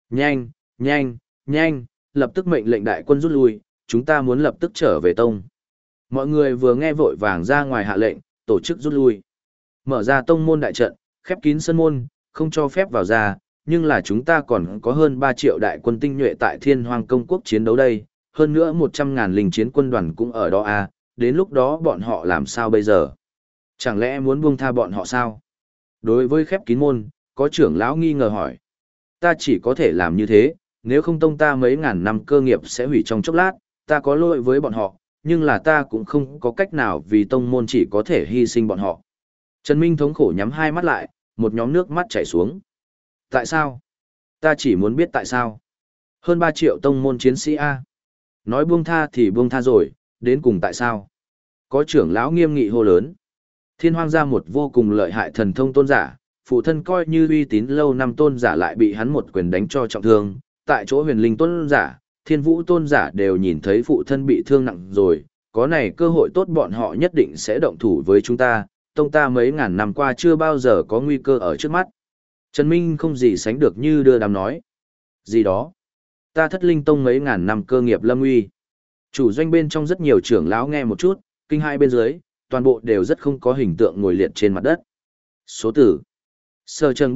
Nhanh, nhanh, nhanh, lập tức mệnh lệnh đại quân rút lui, chúng ta muốn lập tức trở về tông. Mọi người vừa nghe vội vàng ra ngoài hạ lệnh, tổ chức rút lui. Mở ra tông môn đại trận, khép kín sân môn, không cho phép vào ra, nhưng là chúng ta còn có hơn 3 triệu đại quân tinh nhuệ tại Thiên Hoang Công Quốc chiến đấu đây, hơn nữa 100.000 linh chiến quân đoàn cũng ở đó à, đến lúc đó bọn họ làm sao bây giờ? Chẳng lẽ muốn buông tha bọn họ sao? Đối với khép kín môn, có trưởng lão nghi ngờ hỏi. Ta chỉ có thể làm như thế, nếu không tông ta mấy ngàn năm cơ nghiệp sẽ hủy trong chốc lát, ta có lỗi với bọn họ, nhưng là ta cũng không có cách nào vì tông môn chỉ có thể hy sinh bọn họ. Trần Minh thống khổ nhắm hai mắt lại, một nhóm nước mắt chảy xuống. Tại sao? Ta chỉ muốn biết tại sao. Hơn 3 triệu tông môn chiến sĩ A. Nói buông tha thì buông tha rồi, đến cùng tại sao? Có trưởng lão nghiêm nghị hô lớn. Thiên Hoang ra một vô cùng lợi hại thần thông tôn giả, phụ thân coi như uy tín lâu năm tôn giả lại bị hắn một quyền đánh cho trọng thương. Tại chỗ huyền linh tôn giả, thiên vũ tôn giả đều nhìn thấy phụ thân bị thương nặng rồi, có này cơ hội tốt bọn họ nhất định sẽ động thủ với chúng ta, tông ta mấy ngàn năm qua chưa bao giờ có nguy cơ ở trước mắt. Trần Minh không gì sánh được như đưa đám nói. Gì đó? Ta Thất Linh Tông mấy ngàn năm cơ nghiệp lâm uy. Chủ doanh bên trong rất nhiều trưởng lão nghe một chút, kinh hai bên dưới, toàn bộ đều rất không có hình tượng ngồi liệt trên mặt đất. Số tử. Sở trường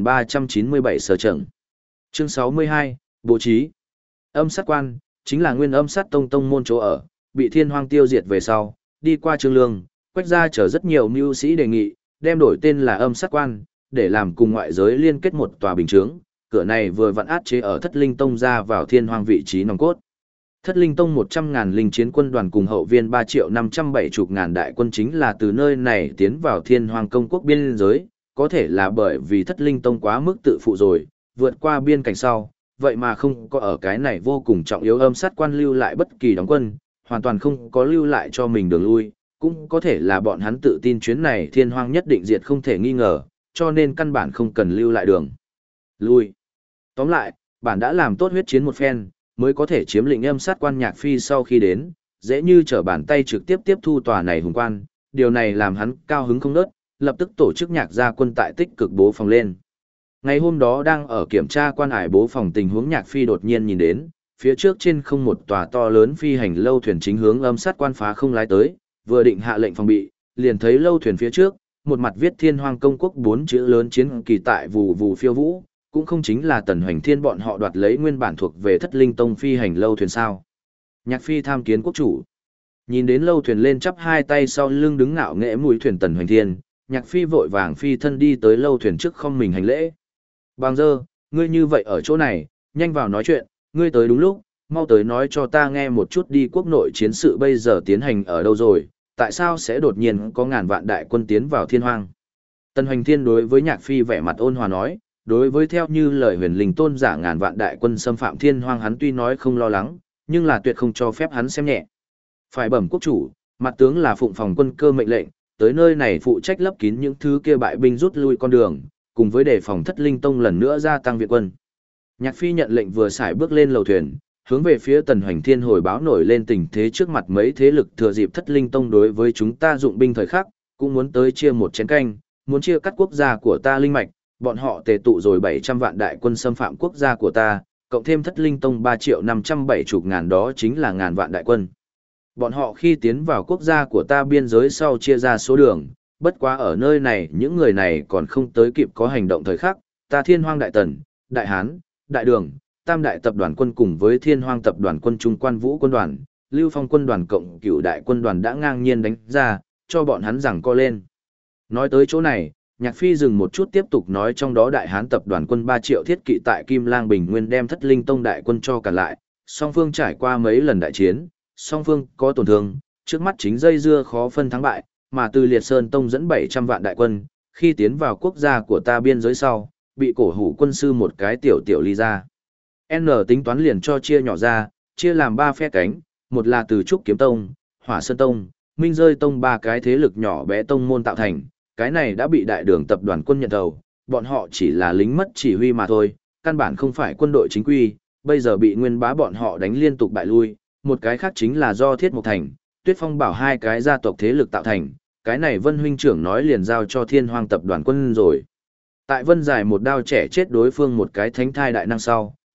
3397 sở trường. Chương 62, bố trí. Âm sát quan, chính là nguyên âm sát tông môn chỗ ở, bị Thiên Hoang tiêu diệt về sau, đi qua Trương Lương, Quách gia chở rất nhiều mưu sĩ đề nghị, đem đổi tên là âm sát quan, để làm cùng ngoại giới liên kết một tòa bình chướng. Cửa này vừa vặn át chế ở Thất Linh Tông ra vào Thiên Hoang vị trí nòng cốt. Thất Linh Tông 100.000 linh chiến quân đoàn cùng hậu viên 3.570.000 đại quân chính là từ nơi này tiến vào Thiên Hoang Công Quốc biên giới, có thể là bởi vì Thất Linh Tông quá mức tự phụ rồi, vượt qua biên cảnh sau, vậy mà không có ở cái này vô cùng trọng yếu âm sát quan lưu lại bất kỳ đóng quân, hoàn toàn không có lưu lại cho mình đường lui, cũng có thể là bọn hắn tự tin chuyến này Thiên Hoang nhất định diệt không thể nghi ngờ, cho nên căn bản không cần lưu lại đường lui. Tóm lại, bản đã làm tốt huyết chiến một phen, mới có thể chiếm lĩnh âm sát quan Nhạc Phi sau khi đến, dễ như trở bàn tay trực tiếp tiếp thu tòa này hùng quan, điều này làm hắn cao hứng không nớt, lập tức tổ chức nhạc gia quân tại tích cực bố phòng lên. Ngày hôm đó đang ở kiểm tra quan ải bố phòng tình huống Nhạc Phi đột nhiên nhìn đến, phía trước trên không một tòa to lớn phi hành lâu thuyền chính hướng âm sát quan phá không lái tới, vừa định hạ lệnh phòng bị, liền thấy lâu thuyền phía trước, một mặt viết Thiên Hoang Công Quốc 4 chữ lớn chiến kỳ tại vù vù phiêu vũ, cũng không chính là Tần Hoành Thiên bọn họ đoạt lấy nguyên bản thuộc về Thất Linh Tông phi hành lâu thuyền sao. Nhạc Phi tham kiến quốc chủ. Nhìn đến lâu thuyền lên chắp hai tay sau lưng đứng ngạo nghễ mũi thuyền Tần Hoành Thiên, Nhạc Phi vội vàng phi thân đi tới lâu thuyền trước không mình hành lễ. Bàng dơ, ngươi như vậy ở chỗ này, nhanh vào nói chuyện, ngươi tới đúng lúc, mau tới nói cho ta nghe một chút đi quốc nội chiến sự bây giờ tiến hành ở đâu rồi, tại sao sẽ đột nhiên có ngàn vạn đại quân tiến vào Thiên Hoang. Tần Hoành Thiên đối với Nhạc Phi vẻ mặt ôn hòa nói, đối với theo như lời huyền linh tôn giả ngàn vạn đại quân xâm phạm Thiên Hoang hắn tuy nói không lo lắng, nhưng là tuyệt không cho phép hắn xem nhẹ. Phải bẩm quốc chủ, mặt tướng là phụng phòng quân cơ mệnh lệnh, tới nơi này phụ trách lấp kín những thứ kia bại binh rút lui con đường, cùng với đề phòng Thất Linh Tông lần nữa gia tăng viện quân. Nhạc Phi nhận lệnh vừa xài bước lên lầu thuyền, hướng về phía Tần Hoành Thiên hồi báo nổi lên tình thế trước mặt mấy thế lực thừa dịp Thất Linh Tông đối với chúng ta dụng binh thời khắc, cũng muốn tới chia một chén canh, muốn chia cắt quốc gia của ta linh mạch, bọn họ tề tụ rồi 700 vạn đại quân xâm phạm quốc gia của ta, cộng thêm Thất Linh Tông 3.570.000 đó chính là ngàn vạn đại quân. Bọn họ khi tiến vào quốc gia của ta biên giới sau chia ra số đường, bất quá ở nơi này những người này còn không tới kịp có hành động thời khắc, ta Thiên Hoang Đại Tần, Đại Hán, Đại Đường, Tam Đại Tập đoàn quân cùng với Thiên Hoang Tập đoàn quân Trung Quan Vũ quân đoàn, Lưu Phong quân đoàn cộng Cửu Đại quân đoàn đã ngang nhiên đánh ra, cho bọn hắn giằng co lên. Nói tới chỗ này, Nhạc Phi dừng một chút tiếp tục nói trong đó Đại Hán Tập đoàn quân 3 triệu thiết kỵ tại Kim Lang Bình Nguyên đem Thất Linh Tông đại quân cho cản lại, song phương trải qua mấy lần đại chiến, song phương có tổn thương, trước mắt chính dây dưa khó phân thắng bại, mà từ Liệt Sơn Tông dẫn 700 vạn đại quân, khi tiến vào quốc gia của ta biên giới sau, bị cổ hủ quân sư một cái tiểu ly ra. N tính toán liền cho chia nhỏ ra, chia làm 3 phe cánh, một là từ Trúc Kiếm Tông, Hỏa Sơn Tông, Minh Rơi Tông 3 cái thế lực nhỏ bé tông môn tạo thành, cái này đã bị đại đường tập đoàn quân nhận đầu, bọn họ chỉ là lính mất chỉ huy mà thôi, căn bản không phải quân đội chính quy, bây giờ bị Nguyên Bá bọn họ đánh liên tục bại lui, một cái khác chính là do Thiết Mộc Thành, Tuyết Phong Bảo hai cái gia tộc thế lực tạo thành, cái này Vân huynh trưởng nói liền giao cho Thiên Hoang tập đoàn quân rồi. Tại Vân giải một đao trẻ chết đối phương một cái thánh thai đại năng sau,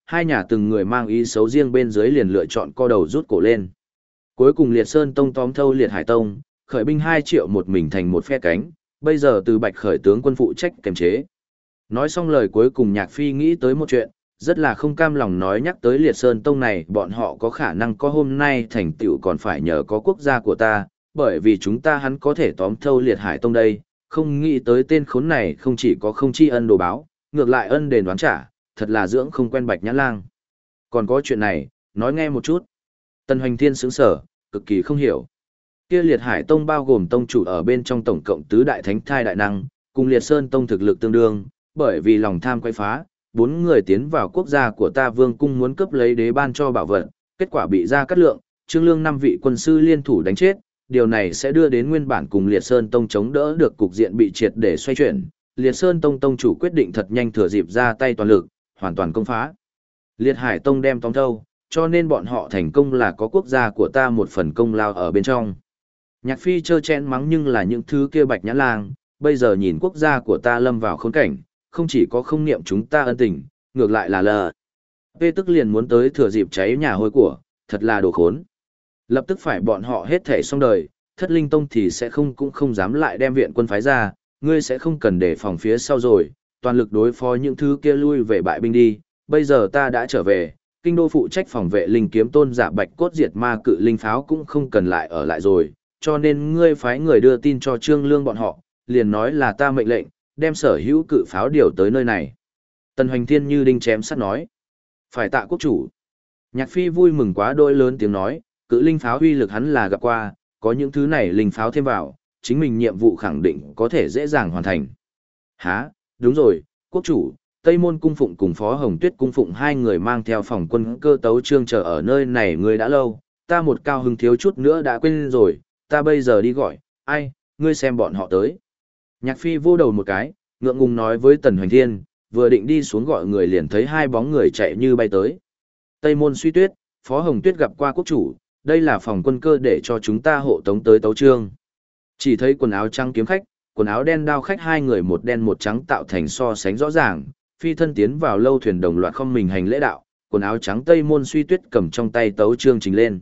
hai nhà từng người mang ý xấu riêng bên dưới liền lựa chọn co đầu rút cổ lên. Cuối cùng Liệt Sơn Tông tóm thâu Liệt Hải Tông, khởi binh 2 triệu một mình thành một phe cánh, bây giờ từ Bạch Khởi tướng quân phụ trách kiềm chế. Nói xong lời cuối cùng Nhạc Phi nghĩ tới một chuyện, rất là không cam lòng nói nhắc tới Liệt Sơn Tông này bọn họ có khả năng có hôm nay thành tựu còn phải nhờ có quốc gia của ta, bởi vì chúng ta hắn có thể tóm thâu Liệt Hải Tông đây, không nghĩ tới tên khốn này không chỉ có không tri ân đồ báo, ngược lại ân đền đoán trả, thật là dưỡng không quen Bạch Nhã Lang. Còn có chuyện này, nói nghe một chút. Tần Hoành Thiên sững sờ, cực kỳ không hiểu. Kia Liệt Hải Tông bao gồm tông chủ ở bên trong tổng cộng tứ đại thánh thai đại năng, cùng Liệt Sơn Tông thực lực tương đương, bởi vì lòng tham quay phá, 4 người tiến vào quốc gia của ta Vương cung muốn cướp lấy đế ban cho bảo vật, kết quả bị Gia Cát Lượng, Trương Lương 5 vị quân sư liên thủ đánh chết, điều này sẽ đưa đến nguyên bản cùng Liệt Sơn Tông chống đỡ được cục diện bị triệt để xoay chuyển. Liệt Sơn Tông tông chủ quyết định thật nhanh thừa dịp ra tay toàn lực, hoàn toàn công phá. Liệt Hải Tông đem tóm thâu, cho nên bọn họ thành công là có quốc gia của ta một phần công lao ở bên trong. Nhạc Phi chơ chén mắng nhưng là những thứ kia Bạch Nhã Lang, bây giờ nhìn quốc gia của ta lâm vào khốn cảnh, không chỉ có không niệm chúng ta ân tình, ngược lại là lờ. Vê tức liền muốn tới thừa dịp cháy nhà hôi của, thật là đồ khốn. Lập tức phải bọn họ hết thể xong đời, Thất Linh Tông thì sẽ không cũng không dám lại đem viện quân phái ra, ngươi sẽ không cần đề phòng phía sau rồi, toàn lực đối phó những thứ kia lui về bại binh đi, bây giờ ta đã trở về, kinh đô phụ trách phòng vệ linh kiếm tôn giả Bạch Cốt diệt ma cự linh pháo cũng không cần lại ở lại rồi, cho nên ngươi phái người đưa tin cho Trương Lương bọn họ, liền nói là ta mệnh lệnh, đem sở hữu cự pháo điều tới nơi này. Tần Hoành Thiên như đinh chém sắt nói, phải tạ quốc chủ. Nhạc Phi vui mừng quá đôi lớn tiếng nói, cự linh pháo uy lực hắn là gặp qua, có những thứ này linh pháo thêm vào, chính mình nhiệm vụ khẳng định có thể dễ dàng hoàn thành. Hả, đúng rồi, quốc chủ, Tây Môn Cung Phụng cùng Phó Hồng Tuyết Cung Phụng hai người mang theo phòng quân cơ tấu trương chờ ở nơi này người đã lâu, ta một cao hứng thiếu chút nữa đã quên rồi, ta bây giờ đi gọi, ai, ngươi xem bọn họ tới. Nhạc Phi vô đầu một cái, ngượng ngùng nói với Tần Hoành Thiên, vừa định đi xuống gọi người liền thấy hai bóng người chạy như bay tới. Tây Môn Suy Tuyết, Phó Hồng Tuyết gặp qua quốc chủ, đây là phòng quân cơ để cho chúng ta hộ tống tới tấu trương. Chỉ thấy quần áo trắng kiếm khách, quần áo đen đao khách hai người một đen một trắng tạo thành so sánh rõ ràng, phi thân tiến vào lâu thuyền đồng loạt không mình hành lễ đạo, quần áo trắng Tây Môn Suy Tuyết cầm trong tay tấu trương trình lên.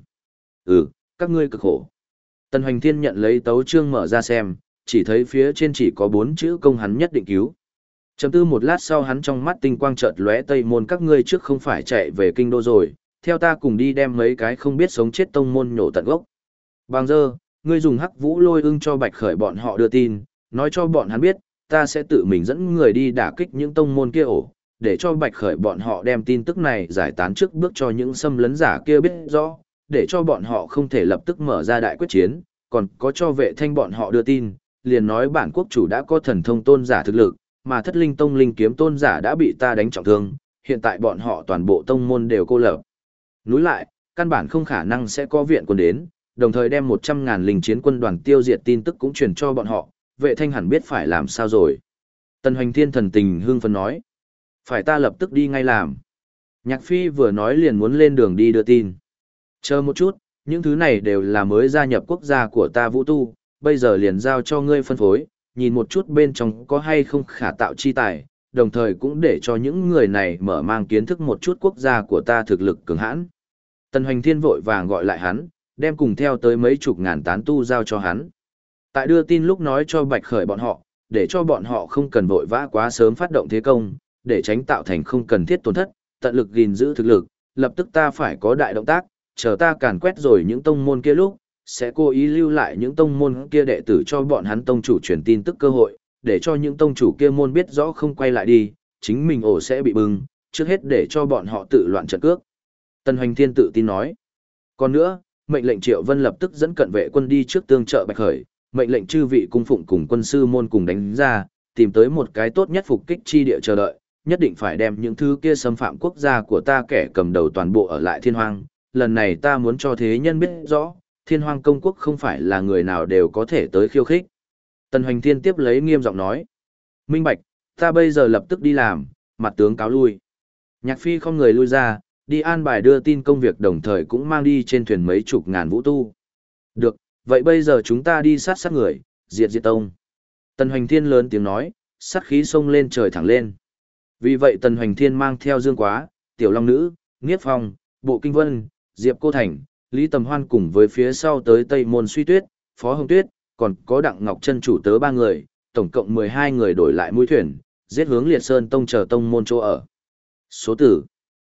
Các ngươi cực khổ. Tần Hoành Thiên nhận lấy tấu trương mở ra xem, chỉ thấy phía trên chỉ có 4 chữ công hắn nhất định cứu. Chấm tư một lát sau hắn trong mắt tinh quang chợt lóe, Tây Môn các ngươi trước không phải chạy về kinh đô rồi, theo ta cùng đi đem mấy cái không biết sống chết tông môn nhổ tận gốc. Bằng giờ, ngươi dùng Hắc Vũ Lôi Ưng cho Bạch Khởi bọn họ đưa tin, nói cho bọn hắn biết, ta sẽ tự mình dẫn người đi đả kích những tông môn kia ổ, để cho Bạch Khởi bọn họ đem tin tức này giải tán trước bước cho những xâm lấn giả kia biết rõ, để cho bọn họ không thể lập tức mở ra đại quyết chiến, còn có cho Vệ Thanh bọn họ đưa tin, liền nói bản quốc chủ đã có thần thông tôn giả thực lực, mà Thất Linh Tông linh kiếm tôn giả đã bị ta đánh trọng thương, hiện tại bọn họ toàn bộ tông môn đều cô lập. Núi lại, căn bản không khả năng sẽ có viện quân đến, đồng thời đem 100.000 linh chiến quân đoàn tiêu diệt tin tức cũng truyền cho bọn họ, Vệ Thanh hẳn biết phải làm sao rồi. Tần Hoành Thiên thần tình hương phấn nói, phải ta lập tức đi ngay làm. Nhạc Phi vừa nói liền muốn lên đường đi đưa tin. Chờ một chút, những thứ này đều là mới gia nhập quốc gia của ta Vũ Tu, bây giờ liền giao cho ngươi phân phối, nhìn một chút bên trong có hay không khả tạo chi tài, đồng thời cũng để cho những người này mở mang kiến thức một chút quốc gia của ta thực lực cường hãn. Tần Hoành Thiên vội vàng gọi lại hắn, đem cùng theo tới mấy chục ngàn tán tu giao cho hắn. Tại đưa tin lúc nói cho Bạch Khởi bọn họ, để cho bọn họ không cần vội vã quá sớm phát động thế công, để tránh tạo thành không cần thiết tổn thất, tận lực gìn giữ thực lực, lập tức ta phải có đại động tác, chờ ta càn quét rồi những tông môn kia lúc, sẽ cố ý lưu lại những tông môn kia đệ tử cho bọn hắn tông chủ truyền tin tức cơ hội, để cho những tông chủ kia môn biết rõ không quay lại đi, chính mình ổ sẽ bị bưng, trước hết để cho bọn họ tự loạn trận cước. Tần Hoành Thiên tự tin nói. Còn nữa, mệnh lệnh Triệu Vân lập tức dẫn cận vệ quân đi trước tương trợ Bạch Khởi, mệnh lệnh chư vị cung phụng cùng quân sư môn cùng đánh ra, tìm tới một cái tốt nhất phục kích chi địa chờ đợi, nhất định phải đem những thứ kia xâm phạm quốc gia của ta kẻ cầm đầu toàn bộ ở lại Thiên Hoang. Lần này ta muốn cho thế nhân biết rõ, Thiên Hoang công quốc không phải là người nào đều có thể tới khiêu khích. Tần Hoành Thiên tiếp lấy nghiêm giọng nói. Minh bạch, ta bây giờ lập tức đi làm, mặt tướng cáo lui. Nhạc Phi không người lui ra, đi an bài đưa tin công việc đồng thời cũng mang đi trên thuyền mấy chục ngàn vũ tu. Được, vậy bây giờ chúng ta đi sát sát người, diệt diệt tông. Tần Hoành Thiên lớn tiếng nói, sát khí xông lên trời thẳng lên. Vì vậy Tần Hoành Thiên mang theo Dương Quá, Tiểu Long Nữ, Niếp Phong, Bộ Kinh Vân, Diệp Cô Thành, Lý Tầm Hoan cùng với phía sau tới Tây Môn Suy Tuyết, Phó Hồng Tuyết, còn có Đặng Ngọc Chân chủ tớ 3 người, tổng cộng 12 người đổi lại mũi thuyền, giết hướng Liệt Sơn Tông chờ tông môn chỗ ở. Số tử.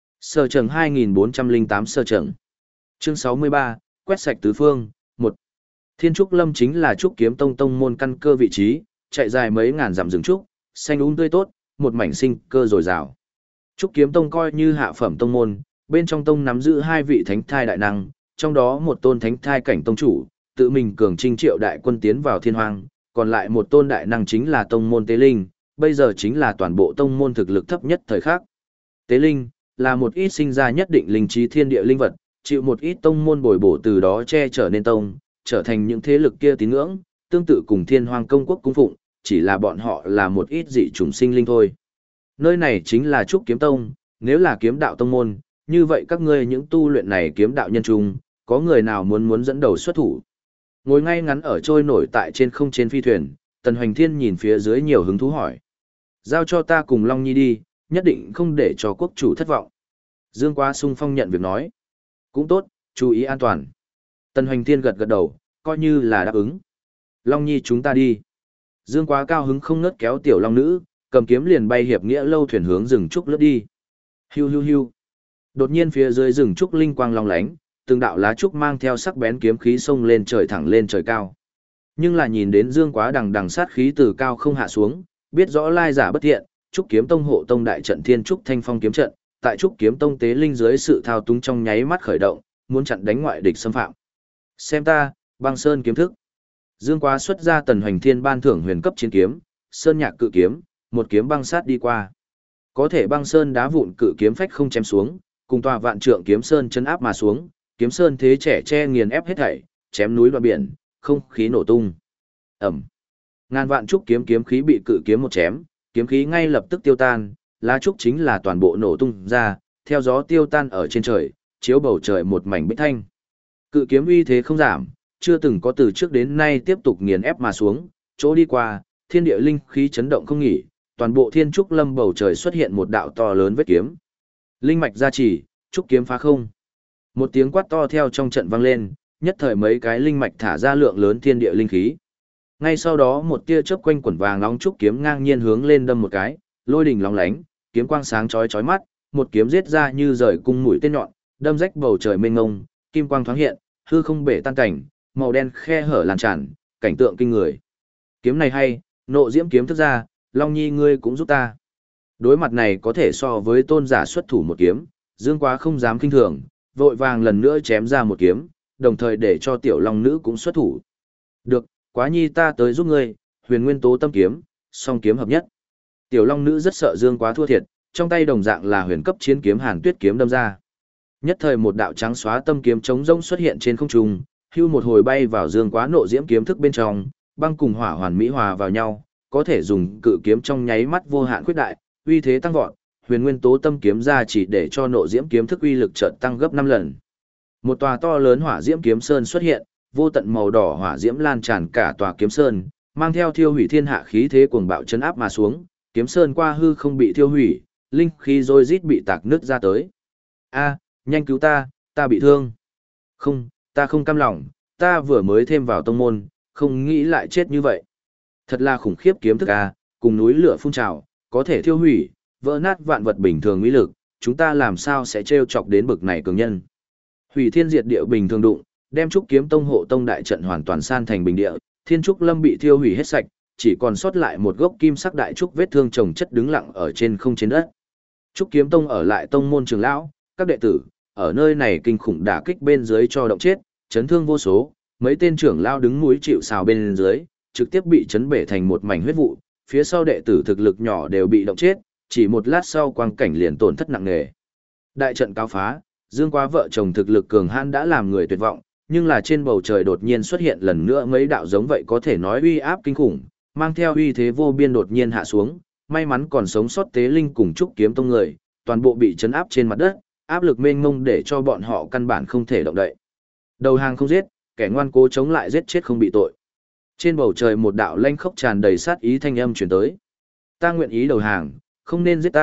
Sở Trần 2408 Sở Trần. Chương 63, quét sạch tứ phương, 1. Thiên Trúc Lâm chính là Trúc Kiếm Tông tông môn căn cơ vị trí, chạy dài mấy ngàn dặm rừng trúc, xanh tươi tốt, một mảnh sinh cơ dồi dào. Trúc Kiếm Tông coi như hạ phẩm tông môn, bên trong tông nắm giữ 2 vị thánh thai đại năng, trong đó một tôn thánh thai cảnh tông chủ, tự mình cường trinh triệu đại quân tiến vào thiên hoang, còn lại một tôn đại năng chính là tông môn Tế Linh, bây giờ chính là toàn bộ tông môn thực lực thấp nhất thời khắc. Tế Linh là một ít sinh ra nhất định linh trí thiên địa linh vật, chịu một ít tông môn bồi bổ từ đó che chở nên tông, trở thành những thế lực kia tín ngưỡng, tương tự cùng thiên hoang công quốc cung phụng, chỉ là bọn họ là một ít dị chủng sinh linh thôi. Nơi này chính là Trúc Kiếm Tông, nếu là kiếm đạo tông môn, như vậy các ngươi những tu luyện này kiếm đạo nhân trung, có người nào muốn dẫn đầu xuất thủ? Ngồi ngay ngắn ở trôi nổi tại trên không trên phi thuyền, Tần Hoành Thiên nhìn phía dưới nhiều hứng thú hỏi. Giao cho ta cùng Long Nhi đi, nhất định không để cho quốc chủ thất vọng. Dương Quá sung phong nhận việc nói. Cũng tốt, chú ý an toàn. Tần Hoành Thiên gật gật đầu, coi như là đáp ứng. Long Nhi chúng ta đi. Dương Quá cao hứng không ngớt kéo tiểu long nữ, cầm kiếm liền bay hiệp nghĩa lâu thuyền hướng rừng trúc lướt đi. Hiu hiu hiu. Đột nhiên phía dưới rừng trúc linh quang long lánh, từng đạo lá trúc mang theo sắc bén kiếm khí xông lên trời thẳng lên trời cao. Nhưng là nhìn đến Dương Quá đằng đằng sát khí từ cao không hạ xuống, biết rõ lai giả bất thiện, Trúc Kiếm Tông hộ tông đại trận Thiên Trúc Thanh Phong kiếm trận, tại Trúc Kiếm Tông tế linh dưới sự thao túng trong nháy mắt khởi động, muốn chặn đánh ngoại địch xâm phạm. Xem ta, Băng Sơn kiếm thức. Dương Quá xuất ra Tần Hoành Thiên ban thưởng huyền cấp chiến kiếm, Sơn Nhạc cự kiếm, một kiếm băng sát đi qua. Có thể băng sơn đá vụn cự kiếm phách không chém xuống, cùng tòa vạn trượng kiếm sơn chấn áp mà xuống, kiếm sơn thế trẻ che nghiền ép hết thảy, chém núi đoạn biển, không khí nổ tung. Ầm. Ngàn vạn trúc kiếm khí bị cự kiếm một chém, kiếm khí ngay lập tức tiêu tan, lá trúc chính là toàn bộ nổ tung ra, theo gió tiêu tan ở trên trời, chiếu bầu trời một mảnh bích thanh. Cự kiếm uy thế không giảm, chưa từng có từ trước đến nay tiếp tục nghiền ép mà xuống, chỗ đi qua, thiên địa linh khí chấn động không nghỉ, toàn bộ thiên trúc lâm bầu trời xuất hiện một đạo to lớn vết kiếm. Linh mạch gia trì, trúc kiếm phá không. Một tiếng quát to theo trong trận vang lên, nhất thời mấy cái linh mạch thả ra lượng lớn thiên địa linh khí. Ngay sau đó một tia chớp quanh quẩn vàng nóng trúc kiếm ngang nhiên hướng lên đâm một cái, lôi đình lóng lánh, kiếm quang sáng chói chói mắt, một kiếm giết ra như rời cung mũi tên nhọn, đâm rách bầu trời mênh mông, kim quang thoáng hiện, hư không bể tan cảnh, màu đen khe hở lan tràn, cảnh tượng kinh người. Kiếm này hay, nộ diễm kiếm thức ra, Long Nhi ngươi cũng giúp ta. Đối mặt này có thể so với tôn giả xuất thủ một kiếm, Dương Quá không dám kinh thường, vội vàng lần nữa chém ra một kiếm, đồng thời để cho tiểu long nữ cũng xuất thủ. Được, Quá Nhi ta tới giúp ngươi, huyền nguyên tố tâm kiếm, song kiếm hợp nhất. Tiểu long nữ rất sợ Dương Quá thua thiệt, trong tay đồng dạng là huyền cấp chiến kiếm Hàn Tuyết kiếm đâm ra. Nhất thời một đạo trắng xóa tâm kiếm chống rông xuất hiện trên không trung, hưu một hồi bay vào Dương Quá nộ diễm kiếm thức bên trong, băng cùng hỏa hoàn mỹ hòa vào nhau, có thể dùng cự kiếm trong nháy mắt vô hạn khuyết đại, uy thế tăng vọt, huyền nguyên tố tâm kiếm ra chỉ để cho nộ diễm kiếm thức uy lực chợt tăng gấp 5 lần. Một tòa to lớn hỏa diễm kiếm sơn xuất hiện, vô tận màu đỏ hỏa diễm lan tràn cả tòa kiếm sơn, mang theo thiêu hủy thiên hạ khí thế cuồng bạo chấn áp mà xuống, kiếm sơn qua hư không bị thiêu hủy, linh khí rối rít bị tạc nứt ra tới. A, nhanh cứu ta bị thương. Không, ta không cam lòng, ta vừa mới thêm vào tông môn, không nghĩ lại chết như vậy. Thật là khủng khiếp kiếm thức a, cùng núi lửa phun trào, có thể thiêu hủy, vỡ nát vạn vật bình thường uy lực, chúng ta làm sao sẽ trêu chọc đến bực này cường nhân. Hủy thiên diệt địa bình thường đụng, đem trúc kiếm tông hộ tông đại trận hoàn toàn san thành bình địa, thiên trúc lâm bị thiêu hủy hết sạch, chỉ còn sót lại một gốc kim sắc đại trúc vết thương chồng chất đứng lặng ở trên không trên đất. Trúc kiếm tông ở lại tông môn trường lão, các đệ tử, ở nơi này kinh khủng đả kích bên dưới cho động chết, chấn thương vô số, mấy tên trưởng lão đứng mũi chịu sào bên dưới, trực tiếp bị chấn bể thành một mảnh huyết vụ, phía sau đệ tử thực lực nhỏ đều bị động chết, chỉ một lát sau quang cảnh liền tổn thất nặng nề. Đại trận cao phá, Dương Quá vợ chồng thực lực cường hãn đã làm người tuyệt vọng, nhưng là trên bầu trời đột nhiên xuất hiện lần nữa mấy đạo giống vậy có thể nói uy áp kinh khủng, mang theo uy thế vô biên đột nhiên hạ xuống, may mắn còn sống sót tế linh cùng trúc kiếm tông người, toàn bộ bị chấn áp trên mặt đất, áp lực mênh mông để cho bọn họ căn bản không thể động đậy. Đầu hàng không giết, kẻ ngoan cố chống lại giết chết không bị tội. Trên bầu trời một đạo lanh khốc tràn đầy sát ý thanh âm truyền tới. Ta nguyện ý đầu hàng, không nên giết ta,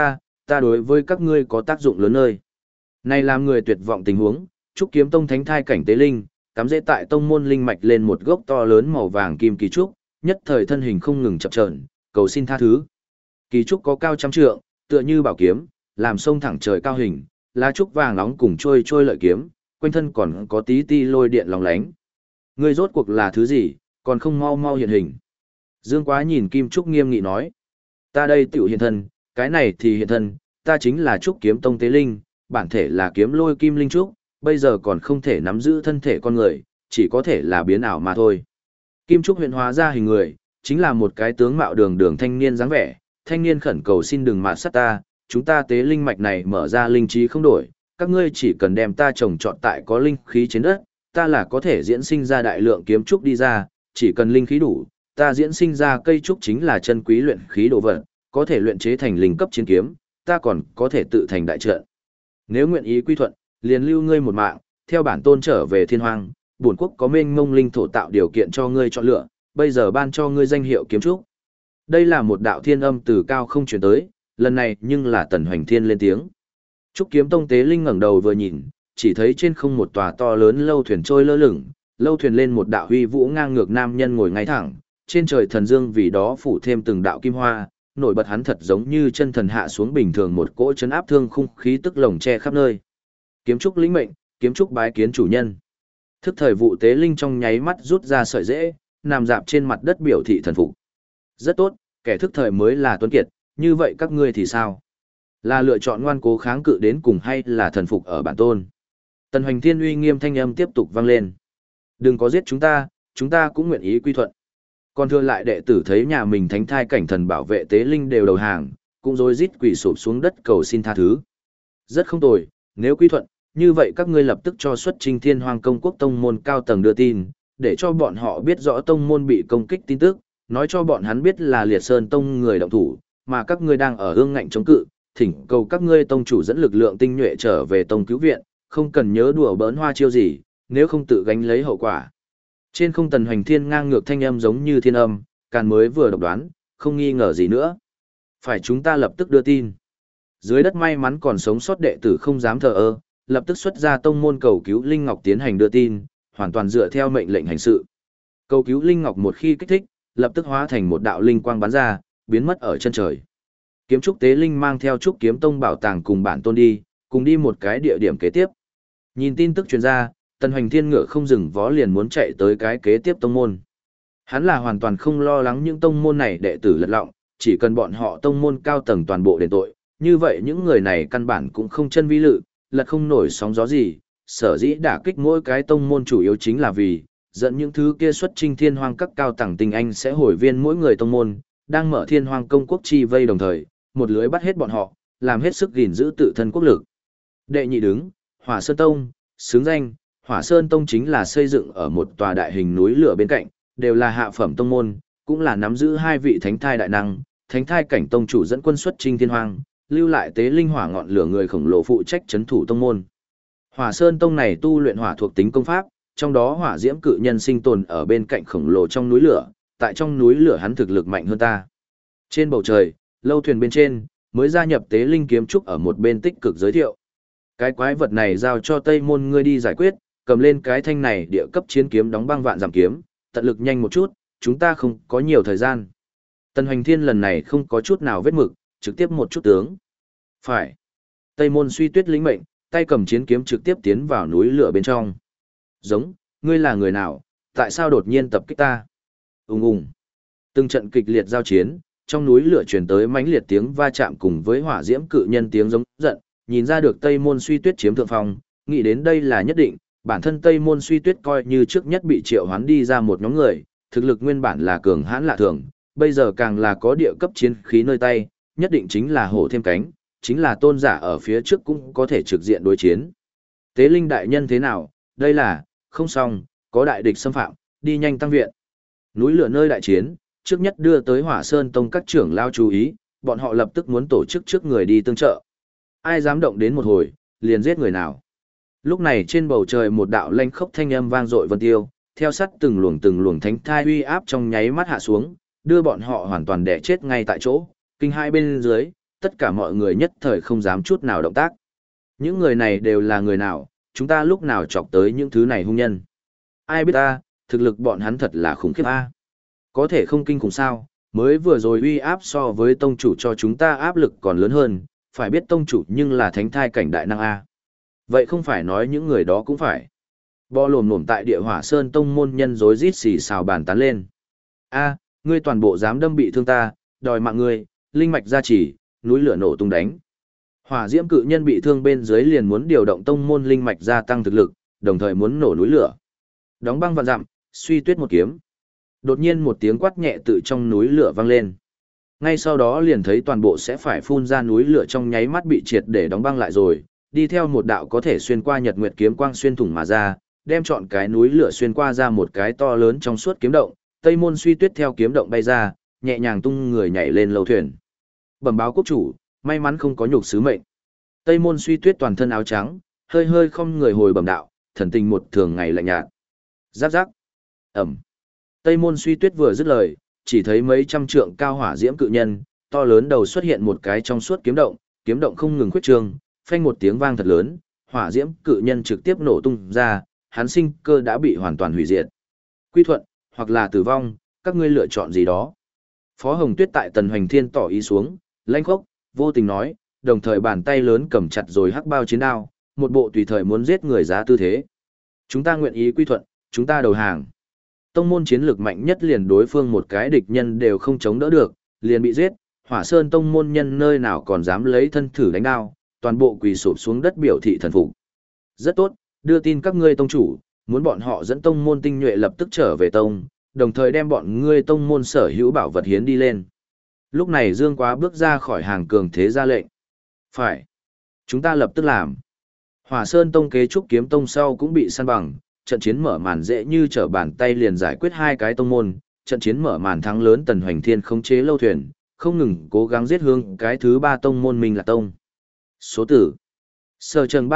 ta đối với các ngươi có tác dụng lớn nơi. Này làm người tuyệt vọng tình huống, trúc kiếm tông thánh thai cảnh tế linh, cắm rễ tại tông môn linh mạch lên một gốc to lớn màu vàng kim kỳ trúc, nhất thời thân hình không ngừng chập chờn, cầu xin tha thứ. Kỳ trúc có cao trăm trượng, tựa như bảo kiếm, làm sông thẳng trời cao hình, lá trúc vàng nóng cùng trôi trôi lợi kiếm, quanh thân còn có tí ti lôi điện lóng lánh. Ngươi rốt cuộc là thứ gì, còn không mau mau hiện hình. Dương Quá nhìn Kim Trúc nghiêm nghị nói, ta đây tiểu hiện thân, cái này thì hiện thân, ta chính là Trúc Kiếm Tông Tế Linh, bản thể là kiếm lôi kim linh trúc, bây giờ còn không thể nắm giữ thân thể con người, chỉ có thể là biến ảo mà thôi. Kim Trúc huyện hóa ra hình người, chính là một cái tướng mạo đường đường thanh niên dáng vẻ, thanh niên khẩn cầu xin đừng mạt sát ta, chúng ta tế linh mạch này mở ra linh trí không đổi, các ngươi chỉ cần đem ta trồng trọt tại có linh khí trên đất, ta là có thể diễn sinh ra đại lượng kiếm trúc đi ra, chỉ cần linh khí đủ, ta diễn sinh ra cây trúc chính là chân quý luyện khí đồ vật, có thể luyện chế thành linh cấp chiến kiếm, ta còn có thể tự thành đại trận. Nếu nguyện ý quy thuận, liền lưu ngươi một mạng, theo bản tôn trở về thiên hoang, bổn quốc có mênh mông linh thổ tạo điều kiện cho ngươi chọn lựa, bây giờ ban cho ngươi danh hiệu kiếm trúc. Đây là một đạo thiên âm từ cao không truyền tới, lần này nhưng là Tần Hoành Thiên lên tiếng. Trúc Kiếm Tông Tế Linh ngẩng đầu vừa nhìn, chỉ thấy trên không một tòa to lớn lâu thuyền trôi lơ lửng, lâu thuyền lên một đạo huy vũ ngang ngược nam nhân ngồi ngay thẳng, trên trời thần dương vì đó phủ thêm từng đạo kim hoa, nổi bật hắn thật giống như chân thần hạ xuống bình thường một cỗ chấn áp thương khung khí tức lồng che khắp nơi. Kiếm trúc lĩnh mệnh, kiếm trúc bái kiến chủ nhân. Thức thời vụ Tế Linh trong nháy mắt rút ra sợi rễ, nằm dạp trên mặt đất biểu thị thần phục. Rất tốt, kẻ thức thời mới là tuấn kiệt, như vậy các ngươi thì sao? Là lựa chọn ngoan cố kháng cự đến cùng hay là thần phục ở bản tôn? Tần Hoành Thiên uy nghiêm thanh âm tiếp tục vang lên. Đừng có giết chúng ta cũng nguyện ý quy thuận. Còn thừa lại đệ tử thấy nhà mình thánh thai cảnh thần bảo vệ tế linh đều đầu hàng, cũng rối rít quỳ sụp xuống đất cầu xin tha thứ. Rất không tồi, nếu quy thuận, như vậy các ngươi lập tức cho xuất Trình Thiên Hoang Công Quốc tông môn cao tầng đưa tin, để cho bọn họ biết rõ tông môn bị công kích tin tức, nói cho bọn hắn biết là Liệt Sơn Tông người động thủ, mà các ngươi đang ở ương ngạnh chống cự, thỉnh cầu các ngươi tông chủ dẫn lực lượng tinh nhuệ trở về tông cứu viện, không cần nhớ đùa bỡn hoa chiêu gì, nếu không tự gánh lấy hậu quả. Trên không Tần Hoành Thiên ngang ngược thanh âm giống như thiên âm, càn mới vừa độc đoán, không nghi ngờ gì nữa. Phải chúng ta lập tức đưa tin. Dưới đất may mắn còn sống sót đệ tử không dám thờ ơ, lập tức xuất ra tông môn cầu cứu Linh Ngọc tiến hành đưa tin, hoàn toàn dựa theo mệnh lệnh hành sự. Cầu cứu Linh Ngọc một khi kích thích, lập tức hóa thành một đạo linh quang bắn ra, biến mất ở chân trời. Kiếm trúc tế linh mang theo trúc kiếm tông bảo tàng cùng bản tôn đi, cùng đi một cái địa điểm kế tiếp. Nhìn tin tức truyền ra, Tần Hoành Thiên ngựa không dừng vó liền muốn chạy tới cái kế tiếp tông môn. Hắn là hoàn toàn không lo lắng những tông môn này đệ tử lật lọng, chỉ cần bọn họ tông môn cao tầng toàn bộ đền tội, như vậy những người này căn bản cũng không chân vi lự, lật không nổi sóng gió gì, sở dĩ đả kích mỗi cái tông môn chủ yếu chính là vì dẫn những thứ kia xuất Trình Thiên Hoang các cao tầng tinh anh sẽ hồi viên mỗi người tông môn, đang mở Thiên Hoang công quốc chi vây đồng thời, một lưới bắt hết bọn họ, làm hết sức gìn giữ tự thân quốc lực. Đệ nhị đứng, Hỏa Sơn Tông, xứng danh, Hỏa Sơn Tông chính là xây dựng ở một tòa đại hình núi lửa bên cạnh, đều là hạ phẩm tông môn, cũng là nắm giữ hai vị thánh thai đại năng, thánh thai cảnh tông chủ dẫn quân xuất Trình Thiên Hoang, lưu lại tế linh hỏa ngọn lửa người khổng lồ phụ trách trấn thủ tông môn. Hỏa Sơn Tông này tu luyện hỏa thuộc tính công pháp, trong đó hỏa diễm cự nhân sinh tồn ở bên cạnh khổng lồ trong núi lửa, tại trong núi lửa hắn thực lực mạnh hơn ta. Trên bầu trời, lâu thuyền bên trên, mới gia nhập tế linh kiếm trúc ở một bên tích cực giới thiệu. Cái quái vật này giao cho Tây Môn ngươi đi giải quyết, cầm lên cái thanh này địa cấp chiến kiếm đóng băng vạn giảm kiếm, tận lực nhanh một chút, chúng ta không có nhiều thời gian. Tần Hoành Thiên lần này không có chút nào vết mực, trực tiếp một chút tướng. Phải. Tây Môn Suy Tuyết lĩnh mệnh, tay cầm chiến kiếm trực tiếp tiến vào núi lửa bên trong. Giống, ngươi là người nào, tại sao đột nhiên tập kích ta? Ùng ùng. Từng trận kịch liệt giao chiến, trong núi lửa truyền tới mãnh liệt tiếng va chạm cùng với hỏa diễm cự nhân tiếng giống giận, nhìn ra được Tây Môn Suy Tuyết chiếm thượng phong, nghĩ đến đây là nhất định, bản thân Tây Môn Suy Tuyết coi như trước nhất bị triệu hoán đi ra một nhóm người, thực lực nguyên bản là cường hãn lạ thường, bây giờ càng là có địa cấp chiến khí nơi tay, nhất định chính là hổ thêm cánh, chính là tôn giả ở phía trước cũng có thể trực diện đối chiến. Tế linh đại nhân thế nào, đây là, không xong, có đại địch xâm phạm, đi nhanh tăng viện. Núi lửa nơi đại chiến, trước nhất đưa tới Hỏa Sơn Tông các trưởng lao chú ý, bọn họ lập tức muốn tổ chức trước người đi tương trợ. Ai dám động đến một hồi, liền giết người nào. Lúc này trên bầu trời một đạo lanh khốc thanh âm vang dội vân tiêu, theo sát từng luồng thánh thai uy áp trong nháy mắt hạ xuống, đưa bọn họ hoàn toàn đè chết ngay tại chỗ. Kinh hai bên dưới, tất cả mọi người nhất thời không dám chút nào động tác. Những người này đều là người nào, chúng ta lúc nào chọc tới những thứ này hung nhân. Ai biết ta, thực lực bọn hắn thật là khủng khiếp a. Có thể không kinh khủng sao, mới vừa rồi uy áp so với tông chủ cho chúng ta áp lực còn lớn hơn, phải biết tông chủ nhưng là thánh thai cảnh đại năng a. Vậy không phải nói những người đó cũng phải. Bo lồm lồm tại địa hỏa sơn tông môn nhân rối rít xì xào bàn tán lên. A, ngươi toàn bộ dám đâm bị thương ta, đòi mạng ngươi, linh mạch gia trì, núi lửa nổ tung đánh. Hỏa diễm cự nhân bị thương bên dưới liền muốn điều động tông môn linh mạch gia tăng thực lực, đồng thời muốn nổ núi lửa. Đóng băng vạn dặm, suy tuyết một kiếm. Đột nhiên một tiếng quát nhẹ tự trong núi lửa vang lên. Ngay sau đó liền thấy toàn bộ sẽ phải phun ra núi lửa trong nháy mắt bị triệt để đóng băng lại rồi, đi theo một đạo có thể xuyên qua nhật nguyệt kiếm quang xuyên thủng mà ra, đem chọn cái núi lửa xuyên qua ra một cái to lớn trong suốt kiếm động, Tây Môn Suy Tuyết theo kiếm động bay ra, nhẹ nhàng tung người nhảy lên lâu thuyền. Bẩm báo quốc chủ, may mắn không có nhục sứ mệnh. Tây Môn Suy Tuyết toàn thân áo trắng, hơi hơi không người hồi bẩm đạo, thần tình một thường ngày lạnh nhạt. Giáp giáp. Ẩm. Tây Môn Suy Tuyết vừa dứt lời, chỉ thấy mấy trăm trượng cao hỏa diễm cự nhân, to lớn đầu xuất hiện một cái trong suốt kiếm động không ngừng khuyết trương, phanh một tiếng vang thật lớn, hỏa diễm cự nhân trực tiếp nổ tung ra, hắn sinh cơ đã bị hoàn toàn hủy diệt. Quy thuận, hoặc là tử vong, các ngươi lựa chọn gì đó. Phó Hồng Tuyết tại Tần Hoành Thiên tỏ ý xuống, lãnh khốc, vô tình nói, đồng thời bàn tay lớn cầm chặt rồi hắc bao chiến đao, một bộ tùy thời muốn giết người giá tư thế. Chúng ta nguyện ý quy thuận, chúng ta đầu hàng. Tông môn chiến lược mạnh nhất liền đối phương một cái địch nhân đều không chống đỡ được, liền bị giết, Hỏa Sơn tông môn nhân nơi nào còn dám lấy thân thử đánh đao, toàn bộ quỳ sụp xuống đất biểu thị thần phục. Rất tốt, đưa tin các ngươi tông chủ, muốn bọn họ dẫn tông môn tinh nhuệ lập tức trở về tông, đồng thời đem bọn ngươi tông môn sở hữu bảo vật hiến đi lên. Lúc này Dương Quá bước ra khỏi hàng cường thế ra lệnh. Phải. Chúng ta lập tức làm. Hỏa Sơn tông kế trúc kiếm tông sau cũng bị săn bằng, trận chiến mở màn dễ như trở bàn tay liền giải quyết hai cái tông môn, trận chiến mở màn thắng lớn Tần Hoành Thiên khống chế lâu thuyền, không ngừng cố gắng giết hướng cái thứ ba tông môn mình là tông. Số tử. Sở trần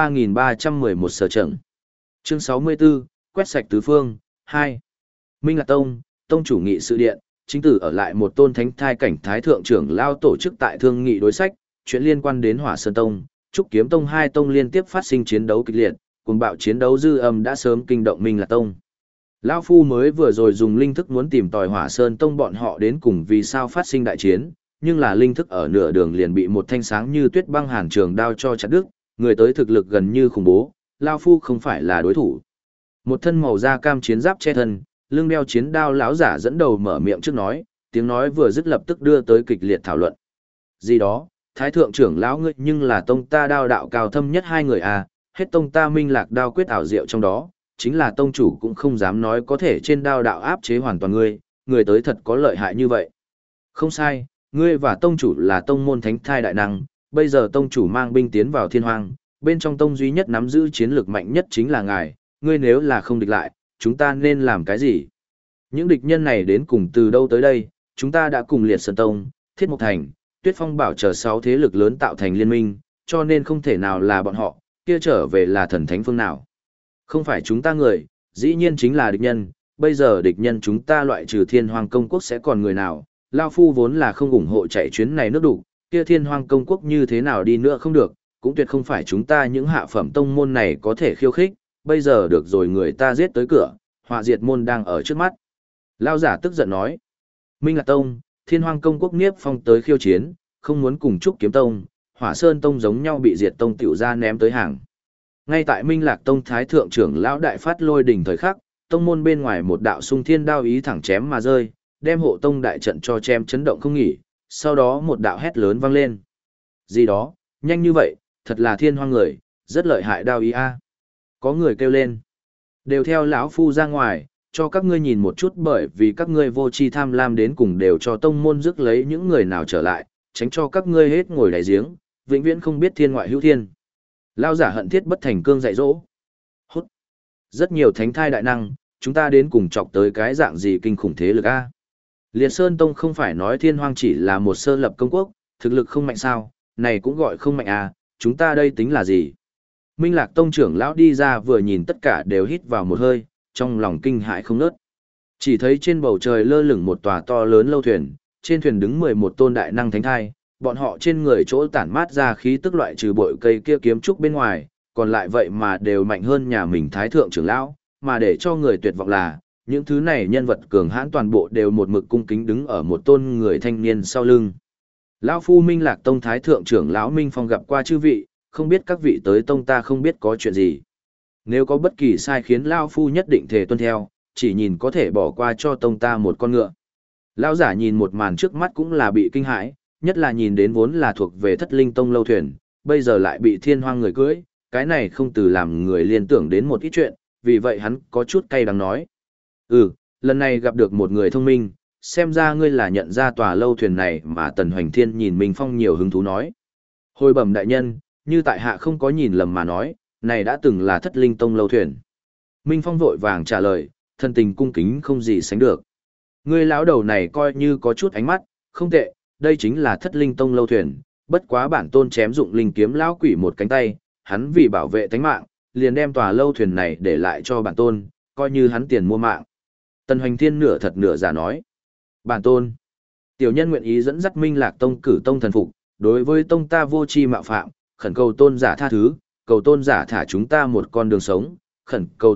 3311 sở trần. Chương 64, quét sạch tứ phương, 2. Minh Lạc Tông, tông chủ nghị sự điện, chính tử ở lại một tôn thánh thai cảnh thái thượng trưởng lao tổ chức tại thương nghị đối sách, chuyện liên quan đến Hỏa Sơn Tông, Trúc Kiếm Tông hai tông liên tiếp phát sinh chiến đấu kịch liệt, cuồng bạo chiến đấu dư âm đã sớm kinh động Minh Lạc Tông. Lão phu mới vừa rồi dùng linh thức muốn tìm tòi Hỏa Sơn Tông bọn họ đến cùng vì sao phát sinh đại chiến, nhưng là linh thức ở nửa đường liền bị một thanh sáng như tuyết băng hàn trường đao cho chặt đứt, người tới thực lực gần như khủng bố, lão phu không phải là đối thủ. Một thân màu da cam chiến giáp che thân, lưng đeo chiến đao lão giả dẫn đầu mở miệng trước nói, tiếng nói vừa dứt lập tức đưa tới kịch liệt thảo luận. Gì đó, thái thượng trưởng lão ngươi nhưng là tông ta đao đạo cao thâm nhất hai người à, hết tông ta Minh Lạc đao quyết ảo diệu trong đó, chính là tông chủ cũng không dám nói có thể trên đao đạo áp chế hoàn toàn ngươi, người tới thật có lợi hại như vậy. Không sai, ngươi và tông chủ là tông môn thánh thai đại năng, bây giờ tông chủ mang binh tiến vào thiên hoang, bên trong tông duy nhất nắm giữ chiến lược mạnh nhất chính là ngài, ngươi nếu là không địch lại, chúng ta nên làm cái gì? Những địch nhân này đến cùng từ đâu tới đây, chúng ta đã cùng Liệt Sơn Tông, Thiết Mộc Thành, Tuyết Phong Bảo chờ 6 thế lực lớn tạo thành liên minh, cho nên không thể nào là bọn họ, kia trở về là thần thánh phương nào. Không phải chúng ta người, dĩ nhiên chính là địch nhân, bây giờ địch nhân chúng ta loại trừ Thiên Hoang Công Quốc sẽ còn người nào, Lao Phu vốn là không ủng hộ chạy chuyến này nước đủ, kia Thiên Hoang Công Quốc như thế nào đi nữa không được, cũng tuyệt không phải chúng ta những hạ phẩm tông môn này có thể khiêu khích, bây giờ được rồi người ta giết tới cửa, họa diệt môn đang ở trước mắt. Lao giả tức giận nói, Minh Lạc Tông, Thiên Hoang Công Quốc Niếp Phong tới khiêu chiến, không muốn cùng Trúc Kiếm Tông, Hỏa Sơn Tông giống nhau bị diệt tông tiểu ra ném tới hàng. Ngay tại Minh Lạc Tông Thái Thượng trưởng lão đại phát lôi đỉnh thời khắc, tông môn bên ngoài một đạo sung thiên đao ý thẳng chém mà rơi, đem hộ tông đại trận cho chém chấn động không nghỉ, sau đó một đạo hét lớn vang lên. Gì đó, nhanh như vậy, thật là thiên hoang người, rất lợi hại đao ý a. Có người kêu lên, đều theo lão phu ra ngoài, cho các ngươi nhìn một chút, bởi vì các ngươi vô tri tham lam đến cùng đều cho tông môn rước lấy những người nào trở lại, tránh cho các ngươi hết ngồi đáy giếng, vĩnh viễn không biết thiên ngoại hữu thiên. Lao giả hận thiết bất thành cương dạy dỗ. Hút. Rất nhiều thánh thai đại năng, chúng ta đến cùng chọc tới cái dạng gì kinh khủng thế lực a? Liệt Sơn Tông không phải nói thiên hoang chỉ là một sơ lập công quốc, thực lực không mạnh sao, này cũng gọi không mạnh à, chúng ta đây tính là gì? Minh Lạc Tông trưởng lão đi ra vừa nhìn tất cả đều hít vào một hơi, trong lòng kinh hãi không ngớt. Chỉ thấy trên bầu trời lơ lửng một tòa to lớn lâu thuyền, trên thuyền đứng 11 tôn đại năng thánh thai, bọn họ trên người chỗ tản mát ra khí tức loại trừ bội cây kia kiếm trúc bên ngoài, còn lại vậy mà đều mạnh hơn nhà mình thái thượng trưởng lão, mà để cho người tuyệt vọng là, những thứ này nhân vật cường hãn toàn bộ đều một mực cung kính đứng ở một tôn người thanh niên sau lưng. Lão phu Minh Lạc Tông thái thượng trưởng lão Minh Phong gặp qua chư vị, không biết các vị tới tông ta không biết có chuyện gì. Nếu có bất kỳ sai khiến lão phu nhất định thể tuân theo, chỉ nhìn có thể bỏ qua cho tông ta một con ngựa. Lão giả nhìn một màn trước mắt cũng là bị kinh hãi, nhất là nhìn đến vốn là thuộc về Thất Linh Tông lâu thuyền, bây giờ lại bị Thiên Hoang người cưỡi, cái này không từ làm người liên tưởng đến một ít chuyện, vì vậy hắn có chút cay đắng nói. Lần này gặp được một người thông minh, xem ra ngươi là nhận ra tòa lâu thuyền này mà Tần Hoành Thiên nhìn Minh Phong nhiều hứng thú nói. Hồi bẩm đại nhân, như tại hạ không có nhìn lầm mà nói, này đã từng là Thất Linh Tông lâu thuyền. Minh Phong vội vàng trả lời, thân tình cung kính không gì sánh được. Ngươi lão đầu này coi như có chút ánh mắt, không tệ, đây chính là Thất Linh Tông lâu thuyền, bất quá bản tôn chém dụng linh kiếm lão quỷ một cánh tay, hắn vì bảo vệ tánh mạng, liền đem tòa lâu thuyền này để lại cho bản tôn, coi như hắn tiền mua mạng. Tần Hoành Thiên nửa thật nửa giả nói. Bản tôn, tiểu nhân nguyện ý dẫn dắt Minh Lạc Tông cử tông thần phục, đối với tông ta vô tri mạo phạm, khẩn cầu tôn giả tha thứ, cầu tôn giả thả chúng ta một con đường sống, khẩn cầu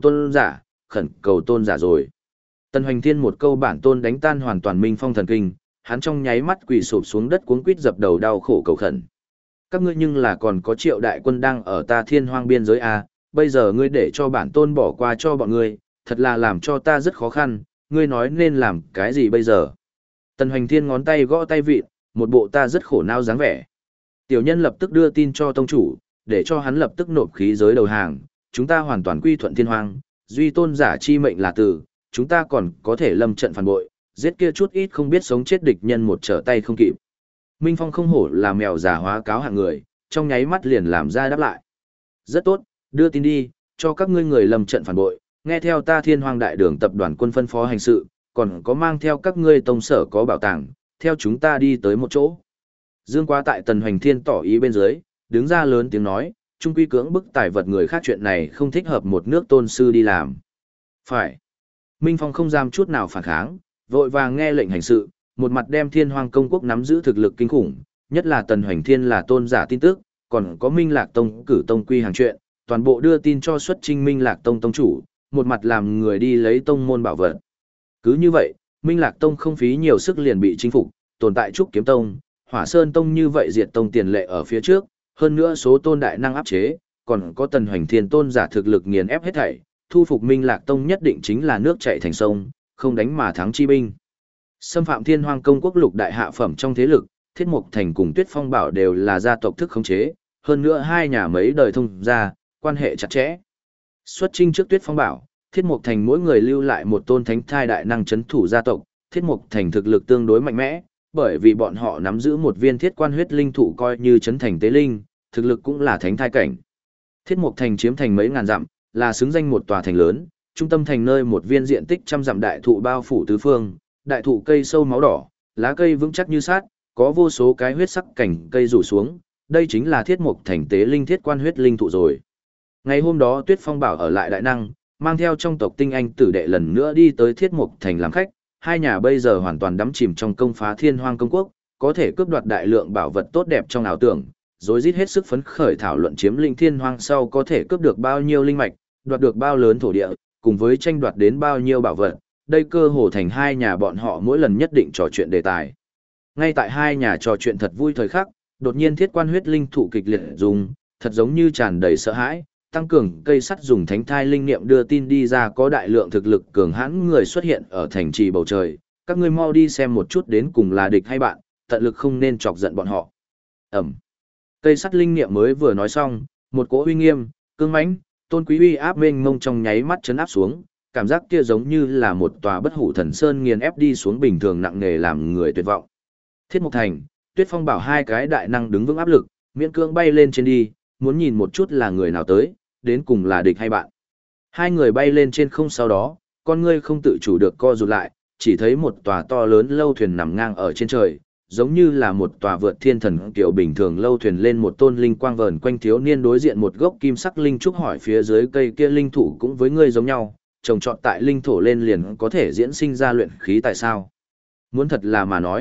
tôn giả rồi. Tần Hoành Thiên một câu bản tôn đánh tan hoàn toàn Minh Phong thần kinh, hắn trong nháy mắt quỳ sụp xuống đất cuống quýt dập đầu đau khổ cầu khẩn. Các ngươi nhưng là còn có Triệu đại quân đang ở ta Thiên Hoang biên giới a, bây giờ ngươi để cho bản tôn bỏ qua cho bọn ngươi, thật là làm cho ta rất khó khăn, ngươi nói nên làm cái gì bây giờ? Tần Hoành Thiên ngón tay gõ tay vịt, một bộ ta rất khổ não dáng vẻ. Tiểu nhân lập tức đưa tin cho tông chủ, để cho hắn lập tức nộp khí giới đầu hàng, chúng ta hoàn toàn quy thuận Thiên Hoang, duy tôn giả chi mệnh là tử, chúng ta còn có thể lâm trận phản bội, giết kia chút ít không biết sống chết địch nhân một trở tay không kịp. Minh Phong không hổ là mèo già hóa cáo hạng người, trong nháy mắt liền làm ra đáp lại. Rất tốt, đưa tin đi, cho các ngươi người lâm trận phản bội, nghe theo ta Thiên Hoang đại đường tập đoàn quân phân phó hành sự, còn có mang theo các ngươi tông sở có bảo tàng, theo chúng ta đi tới một chỗ. Dương Quá tại Tần Hoành Thiên tỏ ý bên dưới, đứng ra lớn tiếng nói, trung quy cưỡng bức tài vật người khác chuyện này không thích hợp một nước tôn sư đi làm. Phải. Minh Phong không dám chút nào phản kháng, vội vàng nghe lệnh hành sự, một mặt đem Thiên Hoang công quốc nắm giữ thực lực kinh khủng, nhất là Tần Hoành Thiên là tôn giả tin tức, còn có Minh Lạc Tông cử tông quy hàng chuyện, toàn bộ đưa tin cho xuất chinh Minh Lạc Tông tông chủ, một mặt làm người đi lấy tông môn bảo vật. Cứ như vậy, Minh Lạc Tông không phí nhiều sức liền bị chinh phục, tồn tại Trúc Kiếm Tông, Hỏa Sơn Tông như vậy diệt tông tiền lệ ở phía trước, hơn nữa số tôn đại năng áp chế, còn có Tần Hoành Thiên tôn giả thực lực nghiền ép hết thảy, thu phục Minh Lạc Tông nhất định chính là nước chảy thành sông, không đánh mà thắng chi binh. Xâm phạm Thiên Hoang công quốc lục đại hạ phẩm trong thế lực, Thiết Mục Thành cùng Tuyết Phong Bảo đều là gia tộc thức khống chế, hơn nữa hai nhà mấy đời thông gia, quan hệ chặt chẽ. Xuất chinh trước Tuyết Phong Bảo, Thiết Mục Thành mỗi người lưu lại một tôn thánh thai đại năng chấn thủ gia tộc, Thiết Mục Thành thực lực tương đối mạnh mẽ, bởi vì bọn họ nắm giữ một viên thiết quan huyết linh thụ coi như chấn thành tế linh, thực lực cũng là thánh thai cảnh. Thiết Mục Thành chiếm thành mấy ngàn dặm, là xứng danh một tòa thành lớn, trung tâm thành nơi một viên diện tích trăm dặm đại thụ bao phủ tứ phương, đại thụ cây sâu máu đỏ, lá cây vững chắc như sát, có vô số cái huyết sắc cảnh cây rủ xuống, đây chính là Thiết Mục Thành tế linh thiết quan huyết linh thụ rồi. Ngày hôm đó Tuyết Phong Bảo ở lại đại năng, mang theo trong tộc tinh anh tử đệ lần nữa đi tới Thiết Mục Thành làm khách, hai nhà bây giờ hoàn toàn đắm chìm trong công phá Thiên Hoang công quốc, có thể cướp đoạt đại lượng bảo vật tốt đẹp trong ảo tưởng, rồi rít hết sức phấn khởi thảo luận chiếm lĩnh Thiên Hoang sau có thể cướp được bao nhiêu linh mạch, đoạt được bao lớn thổ địa, cùng với tranh đoạt đến bao nhiêu bảo vật, đây cơ hồ thành hai nhà bọn họ mỗi lần nhất định trò chuyện đề tài. Ngay tại hai nhà trò chuyện thật vui thời khắc, đột nhiên thiết quan huyết linh thụ kịch liệt dùng, thật giống như tràn đầy sợ hãi, tăng cường cây sắt dùng thánh thai linh niệm đưa tin đi ra có đại lượng thực lực cường hãn người xuất hiện ở thành trì bầu trời, các ngươi mau đi xem một chút đến cùng là địch hay bạn, tận lực không nên chọc giận bọn họ. Ẩm. Cây sắt linh niệm mới vừa nói xong, một cỗ uy nghiêm, cương mãnh, tôn quý uy áp mênh mông trong nháy mắt chấn áp xuống, cảm giác kia giống như là một tòa bất hủ thần sơn nghiền ép đi xuống bình thường nặng nề làm người tuyệt vọng. Thiết Mục Thành, Tuyết Phong Bảo hai cái đại năng đứng vững áp lực, miễn cưỡng bay lên trên đi, muốn nhìn một chút là người nào tới, đến cùng là địch hay bạn. Hai người bay lên trên không sau đó, con ngươi không tự chủ được co rụt lại, chỉ thấy một tòa to lớn lâu thuyền nằm ngang ở trên trời, giống như là một tòa vượt thiên thần kiểu bình thường lâu thuyền lên một tôn linh quang vờn quanh thiếu niên đối diện một gốc kim sắc linh trúc hỏi phía dưới cây kia linh thủ cũng với ngươi giống nhau, trồng trọt tại linh thổ lên liền có thể diễn sinh ra luyện khí tại sao? Muốn thật là mà nói,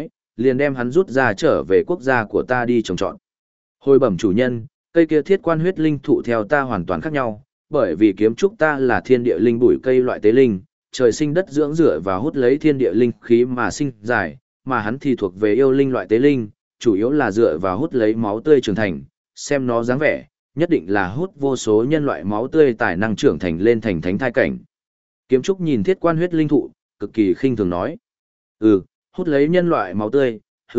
liền đem hắn rút ra trở về quốc gia của ta đi trồng trọt. Hồi bẩm chủ nhân, cây kia thiết quan huyết linh thụ theo ta hoàn toàn khác nhau, bởi vì kiếm trúc ta là thiên địa linh bụi cây loại tế linh, trời sinh đất dưỡng rửa và hút lấy thiên địa linh khí mà sinh dài, mà hắn thì thuộc về yêu linh loại tế linh, chủ yếu là dựa vào hút lấy máu tươi trưởng thành, xem nó dáng vẻ, nhất định là hút vô số nhân loại máu tươi tài năng trưởng thành lên thành thánh thai cảnh. Kiếm trúc nhìn thiết quan huyết linh thụ, cực kỳ khinh thường nói. Hút lấy nhân loại máu tươi,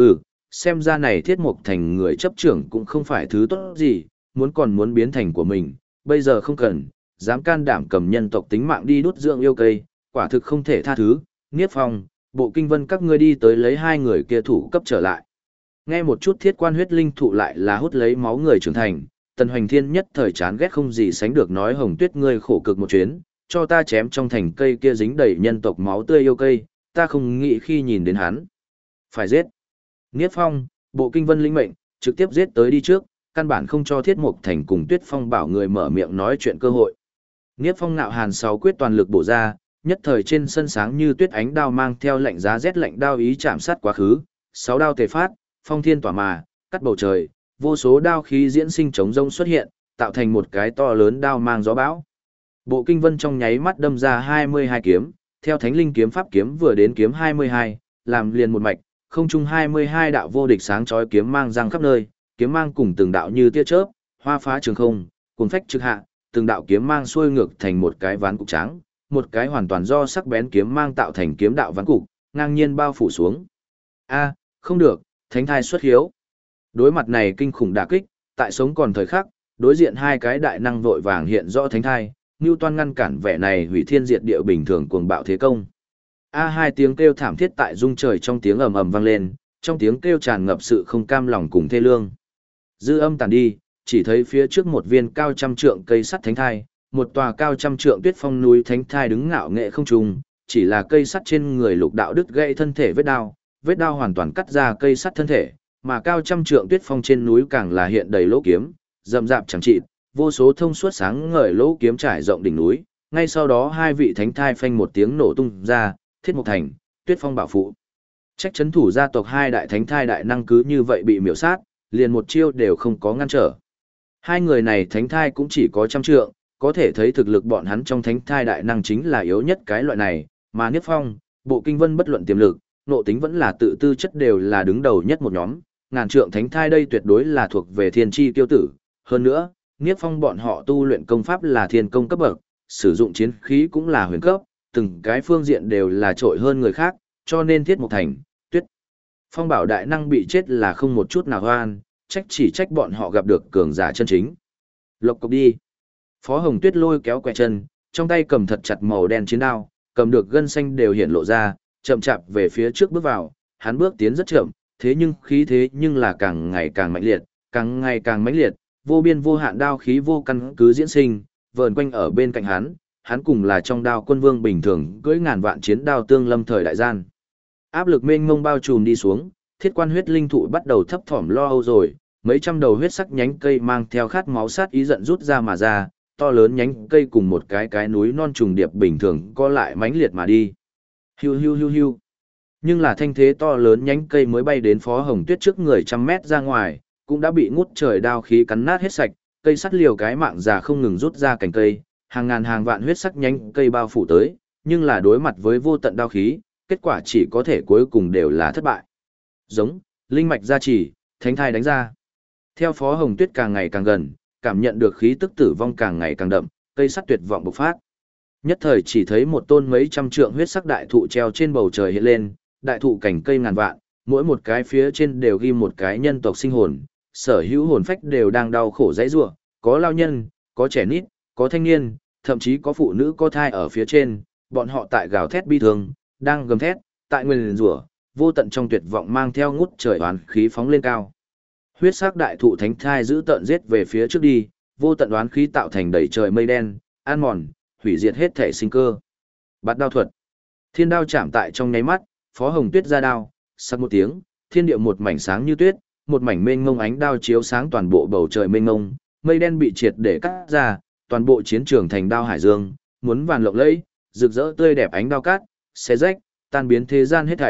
xem ra này thiết mục thành người chấp trưởng cũng không phải thứ tốt gì, muốn biến thành của mình, bây giờ không cần, dám can đảm cầm nhân tộc tính mạng đi đốt dưỡng yêu cây, quả thực không thể tha thứ. Niếp Phong, Bộ Kinh Vân các ngươi đi tới lấy hai người kia thủ cấp trở lại. Nghe một chút thiết quan huyết linh thụ lại là hút lấy máu người trưởng thành, Tần Hoành Thiên nhất thời chán ghét không gì sánh được, nói Hồng Tuyết ngươi khổ cực một chuyến, cho ta chém trong thành cây kia dính đầy nhân tộc máu tươi yêu cây, ta không nghĩ khi nhìn đến hắn. Phải giết. Niếp Phong, Bộ Kinh Vân lĩnh mệnh, trực tiếp giết tới đi trước, căn bản không cho Thiết Mục Thành cùng Tuyết Phong bảo người mở miệng nói chuyện cơ hội. Niếp Phong nạo hàn sáu quyết toàn lực bổ ra, nhất thời trên sân sáng như tuyết ánh đao mang theo lạnh giá rét lạnh đao ý chạm sát quá khứ, sáu đao tề phát, phong thiên tỏa mà, cắt bầu trời, vô số đao khí diễn sinh chống rông xuất hiện, tạo thành một cái to lớn đao mang gió bão. Bộ Kinh Vân trong nháy mắt đâm ra 22 kiếm, theo Thánh Linh kiếm pháp kiếm vừa đến kiếm 22, làm liền một mạch, không trung 22 đạo vô địch sáng chói kiếm mang răng khắp nơi, kiếm mang cùng từng đạo như tia chớp, hoa phá trường không, cuốn phách trực hạ, từng đạo kiếm mang xuôi ngược thành một cái ván cục trắng, một cái hoàn toàn do sắc bén kiếm mang tạo thành kiếm đạo ván cục, ngang nhiên bao phủ xuống. A, không được, thánh thai xuất hiếu. Đối mặt này kinh khủng đả kích, tại sống còn thời khắc, đối diện hai cái đại năng vội vàng hiện rõ thánh thai, Newton ngăn cản vẻ này hủy thiên diệt địa bình thường cuồng bạo thế công. A, hai tiếng kêu thảm thiết tại rung trời trong tiếng ầm ầm vang lên, trong tiếng kêu tràn ngập sự không cam lòng cùng thê lương. Dư âm tàn đi, chỉ thấy phía trước một viên cao trăm trượng cây sắt thánh thai, một tòa cao trăm trượng tuyết phong núi thánh thai đứng ngạo nghệ không trung, chỉ là cây sắt trên người lục đạo đứt gãy thân thể vết đao hoàn toàn cắt ra cây sắt thân thể, mà cao trăm trượng tuyết phong trên núi càng là hiện đầy lỗ kiếm, rậm rạp chẳng chịt, vô số thông suốt sáng ngời lỗ kiếm trải rộng đỉnh núi, ngay sau đó hai vị thánh thai phanh một tiếng nổ tung ra, Thiết Mục Thành, Tuyết Phong bảo phụ. Trách chấn thủ gia tộc hai đại thánh thai đại năng cứ như vậy bị miểu sát, liền một chiêu đều không có ngăn trở. Hai người này thánh thai cũng chỉ có trăm trượng, có thể thấy thực lực bọn hắn trong thánh thai đại năng chính là yếu nhất cái loại này, mà Niếp Phong, Bộ Kinh Vân bất luận tiềm lực, nộ tính vẫn là tự tư chất đều là đứng đầu nhất một nhóm, ngàn trượng thánh thai đây tuyệt đối là thuộc về thiên chi tiêu tử. Hơn nữa, Niếp Phong bọn họ tu luyện công pháp là thiên công cấp bậc, sử dụng chiến khí cũng là huyền cấp, từng cái phương diện đều là trội hơn người khác, cho nên Thiết Mục Thành, Tuyết Phong bảo đại năng bị chết là không một chút nào hoan, trách bọn họ gặp được cường giả chân chính. Lộc cộc đi. Phó Hồng Tuyết lôi kéo quẹ chân, trong tay cầm thật chặt màu đen chiến đao, cầm được gân xanh đều hiện lộ ra, chậm chạp về phía trước bước vào, hắn bước tiến rất chậm, thế nhưng khí thế nhưng là càng ngày càng mãnh liệt, càng ngày càng mãnh liệt, vô biên vô hạn đao khí vô căn cứ diễn sinh, vờn quanh ở bên cạnh hắn cùng là trong đao quân vương bình thường, cưỡi ngàn vạn chiến đao tương lâm thời đại gian. Áp lực mênh mông bao trùm đi xuống, thiết quan huyết linh thụ bắt đầu thấp thỏm lo âu rồi, mấy trăm đầu huyết sắc nhánh cây mang theo khát máu sát ý giận rút ra mà ra, to lớn nhánh cây cùng một cái núi non trùng điệp bình thường co lại mãnh liệt mà đi. Hiu hiu hiu hiu. Nhưng là thanh thế to lớn nhánh cây mới bay đến Phó Hồng Tuyết trước người trăm mét ra ngoài, cũng đã bị ngút trời đao khí cắn nát hết sạch, cây sắt liều cái mạng già không ngừng rút ra cành cây, hàng ngàn hàng vạn huyết sắc nhánh cây bao phủ tới, nhưng là đối mặt với vô tận đao khí, kết quả chỉ có thể cuối cùng đều là thất bại. Giống, linh mạch gia trì, thánh thai đánh ra. Theo Phó Hồng Tuyết càng ngày càng gần, cảm nhận được khí tức tử vong càng ngày càng đậm, cây sắt tuyệt vọng bộc phát. Nhất thời chỉ thấy một tôn mấy trăm trượng huyết sắc đại thụ treo trên bầu trời hiện lên, đại thụ cành cây ngàn vạn, mỗi một cái phía trên đều ghi một cái nhân tộc sinh hồn, sở hữu hồn phách đều đang đau khổ dãy rủa, có lao nhân, có trẻ nít, có thanh niên, thậm chí có phụ nữ có thai ở phía trên, bọn họ tại gào thét bi thương, đang gầm thét, tại nguyền rủa, vô tận trong tuyệt vọng mang theo ngút trời oán khí phóng lên cao. Huyết sắc đại thụ thánh thai giữ tận giết về phía trước đi, vô tận oán khí tạo thành đầy trời mây đen, an mòn, hủy diệt hết thể sinh cơ. Bát đao thuật. Thiên đao chạm tại trong nháy mắt, Phó Hồng Tuyết ra đao, sắc một tiếng, thiên địa một mảnh sáng như tuyết, một mảnh mênh mông ánh đao chiếu sáng toàn bộ bầu trời mênh mông, mây đen bị triệt để cắt ra, toàn bộ chiến trường thành đao hải dương, muốn vàn lộng lẫy, rực rỡ tươi đẹp ánh đao cát, xé rách, tan biến thế gian hết thảy,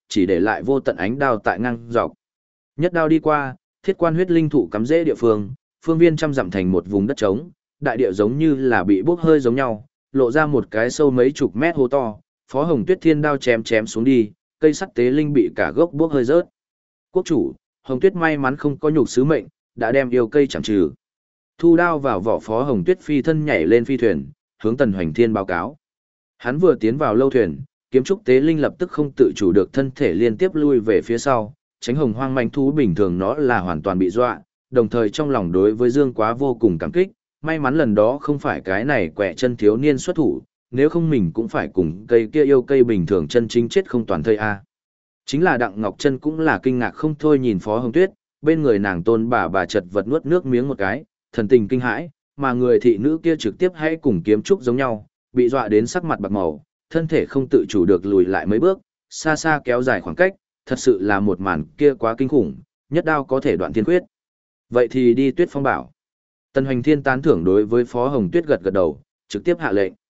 chỉ để lại vô tận ánh đao tại ngang dọc. Nhất đao đi qua, thiết quan huyết linh thụ cắm rễ địa phương, phương viên trăm dặm thành một vùng đất trống, đại địa giống như là bị bốc hơi giống nhau, lộ ra một cái sâu mấy chục mét hố to, Phó Hồng Tuyết thiên đao chém chém xuống đi, cây sắt tế linh bị cả gốc bốc hơi rớt. Quốc chủ, Hồng Tuyết may mắn không có nhục sứ mệnh, đã đem yêu cây chẳng trừ. Thu đao vào vỏ Phó Hồng Tuyết phi thân nhảy lên phi thuyền, hướng Tần Hoành Thiên báo cáo. Hắn vừa tiến vào lâu thuyền, kiếm trúc tế linh lập tức không tự chủ được thân thể liên tiếp lui về phía sau, tránh hồng hoang manh thú bình thường nó là hoàn toàn bị dọa, đồng thời trong lòng đối với Dương Quá vô cùng cảm kích, may mắn lần đó không phải cái này quẹ chân thiếu niên xuất thủ, nếu không mình cũng phải cùng cây kia yêu cây bình thường chân chính chết không toàn thây a. Chính là Đặng Ngọc Trân cũng là kinh ngạc không thôi nhìn Phó Hồng Tuyết, bên người nàng tôn bà chật vật nuốt nước miếng một cái, thần tình kinh hãi, mà người thị nữ kia trực tiếp hãy cùng kiếm trúc giống nhau, bị dọa đến sắc mặt bạc màu, thân thể không tự chủ được lùi lại mấy bước, xa xa kéo dài khoảng cách, thật sự là một màn kia quá kinh khủng, nhất đao có thể đoạn thiên quyết. Vậy thì đi Tuyết Phong Bảo. Tần Hoành Thiên tán thưởng đối với Phó Hồng Tuyết gật gật đầu, trực tiếp hạ lệnh.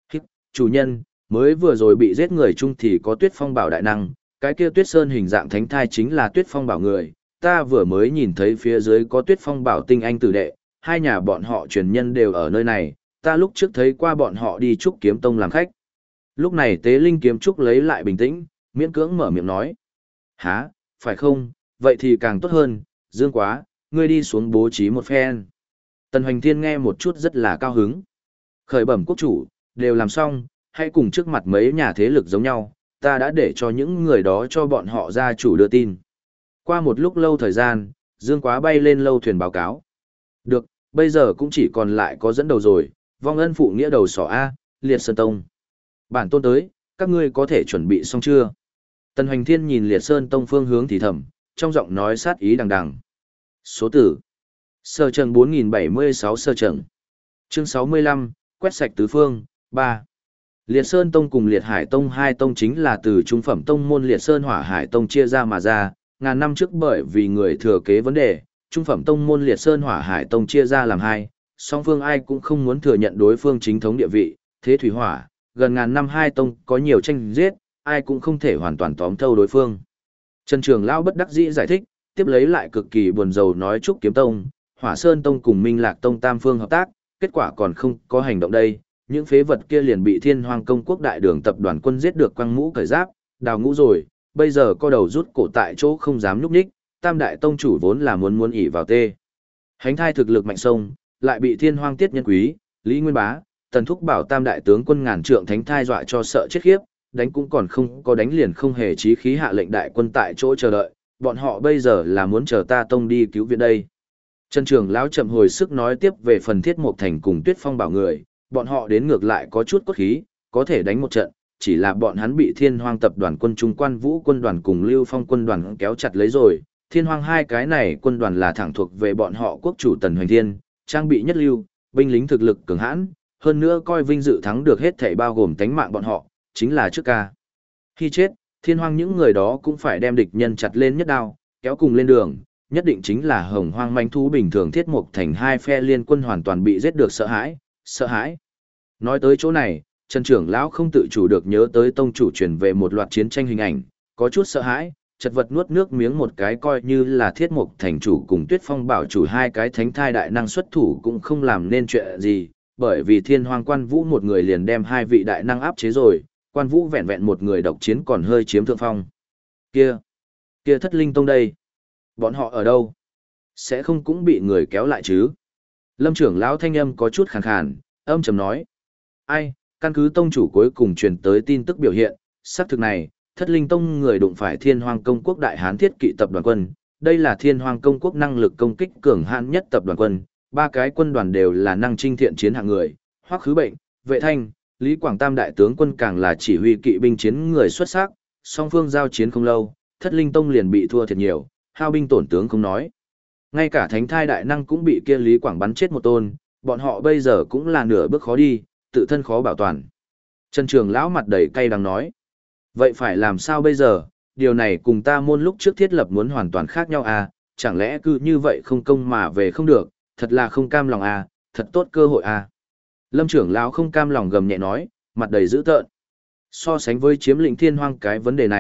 Chủ nhân, mới vừa rồi bị giết người chung thì có Tuyết Phong Bảo đại năng, cái kia Tuyết Sơn hình dạng thánh thai chính là Tuyết Phong Bảo người, ta vừa mới nhìn thấy phía dưới có Tuyết Phong Bảo tinh anh tử đệ, hai nhà bọn họ truyền nhân đều ở nơi này, ta lúc trước thấy qua bọn họ đi Trúc Kiếm Tông làm khách. Lúc này Tế Linh Kiếm Trúc lấy lại bình tĩnh, miễn cưỡng mở miệng nói. Hả, phải không, vậy thì càng tốt hơn, Dương Quá, ngươi đi xuống bố trí một phen. Tần Hoành Thiên nghe một chút rất là cao hứng. Khởi bẩm quốc chủ, đều làm xong, hãy cùng trước mặt mấy nhà thế lực giống nhau, ta đã để cho những người đó cho bọn họ gia chủ đưa tin. Qua một lúc lâu thời gian, Dương Quá bay lên lâu thuyền báo cáo. Được, bây giờ cũng chỉ còn lại có dẫn đầu rồi, vong ân phụ nghĩa đầu sỏ A, Liệt Sơn Tông. Bản tôn tới, các ngươi có thể chuẩn bị xong chưa? Tần Hoành Thiên nhìn Liệt Sơn Tông phương hướng thì thầm, trong giọng nói sát ý đằng đằng. Số tử. Sơ trần 4076 sơ trần. Chương 65, quét sạch tứ phương, 3. Liệt Sơn Tông cùng Liệt Hải Tông hai tông chính là từ trung phẩm tông môn Liệt Sơn Hỏa Hải Tông chia ra mà ra, ngàn năm trước bởi vì người thừa kế vấn đề, trung phẩm tông môn Liệt Sơn Hỏa Hải Tông chia ra làm hai, song phương ai cũng không muốn thừa nhận đối phương chính thống địa vị, thế thủy hỏa, gần ngàn năm hai tông có nhiều tranh giết, ai cũng không thể hoàn toàn tóm thâu đối phương. Trần Trường Lão bất đắc dĩ giải thích, tiếp lấy lại cực kỳ buồn rầu nói Trúc Kiếm Tông, Hỏa Sơn Tông cùng Minh Lạc Tông tam phương hợp tác, kết quả còn không có hành động đây, những phế vật kia liền bị Thiên Hoang Công Quốc đại đường tập đoàn quân giết được quăng mũ cởi giáp, đào ngũ rồi, bây giờ co đầu rút cổ tại chỗ không dám nhúc nhích, tam đại tông chủ vốn là muốn ỷ vào tê. Hánh thai thực lực mạnh sông, lại bị Thiên Hoang Tiết Nhân Quý, Lý Nguyên Bá, Tần Thúc Bảo tam đại tướng quân ngàn trượng thánh thai dọa cho sợ chết khiếp, đánh cũng còn không có đánh liền không hề chí khí hạ lệnh đại quân tại chỗ chờ đợi, bọn họ bây giờ là muốn chờ ta tông đi cứu viện đây. Trần Trường Lão chậm hồi sức nói tiếp về phần Thiết Mộc Thành cùng Tuyết Phong Bảo người, bọn họ đến ngược lại có chút cốt khí, có thể đánh một trận, chỉ là bọn hắn bị Thiên Hoang tập đoàn quân Trung Quan Vũ quân đoàn cùng Lưu Phong quân đoàn kéo chặt lấy rồi. Thiên Hoang hai cái này quân đoàn là thẳng thuộc về bọn họ quốc chủ Tần Hoành Thiên, trang bị nhất lưu, binh lính thực lực cường hãn, hơn nữa coi vinh dự thắng được hết thảy bao gồm tánh mạng bọn họ, chính là trước ca. Khi chết, Thiên Hoang những người đó cũng phải đem địch nhân chặt lên nhất đao, kéo cùng lên đường, nhất định chính là hồng hoang manh thú bình thường Thiết Mộc Thành hai phe liên quân hoàn toàn bị giết được sợ hãi. Nói tới chỗ này, Trần Trưởng Lão không tự chủ được nhớ tới tông chủ truyền về một loạt chiến tranh hình ảnh, có chút sợ hãi, chật vật nuốt nước miếng một cái coi như là Thiết Mộc Thành chủ cùng Tuyết Phong Bảo chủ hai cái thánh thai đại năng xuất thủ cũng không làm nên chuyện gì, bởi vì Thiên Hoang Quan Vũ một người liền đem hai vị đại năng áp chế rồi, Quan Vũ vẹn vẹn một người độc chiến còn hơi chiếm thượng phong. Kia Thất Linh Tông đây, bọn họ ở đâu? Sẽ không cũng bị người kéo lại chứ? Lâm Trưởng Lão thanh âm có chút khàn khàn, âm trầm nói. Ai, căn cứ tông chủ cuối cùng truyền tới tin tức biểu hiện, xác thực này, Thất Linh Tông người đụng phải Thiên Hoang Công Quốc Đại Hán Thiết Kỵ tập đoàn quân, đây là Thiên Hoang Công Quốc năng lực công kích cường hãn nhất tập đoàn quân, ba cái quân đoàn đều là năng trinh thiện chiến hạng người, Hoắc Khứ Bệnh, Vệ Thanh, Lý Quảng Tam đại tướng quân càng là chỉ huy kỵ binh chiến người xuất sắc, song phương giao chiến không lâu, Thất Linh Tông liền bị thua thiệt nhiều, hao binh tổn tướng không nói. Ngay cả thánh thai đại năng cũng bị kia Lý Quảng bắn chết một tôn, bọn họ bây giờ cũng là nửa bước khó đi, tự thân khó bảo toàn. Trần Trường Lão mặt đầy cay đắng nói. Vậy phải làm sao bây giờ, điều này cùng ta môn lúc trước thiết lập muốn hoàn toàn khác nhau à, chẳng lẽ cứ như vậy không công mà về không được, thật là không cam lòng à, thật tốt cơ hội à. Lâm Trưởng Lão không cam lòng gầm nhẹ nói, mặt đầy dữ tợn. So sánh với chiếm lĩnh Thiên Hoang cái vấn đề này,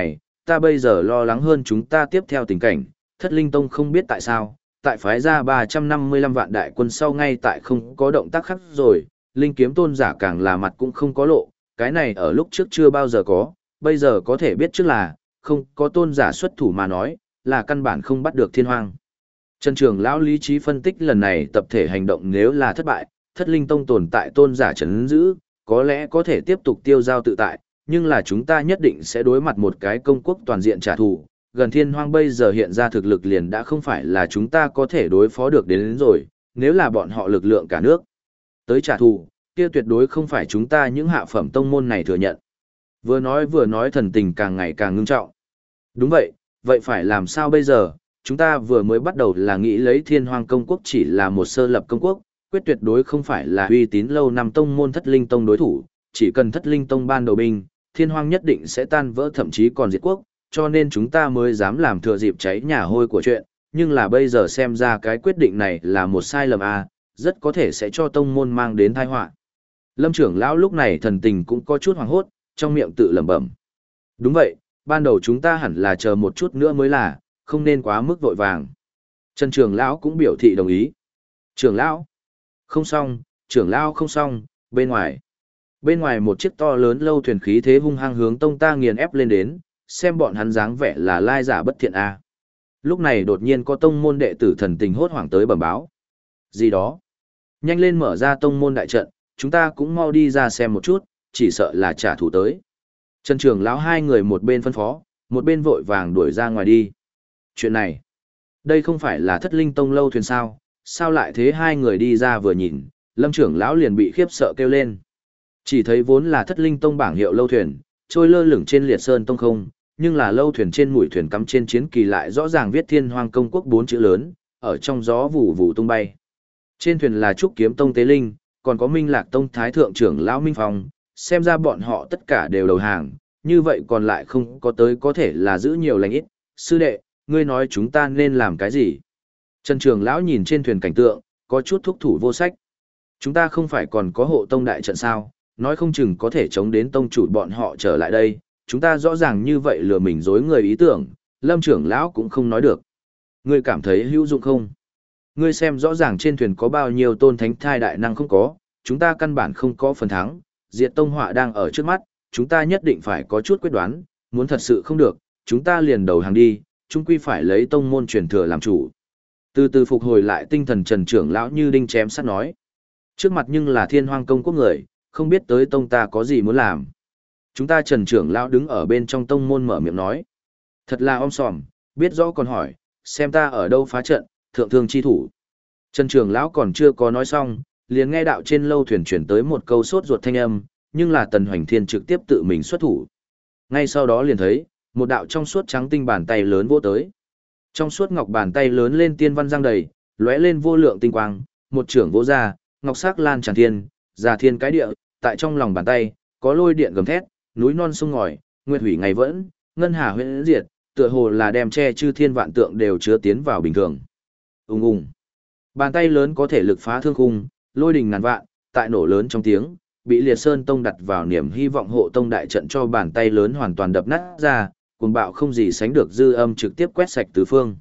ta bây giờ lo lắng hơn chúng ta tiếp theo tình cảnh, Thất Linh Tông không biết tại sao, tại phái ra 355 vạn đại quân sau ngay tại không có động tác khác rồi, Linh Kiếm Tôn giả càng là mặt cũng không có lộ, cái này ở lúc trước chưa bao giờ có, bây giờ có thể biết trước là, không có tôn giả xuất thủ mà nói, là căn bản không bắt được Thiên Hoang. Trần Trường lão lý trí phân tích lần này tập thể hành động nếu là thất bại, Thất Linh Tông tồn tại tôn giả trấn giữ, có lẽ có thể tiếp tục tiêu giao tự tại, nhưng là chúng ta nhất định sẽ đối mặt một cái công quốc toàn diện trả thù. Gần Thiên Hoang bây giờ hiện ra thực lực liền đã không phải là chúng ta có thể đối phó được đến rồi, nếu là bọn họ lực lượng cả nước tới trả thù, kia tuyệt đối không phải chúng ta những hạ phẩm tông môn này thừa nhận. Vừa nói thần tình càng ngày càng ngưng trọng. Đúng vậy, vậy phải làm sao bây giờ? Chúng ta vừa mới bắt đầu là nghĩ lấy Thiên Hoang công quốc chỉ là một sơ lập công quốc, quyết tuyệt đối không phải là uy tín lâu năm tông môn Thất Linh Tông đối thủ, chỉ cần Thất Linh Tông ban đầu binh, Thiên Hoang nhất định sẽ tan vỡ thậm chí còn diệt quốc, cho nên chúng ta mới dám làm thừa dịp cháy nhà hôi của chuyện, nhưng là bây giờ xem ra cái quyết định này là một sai lầm rất có thể sẽ cho tông môn mang đến tai họa. Lâm trưởng lão lúc này thần tình cũng có chút hoảng hốt, trong miệng tự lẩm bẩm. Đúng vậy, ban đầu chúng ta hẳn là chờ một chút nữa mới là, không nên quá mức vội vàng. Trần trưởng lão cũng biểu thị đồng ý. Trưởng lão, không xong, trưởng lão không xong, bên ngoài. Bên ngoài một chiếc to lớn lâu thuyền khí thế hung hăng hướng tông ta nghiền ép lên đến, xem bọn hắn dáng vẻ là lai giả bất thiện Lúc này đột nhiên có tông môn đệ tử thần tình hốt hoảng tới bẩm báo. Gì đó? Nhanh lên mở ra tông môn đại trận, chúng ta cũng mau đi ra xem một chút, chỉ sợ là trả thù tới. Trần trưởng lão hai người một bên phân phó, một bên vội vàng đuổi ra ngoài đi. Chuyện này, đây không phải là Thất Linh Tông lâu thuyền sao? Sao lại thế? Hai người đi ra vừa nhìn, Lâm trưởng lão liền bị khiếp sợ kêu lên. Chỉ thấy vốn là Thất Linh Tông bảng hiệu lâu thuyền, trôi lơ lửng trên liệt sơn tông không, nhưng là lâu thuyền trên mũi thuyền cắm trên chiến kỳ lại rõ ràng viết Thiên Hoang công quốc 4 chữ lớn, ở trong gió vụ vụ tung bay. Trên thuyền là Trúc Kiếm Tông Tế Linh, còn có Minh Lạc Tông Thái Thượng trưởng lão Minh Phong, xem ra bọn họ tất cả đều đầu hàng, như vậy còn lại không có tới có thể là giữ nhiều lành ít. Sư đệ, ngươi nói chúng ta nên làm cái gì? Trần trưởng lão nhìn trên thuyền cảnh tượng, có chút thúc thủ vô sách. Chúng ta không phải còn có hộ tông đại trận sao, nói không chừng có thể chống đến tông chủ bọn họ trở lại đây, chúng ta rõ ràng như vậy lừa mình dối người ý tưởng, Lâm trưởng lão cũng không nói được. Ngươi cảm thấy hữu dụng không? Ngươi xem rõ ràng trên thuyền có bao nhiêu tôn thánh thai đại năng không có, chúng ta căn bản không có phần thắng, diệt tông họa đang ở trước mắt, chúng ta nhất định phải có chút quyết đoán, muốn thật sự không được, chúng ta liền đầu hàng đi, chung quy phải lấy tông môn truyền thừa làm chủ. Từ từ phục hồi lại tinh thần Trần trưởng lão như đinh chém sắt nói. Trước mặt nhưng là Thiên Hoang công quốc người, không biết tới tông ta có gì muốn làm. Chúng ta Trần trưởng lão đứng ở bên trong tông môn mở miệng nói. Thật là om sòm, biết rõ còn hỏi, xem ta ở đâu phá trận, thượng thương chi thủ. Trần trưởng lão còn chưa có nói xong, liền nghe đạo trên lâu thuyền chuyển tới một câu sốt ruột thanh âm, nhưng là Tần Hoành Thiên trực tiếp tự mình xuất thủ. Ngay sau đó liền thấy, một đạo trong suốt trắng tinh bàn tay lớn vỗ tới. Trong suốt ngọc bàn tay lớn lên tiên văn giang đầy, lóe lên vô lượng tinh quang, một trưởng vỗ ra, ngọc sắc lan tràn thiên, già thiên cái địa, tại trong lòng bàn tay, có lôi điện gầm thét, núi non sông ngòi, nguyệt hủy ngày vẫn, ngân hà huyễn diệt, tựa hồ là đem che chư thiên vạn tượng đều chứa tiến vào bình thường. Ùng ùng. Bàn tay lớn có thể lực phá thương khung, lôi đình ngàn vạn, tại nổ lớn trong tiếng, bị Liệt Sơn Tông đặt vào niềm hy vọng hộ tông đại trận cho bàn tay lớn hoàn toàn đập nát ra, cuồng bạo không gì sánh được dư âm trực tiếp quét sạch tứ phương.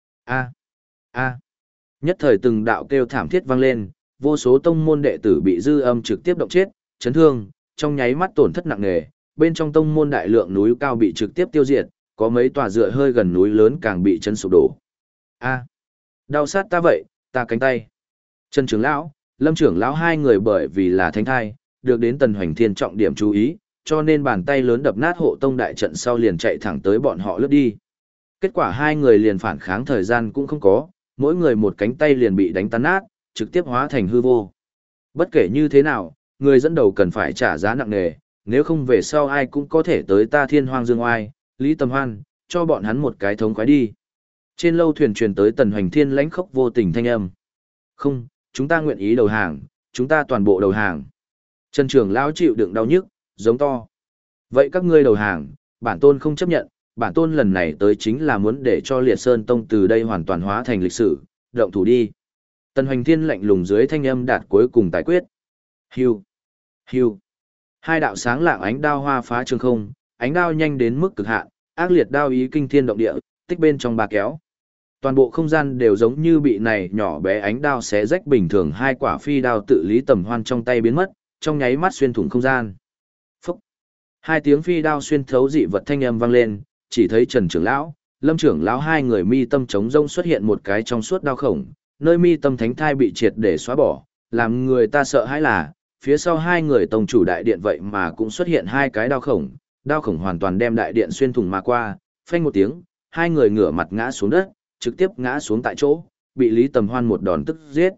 A a. Nhất thời từng đạo kêu thảm thiết vang lên, vô số tông môn đệ tử bị dư âm trực tiếp động chết, chấn thương, trong nháy mắt tổn thất nặng nề, bên trong tông môn đại lượng núi cao bị trực tiếp tiêu diệt, có mấy tòa dựa hơi gần núi lớn càng bị chấn sụp đổ. A, đau sát ta vậy, ta cánh tay. Trần trưởng lão, Lâm trưởng lão hai người bởi vì là thánh thai, được đến Tần Hoành Thiên trọng điểm chú ý, cho nên bàn tay lớn đập nát hộ tông đại trận sau liền chạy thẳng tới bọn họ lướt đi. Kết quả hai người liền phản kháng thời gian cũng không có, mỗi người một cánh tay liền bị đánh tan nát, trực tiếp hóa thành hư vô. Bất kể như thế nào, người dẫn đầu cần phải trả giá nặng nề, nếu không về sau ai cũng có thể tới ta Thiên Hoang Dương Oai, Lý Tâm Hoan, cho bọn hắn một cái thống khoái đi. Trên lâu thuyền truyền tới Tần Hoành Thiên lãnh khốc vô tình thanh âm. Không, chúng ta nguyện ý đầu hàng, chúng ta toàn bộ đầu hàng. Trần trưởng lão chịu đựng đau nhức, giống to. Vậy các ngươi đầu hàng, bản tôn không chấp nhận, bản tôn lần này tới chính là muốn để cho Liệt Sơn Tông từ đây hoàn toàn hóa thành lịch sử, động thủ đi. Tần Hoành Thiên lạnh lùng dưới thanh âm đạt cuối cùng tài quyết. Hưu, hưu. Hai đạo sáng lạng ánh đao hoa phá trường không, ánh đao nhanh đến mức cực hạn, ác liệt đao ý kinh thiên động địa, tích bên trong ba kéo. Toàn bộ không gian đều giống như bị này nhỏ bé ánh đao xé rách bình thường, hai quả phi đao tự Lý Tầm Hoan trong tay biến mất, trong nháy mắt xuyên thủng không gian. Phúc! Hai tiếng phi đao xuyên thấu dị vật thanh âm vang lên, chỉ thấy Trần trưởng lão, Lâm trưởng lão hai người mi tâm trống rông xuất hiện một cái trong suốt đao khổng, nơi mi tâm thánh thai bị triệt để xóa bỏ, làm người ta sợ hãi là, phía sau hai người tông chủ đại điện vậy mà cũng xuất hiện hai cái đao khổng hoàn toàn đem đại điện xuyên thủng mà qua, phanh một tiếng, hai người ngửa mặt ngã xuống đất, trực tiếp ngã xuống tại chỗ, bị Lý Tầm Hoan một đòn tức giết.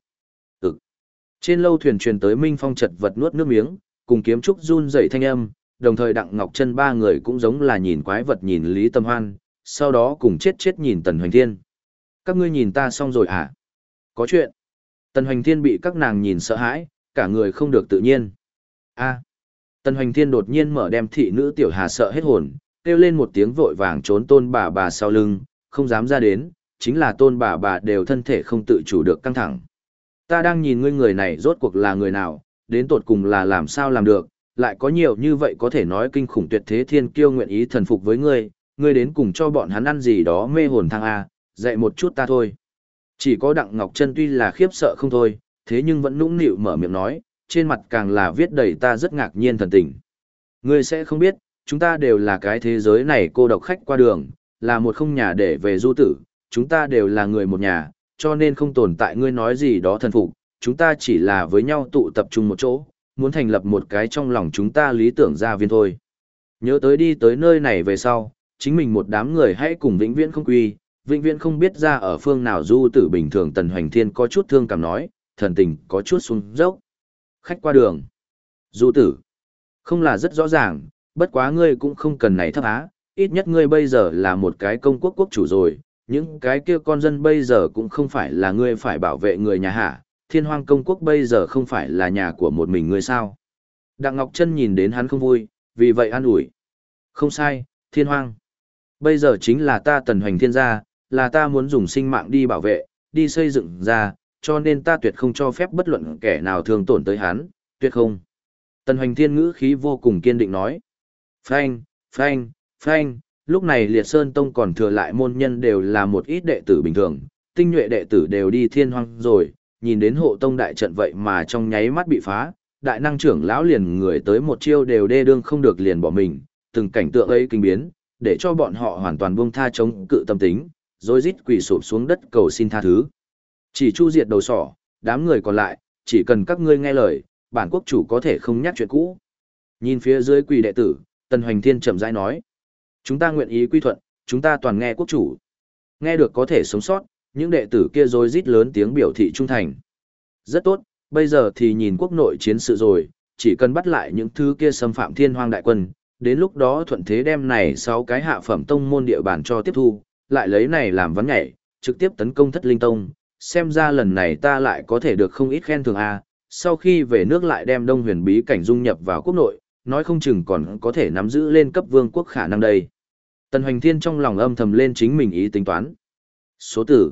Trên lâu thuyền truyền tới Minh Phong chật vật nuốt nước miếng, cùng kiếm trúc run rẩy thanh âm, đồng thời Đặng Ngọc Chân ba người cũng giống là nhìn quái vật nhìn Lý Tầm Hoan, sau đó cùng chết nhìn Tần Hoành Thiên. Các ngươi nhìn ta xong rồi à? Có chuyện. Tần Hoành Thiên bị các nàng nhìn sợ hãi, cả người không được tự nhiên. A. Tần Hoành Thiên đột nhiên mở đem thị nữ Tiểu Hà sợ hết hồn, kêu lên một tiếng vội vàng trốn Tôn bà sau lưng, không dám ra đến, chính là Tôn bà đều thân thể không tự chủ được căng thẳng. Ta đang nhìn ngươi người này rốt cuộc là người nào, đến tột cùng là làm sao làm được, lại có nhiều như vậy có thể nói kinh khủng tuyệt thế thiên kiêu nguyện ý thần phục với ngươi, ngươi đến cùng cho bọn hắn ăn gì đó mê hồn thang A, dạy một chút ta thôi. Chỉ có Đặng Ngọc Chân tuy là khiếp sợ không thôi, thế nhưng vẫn nũng nịu mở miệng nói, trên mặt càng là viết đầy ta rất ngạc nhiên thần tình. Ngươi sẽ không biết, chúng ta đều là cái thế giới này cô độc khách qua đường, là một không nhà để về du tử, chúng ta đều là người một nhà, cho nên không tồn tại ngươi nói gì đó thần phục, chúng ta chỉ là với nhau tụ tập trung một chỗ, muốn thành lập một cái trong lòng chúng ta lý tưởng gia viên thôi. Nhớ tới đi tới nơi này về sau, chính mình một đám người hãy cùng vĩnh viễn không quy, vĩnh viễn không biết ra ở phương nào du tử bình thường. Tần Hoành Thiên có chút thương cảm nói, thần tình có chút xuống dốc. Khách qua đường. Du tử. Không là rất rõ ràng, bất quá ngươi cũng không cần này thấp á, ít nhất ngươi bây giờ là một cái công quốc quốc chủ rồi, những cái kia con dân bây giờ cũng không phải là ngươi phải bảo vệ người nhà hả, Thiên Hoang công quốc bây giờ không phải là nhà của một mình ngươi sao. Đặng Ngọc Chân nhìn đến hắn không vui, vì vậy an ủi. Không sai, Thiên Hoang. Bây giờ chính là ta Tần Hoành Thiên gia, là ta muốn dùng sinh mạng đi bảo vệ, đi xây dựng ra, cho nên ta tuyệt không cho phép bất luận kẻ nào thương tổn tới hắn, tuyệt không. Tần Hoành Thiên ngữ khí vô cùng kiên định nói. Phanh, phanh, phanh, lúc này Liệt Sơn Tông còn thừa lại môn nhân đều là một ít đệ tử bình thường, tinh nhuệ đệ tử đều đi Thiên Hoang rồi, nhìn đến hộ tông đại trận vậy mà trong nháy mắt bị phá, đại năng trưởng lão liền người tới một chiêu đều đê đương không được liền bỏ mình, từng cảnh tượng ấy kinh biến, để cho bọn họ hoàn toàn buông tha chống cự tâm tính, rồi rít quỳ sụp xuống đất cầu xin tha thứ. Chỉ chu diệt đầu sỏ, đám người còn lại, chỉ cần các ngươi nghe lời, bản quốc chủ có thể không nhắc chuyện cũ. Nhìn phía dưới quỳ đệ tử, Tần Hoành Thiên chậm rãi nói. Chúng ta nguyện ý quy thuận, chúng ta toàn nghe quốc chủ. Nghe được có thể sống sót, những đệ tử kia rồi rít lớn tiếng biểu thị trung thành. Rất tốt, bây giờ thì nhìn quốc nội chiến sự rồi, chỉ cần bắt lại những thứ kia xâm phạm Thiên Hoang đại quân, đến lúc đó thuận thế đem này 6 cái hạ phẩm tông môn địa bàn cho tiếp thu, lại lấy này làm ván nhảy, trực tiếp tấn công Thất Linh Tông, xem ra lần này ta lại có thể được không ít khen thưởng a. Sau khi về nước lại đem Đông Huyền bí cảnh dung nhập vào quốc nội, nói không chừng còn có thể nắm giữ lên cấp vương quốc khả năng đây. Tần Hoành Thiên trong lòng âm thầm lên chính mình ý tính toán. Số tử.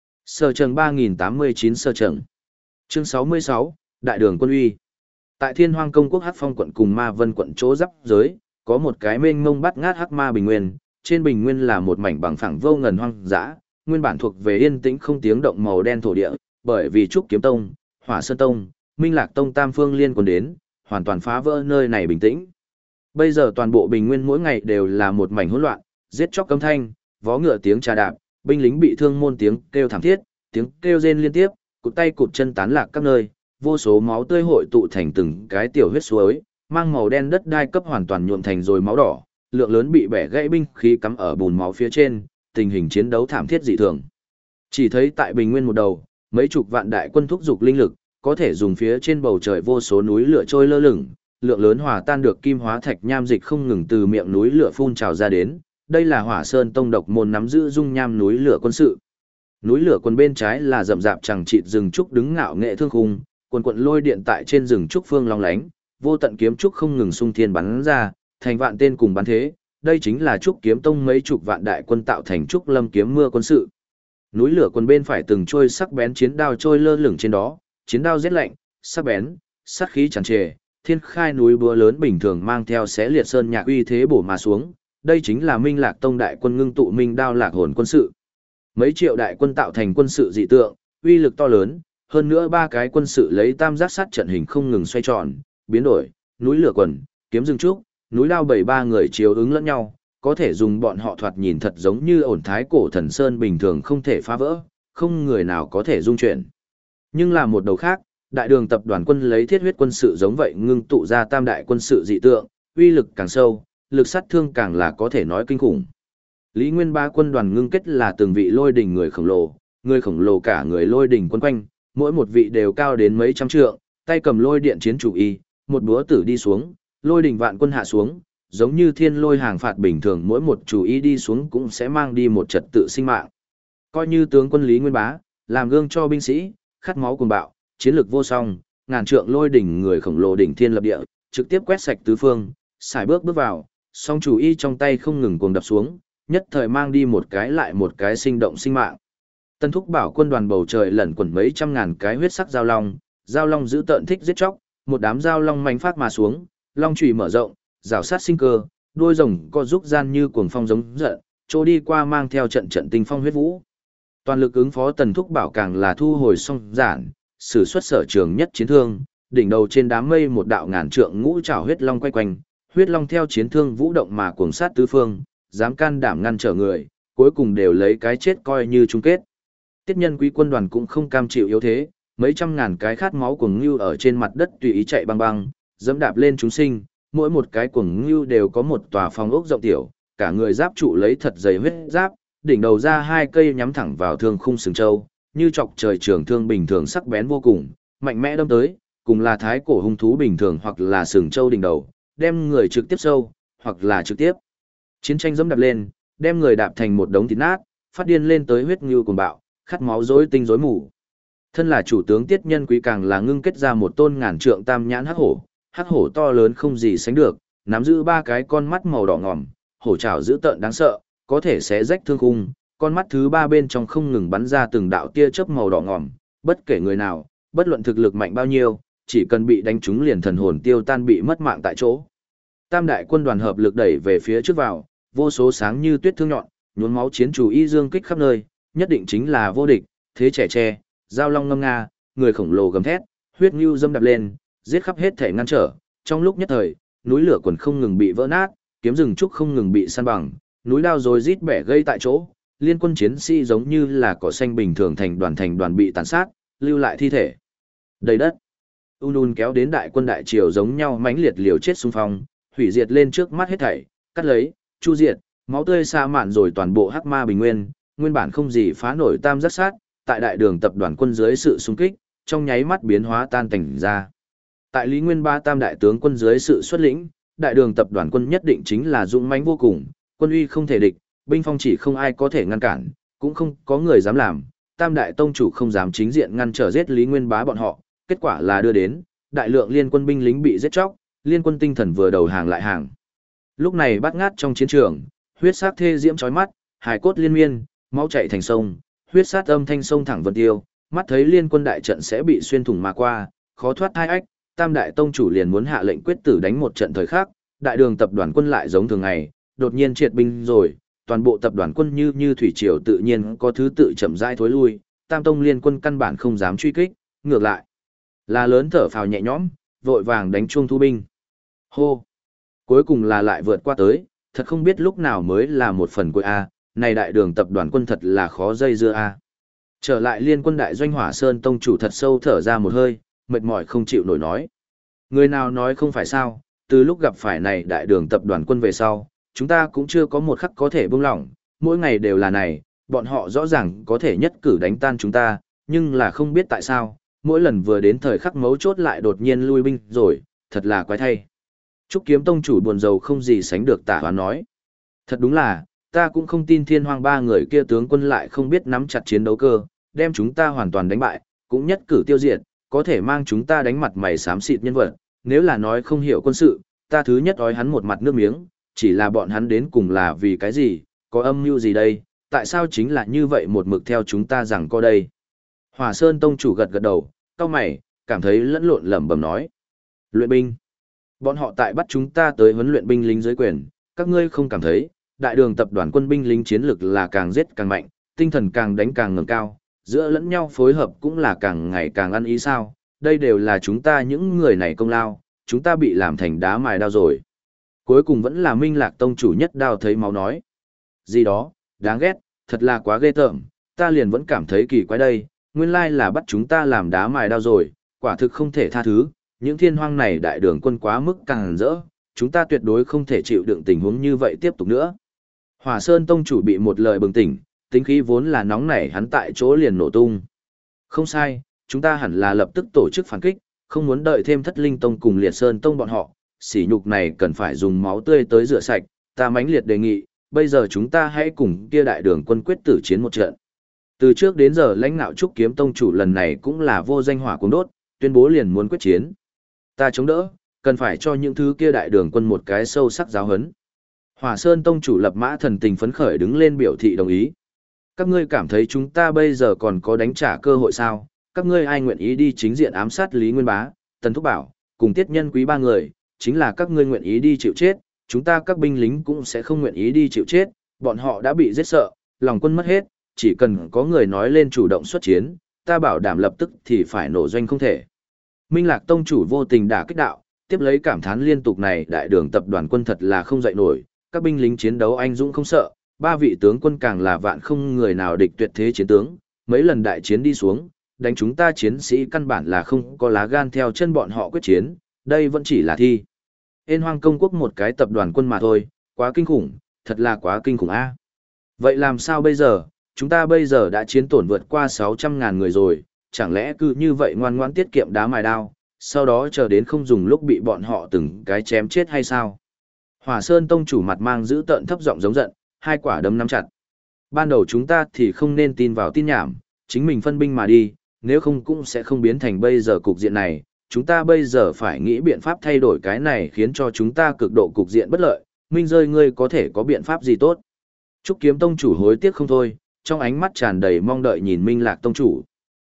Sở trường 3089 sở trường. Chương 66, Đại đường quân uy. Tại Thiên Hoang công quốc Hắc Phong quận cùng Ma Vân quận chỗ giáp giới, có một cái mênh mông bát ngát hắc ma bình nguyên, trên bình nguyên là một mảnh bằng phẳng vô ngần hoang dã, nguyên bản thuộc về yên tĩnh không tiếng động màu đen thổ địa, bởi vì Trúc Kiếm Tông, Hỏa Sơn Tông, Minh Lạc Tông tam phương liên quân đến, hoàn toàn phá vỡ nơi này bình tĩnh. Bây giờ toàn bộ bình nguyên mỗi ngày đều là một mảnh hỗn loạn, giết chóc cấm thanh, vó ngựa tiếng trà đạp, binh lính bị thương môn tiếng kêu thảm thiết, tiếng kêu rên liên tiếp, cụt tay cụt chân tán lạc các nơi, vô số máu tươi hội tụ thành từng cái tiểu huyết suối, mang màu đen đất đai cấp hoàn toàn nhuộm thành rồi máu đỏ, lượng lớn bị bẻ gãy binh khí cắm ở bùn máu phía trên, tình hình chiến đấu thảm thiết dị thường. Chỉ thấy tại bình nguyên một đầu, mấy chục vạn đại quân thúc dục linh lực, có thể dùng phía trên bầu trời vô số núi lửa trôi lơ lửng, lượng lớn hòa tan được kim hóa thạch nham dịch không ngừng từ miệng núi lửa phun trào ra đến. Đây là Hỏa Sơn Tông độc môn nắm giữ dung nham núi lửa quân sự. Núi lửa quân bên trái là rậm rạp chẳng chịt rừng trúc đứng ngạo nghệ thương khung, quần quận lôi điện tại trên rừng trúc phương long lánh, vô tận kiếm trúc không ngừng xung thiên bắn ra, thành vạn tên cùng bắn thế. Đây chính là Trúc Kiếm Tông mấy chục vạn đại quân tạo thành Trúc Lâm kiếm mưa quân sự. Núi lửa quân bên phải từng trôi sắc bén chiến đao trôi lơ lửng trên đó, chiến đao rét lạnh, sắc bén, sát khí tràn trề, thiên khai núi búa lớn bình thường mang theo xé liệt sơn nhạc uy thế bổ mà xuống, đây chính là Minh Lạc Tông đại quân ngưng tụ Minh Đao Lạc Hồn quân sự. Mấy triệu đại quân tạo thành quân sự dị tượng, uy lực to lớn, hơn nữa ba cái quân sự lấy tam giác sắt trận hình không ngừng xoay tròn, biến đổi, núi lửa quần, kiếm rừng trúc, núi lao bảy ba người chiếu ứng lẫn nhau, có thể dùng bọn họ thoạt nhìn thật giống như ổn thái cổ thần sơn bình thường không thể phá vỡ, không người nào có thể dung chuyển. Nhưng là một đầu khác, đại đường tập đoàn quân lấy thiết huyết quân sự giống vậy ngưng tụ ra tam đại quân sự dị tượng, uy lực càng sâu, lực sát thương càng là có thể nói kinh khủng. Lý Nguyên Ba quân đoàn ngưng kết là từng vị lôi đỉnh người khổng lồ cả người lôi đỉnh quấn quanh, mỗi một vị đều cao đến mấy trăm trượng, tay cầm lôi điện chiến chủ y, một búa tử đi xuống, lôi đỉnh vạn quân hạ xuống, giống như thiên lôi hàng phạt bình thường, mỗi một chủ y đi xuống cũng sẽ mang đi một trật tự sinh mạng. Coi như tướng quân Lý Nguyên Bá, làm gương cho binh sĩ, khát máu cuồng bạo, chiến lược vô song, ngàn trượng lôi đỉnh người khổng lồ đỉnh thiên lập địa, trực tiếp quét sạch tứ phương, xài bước vào, song chủ y trong tay không ngừng cuồng đập xuống, nhất thời mang đi một cái lại một cái sinh động sinh mạng. Tân Thúc bảo quân đoàn bầu trời lẩn quẩn mấy trăm ngàn cái huyết sắc giao long giữ tợn thích giết chóc, một đám giao long manh phát mà xuống, long chùy mở rộng, rào sát sinh cơ, đuôi rồng co rúc gian như cuồng phong giống giận, trô đi qua mang theo trận trận tinh phong huyết vũ. Toàn lực ứng phó Tần Thúc bảo càng là thu hồi song giản, sử xuất sở trường nhất chiến thương, đỉnh đầu trên đám mây một đạo ngàn trượng ngũ trảo huyết long quay quanh, huyết long theo chiến thương vũ động mà cuồng sát tứ phương, dám can đảm ngăn trở người, cuối cùng đều lấy cái chết coi như chung kết. Tiết Nhân Quý quân đoàn cũng không cam chịu yếu thế, mấy trăm ngàn cái khát máu cuồng ngưu ở trên mặt đất tùy ý chạy băng băng, dẫm đạp lên chúng sinh, mỗi một cái cuồng ngưu đều có một tòa phòng ốc rộng tiểu, cả người giáp trụ lấy thật dày huyết giáp, đỉnh đầu ra hai cây nhắm thẳng vào thương khung sừng châu, như chọc trời trường thương bình thường sắc bén vô cùng, mạnh mẽ đâm tới, cùng là thái cổ hung thú bình thường hoặc là sừng châu đỉnh đầu, đem người trực tiếp sâu, hoặc là trực tiếp chiến tranh dẫm đạp lên, đem người đạp thành một đống thịt nát, phát điên lên tới huyết ngưu cuồng bạo, khát máu rối tinh rối mù. Thân là chủ tướng Tiết Nhân Quý càng là ngưng kết ra một tôn ngàn trượng tam nhãn hắc hổ to lớn không gì sánh được, nắm giữ ba cái con mắt màu đỏ ngòm, hổ trảo dữ tợn đáng sợ, có thể xé rách thương khung, con mắt thứ ba bên trong không ngừng bắn ra từng đạo tia chớp màu đỏ ngòm, bất kể người nào, bất luận thực lực mạnh bao nhiêu, chỉ cần bị đánh trúng liền thần hồn tiêu tan bị mất mạng tại chỗ. Tam đại quân đoàn hợp lực đẩy về phía trước vào, vô số sáng như tuyết thương nhọn, nhuốm máu chiến chủ y dương kích khắp nơi, nhất định chính là vô địch, thế trẻ tre, giao long ngâm nga, người khổng lồ gầm thét, huyết ngưu dâm đạp lên, giết khắp hết thể ngăn trở, trong lúc nhất thời, núi lửa quần không ngừng bị vỡ nát, kiếm rừng trúc không ngừng bị san bằng, núi đao rồi rít bẻ gây tại chỗ, liên quân chiến sĩ giống như là cỏ xanh bình thường thành đoàn bị tàn sát, lưu lại thi thể đầy đất. Unun kéo đến đại quân đại triều giống nhau mãnh liệt liều chết xung phong, hủy diệt lên trước mắt hết thảy, cắt lấy, chu diệt, máu tươi sa mạn rồi toàn bộ hắc ma bình nguyên, nguyên bản không gì phá nổi tam giác sát, tại đại đường tập đoàn quân dưới sự xung kích, trong nháy mắt biến hóa tan tành ra. Tại Lý Nguyên Ba tam đại tướng quân dưới sự xuất lĩnh, đại đường tập đoàn quân nhất định chính là dũng mãnh vô cùng, quân uy không thể địch, binh phong chỉ không ai có thể ngăn cản, cũng không có người dám làm, tam đại tông chủ không dám chính diện ngăn trở giết Lý Nguyên Bá bọn họ, kết quả là đưa đến đại lượng liên quân binh lính bị giết chóc, liên quân tinh thần vừa đầu hàng lại hàng. Lúc này bát ngát trong chiến trường, huyết sát thê diễm chói mắt, hài cốt liên miên, máu chảy thành sông, huyết sát âm thanh sông thẳng vân tiêu, mắt thấy liên quân đại trận sẽ bị xuyên thủng mà qua, khó thoát hai ách, tam đại tông chủ liền muốn hạ lệnh quyết tử đánh một trận thời khắc, đại đường tập đoàn quân lại giống thường ngày, đột nhiên triệt binh rồi, toàn bộ tập đoàn quân như thủy triều tự nhiên có thứ tự chậm rãi thối lui, tam tông liên quân căn bản không dám truy kích, ngược lại là lớn thở phào nhẹ nhõm, vội vàng đánh chuông thu binh. Hô! Cuối cùng là lại vượt qua tới, thật không biết lúc nào mới là một phần cuối A, này đại đường tập đoàn quân thật là khó dây dưa A. Trở lại liên quân đại doanh Hỏa Sơn tông chủ thật sâu thở ra một hơi, mệt mỏi không chịu nổi nói. Người nào nói không phải sao, từ lúc gặp phải này đại đường tập đoàn quân về sau, chúng ta cũng chưa có một khắc có thể buông lỏng, mỗi ngày đều là này, bọn họ rõ ràng có thể nhất cử đánh tan chúng ta, nhưng là không biết tại sao, mỗi lần vừa đến thời khắc mấu chốt lại đột nhiên lui binh rồi, thật là quái thay. Trúc Kiếm tông chủ buồn rầu không gì sánh được tả hoán nói. Thật đúng là, ta cũng không tin Thiên Hoang ba người kia tướng quân lại không biết nắm chặt chiến đấu cơ, đem chúng ta hoàn toàn đánh bại, cũng nhất cử tiêu diệt, có thể mang chúng ta đánh mặt mày xám xịt nhân vật, nếu là nói không hiểu quân sự, ta thứ nhất ói hắn một mặt nước miếng, chỉ là bọn hắn đến cùng là vì cái gì, có âm mưu gì đây, tại sao chính là như vậy một mực theo chúng ta rằng co đây. Hỏa Sơn tông chủ gật gật đầu, cau mày, cảm thấy lẫn lộn lẩm bẩm nói. Luyện binh. Bọn họ tại bắt chúng ta tới huấn luyện binh lính dưới quyền, các ngươi không cảm thấy, đại đường tập đoàn quân binh lính chiến lực là càng giết càng mạnh, tinh thần càng đánh càng ngẩng cao, giữa lẫn nhau phối hợp cũng là càng ngày càng ăn ý sao, đây đều là chúng ta những người này công lao, chúng ta bị làm thành đá mài đao rồi. Cuối cùng vẫn là Minh Lạc tông chủ nhất đao thấy máu nói. Gì đó, đáng ghét, thật là quá ghê tởm, ta liền vẫn cảm thấy kỳ quái đây, nguyên lai là bắt chúng ta làm đá mài đao rồi, quả thực không thể tha thứ, những thiên hoang này đại đường quân quá mức càng rỡ, chúng ta tuyệt đối không thể chịu đựng tình huống như vậy tiếp tục nữa. Hỏa Sơn tông chủ bị một lời bừng tỉnh, tính khí vốn là nóng nảy hắn tại chỗ liền nổ tung. Không sai, chúng ta hẳn là lập tức tổ chức phản kích, không muốn đợi thêm Thất Linh tông cùng Liệt Sơn tông bọn họ, sỉ nhục này cần phải dùng máu tươi tới rửa sạch, ta mãnh liệt đề nghị, bây giờ chúng ta hãy cùng kia đại đường quân quyết tử chiến một trận. Từ trước đến giờ lãnh đạo Trúc Kiếm tông chủ lần này cũng là vô danh hỏa cuồng đốt, tuyên bố liền muốn quyết chiến. Ta chống đỡ, cần phải cho những thứ kia đại đường quân một cái sâu sắc giáo huấn. Hỏa Sơn tông chủ Lập Mã thần tình phấn khởi đứng lên biểu thị đồng ý. Các ngươi cảm thấy chúng ta bây giờ còn có đánh trả cơ hội sao? Các ngươi ai nguyện ý đi chính diện ám sát Lý Nguyên Bá, Tần Thúc Bảo, cùng Tiết Nhân Quý ba người, chính là các ngươi nguyện ý đi chịu chết, chúng ta các binh lính cũng sẽ không nguyện ý đi chịu chết, bọn họ đã bị giết sợ, lòng quân mất hết, chỉ cần có người nói lên chủ động xuất chiến, ta bảo đảm lập tức thì phải nổ doanh không thể. Minh Lạc tông chủ vô tình đả kích đạo, tiếp lấy cảm thán liên tục này đại đường tập đoàn quân thật là không dậy nổi, các binh lính chiến đấu anh dũng không sợ, ba vị tướng quân càng là vạn không người nào địch tuyệt thế chiến tướng, mấy lần đại chiến đi xuống, đánh chúng ta chiến sĩ căn bản là không có lá gan theo chân bọn họ quyết chiến, đây vẫn chỉ là thi. Ên Hoang công quốc một cái tập đoàn quân mà thôi, quá kinh khủng, thật là quá kinh khủng a. Vậy làm sao bây giờ, chúng ta bây giờ đã chiến tổn vượt qua 600.000 người rồi, chẳng lẽ cứ như vậy ngoan ngoãn tiết kiệm đá mài đao, sau đó chờ đến không dùng lúc bị bọn họ từng cái chém chết hay sao? Hỏa Sơn tông chủ mặt mang giữ tợn thấp giọng giống giận, hai quả đấm nắm chặt. Ban đầu chúng ta thì không nên tin vào tin nhảm, chính mình phân binh mà đi, nếu không cũng sẽ không biến thành bây giờ cục diện này. Chúng ta bây giờ phải nghĩ biện pháp thay đổi cái này khiến cho chúng ta cực độ cục diện bất lợi. Minh rơi ngươi có thể có biện pháp gì tốt? Trúc Kiếm tông chủ hối tiếc không thôi, trong ánh mắt tràn đầy mong đợi nhìn Minh Lạc tông chủ.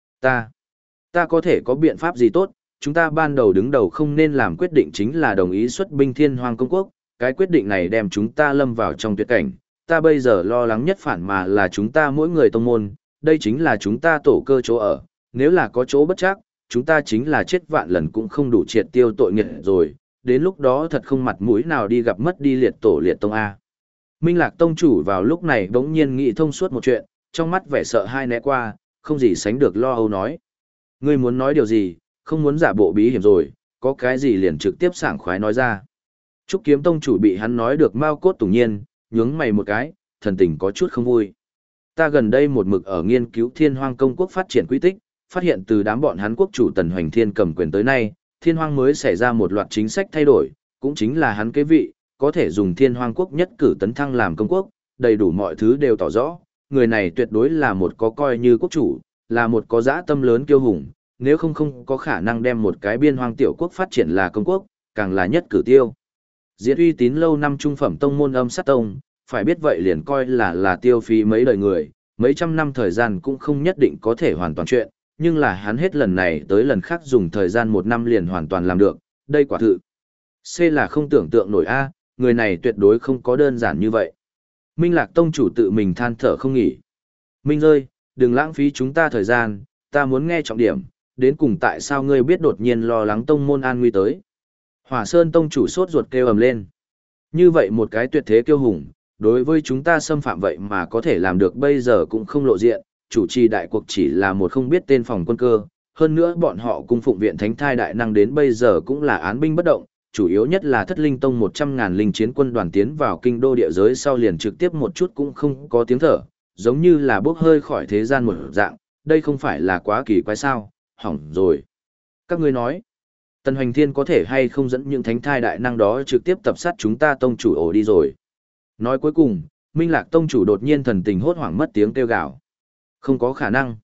Ta có thể có biện pháp gì tốt? Chúng ta ban đầu đứng đầu không nên làm quyết định chính là đồng ý xuất binh Thiên Hoang công quốc, cái quyết định này đem chúng ta lâm vào trong tuyệt cảnh. Ta bây giờ lo lắng nhất phản mà là chúng ta mỗi người tông môn, đây chính là chúng ta tổ cơ chỗ ở, nếu là có chỗ bất chắc, chúng ta chính là chết vạn lần cũng không đủ triệt tiêu tội nghiệp rồi, đến lúc đó thật không mặt mũi nào đi gặp mất đi liệt tổ liệt tông A. Minh Lạc tông chủ vào lúc này bỗng nhiên nghĩ thông suốt một chuyện, trong mắt vẻ sợ hai né qua, không gì sánh được lo âu nói. Ngươi muốn nói điều gì, không muốn giả bộ bí hiểm rồi, có cái gì liền trực tiếp sảng khoái nói ra. Trúc Kiếm tông chủ bị hắn nói được mau cốt tủng nhiên, nhướng mày một cái, thần tình có chút không vui. Ta gần đây một mực ở nghiên cứu Thiên Hoang công quốc phát triển quy tích, phát hiện từ đám bọn hắn quốc chủ Tần Hoành Thiên cầm quyền tới nay, Thiên Hoang mới xảy ra một loạt chính sách thay đổi, cũng chính là hắn kế vị, có thể dùng Thiên Hoang quốc nhất cử tấn thăng làm công quốc, đầy đủ mọi thứ đều tỏ rõ, người này tuyệt đối là một có coi như quốc chủ, là một có dã tâm lớn kiêu hùng, nếu không có khả năng đem một cái biên hoang tiểu quốc phát triển là công quốc, càng là nhất cử tiêu. Diệt uy tín lâu năm trung phẩm tông môn Âm Sát tông, phải biết vậy liền coi là tiêu phí mấy đời người, mấy trăm năm thời gian cũng không nhất định có thể hoàn toàn chuyện, nhưng là hắn hết lần này tới lần khác dùng thời gian 1 năm liền hoàn toàn làm được, đây quả thực. C là không tưởng tượng nổi A, người này tuyệt đối không có đơn giản như vậy. Minh Lạc tông chủ tự mình than thở không nghỉ. Minh rơi, đừng lãng phí chúng ta thời gian, ta muốn nghe trọng điểm, đến cùng tại sao ngươi biết đột nhiên lo lắng tông môn an nguy tới. Hỏa Sơn tông chủ sốt ruột kêu ầm lên. Như vậy một cái tuyệt thế kiêu hùng, đối với chúng ta xâm phạm vậy mà có thể làm được bây giờ cũng không lộ diện, chủ trì đại cuộc chỉ là một không biết tên phòng quân cơ, hơn nữa bọn họ cung phụng viện thánh thai đại năng đến bây giờ cũng là án binh bất động, chủ yếu nhất là Thất Linh tông 100.000 linh chiến quân đoàn tiến vào kinh đô địa giới sau liền trực tiếp một chút cũng không có tiếng thở, giống như là bốc hơi khỏi thế gian một dạng, đây không phải là quá kỳ quái sao, hỏng rồi. Các ngươi nói, Tần Hoành Thiên có thể hay không dẫn những thánh thai đại năng đó trực tiếp tập sát chúng ta tông chủ ổ đi rồi. Nói cuối cùng, Minh Lạc tông chủ đột nhiên thần tình hốt hoảng mất tiếng kêu gào. Không có khả năng.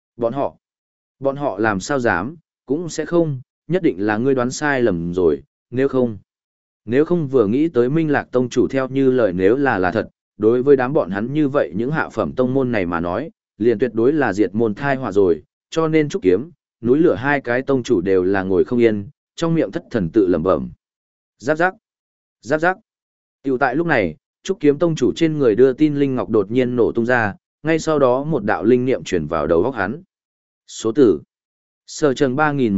Bọn họ làm sao dám, cũng sẽ không, nhất định là ngươi đoán sai lầm rồi, nếu không vừa nghĩ tới Minh Lạc tông chủ theo như lời nếu là thật, đối với đám bọn hắn như vậy những hạ phẩm tông môn này mà nói, liền tuyệt đối là diệt môn thai họa rồi, cho nên Trúc Kiếm, núi lửa hai cái tông chủ đều là ngồi không yên, trong miệng thất thần tự lẩm bẩm. Giáp giáp, giáp giáp. Tiểu tại lúc này, Trúc Kiếm Tông chủ trên người đưa tin linh ngọc đột nhiên nổ tung ra, ngay sau đó một đạo linh niệm chuyển vào đầu óc hắn. Số tử. Sở trường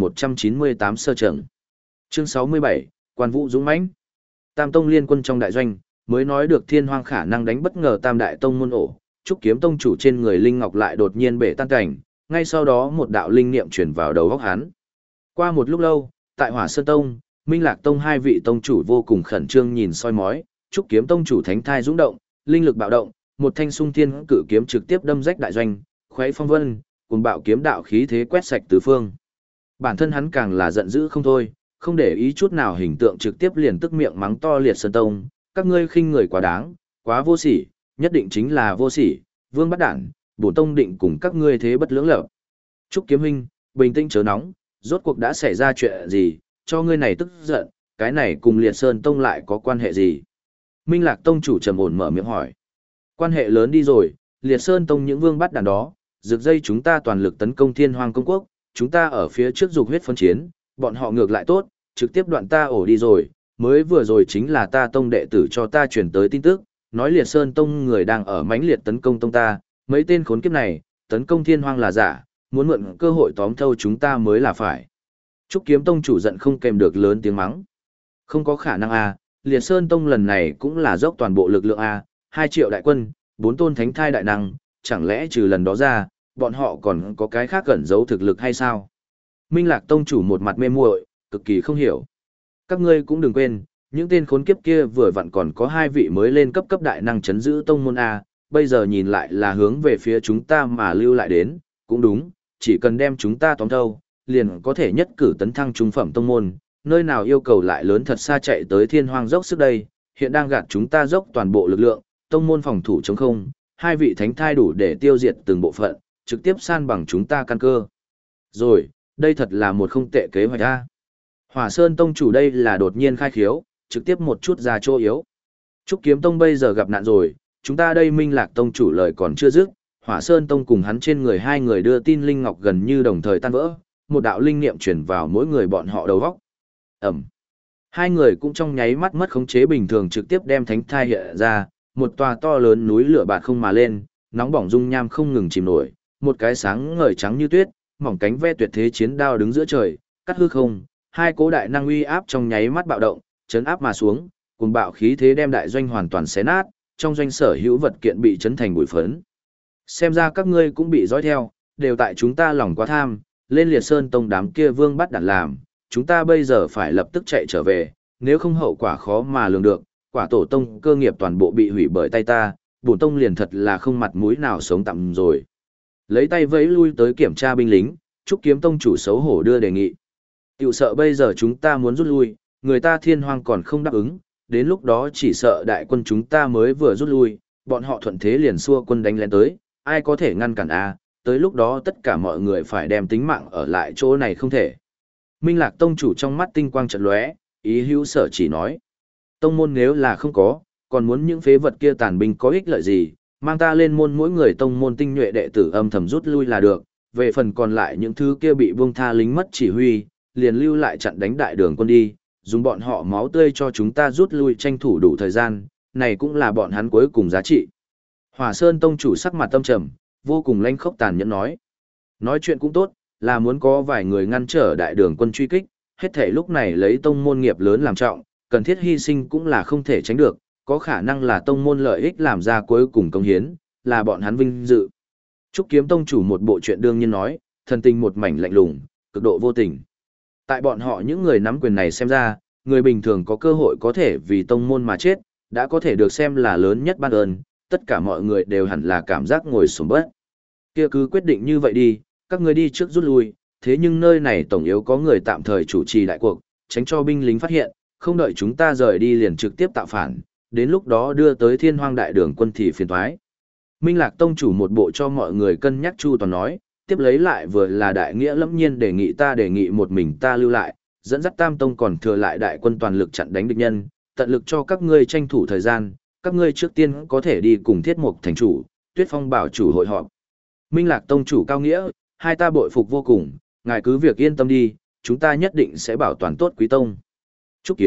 3198 sở trường. Chương 67, Quan Vũ dũng mãnh. Tam tông liên quân trong đại doanh, mới nói được Thiên Hoang khả năng đánh bất ngờ Tam đại tông môn ổ, Trúc Kiếm Tông chủ trên người linh ngọc lại đột nhiên bể tan cảnh, ngay sau đó một đạo linh niệm chuyển vào đầu óc hắn. Qua một lúc lâu, tại Hỏa Sơn Tông, Minh Lạc Tông hai vị tông chủ vô cùng khẩn trương nhìn soi mói, Trúc Kiếm Tông chủ thánh thai dũng động, linh lực bạo động, một thanh sung thiên cự kiếm trực tiếp đâm rách đại doanh, khuấy phong vân, cùng bạo kiếm đạo khí thế quét sạch tứ phương. Bản thân hắn càng là giận dữ không thôi, không để ý chút nào hình tượng trực tiếp liền tức miệng mắng to Liệt Sơn Tông, các ngươi khinh người quá đáng, quá vô sỉ, nhất định chính là vô sỉ, vương bắt đản, bổn tông định cùng các ngươi thế bất lưỡng lập. Trúc Kiếm huynh, bình tĩnh chớ nóng, rốt cuộc đã xảy ra chuyện gì, cho ngươi này tức giận, cái này cùng Liệt Sơn Tông lại có quan hệ gì? Minh Lạc Tông chủ trầm ổn mở miệng hỏi. Quan hệ lớn đi rồi, Liệt Sơn Tông những vương bắt đàn đó, rực dây chúng ta toàn lực tấn công Thiên Hoang công quốc, chúng ta ở phía trước dục huyết phân chiến, bọn họ ngược lại tốt, trực tiếp đoạn ta ổ đi rồi, mới vừa rồi chính là ta tông đệ tử cho ta truyền tới tin tức, nói Liệt Sơn Tông người đang ở mãnh liệt tấn công tông ta, mấy tên khốn kiếp này, tấn công Thiên Hoang là giả, muốn mượn cơ hội tóm thâu chúng ta mới là phải. Trúc Kiếm Tông chủ giận không kèm được lớn tiếng mắng. Không có khả năng a, Liệt Sơn Tông lần này cũng là dốc toàn bộ lực lượng a, 2 triệu đại quân, 4 tôn thánh thai đại năng, chẳng lẽ trừ lần đó ra, bọn họ còn có cái khác cẩn giấu thực lực hay sao? Minh Lạc Tông chủ một mặt mê muội, cực kỳ không hiểu. Các ngươi cũng đừng quên, những tên khốn kiếp kia vừa vặn còn có 2 vị mới lên cấp đại năng chấn giữ tông môn a, bây giờ nhìn lại là hướng về phía chúng ta mà lưu lại đến, cũng đúng, chỉ cần đem chúng ta tóm thâu, liền có thể nhất cử tấn thăng trung phẩm tông môn, nơi nào yêu cầu lại lớn thật xa chạy tới Thiên Hoang dốc sức đây, hiện đang gạt chúng ta dốc toàn bộ lực lượng, tông môn phòng thủ chống không, 2 vị thánh thai đủ để tiêu diệt từng bộ phận, trực tiếp san bằng chúng ta căn cơ. Rồi, đây thật là một không tệ kế hoạch a. Hỏa Sơn Tông chủ đây là đột nhiên khai khiếu, trực tiếp một chút ra chỗ yếu. Trúc Kiếm Tông bây giờ gặp nạn rồi, chúng ta đây Minh Lạc Tông chủ lời còn chưa dứt, Hỏa Sơn Tông cùng hắn trên người 2 người đưa tin linh ngọc gần như đồng thời tan vỡ, một đạo linh niệm truyền vào mỗi người bọn họ đầu óc. Ầm. 2 người cũng trong nháy mắt mất khống chế bình thường trực tiếp đem thánh thai hiện ra, một tòa to lớn núi lửa bạt không mà lên, nóng bỏng dung nham không ngừng chìm nổi, một cái sáng ngời trắng như tuyết, mỏng cánh ve tuyệt thế chiến đao đứng giữa trời, cắt hư không, 2 cố đại năng uy áp trong nháy mắt bạo động, chấn áp mà xuống, cùng bạo khí thế đem đại doanh hoàn toàn xé nát, trong doanh sở hữu vật kiện bị chấn thành bụi phấn. Xem ra các ngươi cũng bị dõi theo, đều tại chúng ta lòng quá tham, lên Liệt Sơn Tông đám kia vương bắt đản làm, chúng ta bây giờ phải lập tức chạy trở về, nếu không hậu quả khó mà lường được, quả tổ tông cơ nghiệp toàn bộ bị hủy bởi tay ta, bổn tông liền thật là không mặt mũi nào sống tạm rồi. Lấy tay vẫy lui tới kiểm tra binh lính, Trúc Kiếm Tông chủ xấu hổ đưa đề nghị. Tiểu sợ bây giờ chúng ta muốn rút lui, người ta Thiên Hoang còn không đáp ứng, đến lúc đó chỉ sợ đại quân chúng ta mới vừa rút lui, bọn họ thuận thế liền xua quân đánh lên tới, ai có thể ngăn cản a? Tới lúc đó tất cả mọi người phải đem tính mạng ở lại chỗ này không thể. Minh Lạc Tông chủ trong mắt tinh quang chợt lóe, ý hữu sở chỉ nói. Tông môn nếu là không có, còn muốn những phế vật kia tàn binh có ích lợi gì, mang ta lên môn mỗi người tông môn tinh nhuệ đệ tử âm thầm rút lui là được, về phần còn lại những thứ kia bị buông tha lính mất chỉ huy, liền lưu lại chặn đánh đại đường quân đi, dùng bọn họ máu tươi cho chúng ta rút lui tranh thủ đủ thời gian, này cũng là bọn hắn cuối cùng giá trị. Hỏa Sơn Tông chủ sắc mặt tâm trầm, vô cùng lanh khốc tàn nhẫn nói. Nói chuyện cũng tốt, là muốn có vài người ngăn trở đại đường quân truy kích, hết thể lúc này lấy tông môn nghiệp lớn làm trọng, cần thiết hy sinh cũng là không thể tránh được, có khả năng là tông môn lợi ích làm ra cuối cùng công hiến, là bọn hắn vinh dự. Trúc Kiếm Tông chủ một bộ chuyện đương nhiên nói, thần tình một mảnh lạnh lùng, cực độ vô tình. Tại bọn họ những người nắm quyền này xem ra, người bình thường có cơ hội có thể vì tông môn mà chết, đã có thể được xem là lớn nhất ban ơn, tất cả mọi người đều hẳn là cảm giác ngồi xuống bớt. Kia cứ quyết định như vậy đi, các ngươi đi trước rút lui, thế nhưng nơi này tổng yếu có người tạm thời chủ trì đại cuộc, tránh cho binh lính phát hiện, không đợi chúng ta rời đi liền trực tiếp tạo phản, đến lúc đó đưa tới Thiên Hoang đại đường quân thì phiền toái. Minh Lạc Tông chủ một bộ cho mọi người cân nhắc chu toàn nói, tiếp lấy lại vừa là đại nghĩa lẫm nhiên đề nghị một mình ta lưu lại, dẫn dắt Tam Tông còn thừa lại đại quân toàn lực chặn đánh địch nhân, tận lực cho các ngươi tranh thủ thời gian, các ngươi trước tiên có thể đi cùng Thiết Mục thành chủ, Tuyết Phong bảo chủ hội họp. Minh Lạc Tông chủ cao nghĩa, hai ta bội phục vô cùng, ngài cứ việc yên tâm đi, chúng ta nhất định sẽ bảo toàn tốt Quý Tông. Trúc Kiếm,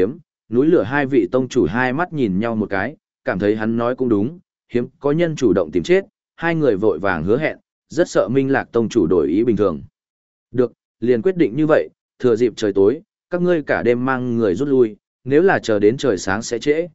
núi lửa hai vị tông chủ hai mắt nhìn nhau một cái, cảm thấy hắn nói cũng đúng, hiếm có nhân chủ động tìm chết, hai người vội vàng hứa hẹn, rất sợ Minh Lạc tông chủ đổi ý bình thường. Được, liền quyết định như vậy, thừa dịp trời tối, các ngươi cả đêm mang người rút lui, nếu là chờ đến trời sáng sẽ trễ,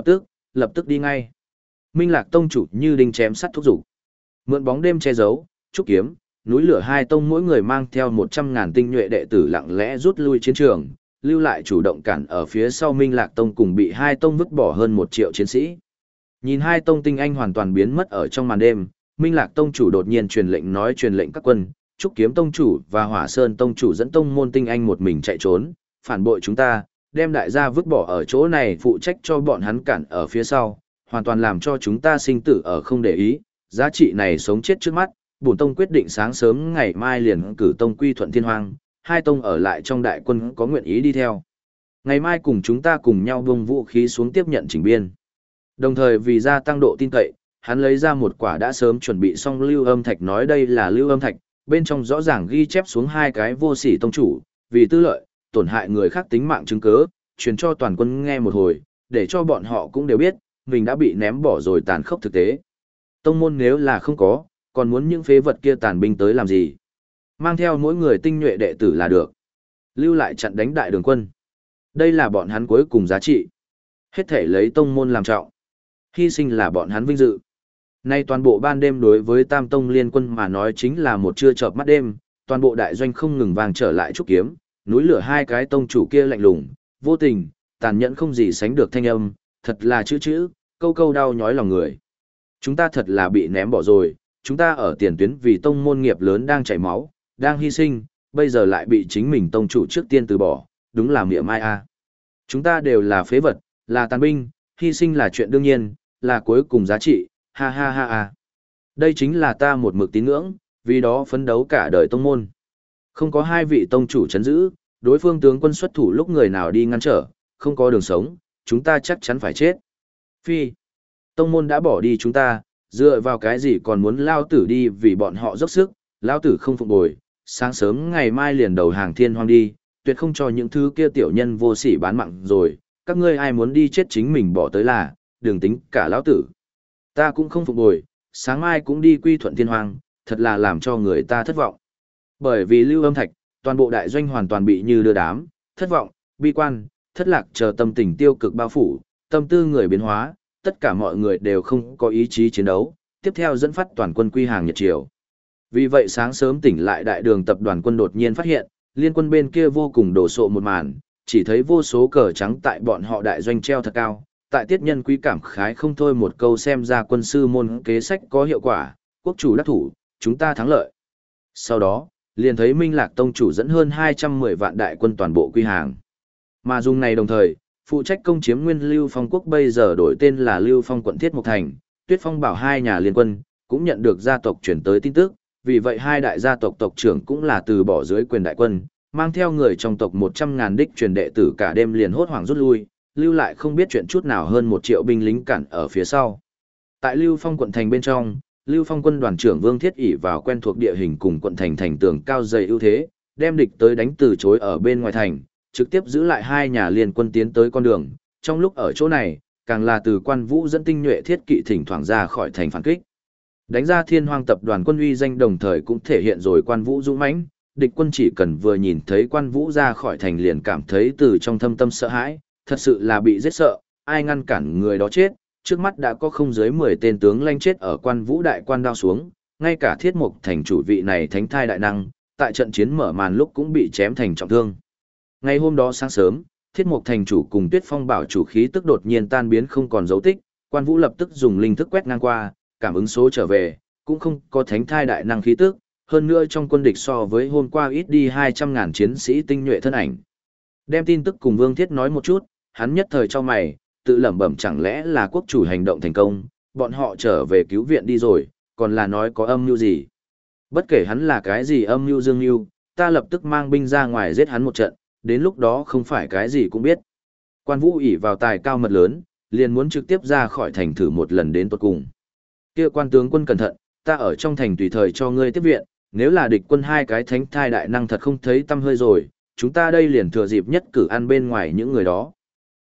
lập tức đi ngay. Minh Lạc tông chủ như đinh chém sắt thúc giục. Mượn bóng đêm che giấu, trúc kiếm, núi lửa hai tông mỗi người mang theo 100.000 tinh nhuệ đệ tử lặng lẽ rút lui chiến trường, lưu lại chủ động cản ở phía sau Minh Lạc tông cùng bị hai tông vứt bỏ hơn 1 triệu chiến sĩ. Nhìn hai tông tinh anh hoàn toàn biến mất ở trong màn đêm, Minh Lạc tông chủ đột nhiên truyền lệnh các quân, Trúc Kiếm tông chủ và Hỏa Sơn tông chủ dẫn tông môn tinh anh một mình chạy trốn, phản bội chúng ta, đem đại gia vứt bỏ ở chỗ này phụ trách cho bọn hắn cản ở phía sau, hoàn toàn làm cho chúng ta sinh tử ở không để ý, giá trị này sống chết trước mắt, bổn tông quyết định sáng sớm ngày mai liền cử tông quy thuận thiên hoang, hai tông ở lại trong đại quân có nguyện ý đi theo. Ngày mai cùng chúng ta cùng nhau buông vũ khí xuống tiếp nhận chỉnh biên. Đồng thời vì gia tăng độ tin cậy, hắn lấy ra một quả đã sớm chuẩn bị xong lưu âm thạch, nói đây là lưu âm thạch, bên trong rõ ràng ghi chép xuống hai cái vô sỉ tông chủ, vì tư lợi, tổn hại người khác tính mạng chứng cớ, truyền cho toàn quân nghe một hồi, để cho bọn họ cũng đều biết, mình đã bị ném bỏ rồi tàn khốc thực tế. Tông môn nếu là không có, còn muốn những phế vật kia tàn binh tới làm gì? Mang theo mỗi người tinh nhuệ đệ tử là được. Lưu lại chặn đánh đại đường quân. Đây là bọn hắn cuối cùng giá trị. Hết thể lấy tông môn làm trọng. Hy sinh là bọn hắn vinh dự. Nay toàn bộ ban đêm đối với Tam Tông liên quân mà nói chính là một trưa chợp mắt đêm, toàn bộ đại doanh không ngừng vang trở lại trúc kiếm, núi lửa hai cái tông chủ kia lạnh lùng, vô tình, tàn nhẫn không gì sánh được thanh âm, thật là chữ, câu câu đau nhói lòng người. Chúng ta thật là bị ném bỏ rồi, chúng ta ở tiền tuyến vì tông môn nghiệp lớn đang chảy máu, đang hy sinh, bây giờ lại bị chính mình tông chủ trước tiên từ bỏ, đúng là mỉa mai a. Chúng ta đều là phế vật, là tàn binh, hy sinh là chuyện đương nhiên, là cuối cùng giá trị, ha ha ha ha. Đây chính là ta một mực tín ngưỡng, vì đó phấn đấu cả đời tông môn. Không có hai vị tông chủ chấn giữ, đối phương tướng quân xuất thủ lúc người nào đi ngăn trở, không có đường sống, chúng ta chắc chắn phải chết. Phi, tông môn đã bỏ đi chúng ta, dựa vào cái gì còn muốn lao tử đi vì bọn họ dốc sức, lao tử không phục bồi, sáng sớm ngày mai liền đầu hàng thiên hoang đi, tuyệt không cho những thứ kia tiểu nhân vô sỉ bán mạng rồi, các ngươi ai muốn đi chết chính mình bỏ tới là, đừng tính cả lão tử. Ta cũng không phục bồi, sáng mai cũng đi quy thuận thiên hoang, thật là làm cho người ta thất vọng. Bởi vì lưu âm thạch, toàn bộ đại doanh hoàn toàn bị như đưa đám, thất vọng, bi quan, thất lạc chờ tâm tình tiêu cực bao phủ, tâm tư người biến hóa, tất cả mọi người đều không có ý chí chiến đấu, tiếp theo dẫn phát toàn quân quy hàng nhật triều. Vì vậy sáng sớm tỉnh lại đại đường tập đoàn quân đột nhiên phát hiện, liên quân bên kia vô cùng đổ sộ một màn, chỉ thấy vô số cờ trắng tại bọn họ đại doanh treo thật cao. Tại tiết nhân quý cảm khái không thôi một câu xem ra quân sư môn kế sách có hiệu quả, quốc chủ đắc thủ, chúng ta thắng lợi. Sau đó, liền thấy Minh Lạc tông chủ dẫn hơn 210 vạn đại quân toàn bộ quy hàng. Mà dùng này đồng thời, phụ trách công chiếm nguyên Lưu Phong quốc bây giờ đổi tên là Lưu Phong quận Thiết Mộc Thành, Tuyết Phong bảo hai nhà liên quân, cũng nhận được gia tộc chuyển tới tin tức, vì vậy hai đại gia tộc tộc trưởng cũng là từ bỏ dưới quyền đại quân, mang theo người trong tộc 100.000 đích truyền đệ tử cả đêm liền hốt hoảng rút lui, lưu lại không biết chuyện chút nào hơn 1 triệu binh lính cản ở phía sau. Tại Lưu Phong quận thành bên trong, Lưu Phong quân đoàn trưởng Vương Thiết ỷ vào quen thuộc địa hình cùng quận thành thành tường cao dày ưu thế, đem địch tới đánh từ chối ở bên ngoài thành, trực tiếp giữ lại hai nhà liên quân tiến tới con đường. Trong lúc ở chỗ này, càng là từ Quan Vũ dẫn tinh nhuệ thiết kỵ thỉnh thoảng ra khỏi thành phản kích. Đánh ra Thiên Hoang tập đoàn quân uy danh, đồng thời cũng thể hiện rồi Quan Vũ dũng mãnh, địch quân chỉ cần vừa nhìn thấy Quan Vũ ra khỏi thành liền cảm thấy từ trong thâm tâm sợ hãi, thật sự là bị giết sợ, ai ngăn cản người đó chết, trước mắt đã có không dưới 10 tên tướng lãnh chết ở Quan Vũ đại quan đao xuống, ngay cả Thiết Mộc thành chủ vị này thánh thai đại năng, tại trận chiến mở màn lúc cũng bị chém thành trọng thương. Ngày hôm đó sáng sớm, Thiết Mộc thành chủ cùng Tuyết Phong bảo chủ khí tức đột nhiên tan biến không còn dấu tích, Quan Vũ lập tức dùng linh thức quét ngang qua, cảm ứng số trở về, cũng không có thánh thai đại năng khí tức, hơn nữa trong quân địch so với hôm qua ít đi 200.000 chiến sĩ tinh nhuệ thân ảnh. Đem tin tức cùng Vương Thiết nói một chút, hắn nhất thời cho mày, tự lẩm bẩm chẳng lẽ là quốc chủ hành động thành công, bọn họ trở về cứu viện đi rồi, còn là nói có âm mưu gì. Bất kể hắn là cái gì âm mưu dương mưu, ta lập tức mang binh ra ngoài giết hắn một trận, đến lúc đó không phải cái gì cũng biết. Quan Vũ ỷ vào tài cao mật lớn, liền muốn trực tiếp ra khỏi thành thử một lần đến tột cùng. Kia quan tướng quân cẩn thận, ta ở trong thành tùy thời cho ngươi tiếp viện, nếu là địch quân hai cái thánh thai đại năng thật không thấy tâm hơi rồi, chúng ta đây liền thừa dịp nhất cử ăn bên ngoài những người đó.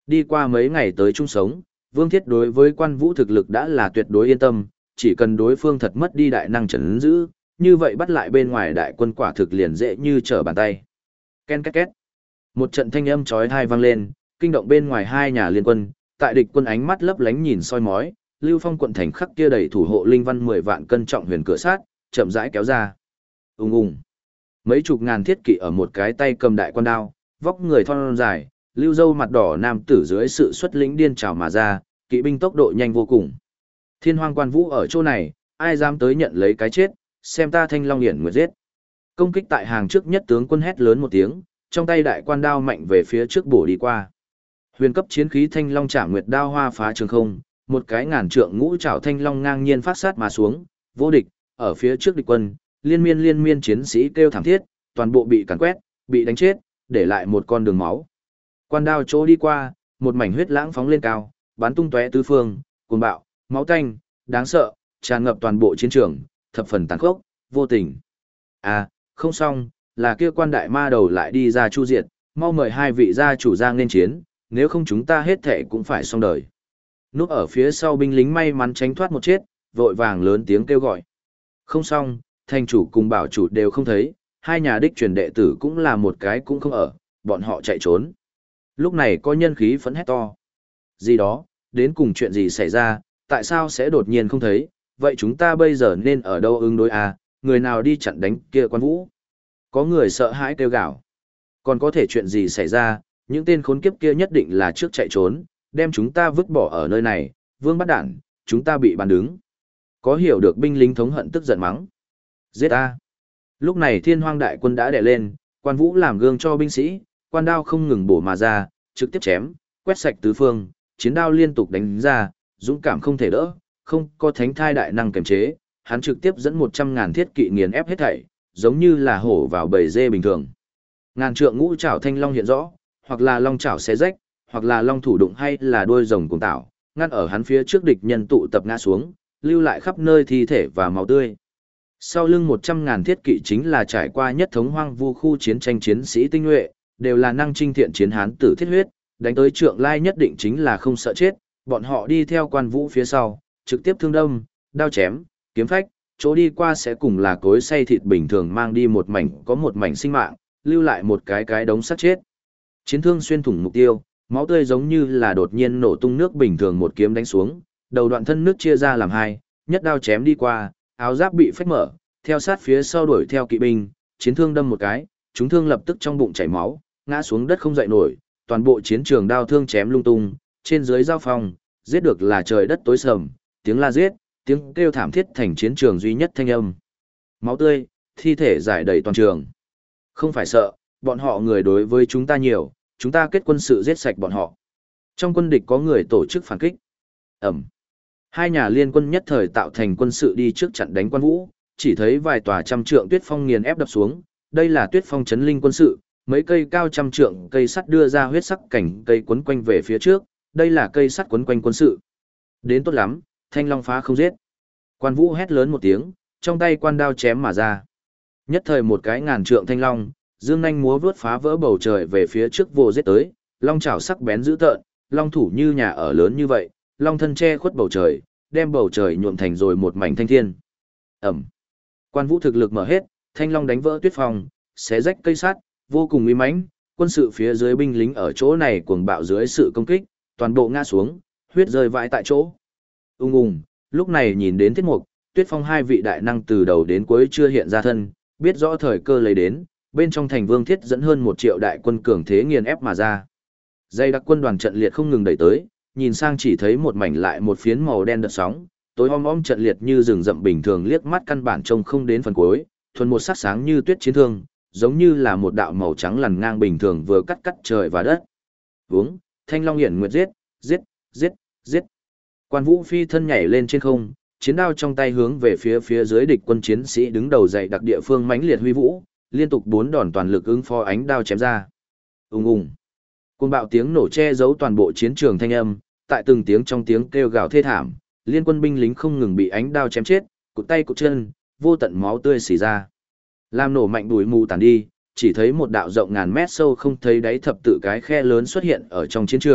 Đi qua mấy ngày tới chung sống, Vương Thiết đối với Quan Vũ thực lực đã là tuyệt đối yên tâm, chỉ cần đối phương thật mất đi đại năng trấn giữ, như vậy bắt lại bên ngoài đại quân quả thực liền dễ như trở bàn tay. Ken két két. Một trận thanh âm chói tai vang lên, kinh động bên ngoài hai nhà liên quân, tại địch quân ánh mắt lấp lánh nhìn soi mói, Lưu Phong quận thành khắc kia đầy thủ hộ linh văn 10 vạn cân trọng huyền cửa sát, chậm rãi kéo ra. Ùng ùng. Mấy chục ngàn thiết kỵ ở một cái tay cầm đại quan đao, vóc người thon dài, lưu dâu mặt đỏ nam tử dưới sự xuất lĩnh điên trào mà ra, kỵ binh tốc độ nhanh vô cùng. Thiên Hoang Quan Vũ ở chỗ này, ai dám tới nhận lấy cái chết, xem ta Thanh Long Hiển Nguyệt giết. Công kích tại hàng trước nhất tướng quân hét lớn một tiếng, trong tay đại quan đao mạnh về phía trước bổ đi qua. Huyền cấp chiến khí Thanh Long Trảm Nguyệt đao hoa phá trường không, một cái ngàn trượng ngũ trảo thanh long ngang nhiên phát sát mà xuống, vô địch, ở phía trước địch quân, liên miên chiến sĩ kêu thảm thiết, toàn bộ bị càn quét, bị đánh chết, để lại một con đường máu. Quan đao chỗ đi qua, một mảnh huyết lãng phóng lên cao, bắn tung tóe tứ phương, cuồng bạo, máu tanh, đáng sợ, tràn ngập toàn bộ chiến trường, thập phần tàn khốc, vô tình. À, không xong, là kia quan đại ma đầu lại đi ra chu diệt, mau mời hai vị gia chủ ra nên chiến, nếu không chúng ta hết thệ cũng phải xong đời. Núp ở phía sau binh lính may mắn tránh thoát một chết, vội vàng lớn tiếng kêu gọi. Không xong, thành chủ cùng bảo chủ đều không thấy, hai nhà đích truyền đệ tử cũng là một cái cũng không ở, bọn họ chạy trốn. Lúc này có nhân khí phẫn hét to. Gì đó, đến cùng chuyện gì xảy ra, tại sao sẽ đột nhiên không thấy, vậy chúng ta bây giờ nên ở đâu ứng đối à, người nào đi chặn đánh kia Quan Vũ. Có người sợ hãi kêu gào. Còn có thể chuyện gì xảy ra, những tên khốn kiếp kia nhất định là trước chạy trốn, đem chúng ta vứt bỏ ở nơi này, vương bắt đản, chúng ta bị bàn đứng. Có hiểu được binh lính thống hận tức giận mắng. Giết ta. Lúc này Thiên Hoang đại quân đã đè lên, Quan Vũ làm gương cho binh sĩ, quan đao không ngừng bổ mà ra, trực tiếp chém, quét sạch tứ phương, chiến đao liên tục đánh ra, dũng cảm không thể đỡ, không có thánh thai đại năng kiềm chế, hắn trực tiếp dẫn 100.000 thiết kỵ nghiền ép hết thảy, giống như là hổ vào bầy dê bình thường. Ngàn trượng ngũ trảo thanh long hiện rõ, hoặc là long trảo xé rách, hoặc là long thủ đụng hay là đuôi rồng cuồng tạo, ngăn ở hắn phía trước địch nhân tụ tập ngã xuống, lưu lại khắp nơi thi thể và máu tươi. Sau lưng 100.000 thiết kỵ chính là trải qua nhất thống hoang vu khu chiến tranh chiến sĩ tinh nhuệ, đều là năng trinh thiện chiến hán tử thiết huyết, đánh tới trượng lai nhất định chính là không sợ chết, bọn họ đi theo Quan Vũ phía sau, trực tiếp thương đâm, đao chém, kiếm phách, chỗ đi qua sẽ cùng là cối xay thịt bình thường mang đi một mảnh có một mảnh sinh mạng, lưu lại một cái đống xác chết. Chiến thương xuyên thủng mục tiêu, máu tươi giống như là đột nhiên nổ tung nước bình thường một kiếm đánh xuống, đầu đoạn thân nước chia ra làm hai, nhất đao chém đi qua, áo giáp bị phách mở, theo sát phía sau đuổi theo kỵ binh, chiến thương đâm một cái, chúng thương lập tức trong bụng chảy máu, ngã xuống đất không dậy nổi, toàn bộ chiến trường đao thương chém lung tung, trên dưới giao phong, giết được là trời đất tối sầm, tiếng la giết, tiếng kêu thảm thiết thành chiến trường duy nhất thanh âm. Máu tươi, thi thể rải đầy toàn trường. Không phải sợ, bọn họ người đối với chúng ta nhiều, chúng ta kết quân sự giết sạch bọn họ. Trong quân địch có người tổ chức phản kích. Ẩm. Hai nhà liên quân nhất thời tạo thành quân sự đi trước chặn đánh Quan Vũ, chỉ thấy vài tòa trăm trượng tuyết phong nghiền ép đập xuống, đây là tuyết phong chấn linh quân sự, mấy cây cao trăm trượng cây sắt đưa ra huyết sắc cảnh cây quấn quanh về phía trước, đây là cây sắt quấn quanh quân sự. Đến tốt lắm, Thanh Long phá không giết. Quan Vũ hét lớn một tiếng, trong tay quan đao chém mà ra. Nhất thời một cái ngàn trượng thanh long, dương nhanh múa vướt phá vỡ bầu trời về phía trước vô giết tới, long chảo sắc bén dữ tợn, long thủ như nhà ở lớn như vậy, long thân che khuất bầu trời, đem bầu trời nhuộm thành rồi một mảnh thanh thiên. Ẩm. Quan Vũ thực lực mở hết, thanh long đánh vỡ tuyết phong, xé rách cây sắt, vô cùng uy mãnh, quân sự phía dưới binh lính ở chỗ này cuồng bạo dưới sự công kích, toàn bộ ngã xuống, huyết rơi vãi tại chỗ. Ung ung, lúc này nhìn đến Tiết Mục, Tuyết Phong hai vị đại năng từ đầu đến cuối chưa hiện ra thân, biết rõ thời cơ lấy đến, bên trong thành Vương Thiết dẫn hơn 1 triệu đại quân cường thế nghiền ép mà ra. Dây đặc quân đoàn trận liệt không ngừng đẩy tới, nhìn sang chỉ thấy một mảnh lại một phiến màu đen đợt sóng, tối om trận liệt như rừng rậm bình thường, liếc mắt căn bản trông không đến phần cuối, thuần một sắc sáng như tuyết chiến thương, giống như là một đạo màu trắng lằn ngang bình thường vừa cắt trời và đất. Vướng, Thanh Long Hiển Nguyệt giết, giết, giết, giết. Quan Vũ phi thân nhảy lên trên không, chiến đao trong tay hướng về phía dưới địch quân chiến sĩ đứng đầu dậy đặc địa phương mãnh liệt huy vũ, liên tục 4 đòn toàn lực ứng phó ánh đao chém ra. Ùng ùng. Cuồng bạo tiếng nổ che giấu toàn bộ chiến trường thanh âm, tại từng tiếng trong tiếng kêu gào thê thảm, liên quân binh lính không ngừng bị ánh đao chém chết, cụt tay cụt chân, vô tận máu tươi xì ra. Làm nổ mạnh bụi mù tàn đi, chỉ thấy một đạo rộng ngàn mét sâu không thấy đáy thập tự cái khe lớn xuất hiện ở trong chiến trường,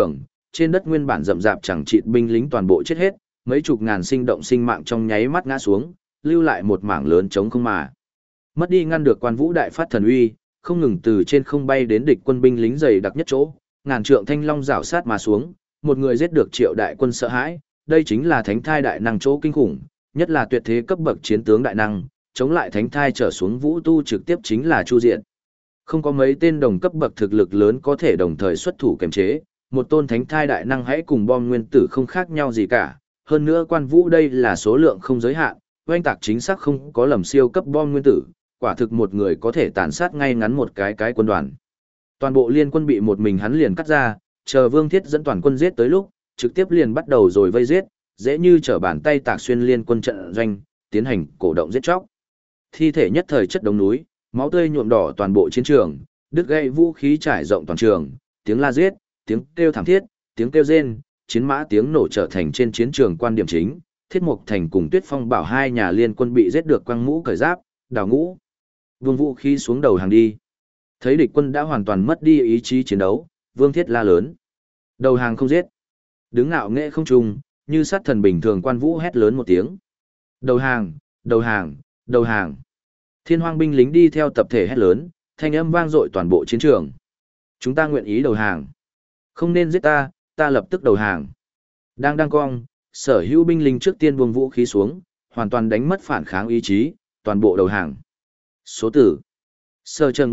trên đất nguyên bản rậm rạp chẳng chịt binh lính toàn bộ chết hết, mấy chục ngàn sinh động sinh mạng trong nháy mắt ngã xuống, lưu lại một mảng lớn trống không mà. Mất đi ngăn được Quan Vũ đại phát thần uy, không ngừng từ trên không bay đến địch quân binh lính dày đặc nhất chỗ, ngàn trượng thanh long rảo sát mà xuống, một người giết được triệu đại quân sợ hãi, đây chính là thánh thai đại năng chỗ kinh khủng, nhất là tuyệt thế cấp bậc chiến tướng đại năng, chống lại thánh thai trở xuống vũ tu trực tiếp chính là chu diện. Không có mấy tên đồng cấp bậc thực lực lớn có thể đồng thời xuất thủ kiềm chế, một tôn thánh thai đại năng hãy cùng bom nguyên tử không khác nhau gì cả, hơn nữa Quan Vũ đây là số lượng không giới hạn, oanh tạc chính xác không có lầm siêu cấp bom nguyên tử, quả thực một người có thể tàn sát ngay ngắn một cái quân đoàn. Toàn bộ liên quân bị một mình hắn liền cắt ra, chờ Vương Thiết dẫn toàn quân giết tới lúc, trực tiếp liền bắt đầu rồi vây giết, dễ như trở bàn tay tạc xuyên liên quân trận doanh, tiến hành cổ động giết chóc. Thi thể nhất thời chất đống núi, máu tươi nhuộm đỏ toàn bộ chiến trường, đứt gãy vũ khí trải rộng toàn trường, tiếng la giết, tiếng kêu thảm thiết, tiếng kêu rên, chiến mã tiếng nổ trở thành trên chiến trường quan điểm chính. Thiết Mộc Thành cùng Tuyết Phong Bảo hai nhà liên quân bị giết được quăng mũ cởi giáp, đào ngũ, vương vũ khí xuống đầu hàng đi. Thấy địch quân đã hoàn toàn mất đi ý chí chiến đấu, Vương Thiết la lớn: đầu hàng không giết! Đứng ngạo nghệ không trung, như sát thần bình thường Quan Vũ hét lớn một tiếng: đầu hàng, đầu hàng, đầu hàng! Thiên Hoang binh lính đi theo tập thể hét lớn, thanh âm vang dội toàn bộ chiến trường. Chúng ta nguyện ý đầu hàng. Không nên giết ta, ta lập tức đầu hàng. Đang cong, sở hữu binh lính trước tiên buông vũ khí xuống, hoàn toàn đánh mất phản kháng ý chí, toàn bộ đầu hàng. Số tử. Sở Trần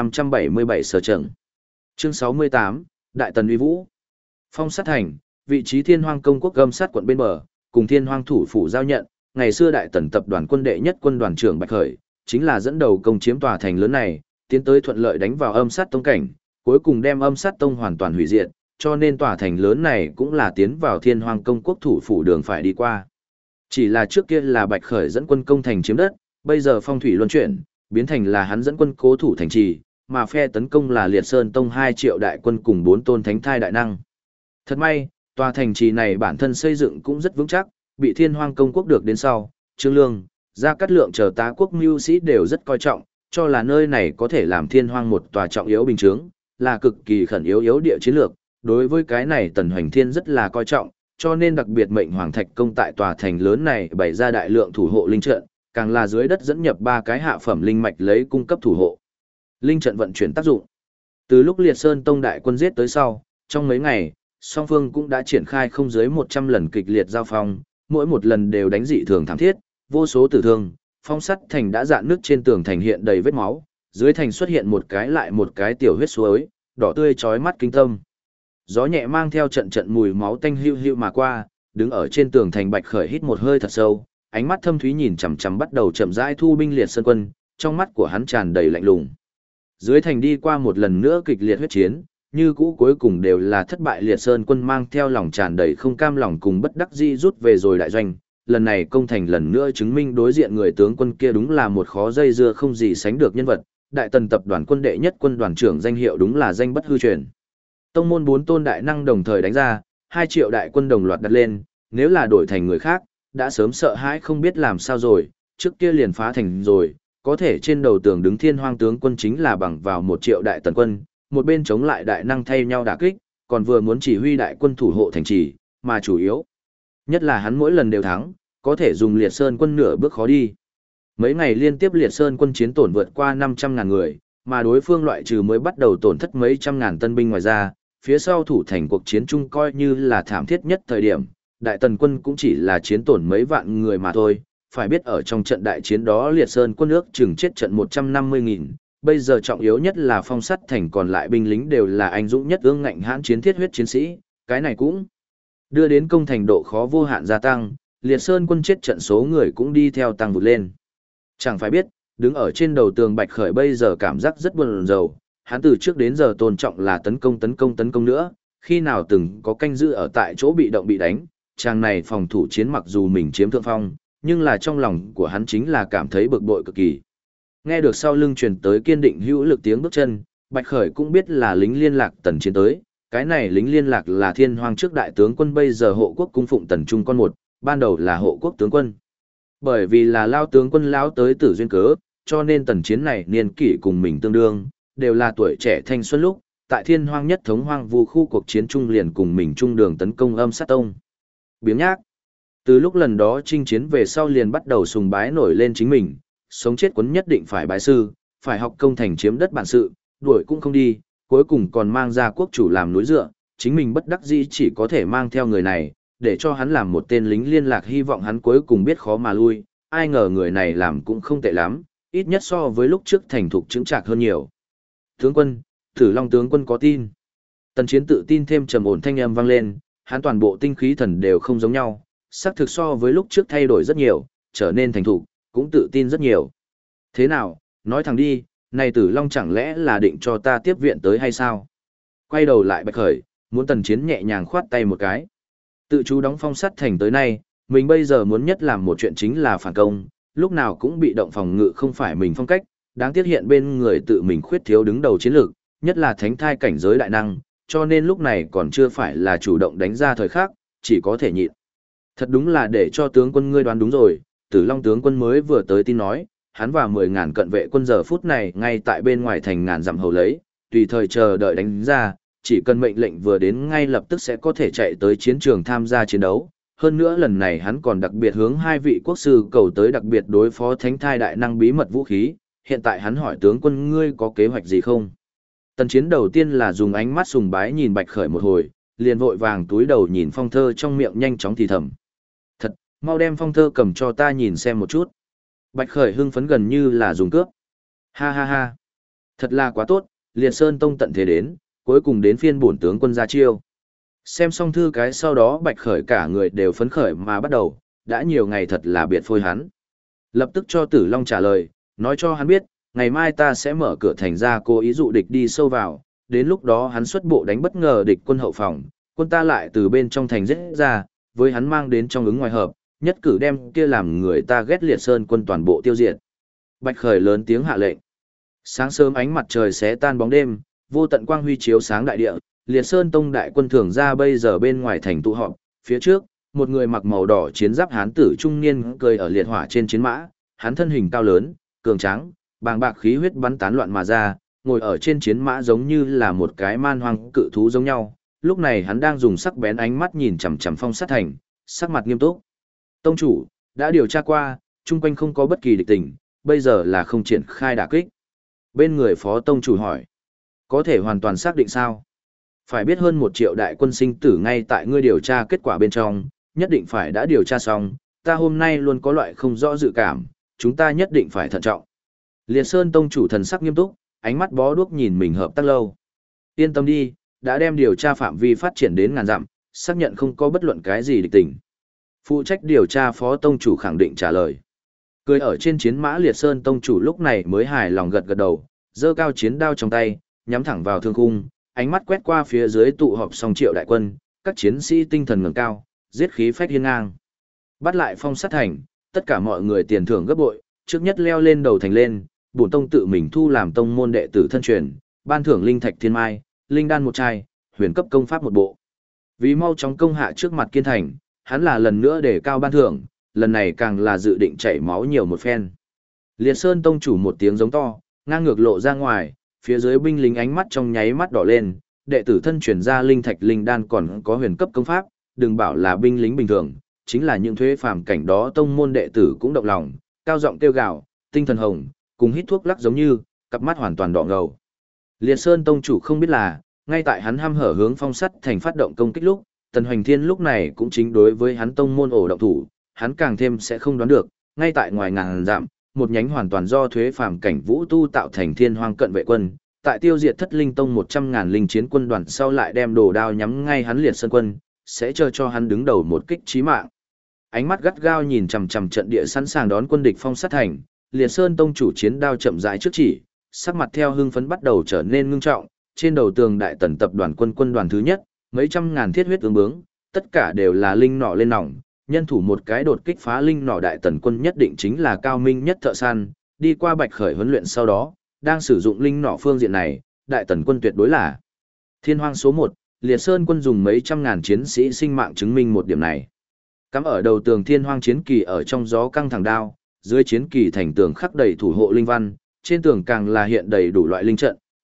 4577 Sở Trần. Chương 68, Đại Tần uy vũ. Phong Sát Thành, vị trí Thiên Hoang công quốc gâm sát quận bên bờ, cùng Thiên Hoang thủ phủ giao nhận, ngày xưa Đại Tần tập đoàn quân đệ nhất quân đoàn trưởng Bạch Khởi, chính là dẫn đầu công chiếm tòa thành lớn này, tiến tới thuận lợi đánh vào Âm Sát Tông cảnh, cuối cùng đem Âm Sát Tông hoàn toàn hủy diệt, cho nên tòa thành lớn này cũng là tiến vào Thiên Hoang công quốc thủ phủ đường phải đi qua. Chỉ là trước kia là Bạch Khởi dẫn quân công thành chiếm đất, bây giờ phong thủy luân chuyển, biến thành là hắn dẫn quân cố thủ thành trì, mà phe tấn công là Liệt Sơn Tông 2 triệu đại quân cùng 4 tôn thánh thai đại năng. Thật may, tòa thành trì này bản thân xây dựng cũng rất vững chắc, bị Thiên Hoang công quốc được đến sau, Trương Lương, Gia Cát Lượng chờ tá quốc mưu sĩ đều rất coi trọng, cho là nơi này có thể làm Thiên Hoang một tòa trọng yếu bình chướng, là cực kỳ khẩn yếu địa chiến lược. Đối với cái này Tần Hoành Thiên rất là coi trọng, cho nên đặc biệt mệnh Hoàng Thạch công tại tòa thành lớn này bày ra đại lượng thủ hộ linh trận, càng là dưới đất dẫn nhập 3 cái hạ phẩm linh mạch lấy cung cấp thủ hộ. Linh trận vận chuyển tác dụng. Từ lúc Liệt Sơn Tông đại quân giết tới sau, trong mấy ngày, song phương cũng đã triển khai không dưới 100 lần kịch liệt giao phong, mỗi một lần đều đánh dị thường thảm thiết, vô số tử thương, Phong Sắt Thành đã rạn nứt, trên tường thành hiện đầy vết máu, dưới thành xuất hiện một cái lại một cái tiểu huyết suối, đỏ tươi chói mắt kinh tâm. Gió nhẹ mang theo trận trận mùi máu tanh hưu hưu mà qua, đứng ở trên tường thành Bạch Khởi hít một hơi thật sâu, ánh mắt thâm thúy nhìn chằm chằm bắt đầu chậm rãi thu binh Liệt Sơn quân, trong mắt của hắn tràn đầy lạnh lùng. Dưới thành đi qua một lần nữa kịch liệt huyết chiến, như cũ cuối cùng đều là thất bại, Liệt Sơn quân mang theo lòng tràn đầy không cam lòng cùng bất đắc dĩ rút về rồi đại doanh. Lần này công thành lần nữa chứng minh đối diện người tướng quân kia đúng là một khó dây dưa không gì sánh được nhân vật, Đại Tần tập đoàn quân đệ nhất quân đoàn trưởng danh hiệu đúng là danh bất hư truyền. Tông môn 4 tôn đại năng đồng thời đánh ra, 2 triệu đại quân đồng loạt đặt lên, nếu là đổi thành người khác, đã sớm sợ hãi không biết làm sao rồi, trước kia liền phá thành rồi, có thể trên đầu tường đứng Thiên Hoang tướng quân chính là bằng vào 1 triệu đại tần quân, một bên chống lại đại năng thay nhau đả kích, còn vừa muốn chỉ huy đại quân thủ hộ thành trì, mà chủ yếu nhất là hắn mỗi lần đều thắng, có thể dùng Liệt Sơn quân nửa bước khó đi. Mấy ngày liên tiếp Liệt Sơn quân chiến tổn vượt qua 500.000 người, mà đối phương loại trừ mới bắt đầu tổn thất mấy trăm ngàn tân binh ngoài ra, phía sau thủ thành cuộc chiến chung coi như là thảm thiết nhất thời điểm, Đại Tần quân cũng chỉ là chiến tổn mấy vạn người mà thôi. Phải biết ở trong trận đại chiến đó Liệt Sơn quân ước chừng chết trận 150.000, bây giờ trọng yếu nhất là Phong Sắt Thành còn lại binh lính đều là anh dũng nhất ương ngạnh hãn chiến thiết huyết chiến sĩ, cái này cũng đưa đến công thành độ khó vô hạn gia tăng, Liệt Sơn quân chết trận số người cũng đi theo tăng vụt lên. Chẳng phải biết, đứng ở trên đầu tường Bạch Khởi bây giờ cảm giác rất buồn rầu, hắn từ trước đến giờ tôn trọng là tấn công nữa, khi nào từng có canh giữ ở tại chỗ bị động bị đánh, chàng này phòng thủ chiến mặc dù mình chiếm thượng phong, nhưng là trong lòng của hắn chính là cảm thấy bực bội cực kỳ. Nghe được sau lưng truyền tới kiên định hữu lực tiếng bước chân, Bạch Khởi cũng biết là lính liên lạc Tần chiến tới, cái này lính liên lạc là Thiên Hoang trước đại tướng quân bây giờ hộ quốc cung phụng Tần Trung con một, ban đầu là hộ quốc tướng quân. Bởi vì là lao tướng quân lão tới tử duyên cớ, cho nên Tần chiến này niên kỷ cùng mình tương đương, đều là tuổi trẻ thanh xuân lúc, tại Thiên Hoang nhất thống hoang vu khu cuộc chiến trung liền cùng mình trung đường tấn công Âm Sát Tông. Biếng nhác. Từ lúc lần đó chinh chiến về sau liền bắt đầu sùng bái nổi lên chính mình, sống chết quấn nhất định phải bái sư, phải học công thành chiếm đất bản sự, đuổi cũng không đi, cuối cùng còn mang ra quốc chủ làm núi dựa, chính mình bất đắc dĩ chỉ có thể mang theo người này, để cho hắn làm một tên lính liên lạc, hy vọng hắn cuối cùng biết khó mà lui, ai ngờ người này làm cũng không tệ lắm, ít nhất so với lúc trước thành thục chững chạc hơn nhiều. Tướng quân, Tử Long tướng quân có tin. Tần Chiến tự tin thêm trầm ổn thanh âm vang lên, hắn toàn bộ tinh khí thần đều không giống nhau, xác thực so với lúc trước thay đổi rất nhiều, trở nên thành thục, cũng tự tin rất nhiều. Thế nào, nói thẳng đi, này Tử Long chẳng lẽ là định cho ta tiếp viện tới hay sao? Quay đầu lại Bạch Khởi, muốn Tần Chiến nhẹ nhàng khoát tay một cái. Tự chú đóng Phong Sắt Thành tới nay, mình bây giờ muốn nhất làm một chuyện chính là phản công, lúc nào cũng bị động phòng ngự không phải mình phong cách, đáng tiếc hiện bên người tự mình khuyết thiếu đứng đầu chiến lược, nhất là thánh thai cảnh giới đại năng, cho nên lúc này còn chưa phải là chủ động đánh ra thời khắc, chỉ có thể nhịn. Thật đúng là để cho tướng quân ngươi đoán đúng rồi, Tử Long tướng quân mới vừa tới tin nói, hắn và 10.000 cận vệ quân giờ phút này ngay tại bên ngoài thành ngàn dặm hầu lấy, tùy thời chờ đợi đánh ra, chỉ cần mệnh lệnh vừa đến ngay lập tức sẽ có thể chạy tới chiến trường tham gia chiến đấu. Hơn nữa lần này hắn còn đặc biệt hướng hai vị quốc sư cầu tới đặc biệt đối phó thánh thai đại năng bí mật vũ khí, hiện tại hắn hỏi tướng quân ngươi có kế hoạch gì không? Tần Chiến đầu tiên là dùng ánh mắt sùng bái nhìn Bạch Khởi một hồi, liền vội vàng túi đầu nhìn phong thơ trong miệng nhanh chóng thì thầm. Thật, mau đem phong thơ cầm cho ta nhìn xem một chút. Bạch Khởi hưng phấn gần như là dùng cướp. Ha ha ha. Thật là quá tốt, Liệt Sơn Tông tận thế đến, cuối cùng đến phiên bổn tướng quân ra chiêu. Xem xong thư cái sau đó Bạch Khởi cả người đều phấn khởi mà bắt đầu, đã nhiều ngày thật là biệt phôi hắn. Lập tức cho Tử Long trả lời, nói cho hắn biết, ngày mai ta sẽ mở cửa thành ra cố ý dụ địch đi sâu vào, đến lúc đó hắn xuất bộ đánh bất ngờ địch quân hậu phòng, quân ta lại từ bên trong thành giết ra, với hắn mang đến trong ứng ngoài hợp, nhất cử đem kia làm người ta ghét Liệt Sơn quân toàn bộ tiêu diệt. Bạch Khởi lớn tiếng hạ lệnh. Sáng sớm ánh mặt trời xé tan bóng đêm, vô tận quang huy chiếu sáng đại địa, Liệt Sơn Tông đại quân thường ra bây giờ bên ngoài thành tụ họp, phía trước, một người mặc màu đỏ chiến giáp hán tử trung niên cười ở liệt hỏa trên chiến mã, hắn thân hình cao lớn, cường tráng, bàng bạc khí huyết bắn tán loạn mà ra, ngồi ở trên chiến mã giống như là một cái man hoang cự thú giống nhau. Lúc này hắn đang dùng sắc bén ánh mắt nhìn chằm chằm Phong Sát Thành, sắc mặt nghiêm túc. Tông chủ, đã điều tra qua, chung quanh không có bất kỳ địch tình, bây giờ là không triển khai đả kích. Bên người phó tông chủ hỏi, có thể hoàn toàn xác định sao? Phải biết hơn 1 triệu đại quân sinh tử ngay tại ngươi điều tra kết quả bên trong, nhất định phải đã điều tra xong, ta hôm nay luôn có loại không rõ dự cảm, chúng ta nhất định phải thận trọng. Liệt Sơn Tông chủ thần sắc nghiêm túc, ánh mắt bó đuốc nhìn mình hợp tác lâu. Yên tâm đi, đã đem điều tra phạm vi phát triển đến ngàn dặm, xác nhận không có bất luận cái gì địch tình. Phụ trách điều tra phó tông chủ khẳng định trả lời. Cười ở trên chiến mã Liệt Sơn Tông chủ lúc này mới hài lòng gật gật đầu, giơ cao chiến đao trong tay, nhắm thẳng vào thương khung, ánh mắt quét qua phía dưới tụ họp song triệu đại quân, các chiến sĩ tinh thần ngẩng cao, giết khí phách hiên ngang. Bắt lại Phong Sát Thành, tất cả mọi người tiền thưởng gấp bội, trước nhất leo lên đầu thành lên, bổn tông tự mình thu làm tông môn đệ tử thân truyền, ban thưởng linh thạch thiên mai, linh đan một chai, huyền cấp công pháp một bộ. Vì mau chóng công hạ trước mặt kiên thành, hắn là lần nữa để cao ban thưởng, lần này càng là dự định chảy máu nhiều một phen. Liệt Sơn Tông chủ một tiếng giống to, ngang ngược lộ ra ngoài, phía dưới binh lính ánh mắt trong nháy mắt đỏ lên, đệ tử thân truyền ra linh thạch linh đan còn có huyền cấp công pháp, đừng bảo là binh lính bình thường, chính là những thuế phàm cảnh đó tông môn đệ tử cũng động lòng, cao giọng kêu gào, tinh thần hồng, cùng hít thuốc lắc giống như, cặp mắt hoàn toàn đỏ ngầu. Liệt Sơn Tông chủ không biết là, ngay tại hắn ham hở hướng Phong Sắt Thành phát động công kích lúc, Tần Hoành Thiên lúc này cũng chính đối với hắn tông môn ổ động thủ, hắn càng thêm sẽ không đoán được, ngay tại ngoài ngàn dặm, một nhánh hoàn toàn do thuế phàm cảnh vũ tu tạo thành Thiên Hoang cận vệ quân, tại tiêu diệt Thất Linh Tông 100.000 linh chiến quân đoàn sau lại đem đồ đao nhắm ngay hắn Liệt Sơn quân, sẽ chờ cho hắn đứng đầu một kích chí mạng. Ánh mắt gắt gao nhìn chằm chằm trận địa sẵn sàng đón quân địch Phong Sát Thành, Liệt Sơn Tông chủ chiến đao chậm rãi trước chỉ, sắc mặt theo hưng phấn bắt đầu trở nên ngưng trọng, trên đầu tường đại tần tập đoàn quân đoàn thứ nhất, mấy trăm ngàn thiết huyết ứng bướng, tất cả đều là linh nỏ lên nòng, nhân thủ một cái đột kích phá linh nỏ đại tần quân nhất định chính là cao minh nhất thợ săn, đi qua Bạch Khởi huấn luyện sau đó, đang sử dụng linh nỏ phương diện này, đại tần quân tuyệt đối là Thiên Hoang số 1, Liệt Sơn quân dùng mấy trăm ngàn chiến sĩ sinh mạng chứng minh một điểm này. Cắm ở đầu tường Thiên Hoang chiến kỳ ở trong gió căng thẳng đao, dưới chiến kỳ thành tường khắc đầy thủ hộ linh văn, trên tường càng là hiện đầy đủ loại linh trận,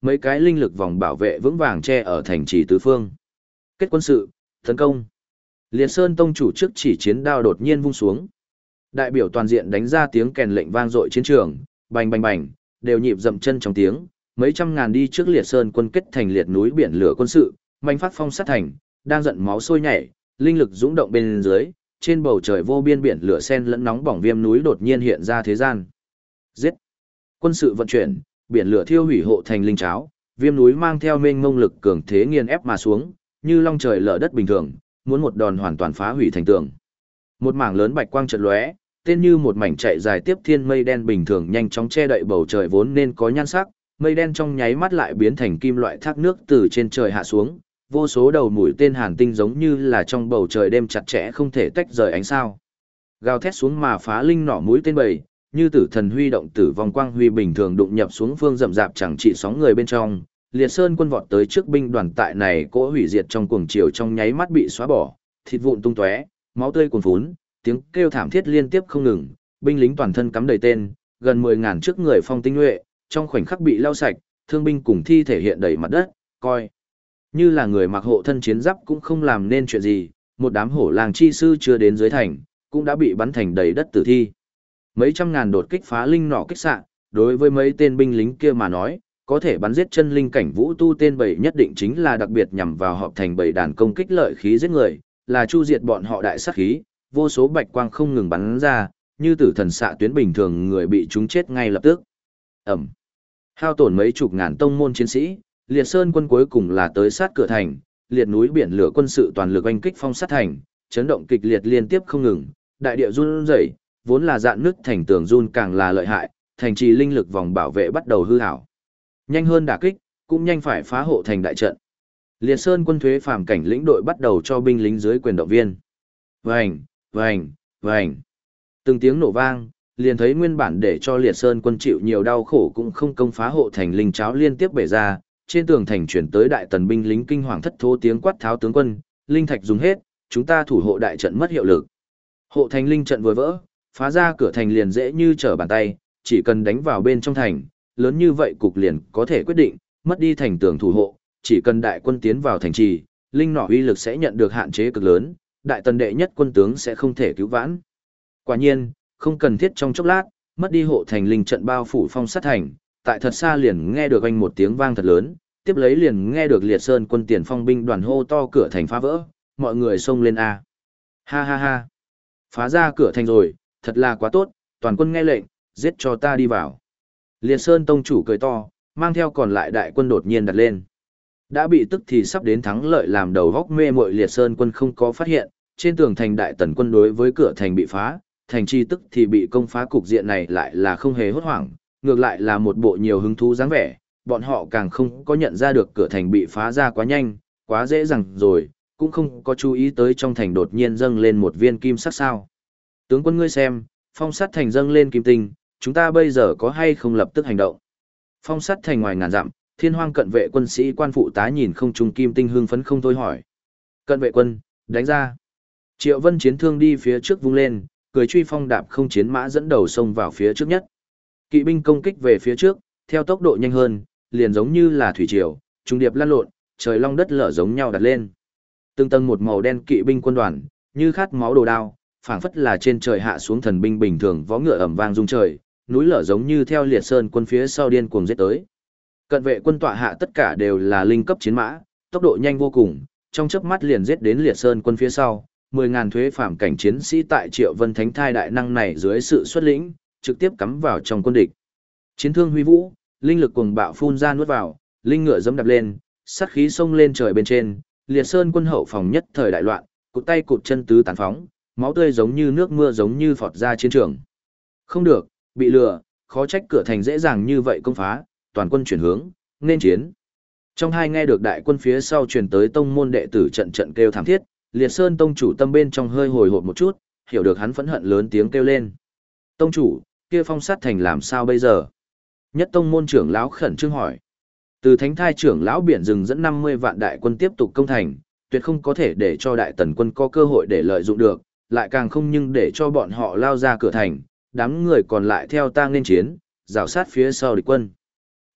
mấy cái linh lực vòng bảo vệ vững vàng che ở thành trì tứ phương. Kết quân sự, tấn công. Liệt Sơn tông chủ trước chỉ chiến đao đột nhiên vung xuống. Đại biểu toàn diện đánh ra tiếng kèn lệnh vang dội chiến trường, bành bành bành, đều nhịp dậm chân trong tiếng, mấy trăm ngàn đi trước Liệt Sơn quân kết thành liệt núi biển lửa quân sự, manh phát phong sát thành, đang giận máu sôi nhảy, linh lực dũng động bên dưới, trên bầu trời vô biên biển lửa sen lẫn nóng bỏng viêm núi đột nhiên hiện ra thế gian. Giết! Quân sự vận chuyển, biển lửa thiêu hủy hộ thành linh cháo, viêm núi mang theo mênh mông lực cường thế nghiền ép mà xuống, như long trời lở đất bình thường, muốn một đòn hoàn toàn phá hủy thành tường. Một mảng lớn bạch quang chợt lóe, tên như một mảnh chạy dài tiếp thiên mây đen bình thường nhanh chóng che đậy bầu trời vốn nên có nhan sắc, mây đen trong nháy mắt lại biến thành kim loại thác nước từ trên trời hạ xuống, vô số đầu mũi tên hàn tinh giống như là trong bầu trời đêm chặt chẽ không thể tách rời ánh sao. Gào thét xuống mà phá linh nỏ mũi tên bầy, như tử thần huy động tử vong quang huy bình thường đụng nhập xuống phương rậm rạp chẳng trị sóng người bên trong. Liệt Sơn quân vọt tới trước binh đoàn tại này cỗ hủy diệt trong cuồng chiều trong nháy mắt bị xóa bỏ, thịt vụn tung tóe, máu tươi cuồn phún, tiếng kêu thảm thiết liên tiếp không ngừng, binh lính toàn thân cắm đầy tên, gần 10.000 trước người phong tinh nhuệ, trong khoảnh khắc bị lau sạch, thương binh cùng thi thể hiện đầy mặt đất, coi như là người mặc hộ thân chiến giáp cũng không làm nên chuyện gì, một đám hổ làng chi sư chưa đến dưới thành, cũng đã bị bắn thành đầy đất tử thi. Mấy trăm ngàn đột kích phá linh nỏ kích xạ, đối với mấy tên binh lính kia mà nói, có thể bắn giết chân linh cảnh vũ tu tên bầy nhất định chính là đặc biệt nhằm vào họp thành bầy đàn công kích lợi khí giết người, là chu diệt bọn họ đại sát khí, vô số bạch quang không ngừng bắn ra, như tử thần xạ tuyến bình thường người bị chúng chết ngay lập tức. Ẩm. Hao tổn mấy chục ngàn tông môn chiến sĩ, Liệt Sơn quân cuối cùng là tới sát cửa thành, liệt núi biển lửa quân sự toàn lực oanh kích phong sát thành, chấn động kịch liệt liên tiếp không ngừng, đại địa run rẩy, vốn là dạn nứt thành tường run càng là lợi hại, thành trì linh lực vòng bảo vệ bắt đầu hư hảo. Nhanh hơn đả kích, cũng nhanh phải phá hộ thành đại trận. Liệt Sơn quân thuế phàm cảnh lĩnh đội bắt đầu cho binh lính dưới quyền động viên. Vành, vành, vành. Từng tiếng nổ vang, liền thấy nguyên bản để cho Liệt Sơn quân chịu nhiều đau khổ cũng không công phá hộ thành linh cháo liên tiếp bể ra, trên tường thành chuyển tới đại tần binh lính kinh hoàng thất thố tiếng quát tháo tướng quân, linh thạch dùng hết, chúng ta thủ hộ đại trận mất hiệu lực. Hộ thành linh trận vừa vỡ, phá ra cửa thành liền dễ như trở bàn tay, chỉ cần đánh vào bên trong thành, lớn như vậy cục liền có thể quyết định, mất đi thành tường thủ hộ, chỉ cần đại quân tiến vào thành trì, linh nỏ uy lực sẽ nhận được hạn chế cực lớn, đại tần đệ nhất quân tướng sẽ không thể cứu vãn. Quả nhiên, không cần thiết trong chốc lát, mất đi hộ thành linh trận bao phủ phong sát thành, tại thật xa liền nghe được anh một tiếng vang thật lớn, tiếp lấy liền nghe được Liệt Sơn quân tiền phong binh đoàn hô to cửa thành phá vỡ, mọi người xông lên a. Ha ha ha. Phá ra cửa thành rồi, thật là quá tốt, toàn quân nghe lệnh, giết cho ta đi vào. Liệt Sơn tông chủ cười to, mang theo còn lại đại quân đột nhiên đặt lên. Đã bị tức thì sắp đến thắng lợi làm đầu góc mê muội Liệt Sơn quân không có phát hiện, trên tường thành đại tần quân đối với cửa thành bị phá, thành chi tức thì bị công phá cục diện này lại là không hề hốt hoảng, ngược lại là một bộ nhiều hứng thú dáng vẻ, bọn họ càng không có nhận ra được cửa thành bị phá ra quá nhanh, quá dễ dàng rồi, cũng không có chú ý tới trong thành đột nhiên dâng lên một viên kim sắc sao. Tướng quân ngươi xem, phong sát thành dâng lên kim tinh, chúng ta bây giờ có hay không lập tức hành động. Phong sát thành ngoài ngàn dặm, Thiên Hoang cận vệ quân sĩ quan phụ tá nhìn không trung kim tinh hưng phấn không thôi hỏi. Cận vệ quân, đánh ra. Triệu Vân chiến thương đi phía trước vung lên, cười truy phong đạp không chiến mã dẫn đầu xông vào phía trước nhất. Kỵ binh công kích về phía trước, theo tốc độ nhanh hơn, liền giống như là thủy triều, trung điệp lăn lộn, trời long đất lở giống nhau đặt lên. Từng tầng một màu đen kỵ binh quân đoàn, như khát máu đồ đao, phảng phất là trên trời hạ xuống thần binh bình thường, vó ngựa ầm vang rung trời, núi lở giống như theo Liệt Sơn quân phía sau điên cuồng giết tới. Cận vệ quân tọa hạ tất cả đều là linh cấp chiến mã, tốc độ nhanh vô cùng, trong chớp mắt liền giết đến Liệt Sơn quân phía sau, 10.000 thuế phàm cảnh chiến sĩ tại Triệu Vân Thánh Thai đại năng này dưới sự xuất lĩnh, trực tiếp cắm vào trong quân địch. Chiến thương huy vũ, linh lực cuồng bạo phun ra nuốt vào, linh ngựa giẫm đạp lên, sát khí xông lên trời bên trên, Liệt Sơn quân hậu phòng nhất thời đại loạn, cụt tay cụt chân tứ tán phóng, máu tươi giống như nước mưa giống như phọt ra chiến trường. Không được, bị lừa, khó trách cửa thành dễ dàng như vậy công phá, toàn quân chuyển hướng, nên chiến. Trong hai nghe được đại quân phía sau truyền tới tông môn đệ tử trận trận kêu thảm thiết, Liệt Sơn tông chủ tâm bên trong hơi hồi hộp một chút, hiểu được hắn phẫn hận lớn tiếng kêu lên. Tông chủ, kia phong sát thành làm sao bây giờ? Nhất tông môn trưởng lão khẩn trương hỏi. Từ Thánh Thai trưởng lão biển rừng dẫn 50 vạn đại quân tiếp tục công thành, tuyệt không có thể để cho đại tần quân có cơ hội để lợi dụng được, lại càng không nhưng để cho bọn họ lao ra cửa thành, đám người còn lại theo ta nên chiến, rào sát phía sau địch quân.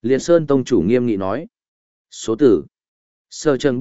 Liệt Sơn Tông chủ nghiêm nghị nói. Số tử. Sở trường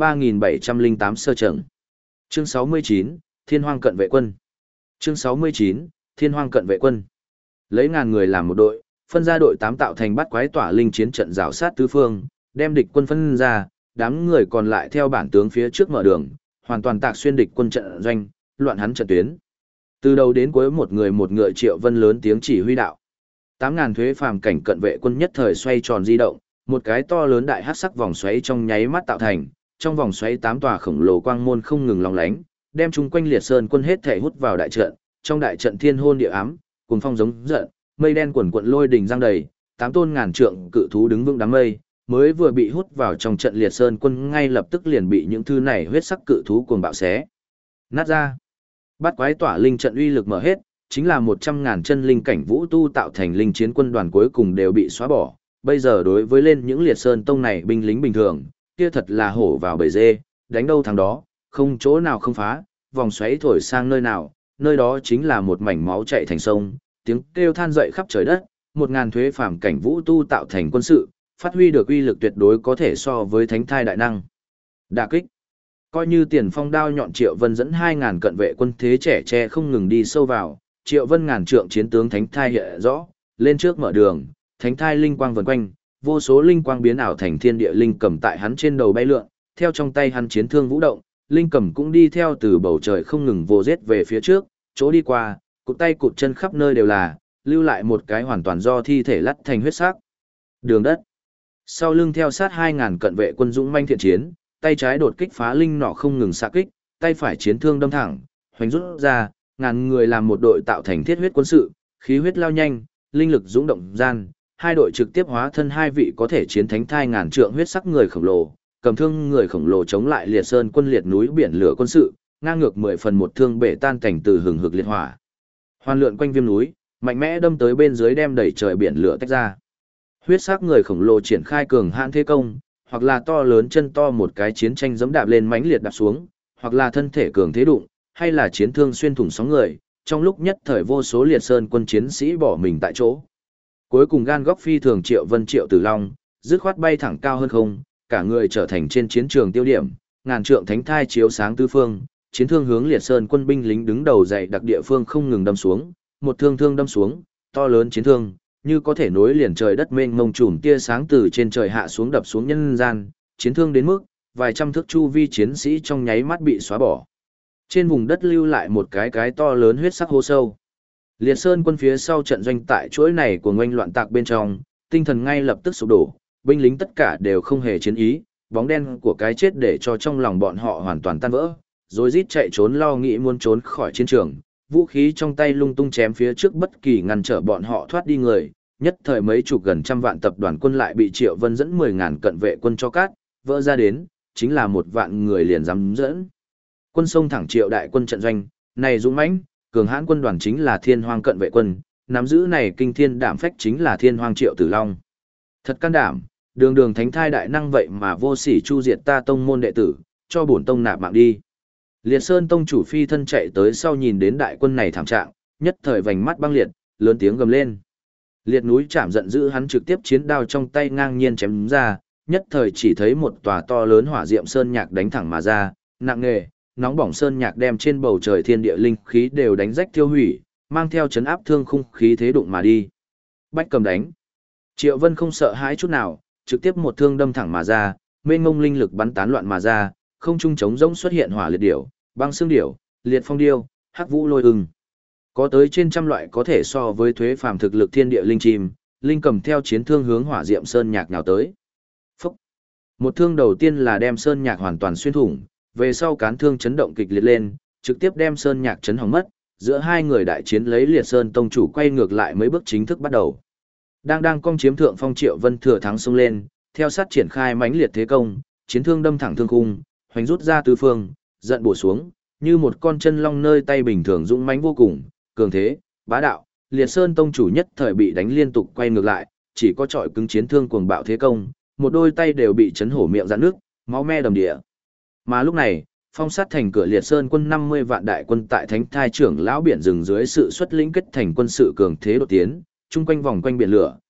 3708 sở trường. Chương 69, Thiên Hoang cận vệ quân. Chương 69, Thiên Hoang cận vệ quân. Lấy ngàn người làm một đội, phân ra đội 8 tạo thành bắt quái tỏa linh chiến trận rào sát tứ phương, đem địch quân phân ra, đám người còn lại theo bản tướng phía trước mở đường, hoàn toàn tạc xuyên địch quân trận doanh, loạn hắn trận tuyến. Từ đầu đến cuối một người một ngựa Triệu Vân lớn tiếng chỉ huy đạo. 8.000 thuế phàm cảnh cận vệ quân nhất thời xoay tròn di động, một cái to lớn đại hắc sắc vòng xoáy trong nháy mắt tạo thành, trong vòng xoáy 8 tòa khổng lồ quang môn không ngừng lóng lánh, đem chung quanh Liệt Sơn quân hết thể hút vào đại trận, trong đại trận thiên hôn địa ám, cuồng phong giống giận, mây đen quần quận lôi đỉnh giăng đầy, 8 tôn ngàn trượng cự thú đứng vững đám mây, mới vừa bị hút vào trong trận Liệt Sơn quân ngay lập tức liền bị những thứ này huyết sắc cự thú cuồng bạo xé nát ra. Bát quái tỏa linh trận uy lực mở hết, chính là 100.000 chân linh cảnh vũ tu tạo thành linh chiến quân đoàn cuối cùng đều bị xóa bỏ. Bây giờ đối với lên những Liệt Sơn tông này binh lính bình thường, kia thật là hổ vào bầy dê, đánh đâu thằng đó, không chỗ nào không phá, vòng xoáy thổi sang nơi nào, nơi đó chính là một mảnh máu chảy thành sông, tiếng kêu than dậy khắp trời đất, 1.000 thuế phàm cảnh vũ tu tạo thành quân sự, phát huy được uy lực tuyệt đối có thể so với thánh thai đại năng. Đả kích. Coi như tiền phong đao nhọn Triệu Vân dẫn 2.000 cận vệ quân thế trẻ tre không ngừng đi sâu vào, Triệu Vân ngàn trượng chiến tướng thánh thai hiện rõ, lên trước mở đường, thánh thai linh quang vần quanh, vô số linh quang biến ảo thành thiên địa linh cầm tại hắn trên đầu bay lượn, theo trong tay hắn chiến thương vũ động, linh cầm cũng đi theo từ bầu trời không ngừng vô giết về phía trước, chỗ đi qua, cụt tay cụt chân khắp nơi đều là, lưu lại một cái hoàn toàn do thi thể lắt thành huyết sắc. Đường đất. Sau lưng theo sát 2.000 cận vệ quân dũng manh thiện chiến, tay trái đột kích phá linh nỏ không ngừng xạ kích, tay phải chiến thương đâm thẳng, hoành rút ra, ngàn người làm một đội tạo thành thiết huyết quân sự, khí huyết lao nhanh, linh lực dũng động gian, hai đội trực tiếp hóa thân hai vị có thể chiến thánh thai ngàn trượng huyết sắc người khổng lồ, cầm thương người khổng lồ chống lại Liệt Sơn quân liệt núi biển lửa quân sự, ngang ngược 10 phần một thương bể tan cảnh từ hừng hực liệt hỏa. Hoàn lượn quanh viêm núi, mạnh mẽ đâm tới bên dưới đem đẩy trời biển lửa tách ra. Huyết sắc người khổng lồ triển khai cường hãn thế công, hoặc là to lớn chân to một cái chiến tranh giẫm đạp lên mãnh liệt đạp xuống, hoặc là thân thể cường thế đụng, hay là chiến thương xuyên thủng sóng người, trong lúc nhất thời vô số Liệt Sơn quân chiến sĩ bỏ mình tại chỗ. Cuối cùng gan góc phi thường Triệu Vân Triệu Tử Long, dứt khoát bay thẳng cao hơn không, cả người trở thành trên chiến trường tiêu điểm, ngàn trượng thánh thai chiếu sáng tứ phương, chiến thương hướng Liệt Sơn quân binh lính đứng đầu dậy đặc địa phương không ngừng đâm xuống, một thương thương đâm xuống, to lớn chiến thương, như có thể nối liền trời đất mênh mông trùm tia sáng từ trên trời hạ xuống đập xuống nhân gian, chiến thương đến mức vài trăm thước chu vi chiến sĩ trong nháy mắt bị xóa bỏ. Trên vùng đất lưu lại một cái to lớn huyết sắc hố sâu. Liệt Sơn quân phía sau trận doanh tại chuỗi này của ngoanh loạn tạc bên trong, tinh thần ngay lập tức sụp đổ, binh lính tất cả đều không hề chiến ý, bóng đen của cái chết để cho trong lòng bọn họ hoàn toàn tan vỡ, rồi rít chạy trốn lo nghĩ muốn trốn khỏi chiến trường, vũ khí trong tay lung tung chém phía trước bất kỳ ngăn trở bọn họ thoát đi người, nhất thời mấy chục gần trăm vạn tập đoàn quân lại bị Triệu Vân dẫn 10.000 cận vệ quân cho cát, vỡ ra đến, chính là 1 vạn người liền dám dẫn. Quân sông thẳng Triệu đại quân trận doanh, này dũng mãnh, cường hãn quân đoàn chính là Thiên Hoang cận vệ quân, nắm giữ này kinh thiên đảm phách chính là Thiên Hoang Triệu Tử Long. Thật can đảm, đường đường thánh thai đại năng vậy mà vô sỉ chu diệt ta tông môn đệ tử, cho bổn tông nạp mạng đi. Liệt Sơn tông chủ phi thân chạy tới sau nhìn đến đại quân này thảm trạng, nhất thời vành mắt băng liệt, lớn tiếng gầm lên. Liệt núi chạm giận dữ hắn trực tiếp chiến đao trong tay ngang nhiên chém ra, nhất thời chỉ thấy một tòa to lớn hỏa diệm sơn nhạc đánh thẳng mà ra, nặng nề, nóng bỏng sơn nhạc đem trên bầu trời thiên địa linh khí đều đánh rách tiêu hủy, mang theo chấn áp thương khung khí thế đụng mà đi. Bách cầm đánh. Triệu Vân không sợ hãi chút nào, trực tiếp một thương đâm thẳng mà ra, mênh mông linh lực bắn tán loạn mà ra, không trung trống rỗng xuất hiện hỏa liệt điểu, băng xương điểu, liệt phong điêu, hắc vũ lôi ưng. Có tới trên trăm loại có thể so với thuế phàm thực lực thiên địa linh chim, linh cầm theo chiến thương hướng hỏa diệm sơn nhạc nào tới. Phúc. Một thương đầu tiên là đem sơn nhạc hoàn toàn xuyên thủng, về sau cán thương chấn động kịch liệt lên, trực tiếp đem sơn nhạc chấn hỏng mất, giữa hai người đại chiến lấy Liệt Sơn tông chủ quay ngược lại mấy bước chính thức bắt đầu. Đang cong chiếm thượng phong Triệu Vân thừa thắng xông lên, theo sát triển khai mãnh liệt thế công, chiến thương đâm thẳng thương khung, hoành rút ra tứ phương, giận bổ xuống, như một con chân long nơi tay bình thường dũng mãnh vô cùng, cường thế, bá đạo, Liệt Sơn tông chủ nhất thời bị đánh liên tục quay ngược lại, chỉ có trọi cứng chiến thương cuồng bạo thế công, một đôi tay đều bị chấn hổ miệng rạn nước, máu me đầm địa. Mà lúc này, phong sát thành cửa Liệt Sơn quân 50 vạn đại quân tại Thánh Thai trưởng lão biển rừng dưới sự xuất lĩnh kết thành quân sự cường thế đột tiến, chung quanh vòng quanh biển lửa,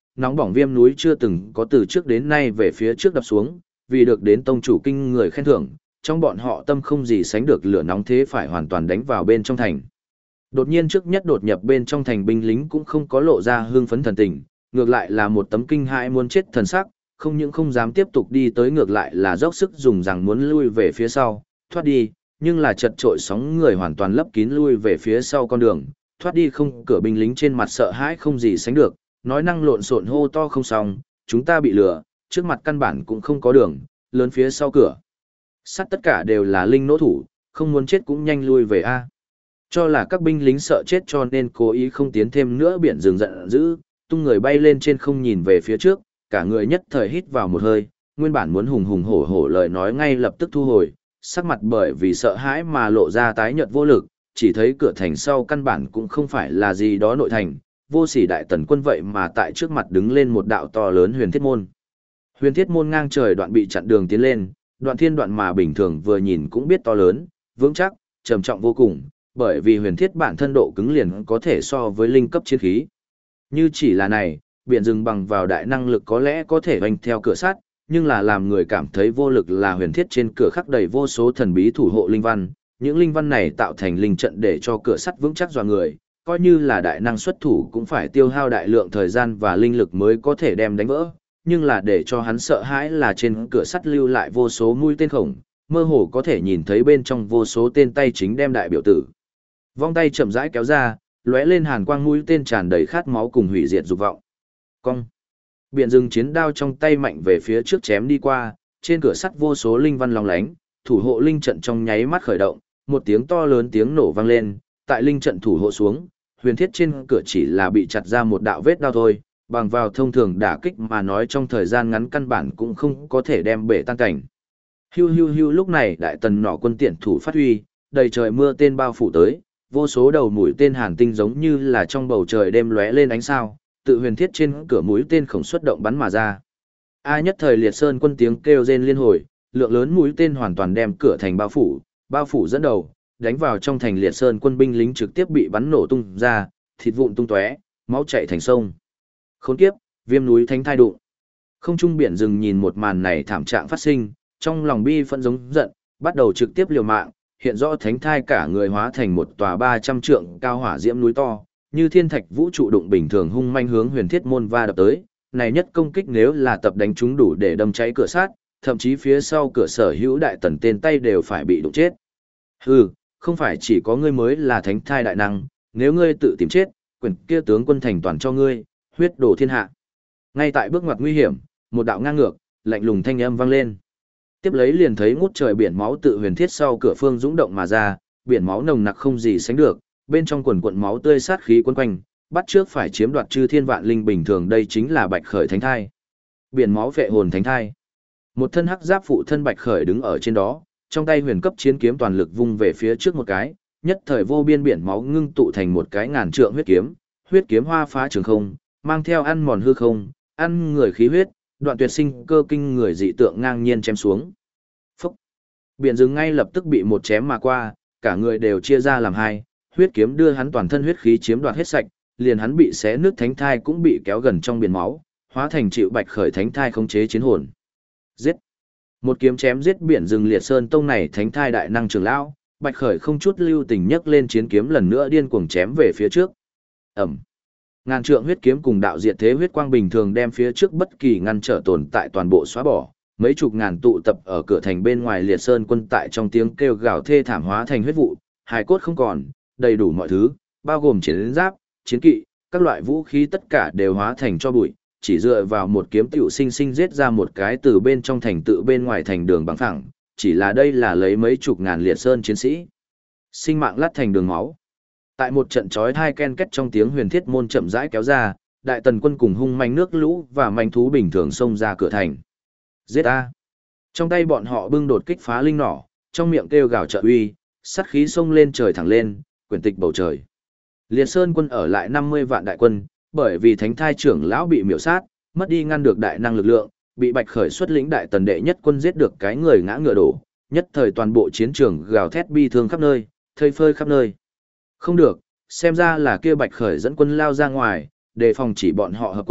nóng bỏng viêm núi chưa từng có từ trước đến nay về phía trước đập xuống, vì được đến tông chủ kinh người khen thưởng, trong bọn họ tâm không gì sánh được lửa nóng thế phải hoàn toàn đánh vào bên trong thành. Đột nhiên trước nhất đột nhập bên trong thành binh lính cũng không có lộ ra hương phấn thần tình, ngược lại là một tấm kinh hãi muốn chết thần sắc, không những không dám tiếp tục đi tới ngược lại là dốc sức dùng rằng muốn lui về phía sau, thoát đi, nhưng là chật trội sóng người hoàn toàn lấp kín lui về phía sau con đường, thoát đi không cửa binh lính trên mặt sợ hãi không gì sánh được, nói năng lộn xộn hô to không xong, chúng ta bị lừa, trước mặt căn bản cũng không có đường, lớn phía sau cửa. Sắt tất cả đều là linh nỗ thủ, không muốn chết cũng nhanh lui về a. Cho là các binh lính sợ chết cho nên cố ý không tiến thêm nữa biển rừng giận dữ, tung người bay lên trên không nhìn về phía trước, cả người nhất thời hít vào một hơi, nguyên bản muốn hùng hùng hổ hổ lời nói ngay lập tức thu hồi, sắc mặt bởi vì sợ hãi mà lộ ra tái nhợt vô lực, chỉ thấy cửa thành sau căn bản cũng không phải là gì đó nội thành, vô sỉ đại tần quân vậy mà tại trước mặt đứng lên một đạo to lớn huyền thiết môn. Huyền thiết môn ngang trời đoạn bị chặn đường tiến lên, đoạn thiên đoạn mà bình thường vừa nhìn cũng biết to lớn, vững chắc, trầm trọng vô cùng, bởi vì huyền thiết bản thân độ cứng liền có thể so với linh cấp chiến khí. Như chỉ là này, biển rừng bằng vào đại năng lực có lẽ có thể hoành theo cửa sắt, nhưng là làm người cảm thấy vô lực là huyền thiết trên cửa khắc đầy vô số thần bí thủ hộ linh văn, những linh văn này tạo thành linh trận để cho cửa sắt vững chắc dọa người, coi như là đại năng xuất thủ cũng phải tiêu hao đại lượng thời gian và linh lực mới có thể đem đánh vỡ, nhưng là để cho hắn sợ hãi là trên cửa sắt lưu lại vô số mũi tên khổng, mơ hồ có thể nhìn thấy bên trong vô số tên tay chính đem đại biểu tử. Vong tay chậm rãi kéo ra, lóe lên hàn quang mũi tên tràn đầy khát máu cùng hủy diệt dục vọng. Cong. Biển rừng chiến đao trong tay mạnh về phía trước chém đi qua, trên cửa sắt vô số linh văn long lánh, thủ hộ linh trận trong nháy mắt khởi động, một tiếng to lớn tiếng nổ vang lên, tại linh trận thủ hộ xuống, huyền thiết trên cửa chỉ là bị chặt ra một đạo vết đao thôi, bằng vào thông thường đả kích mà nói trong thời gian ngắn căn bản cũng không có thể đem bể tan cảnh. Hiu hiu hiu lúc này đại tần nỏ quân tiện thủ phát huy, đầy trời mưa tên bao phủ tới, vô số đầu mũi tên hàn tinh giống như là trong bầu trời đêm lóe lên ánh sao, tự huyền thiết trên cửa mũi tên khổng xuất động bắn mà ra. A nhất thời liệt sơn quân tiếng kêu rên liên hồi, lượng lớn mũi tên hoàn toàn đem cửa thành bao phủ dẫn đầu, đánh vào trong thành liệt sơn quân binh lính trực tiếp bị bắn nổ tung ra, thịt vụn tung tóe, máu chảy thành sông. Khốn kiếp, viêm núi thánh thai đụng. Không trung biển rừng nhìn một màn này thảm trạng phát sinh, trong lòng bi phẫn giống giận, bắt đầu trực tiếp liều mạng, hiện rõ thánh thai cả người hóa thành một tòa 300 trượng cao hỏa diễm núi to, như thiên thạch vũ trụ đụng bình thường hung manh hướng huyền thiết môn va đập tới, này nhất công kích nếu là tập đánh chúng đủ để đâm cháy cửa sát, thậm chí phía sau cửa sở hữu đại tần tên tay đều phải bị đụng chết. Hừ, không phải chỉ có ngươi mới là thánh thai đại năng, nếu ngươi tự tìm chết, quyền kia tướng quân thành toàn cho ngươi, huyết đổ thiên hạ. Ngay tại bước ngoặt nguy hiểm, một đạo ngang ngược, lạnh lùng thanh âm vang lên. Tiếp lấy liền thấy ngút trời biển máu tự huyền thiết sau cửa phương dũng động mà ra, biển máu nồng nặc không gì sánh được, bên trong quần quần máu tươi sát khí quấn quanh, bắt trước phải chiếm đoạt chư thiên vạn linh bình thường, đây chính là Bạch Khởi Thánh Thai. Biển máu vệ hồn thánh thai. Một thân hắc giáp phụ thân Bạch Khởi đứng ở trên đó, trong tay huyền cấp chiến kiếm toàn lực vung về phía trước một cái, nhất thời vô biên biển máu ngưng tụ thành một cái ngàn trượng huyết kiếm hoa phá trường không, mang theo ăn mòn hư không, ăn người khí huyết, đoạn tuyệt sinh cơ kinh người dị tượng ngang nhiên chém xuống. Phốc. Biển rừng ngay lập tức bị một chém mà qua, cả người đều chia ra làm hai, huyết kiếm đưa hắn toàn thân huyết khí chiếm đoạt hết sạch, liền hắn bị xé nước thánh thai cũng bị kéo gần trong biển máu, hóa thành chịu Bạch Khởi Thánh Thai khống chế chiến hồn. Giết! Một kiếm chém giết biển rừng liệt sơn tông này thánh thai đại năng trưởng lão, Bạch Khởi không chút lưu tình nhấc lên chiến kiếm lần nữa điên cuồng chém về phía trước. Ẩm! Ngàn trượng huyết kiếm cùng đạo diệt thế huyết quang bình thường đem phía trước bất kỳ ngăn trở tồn tại toàn bộ xóa bỏ. Mấy chục ngàn tụ tập ở cửa thành bên ngoài liệt sơn quân tại trong tiếng kêu gào thê thảm hóa thành huyết vụ, hài cốt không còn, đầy đủ mọi thứ, bao gồm chiến giáp, chiến kỵ, các loại vũ khí tất cả đều hóa thành cho bụi, chỉ dựa vào một kiếm tiểu sinh sinh giết ra một cái từ bên trong thành tự bên ngoài thành đường bằng phẳng, chỉ là đây là lấy mấy chục ngàn liệt sơn chiến sĩ. Sinh mạng lát thành đường máu. Tại một trận chói tai ken két trong tiếng huyền thiết môn chậm rãi kéo ra, đại tần quân cùng hung manh nước lũ và manh thú bình thường xông ra cửa thành. Giết a! Trong tay bọn họ bưng đột kích phá linh nỏ, trong miệng kêu gào trợ uy, sát khí xông lên trời thẳng lên, quyển tịch bầu trời. Liệt Sơn quân ở lại 50 vạn đại quân, bởi vì thánh thai trưởng lão bị miểu sát, mất đi ngăn được đại năng lực lượng, bị Bạch Khởi xuất lĩnh đại tần đệ nhất quân giết được cái người ngã ngựa đổ, nhất thời toàn bộ chiến trường gào thét bi thương khắp nơi, thây phơi khắp nơi. Không được, xem ra là kia Bạch Khởi dẫn quân lao ra ngoài, đề phòng chỉ bọn họ hợp quân,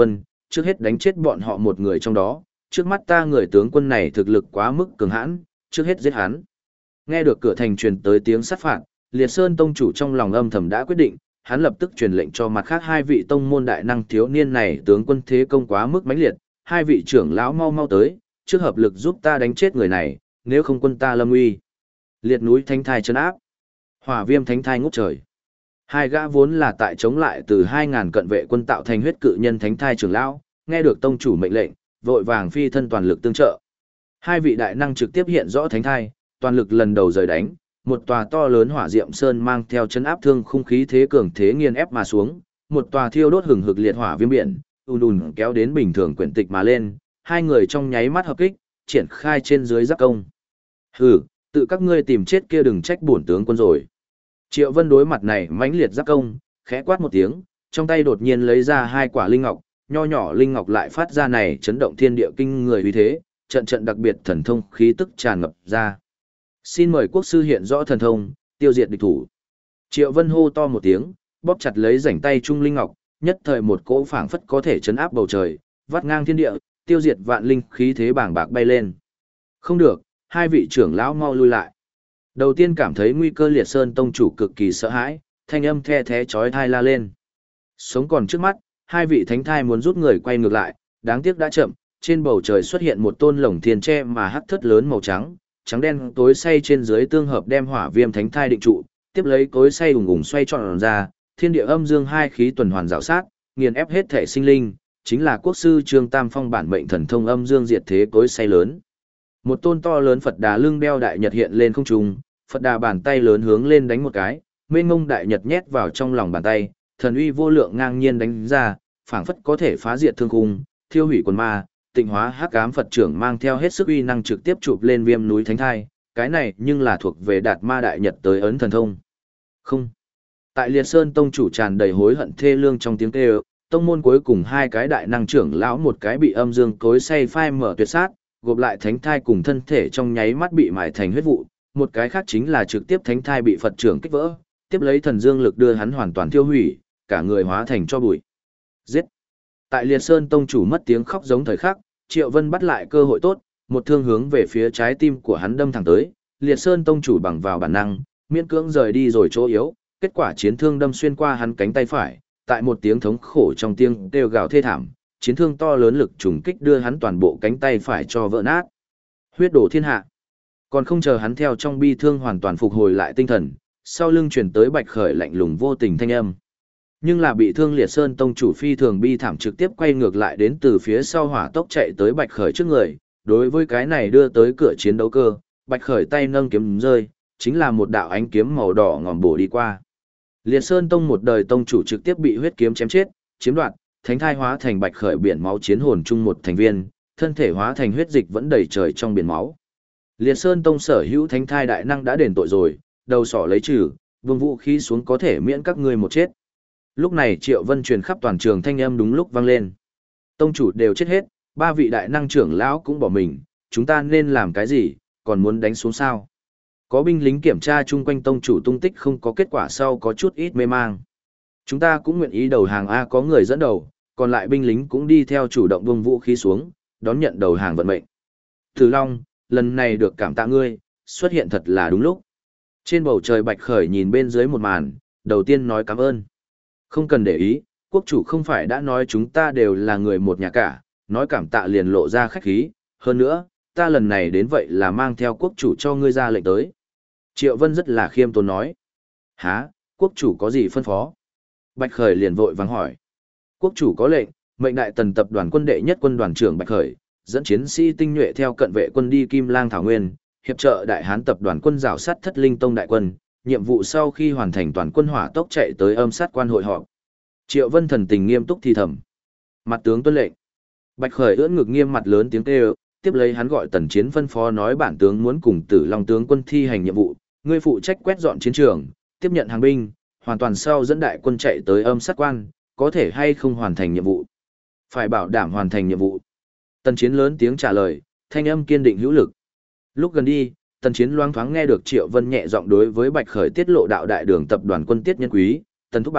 trước hết đánh chết bọn họ một người trong đó, trước mắt ta người tướng quân này thực lực quá mức cường hãn, trước hết giết hắn. Nghe được cửa thành truyền tới tiếng sát phạt, Liệt Sơn tông chủ trong lòng âm thầm đã quyết định, hắn lập tức truyền lệnh cho mặt khác hai vị tông môn đại năng thiếu niên này tướng quân thế công quá mức mãnh liệt, hai vị trưởng lão mau mau tới, trước hợp lực giúp ta đánh chết người này, nếu không quân ta lâm uy. Liệt núi thánh thai trấn áp, hỏa viêm thánh thai ngút trời. Hai gã vốn là tại chống lại từ 2000 cận vệ quân tạo thành huyết cự nhân thánh thai trưởng lão, nghe được tông chủ mệnh lệnh, vội vàng phi thân toàn lực tương trợ. Hai vị đại năng trực tiếp hiện rõ thánh thai, toàn lực lần đầu rời đánh, một tòa to lớn hỏa diệm sơn mang theo chấn áp thương khung khí thế cường thế nghiền ép mà xuống, một tòa thiêu đốt hừng hực liệt hỏa viêm biển, ùn kéo đến bình thường quyển tịch mà lên, hai người trong nháy mắt hợp kích, triển khai trên dưới giáp công. Hừ, tự các ngươi tìm chết kia đừng trách bổn tướng quân rồi. Triệu Vân đối mặt này mãnh liệt giáp công, khẽ quát một tiếng, trong tay đột nhiên lấy ra hai quả linh ngọc, nho nhỏ linh ngọc lại phát ra này chấn động thiên địa kinh người uy thế, trận trận đặc biệt thần thông khí tức tràn ngập ra. Xin mời quốc sư hiện rõ thần thông, tiêu diệt địch thủ. Triệu Vân hô to một tiếng, bóp chặt lấy rảnh tay trung linh ngọc, nhất thời một cỗ phảng phất có thể chấn áp bầu trời, vắt ngang thiên địa, tiêu diệt vạn linh khí thế bàng bạc bay lên. Không được, hai vị trưởng lão mau lui lại. Đầu tiên cảm thấy nguy cơ Liệt Sơn tông chủ cực kỳ sợ hãi, thanh âm the thé chói tai la lên. Sống còn trước mắt, hai vị thánh thai muốn rút người quay ngược lại, đáng tiếc đã chậm, trên bầu trời xuất hiện một tôn lồng thiên tre mà hắc thất lớn màu trắng, trắng đen tối say trên dưới tương hợp đem hỏa viêm thánh thai định trụ, tiếp lấy tối say ùng ùng xoay tròn ra, thiên địa âm dương hai khí tuần hoàn rào sát, nghiền ép hết thể sinh linh, chính là quốc sư Trương Tam Phong bản mệnh thần thông âm dương diệt thế tối say lớn. Một tôn to lớn Phật Đà lưng đeo đại nhật hiện lên không trung, Phật Đà bàn tay lớn hướng lên đánh một cái, mênh mông đại nhật nhét vào trong lòng bàn tay, thần uy vô lượng ngang nhiên đánh ra, phảng phất có thể phá diệt thương khung, thiêu hủy quần ma, tịnh hóa hắc ám Phật trưởng mang theo hết sức uy năng trực tiếp chụp lên viêm núi thánh thai, cái này nhưng là thuộc về đạt ma đại nhật tới ấn thần thông. Không. Tại Liệt Sơn tông chủ tràn đầy hối hận thê lương trong tiếng kêu, tông môn cuối cùng hai cái đại năng trưởng lão một cái bị âm dương cối say phai mở tuyệt sát, gộp lại thánh thai cùng thân thể trong nháy mắt bị mài thành huyết vụ, một cái khác chính là trực tiếp thánh thai bị Phật trưởng kích vỡ, tiếp lấy thần dương lực đưa hắn hoàn toàn tiêu hủy, cả người hóa thành tro bụi. Giết. Tại Liệt Sơn tông chủ mất tiếng khóc giống thời khắc, Triệu Vân bắt lại cơ hội tốt, một thương hướng về phía trái tim của hắn đâm thẳng tới, Liệt Sơn tông chủ bằng vào bản năng, miễn cưỡng rời đi rồi chỗ yếu, kết quả chiến thương đâm xuyên qua hắn cánh tay phải, tại một tiếng thống khổ trong tiếng kêu gào thê thảm, chiến thương to lớn lực trùng kích đưa hắn toàn bộ cánh tay phải cho vỡ nát. Huyết đổ thiên hạ. Còn không chờ hắn theo trong bi thương hoàn toàn phục hồi lại tinh thần, sau lưng chuyển tới Bạch Khởi lạnh lùng vô tình thanh âm. Nhưng là bị thương Liệt Sơn tông chủ phi thường bi thảm trực tiếp quay ngược lại đến từ phía sau hỏa tốc chạy tới Bạch Khởi trước người, đối với cái này đưa tới cửa chiến đấu cơ, Bạch Khởi tay nâng kiếm rơi, chính là một đạo ánh kiếm màu đỏ ngòm bổ đi qua. Liệt Sơn tông một đời tông chủ trực tiếp bị huyết kiếm chém chết, chiếm đoạt, thánh thai hóa thành Bạch Khởi biển máu chiến hồn chung một thành viên, thân thể hóa thành huyết dịch vẫn đầy trời trong biển máu. Liệt Sơn tông sở hữu thánh thai đại năng đã đền tội rồi, đầu sỏ lấy trừ, vương vũ khí xuống có thể miễn các ngươi một chết. Lúc này Triệu Vân truyền khắp toàn trường thanh âm đúng lúc vang lên. Tông chủ đều chết hết, ba vị đại năng trưởng lão cũng bỏ mình, chúng ta nên làm cái gì, còn muốn đánh xuống sao? Có binh lính kiểm tra chung quanh tông chủ tung tích không có kết quả sau có chút ít mê mang. Chúng ta cũng nguyện ý đầu hàng A, có người dẫn đầu, còn lại binh lính cũng đi theo chủ động buông vũ khí xuống, đón nhận đầu hàng vận mệnh. Từ Long, lần này được cảm tạ ngươi, xuất hiện thật là đúng lúc. Trên bầu trời Bạch Khởi nhìn bên dưới một màn, đầu tiên nói cảm ơn. Không cần để ý, quốc chủ không phải đã nói chúng ta đều là người một nhà cả, nói cảm tạ liền lộ ra khách khí, hơn nữa, ta lần này đến vậy là mang theo quốc chủ cho ngươi ra lệnh tới. Triệu Vân rất là khiêm tốn nói. Hả, quốc chủ có gì phân phó? Bạch Khởi liền vội vàng hỏi. Quốc chủ có lệnh, mệnh đại tần tập đoàn quân đệ nhất quân đoàn trưởng Bạch Khởi, dẫn chiến sĩ tinh nhuệ theo cận vệ quân đi Kim Lang Thảo Nguyên, hiệp trợ đại hán tập đoàn quân rào sát Thất Linh Tông đại quân, nhiệm vụ sau khi hoàn thành toàn quân hỏa tốc chạy tới âm sát quan hội họp. Triệu Vân thần tình nghiêm túc thì thầm. Mặt tướng tuân lệnh. Bạch Khởi ưỡn ngực nghiêm mặt lớn tiếng kêu, tiếp lấy hắn gọi Tần Chiến phân phó nói bản tướng muốn cùng Tử Long tướng quân thi hành nhiệm vụ, ngươi phụ trách quét dọn chiến trường, tiếp nhận hàng binh, hoàn toàn sau dẫn đại quân chạy tới âm sát quan, có thể hay không hoàn thành nhiệm vụ? Phải bảo đảm hoàn thành nhiệm vụ. Tần Chiến lớn tiếng trả lời, thanh âm kiên định hữu lực. Lúc gần đi, Tần Chiến loáng thoáng nghe được Triệu Vân nhẹ giọng đối với Bạch Khởi tiết lộ đạo đại đường tập đoàn quân tiết nhân quý, Tần Thúc bảo,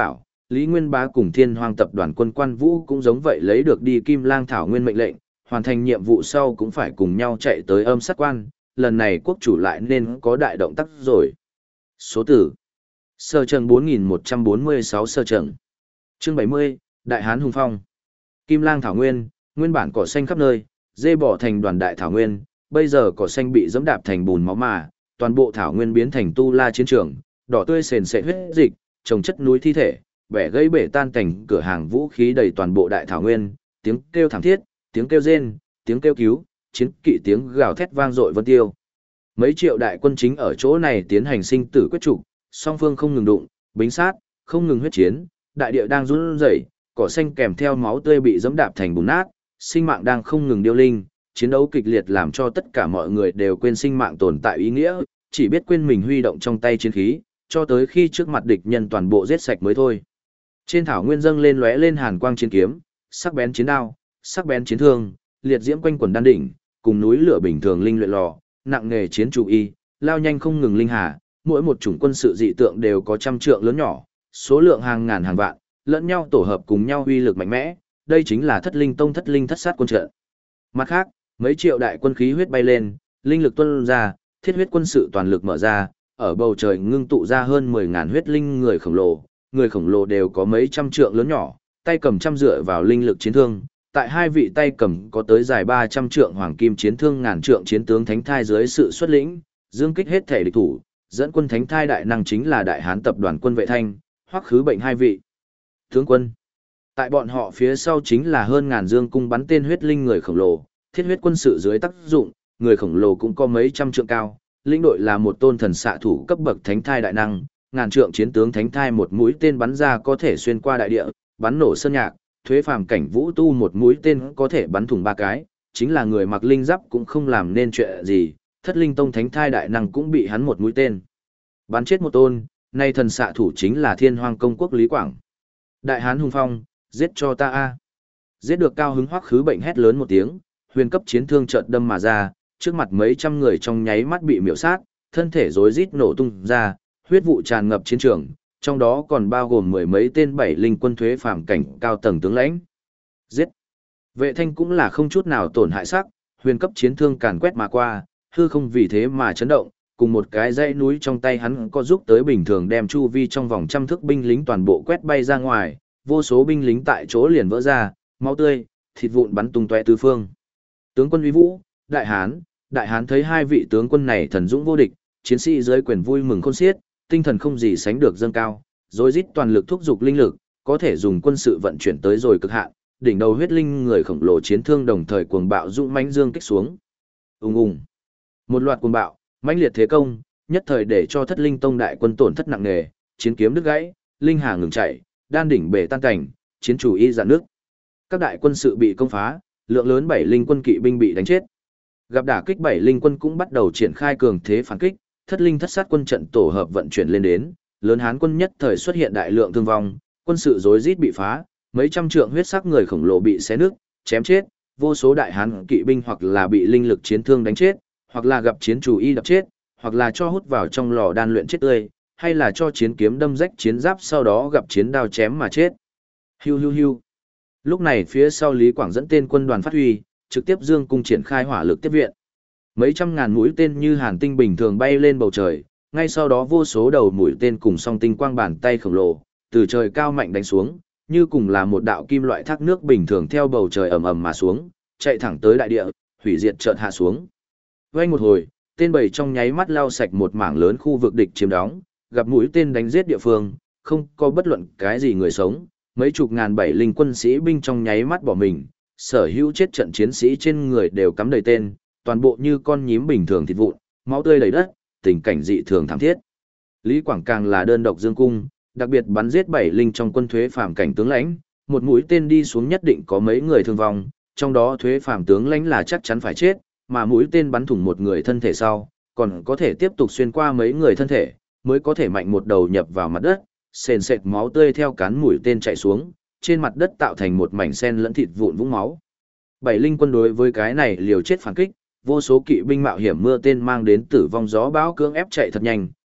Lý Nguyên Bá cùng Thiên Hoang tập đoàn quân Quan Vũ cũng giống vậy lấy được đi Kim Lang Thảo Nguyên mệnh lệnh, hoàn thành nhiệm vụ sau cũng phải cùng nhau chạy tới Âm Sát Quan, lần này quốc chủ lại nên có đại động tác rồi. Số tử Sơ Trần 4146 Sơ Trần Chương 70, Đại Hán Hùng Phong. Kim Lang Thảo Nguyên, nguyên bản cỏ xanh khắp nơi, dê bỏ thành đoàn đại thảo nguyên, bây giờ cỏ xanh bị dẫm đạp thành bùn máu mà, toàn bộ thảo nguyên biến thành tu la chiến trường, đỏ tươi sền sệt huyết dịch, trồng chất núi thi thể, bẻ gãy bể tan cảnh cửa hàng vũ khí đầy toàn bộ đại thảo nguyên, tiếng kêu thảm thiết, tiếng kêu rên, tiếng kêu cứu, chiến kỵ tiếng gào thét vang dội vân tiêu. Mấy triệu đại quân chính ở chỗ này tiến hành sinh tử quyết trục, song phương không ngừng đụng, bính sát, không ngừng huyết chiến, đại địa đang run rẩy, cỏ xanh kèm theo máu tươi bị dẫm đạp thành bùn nát, sinh mạng đang không ngừng điêu linh, chiến đấu kịch liệt làm cho tất cả mọi người đều quên sinh mạng tồn tại ý nghĩa, chỉ biết quên mình huy động trong tay chiến khí, cho tới khi trước mặt địch nhân toàn bộ giết sạch mới thôi. Trên thảo nguyên dâng lên lóe lên hàn quang chiến kiếm, sắc bén chiến đao, sắc bén chiến thương, liệt diễm quanh quần đan đỉnh, cùng núi lửa bình thường linh luyện lò, nặng nghề chiến chủ y, lao nhanh không ngừng linh hà, mỗi một chủng quân sự dị tượng đều có trăm trượng lớn nhỏ, số lượng hàng ngàn hàng vạn, lẫn nhau tổ hợp cùng nhau uy lực mạnh mẽ, đây chính là Thất Linh Tông Thất Linh Thất Sát quân trận. Mặt khác, mấy triệu đại quân khí huyết bay lên, linh lực tuôn ra, thiết huyết quân sự toàn lực mở ra, ở bầu trời ngưng tụ ra hơn 10.000 huyết linh người khổng lồ đều có mấy trăm trượng lớn nhỏ, tay cầm trăm dựa vào linh lực chiến thương, tại hai vị tay cầm có tới dài 300 trượng hoàng kim chiến thương ngàn trượng chiến tướng thánh thai dưới sự xuất lĩnh, dương kích hết thể địch thủ, dẫn quân thánh thai đại năng chính là Đại Hán tập đoàn quân Vệ Thanh, Hoắc Khứ Bệnh hai vị tướng quân. Tại bọn họ phía sau chính là hơn ngàn dương cung bắn tên huyết linh người khổng lồ, thiết huyết quân sự dưới tác dụng, người khổng lồ cũng có mấy trăm trượng cao, lĩnh đội là một tôn thần xạ thủ cấp bậc thánh thai đại năng, ngàn trượng chiến tướng thánh thai một mũi tên bắn ra có thể xuyên qua đại địa, bắn nổ sơn nhạc, thuế phàm cảnh vũ tu một mũi tên có thể bắn thủng ba cái, chính là người mặc linh giáp cũng không làm nên chuyện gì, Thất Linh Tông thánh thai đại năng cũng bị hắn một mũi tên bắn chết một tôn, nay thần xạ thủ chính là Thiên Hoang công quốc Lý Quảng. Đại Hán hùng phong, giết cho ta a! Giết được cao hứng Hoắc Khứ Bệnh hét lớn một tiếng, huyền cấp chiến thương chợt đâm mà ra, trước mặt mấy trăm người trong nháy mắt bị miểu sát, thân thể rối rít nổ tung ra, huyết vụ tràn ngập chiến trường, trong đó còn bao gồm mười mấy tên bảy linh quân thuế phàm cảnh cao tầng tướng lãnh. Giết! Vệ Thanh cũng là không chút nào tổn hại sắc, huyền cấp chiến thương càn quét mà qua, hư không vì thế mà chấn động, cùng một cái dãy núi trong tay hắn có giúp tới bình thường đem chu vi trong vòng trăm thước binh lính toàn bộ quét bay ra ngoài, vô số binh lính tại chỗ liền vỡ ra, máu tươi, thịt vụn bắn tung tóe tứ phương. Tướng quân uy vũ, Đại Hán thấy hai vị tướng quân này thần dũng vô địch, chiến sĩ dưới quyền vui mừng khôn xiết, tinh thần không gì sánh được dâng cao, rối rít toàn lực thúc giục linh lực, có thể dùng quân sự vận chuyển tới rồi cực hạn, đỉnh đầu huyết linh người khổng lồ chiến thương đồng thời cuồng bạo dũng mãnh dương kích xuống. Ùng ùng. Một loạt cuồng bạo, mãnh liệt thế công, nhất thời để cho Thất Linh Tông đại quân tổn thất nặng nề, chiến kiếm đứt gãy, linh hà ngừng chạy, đan đỉnh bể tan cảnh, chiến chủ y dạn nước. Các đại quân sự bị công phá, lượng lớn bảy linh quân kỵ binh bị đánh chết. Gặp đả kích bảy linh quân cũng bắt đầu triển khai cường thế phản kích, Thất Linh Thất Sát quân trận tổ hợp vận chuyển lên đến, lớn Hán quân nhất thời xuất hiện đại lượng thương vong, quân sự rối rít bị phá, mấy trăm trượng huyết sắc người khổng lồ bị xé nứt, chém chết, vô số đại Hán kỵ binh hoặc là bị linh lực chiến thương đánh chết, hoặc là gặp chiến chủ y đập chết, hoặc là cho hút vào trong lò đan luyện chết tươi, hay là cho chiến kiếm đâm rách chiến giáp sau đó gặp chiến đao chém mà chết. Hiu hiu hiu. Lúc này phía sau Lý Quảng dẫn tên quân đoàn phát huy, trực tiếp dương cung triển khai hỏa lực tiếp viện. Mấy trăm ngàn mũi tên như hàn tinh bình thường bay lên bầu trời, ngay sau đó vô số đầu mũi tên cùng song tinh quang bàn tay khổng lồ, từ trời cao mạnh đánh xuống, như cùng là một đạo kim loại thác nước bình thường theo bầu trời ầm ầm mà xuống, chạy thẳng tới đại địa, hủy diệt chợt hạ xuống. Vang một hồi, tên bầy trong nháy mắt lao sạch một mảng lớn khu vực địch chiếm đóng, gặp mũi tên đánh giết địa phương, không có bất luận cái gì người sống, mấy chục ngàn bảy linh quân sĩ binh trong nháy mắt bỏ mình, sở hữu chết trận chiến sĩ trên người đều cắm đầy tên, toàn bộ như con nhím bình thường thịt vụn, máu tươi đầy đất, tình cảnh dị thường thảm thiết. Lý Quảng càng là đơn độc dương cung, đặc biệt bắn giết bảy linh trong quân thuế phàm cảnh tướng lãnh, một mũi tên đi xuống nhất định có mấy người thương vong, trong đó thuế phàm tướng lãnh là chắc chắn phải chết, mà mũi tên bắn thủng một người thân thể sau, còn có thể tiếp tục xuyên qua mấy người thân thể, mới có thể mạnh một đầu nhập vào mặt đất, sền sệt máu tươi theo cán mũi tên chạy xuống, trên mặt đất tạo thành một mảnh sen lẫn thịt vụn vũng máu. Bảy linh quân đối với cái này liều chết phản kích, vô số kỵ binh mạo hiểm mưa tên mang đến tử vong gió bão cưỡng ép chạy thật nhanh,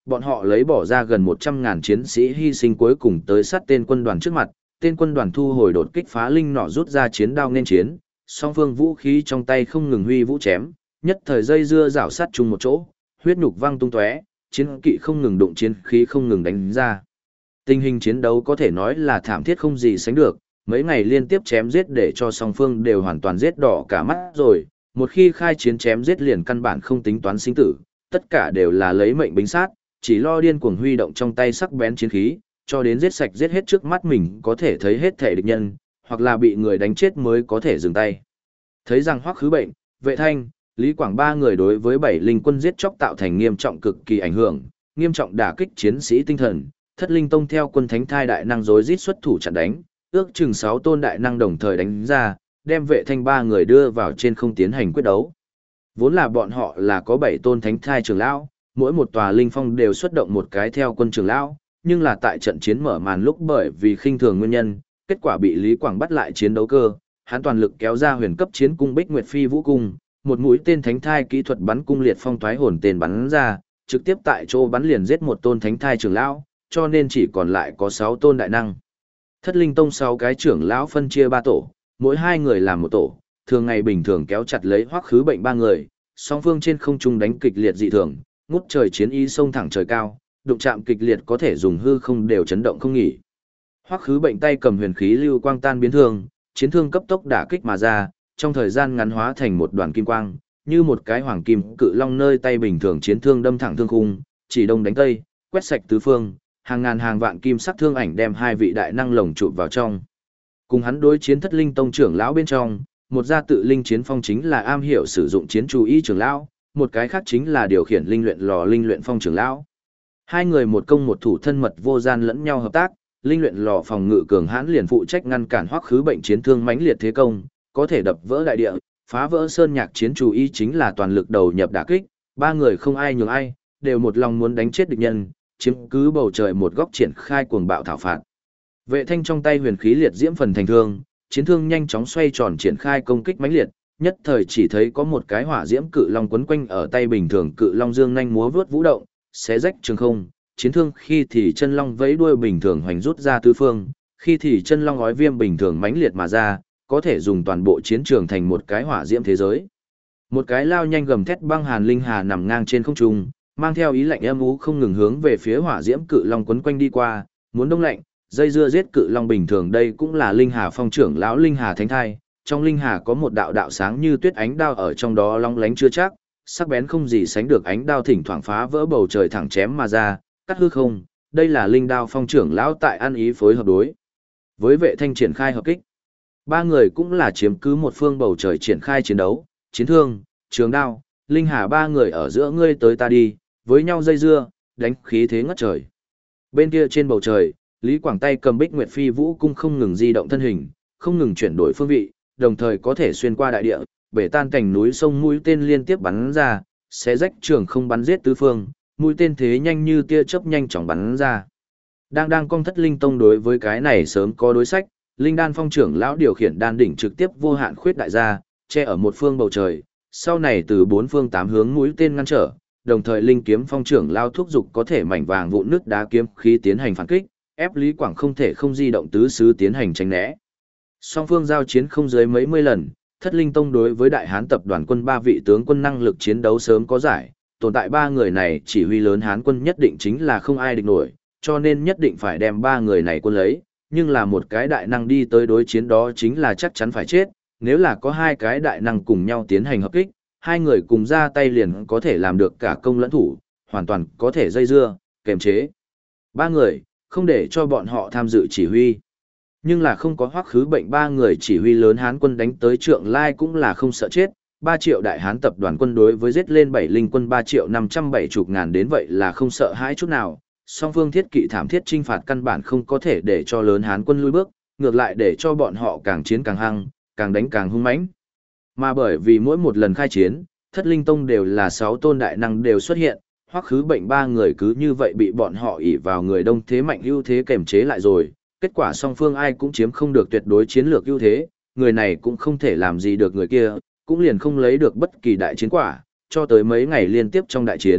Bọn họ lấy bỏ ra gần 100.000 chiến sĩ hy sinh cuối cùng tới sát tên quân đoàn trước mặt, tên quân đoàn thu hồi đột kích phá linh nỏ rút ra chiến đao nên chiến, song phương vũ khí trong tay không ngừng huy vũ chém, nhất thời dây dưa rảo sát chung một chỗ, huyết nhục văng tung tóe, chiến kỵ không ngừng đụng chiến khí không ngừng đánh ra. Tình hình chiến đấu có thể nói là thảm thiết không gì sánh được, mấy ngày liên tiếp chém giết để cho song phương đều hoàn toàn giết đỏ cả mắt rồi, một khi khai chiến chém giết liền căn bản không tính toán sinh tử, tất cả đều là lấy mệnh bính sát, chỉ lo điên cuồng huy động trong tay sắc bén chiến khí, cho đến giết sạch giết hết trước mắt mình có thể thấy hết thể địch nhân, hoặc là bị người đánh chết mới có thể dừng tay. Thấy rằng Hoắc Khứ Bệnh, Vệ Thanh, Lý Quảng ba người đối với 7 linh quân giết chóc tạo thành nghiêm trọng cực kỳ ảnh hưởng, nghiêm trọng đả kích chiến sĩ tinh thần, Thất Linh Tông theo quân thánh thai đại năng rối rít xuất thủ chặn đánh, ước chừng 6 tôn đại năng đồng thời đánh ra, đem Vệ Thanh ba người đưa vào trên không tiến hành quyết đấu. Vốn là bọn họ là có 7 tôn thánh thai trưởng lão, mỗi một tòa linh phong đều xuất động một cái theo quân trưởng lão, nhưng là tại trận chiến mở màn lúc bởi vì khinh thường nguyên nhân, kết quả bị Lý Quảng bắt lại chiến đấu cơ, hắn toàn lực kéo ra huyền cấp chiến cung Bích Nguyệt Phi Vũ cung, một mũi tên thánh thai kỹ thuật bắn cung liệt phong toái hồn tên bắn ra, trực tiếp tại chỗ bắn liền giết một tôn thánh thai trưởng lão, cho nên chỉ còn lại có 6 tôn đại năng. Thất Linh Tông 6 cái trưởng lão phân chia 3 tổ, mỗi 2 người làm một tổ, thường ngày bình thường kéo chặt lấy Hoắc Khứ Bệnh 3 người, song phương trên không trung đánh kịch liệt dị thường, ngút trời chiến y sông thẳng trời cao, đụng chạm kịch liệt có thể dùng hư không đều chấn động không nghỉ. Hoắc Khứ Bệnh tay cầm huyền khí lưu quang tan biến thương, chiến thương cấp tốc đả kích mà ra, trong thời gian ngắn hóa thành một đoàn kim quang, như một cái hoàng kim cự long nơi tay bình thường chiến thương đâm thẳng thương khung, chỉ đông đánh tây, quét sạch tứ phương, hàng ngàn hàng vạn kim sắc thương ảnh đem 2 vị đại năng lồng chụp vào trong. Cùng hắn đối chiến Thất Linh Tông trưởng lão bên trong, một gia tự linh chiến phong chính là am hiểu sử dụng chiến chú ý trưởng lão, một cái khác chính là điều khiển linh luyện lò linh luyện phong trưởng lão. 2 người một công một thủ thân mật vô gian lẫn nhau hợp tác, linh luyện lò phòng ngự cường hãn liền phụ trách ngăn cản Hoắc Khứ Bệnh chiến thương mãnh liệt thế công, có thể đập vỡ đại địa, phá vỡ sơn nhạc chiến chú ý chính là toàn lực đầu nhập đả kích, 3 người không ai nhường ai, đều một lòng muốn đánh chết địch nhân, chiếm cứ bầu trời một góc triển khai cuồng bạo thảo phạt. Vệ Thanh trong tay huyền khí liệt diễm phần thành thương, chiến thương nhanh chóng xoay tròn triển khai công kích mãnh liệt, nhất thời chỉ thấy có một cái hỏa diễm cự long quấn quanh ở tay bình thường cự long dương nhanh múa vướt vũ động, xé rách trường không, chiến thương khi thì chân long vẫy đuôi bình thường hoành rút ra tứ phương, khi thì chân long ói viêm bình thường mãnh liệt mà ra, có thể dùng toàn bộ chiến trường thành một cái hỏa diễm thế giới. Một cái lao nhanh gầm thét băng hàn linh hà nằm ngang trên không trung, mang theo ý lạnh âm u không ngừng hướng về phía hỏa diễm cự long quấn quanh đi qua, muốn đông lạnh, dây dưa giết cự long bình thường đây cũng là linh hà phong trưởng lão linh hà thánh thai, trong linh hà có một đạo đạo sáng như tuyết ánh đao ở trong đó long lánh chưa chắc, sắc bén không gì sánh được ánh đao thỉnh thoảng phá vỡ bầu trời thẳng chém mà ra, cắt hư không, đây là linh đao phong trưởng lão tại ăn ý phối hợp đối. Với Vệ Thanh triển khai hợp kích, 3 người cũng là chiếm cứ một phương bầu trời triển khai chiến đấu, chiến thương, trường đao, linh hà 3 người ở giữa ngươi tới ta đi, với nhau dây dưa, đánh khí thế ngất trời. Bên kia trên bầu trời, Lý Quảng tay cầm Bích Nguyệt Phi Vũ cung không ngừng di động thân hình, không ngừng chuyển đổi phương vị, đồng thời có thể xuyên qua đại địa, bể tan cảnh núi sông mũi tên liên tiếp bắn ra, xé rách trường không bắn giết tứ phương, mũi tên thế nhanh như tia chớp nhanh chóng bắn ra. Đang cong Thất Linh Tông đối với cái này sớm có đối sách, Linh Đan Phong trưởng lão điều khiển đan đỉnh trực tiếp vô hạn khuyết đại ra, che ở một phương bầu trời, sau này từ 4 phương 8 hướng mũi tên ngăn trở, đồng thời Linh Kiếm Phong trưởng lão thúc dục có thể mảnh vàng vụn nước đá kiếm khí tiến hành phản kích, ép Lý Quảng không thể không di động tứ xứ tiến hành tránh né. Song phương giao chiến không dưới mấy mươi lần, Thất Linh Tông đối với Đại Hán tập đoàn quân 3 vị tướng quân năng lực chiến đấu sớm có giải, tồn tại 3 người này chỉ huy lớn Hán quân nhất định chính là không ai địch nổi, cho nên nhất định phải đem 3 người này quân lấy, nhưng là một cái đại năng đi tới đối chiến đó chính là chắc chắn phải chết, nếu là có 2 cái đại năng cùng nhau tiến hành hợp kích, 2 người cùng ra tay liền có thể làm được cả công lẫn thủ, hoàn toàn có thể dây dưa, kềm chế. 3 người, không để cho bọn họ tham dự chỉ huy. Nhưng là không có Hoắc Khứ Bệnh 3 người chỉ huy lớn Hán quân đánh tới Trượng Lai cũng là không sợ chết, 3 triệu đại Hán tập đoàn quân đối với giết lên 7 linh quân 3 triệu 570 ngàn đến vậy là không sợ hãi chút nào. Song phương thiết kỵ thảm thiết chinh phạt căn bản không có thể để cho lớn Hán quân lui bước, ngược lại để cho bọn họ càng chiến càng hăng, càng đánh càng hung mãnh. Mà bởi vì mỗi một lần khai chiến, Thất Linh Tông đều là 6 tôn đại năng đều xuất hiện, Hoắc Khứ Bệnh 3 người cứ như vậy bị bọn họ ỷ vào người đông thế mạnh ưu thế kềm chế lại rồi, kết quả song phương ai cũng chiếm không được tuyệt đối chiến lược ưu thế, người này cũng không thể làm gì được người kia, cũng liền không lấy được bất kỳ đại chiến quả, cho tới mấy ngày liên tiếp trong đại chiến,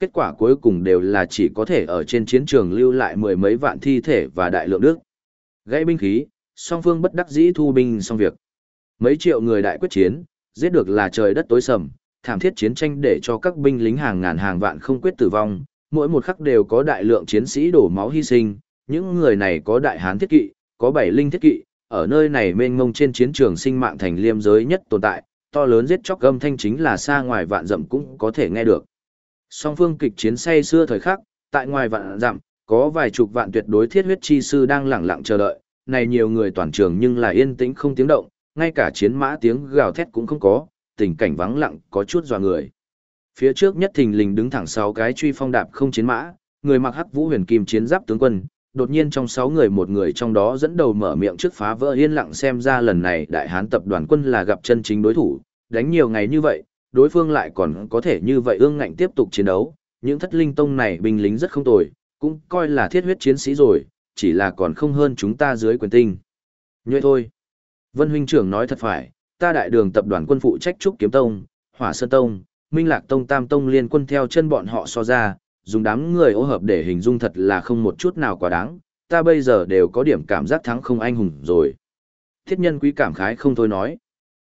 kết quả cuối cùng đều là chỉ có thể ở trên chiến trường lưu lại mười mấy vạn thi thể và đại lượng nước. Gãy binh khí, song phương bất đắc dĩ thu binh xong việc. Mấy triệu người đại quyết chiến, giết được là trời đất tối sầm, thảm thiết chiến tranh để cho các binh lính hàng ngàn hàng vạn không quyết tử vong, mỗi một khắc đều có đại lượng chiến sĩ đổ máu hy sinh, những người này có đại hán thiết kỵ, có bảy linh thiết kỵ, ở nơi này mênh mông trên chiến trường sinh mạng thành liêm giới nhất tồn tại, to lớn giết chóc âm thanh chính là xa ngoài vạn dặm cũng có thể nghe được. Song phương kịch chiến say xưa thời khắc, tại ngoài vạn dặm, có vài chục vạn tuyệt đối thiết huyết chi sư đang lẳng lặng chờ đợi, này nhiều người toàn trường nhưng là yên tĩnh không tiếng động, ngay cả chiến mã tiếng gào thét cũng không có, tình cảnh vắng lặng có chút dọa người. Phía trước nhất thình lình đứng thẳng 6 cái truy phong đạp không chiến mã, người mặc hắc vũ huyền kim chiến giáp tướng quân, đột nhiên trong 6 người một người trong đó dẫn đầu mở miệng trước phá vỡ yên lặng, xem ra lần này đại hán tập đoàn quân là gặp chân chính đối thủ, đánh nhiều ngày như vậy, đối phương lại còn có thể như vậy ương ngạnh tiếp tục chiến đấu, những thất linh tông này binh lính rất không tồi, cũng coi là thiết huyết chiến sĩ rồi, chỉ là còn không hơn chúng ta dưới quyền tinh. Nhuệ thôi. Vân huynh trưởng nói thật phải, ta đại đường tập đoàn quân phụ trách Trúc Kiếm Tông, Hỏa Sơn Tông, Minh Lạc Tông, Tam Tông liên quân theo chân bọn họ so ra, dùng đám người ô hợp để hình dung thật là không một chút nào quá đáng, ta bây giờ đều có điểm cảm giác thắng không anh hùng rồi. Thiết Nhân Quý cảm khái không thôi nói.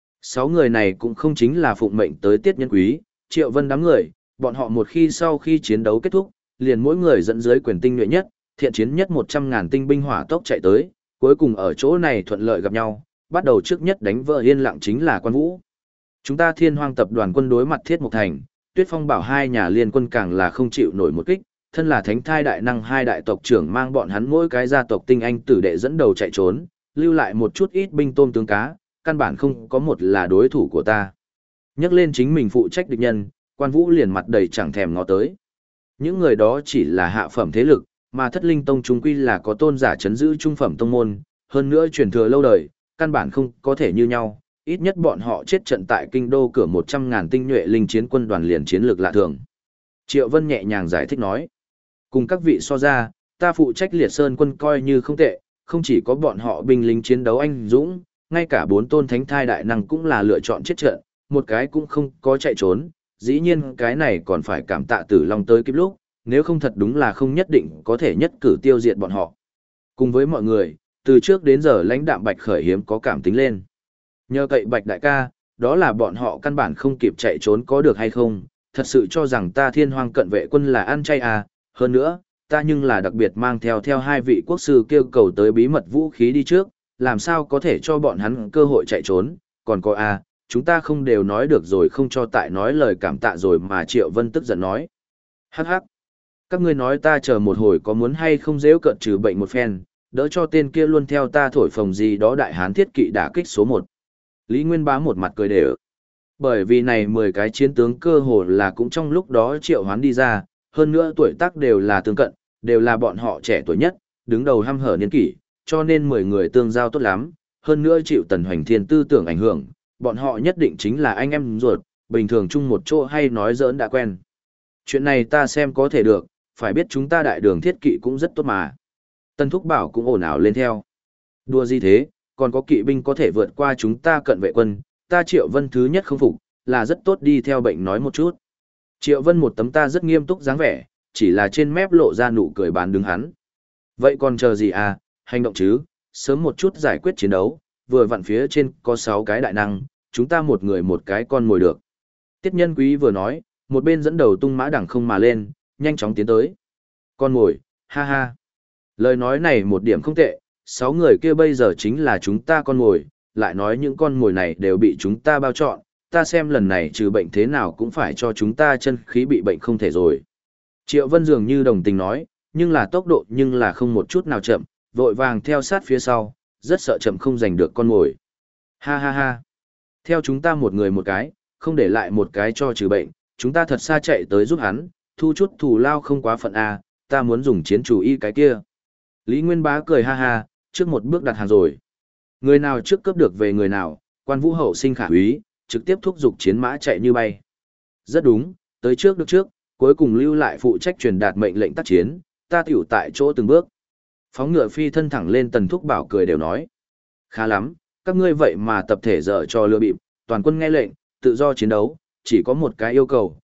6 người này cũng không chính là phụng mệnh tới Tiết Nhân Quý, Triệu Vân đám người, bọn họ một khi sau khi chiến đấu kết thúc, liền mỗi người dẫn dưới quyền tinh nhuệ nhất, thiện chiến nhất 100.000 tinh binh hỏa tốc chạy tới, cuối cùng ở chỗ này thuận lợi gặp nhau, bắt đầu trước nhất đánh vỡ yên lặng chính là Quan Vũ. Chúng ta Thiên Hoang tập đoàn quân đối mặt Thiết Mộc Thành, Tuyết Phong Bảo hai nhà liên quân càng là không chịu nổi một kích, thân là thánh thai đại năng hai đại tộc trưởng mang bọn hắn mỗi cái gia tộc tinh anh tử đệ dẫn đầu chạy trốn, lưu lại một chút ít binh tôm tướng cá, căn bản không có một là đối thủ của ta. Nhắc lên chính mình phụ trách địch nhân, Quan Vũ liền mặt đầy chẳng thèm ngó tới. Những người đó chỉ là hạ phẩm thế lực, mà Thất Linh Tông chúng quy là có tôn giả chấn giữ trung phẩm tông môn, hơn nữa truyền thừa lâu đời, căn bản không có thể như nhau, ít nhất bọn họ chết trận tại kinh đô cửa 100.000 tinh nhuệ linh chiến quân đoàn liền chiến lược lạ thường. Triệu Vân nhẹ nhàng giải thích nói, cùng các vị so ra, ta phụ trách Liệt Sơn quân coi như không tệ, không chỉ có bọn họ binh lính chiến đấu anh dũng, ngay cả 4 tôn thánh thai đại năng cũng là lựa chọn chết trận, một cái cũng không có chạy trốn, dĩ nhiên cái này còn phải cảm tạ Tử Long tới kịp lúc, nếu không thật đúng là không nhất định có thể nhất cử tiêu diệt bọn họ. Cùng với mọi người, từ trước đến giờ lãnh đạm Bạch Khởi hiếm có cảm tính lên. Nhờ cậy Bạch đại ca, đó là bọn họ căn bản không kịp chạy trốn có được hay không, thật sự cho rằng ta Thiên Hoang cận vệ quân là ăn chay à, hơn nữa, ta nhưng là đặc biệt mang theo 2 vị quốc sư kêu cầu tới bí mật vũ khí đi trước, làm sao có thể cho bọn hắn cơ hội chạy trốn, còn có à, chúng ta không đều nói được rồi không cho tại nói lời cảm tạ rồi mà Triệu Vân tức giận nói. Hắc hắc, các ngươi nói ta chờ một hồi có muốn hay không dễ cận trừ bệnh một phen, đỡ cho tên kia luôn theo ta thổi phồng gì đó đại hán thiết kỵ đả kích số 1. Lý Nguyên Bá một mặt cười đều. Bởi vì này 10 cái chiến tướng cơ hồ là cũng trong lúc đó triệu hoán đi ra, hơn nữa tuổi tác đều là tương cận, đều là bọn họ trẻ tuổi nhất, đứng đầu hăm hở niên kỷ, cho nên 10 người tương giao tốt lắm, hơn nữa chịu Tần Hoành Thiên tư tưởng ảnh hưởng, bọn họ nhất định chính là anh em ruột, bình thường chung một chỗ hay nói giỡn đã quen. Chuyện này ta xem có thể được, phải biết chúng ta đại đường thiết kỵ cũng rất tốt mà. Tân Thúc Bảo cũng ồn ào lên theo. Đùa gì thế, còn có kỵ binh có thể vượt qua chúng ta cận vệ quân, ta Triệu Vân thứ nhất không phục, là rất tốt đi theo bệnh nói một chút. Triệu Vân một tấm ta rất nghiêm túc dáng vẻ, chỉ là trên mép lộ ra nụ cười bán đứng hắn. Vậy còn chờ gì à, hành động chứ, sớm một chút giải quyết chiến đấu, vừa vặn phía trên có 6 cái đại năng, chúng ta một người một cái con mồi được. Tiết Nhân Quý vừa nói, một bên dẫn đầu tung mã đằng không mà lên, nhanh chóng tiến tới. Con mồi, ha ha. Lời nói này một điểm không tệ, 6 người kia bây giờ chính là chúng ta con mồi, lại nói những con mồi này đều bị chúng ta bao trọn, ta xem lần này trừ bệnh thế nào cũng phải cho chúng ta chân khí bị bệnh không thể rồi. Triệu Vân dường như đồng tình nói, nhưng là tốc độ nhưng là không một chút nào chậm, vội vàng theo sát phía sau, rất sợ chậm không giành được con mồi. Ha ha ha. Theo chúng ta một người một cái, không để lại một cái cho trừ bệnh, chúng ta thật xa chạy tới giúp hắn, thu chút thù lao không quá phận à, ta muốn dùng chiến chủ y cái kia. Lý Nguyên Bá cười ha ha, trước một bước đặt hàng rồi. Người nào trước cướp được về người nào, Quan Vũ hậu sinh khả úy, trực tiếp thúc giục chiến mã chạy như bay. Rất đúng, tới trước được trước, cuối cùng lưu lại phụ trách truyền đạt mệnh lệnh tác chiến, ta tiểu tại chỗ từng bước. Phóng ngựa phi thân thẳng lên Tần Thúc Bảo cười đều nói. Khá lắm, các ngươi vậy mà tập thể dở cho lừa bịp, toàn quân nghe lệnh, tự do chiến đấu, chỉ có một cái yêu cầu,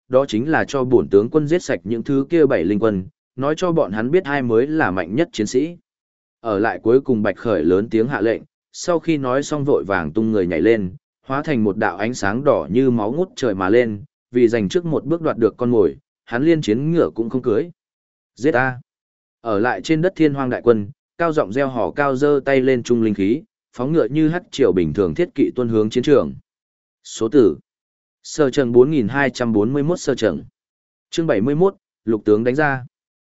đó chính là cho bổn tướng quân giết sạch những thứ kia 7 linh quân, nói cho bọn hắn biết ai mới là mạnh nhất chiến sĩ. Ở lại cuối cùng Bạch Khởi lớn tiếng hạ lệnh, sau khi nói xong vội vàng tung người nhảy lên, hóa thành một đạo ánh sáng đỏ như máu ngút trời mà lên, vì giành trước một bước đoạt được con mồi, hắn liên chiến ngựa cũng không cưới. Giết a! Ở lại trên đất Thiên Hoang đại quân, cao giọng reo hò, cao giơ tay lên trung linh khí, phóng ngựa như hắc triều bình thường thiết kỵ tuân hướng chiến trường. Số tử. Sơ trận 4241 sơ trận. Chương 71, lục tướng đánh ra.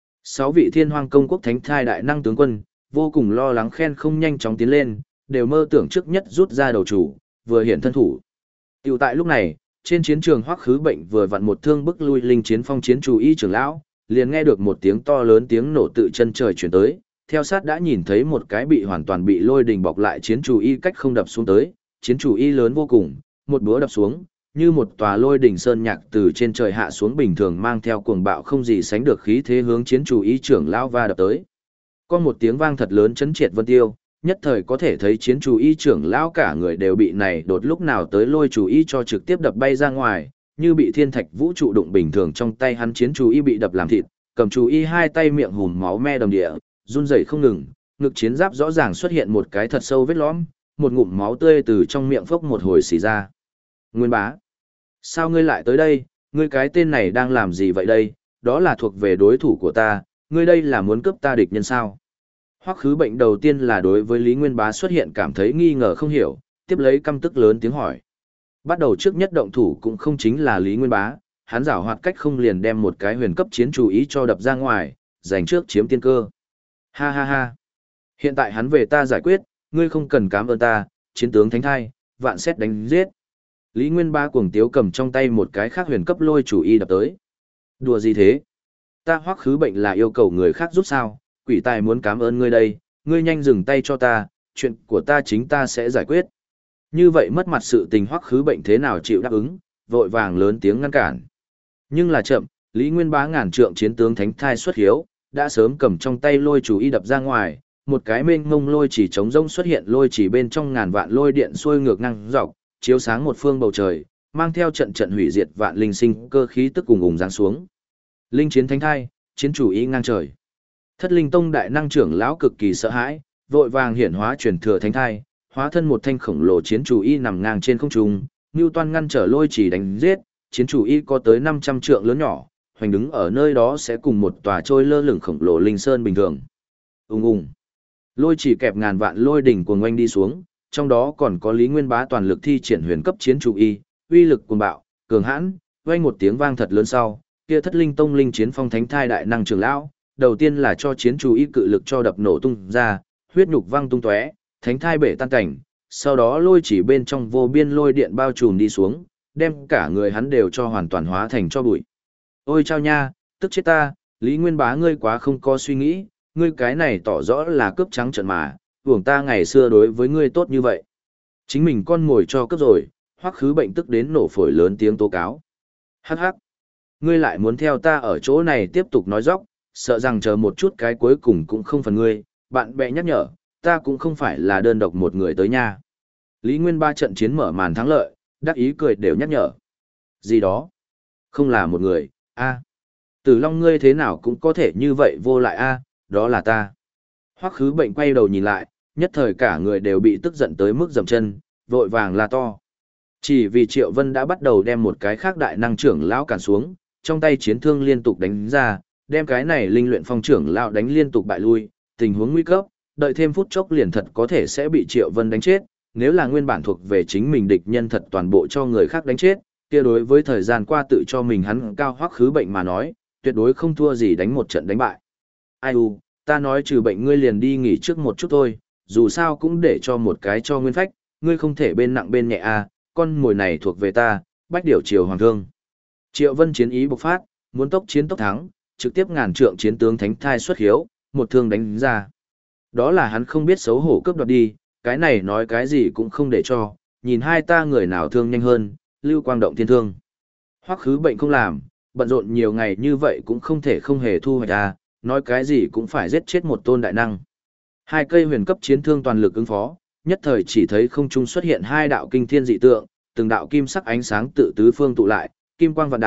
6 vị Thiên Hoang công quốc thánh thai đại năng tướng quân, vô cùng lo lắng khen không nhanh chóng tiến lên, đều mơ tưởng trước nhất rút ra đầu chủ, vừa hiện thân thủ. Tiểu tại lúc này, trên chiến trường Hoắc Khứ Bệnh vừa vặn một thương bức lui linh chiến phong chiến chủ y trưởng lão, liền nghe được một tiếng to lớn tiếng nổ tự chân trời chuyển tới, theo sát đã nhìn thấy một cái bị hoàn toàn bị lôi đình bọc lại chiến chủ y cách không đập xuống tới, chiến chủ y lớn vô cùng, một búa đập xuống, như một tòa lôi đỉnh sơn nhạc từ trên trời hạ xuống bình thường mang theo cuồng bạo không gì sánh được khí thế hướng chiến chủ y trưởng lão va đập tới. Có một tiếng vang thật lớn chấn triệt vân tiêu, nhất thời có thể thấy chiến chủ y trưởng lão cả người đều bị này đột lúc nào tới lôi chủ y cho trực tiếp đập bay ra ngoài, như bị thiên thạch vũ trụ đụng bình thường, trong tay hắn chiến chủ y bị đập làm thịt, cầm chủ y hai tay miệng hùm máu me đầm địa, run rẩy không ngừng, ngực chiến giáp rõ ràng xuất hiện một cái thật sâu vết lõm, một ngụm máu tươi từ trong miệng phốc một hồi xì ra. Nguyên Bá, sao ngươi lại tới đây, ngươi cái tên này đang làm gì vậy đây, đó là thuộc về đối thủ của ta, ngươi đây là muốn cướp ta địch nhân sao? Hoắc Khứ Bệnh đầu tiên là đối với Lý Nguyên Bá xuất hiện cảm thấy nghi ngờ không hiểu, tiếp lấy căm tức lớn tiếng hỏi. Bắt đầu trước nhất động thủ cũng không chính là Lý Nguyên Bá, hắn giảo hoạt cách không liền đem một cái huyền cấp chiến chủ ý cho đập ra ngoài, giành trước chiếm tiên cơ. Ha ha ha. Hiện tại hắn về ta giải quyết, ngươi không cần cảm ơn ta, chiến tướng thánh thai, vạn xét đánh giết. Lý Nguyên Bá cuồng tiếu cầm trong tay một cái khác huyền cấp lôi chủ y đập tới. Đùa gì thế? Ta Hoắc Khứ Bệnh là yêu cầu người khác giúp sao, quỷ tài muốn cảm ơn ngươi đây, ngươi nhanh dừng tay cho ta, chuyện của ta chính ta sẽ giải quyết. Như vậy mất mặt sự tình Hoắc Khứ Bệnh thế nào chịu đáp ứng, vội vàng lớn tiếng ngăn cản. Nhưng là chậm, Lý Nguyên Bá ngàn trượng chiến tướng thánh thai xuất hiếu, đã sớm cầm trong tay lôi chủ y đập ra ngoài, một cái mênh mông lôi chỉ trống rông xuất hiện, lôi chỉ bên trong ngàn vạn lôi điện xuôi ngược ngang dọc, chiếu sáng một phương bầu trời, mang theo trận trận hủy diệt vạn linh sinh cơ khí tức cùng ùng giáng xuống. Linh chiến thánh thai, chiến chủ y ngang trời. Thất Linh Tông đại năng trưởng lão cực kỳ sợ hãi, vội vàng hiển hóa truyền thừa thánh thai, hóa thân một thanh khổng lồ chiến chủ y nằm ngang trên không trung, Newton ngăn trở lôi chỉ đánh giết, chiến chủ y có tới 500 trượng lớn nhỏ, hoành đứng ở nơi đó sẽ cùng một tòa trôi lơ lửng khổng lồ linh sơn bình thường. Ùng ùng. Lôi chỉ kẹp ngàn vạn lôi đỉnh cuồng oanh đi xuống, trong đó còn có Lý Nguyên Bá toàn lực thi triển huyền cấp chiến chủ y, uy lực cuồng bạo, cường hãn, oanh một tiếng vang thật lớn sau, kia Thất Linh Tông linh chiến phong thánh thai đại năng trưởng lão, đầu tiên là cho chiến chủ y cự lực cho đập nổ tung ra, huyết nhục văng tung tóe, thánh thai bể tan cảnh, sau đó lôi chỉ bên trong vô biên lôi điện bao trùm đi xuống, đem cả người hắn đều cho hoàn toàn hóa thành cho bụi. Ôi chao nha, tức chết ta, Lý Nguyên Bá ngươi quá không có suy nghĩ, ngươi cái này tỏ rõ là cướp trắng trợn mà, uổng ta ngày xưa đối với ngươi tốt như vậy. Chính mình con ngồi cho cướp rồi, Hoắc Khứ Bệnh tức đến nổ phổi lớn tiếng tố cáo. Hắc hắc, ngươi lại muốn theo ta ở chỗ này tiếp tục nói dóc, sợ rằng chờ một chút cái cuối cùng cũng không phần ngươi, bạn bè nhắc nhở, ta cũng không phải là đơn độc một người tới nha. Lý Nguyên Ba trận chiến mở màn thắng lợi, đắc ý cười đều nhắc nhở. Gì đó? Không là một người, a Tử Long ngươi thế nào cũng có thể như vậy vô lại a đó là ta. Hoắc Khứ Bệnh quay đầu nhìn lại, nhất thời cả người đều bị tức giận tới mức dậm chân, vội vàng la to. Chỉ vì Triệu Vân đã bắt đầu đem một cái khác đại năng trưởng lão cản xuống, trong tay chiến thương liên tục đánh ra, đem cái này linh luyện phong trưởng lão đánh liên tục bại lui, tình huống nguy cấp, đợi thêm phút chốc liền thật có thể sẽ bị Triệu Vân đánh chết, nếu là nguyên bản thuộc về chính mình địch nhân thật toàn bộ cho người khác đánh chết, kia đối với thời gian qua tự cho mình hắn cao Hoắc Khứ Bệnh mà nói, tuyệt đối không thua gì đánh một trận đánh bại. Ai u, ta nói trừ bệnh ngươi liền đi nghỉ trước một chút thôi, dù sao cũng để cho một cái cho nguyên phách, ngươi không thể bên nặng bên nhẹ a, con mồi này thuộc về ta, Bách Điểu Triều Hoàng Thương. Triệu Vân chiến ý bộc phát, muốn tốc chiến tốc thắng, trực tiếp ngàn trượng chiến tướng thánh thai xuất hiếu, một thương đánh ra. Đó là hắn không biết xấu hổ cướp đoạt đi, cái này nói cái gì cũng không để cho, nhìn hai ta người nào thương nhanh hơn, lưu quang động thiên thương. Hoắc Khứ Bệnh không làm, bận rộn nhiều ngày như vậy cũng không thể không hề thu hoạch ra, nói cái gì cũng phải giết chết một tôn đại năng. Hai cây huyền cấp chiến thương toàn lực ứng phó, nhất thời chỉ thấy không trung xuất hiện hai đạo kinh thiên dị tượng, từng đạo kim sắc ánh sáng tự tứ phương tụ lại, kim quang vạn đạo,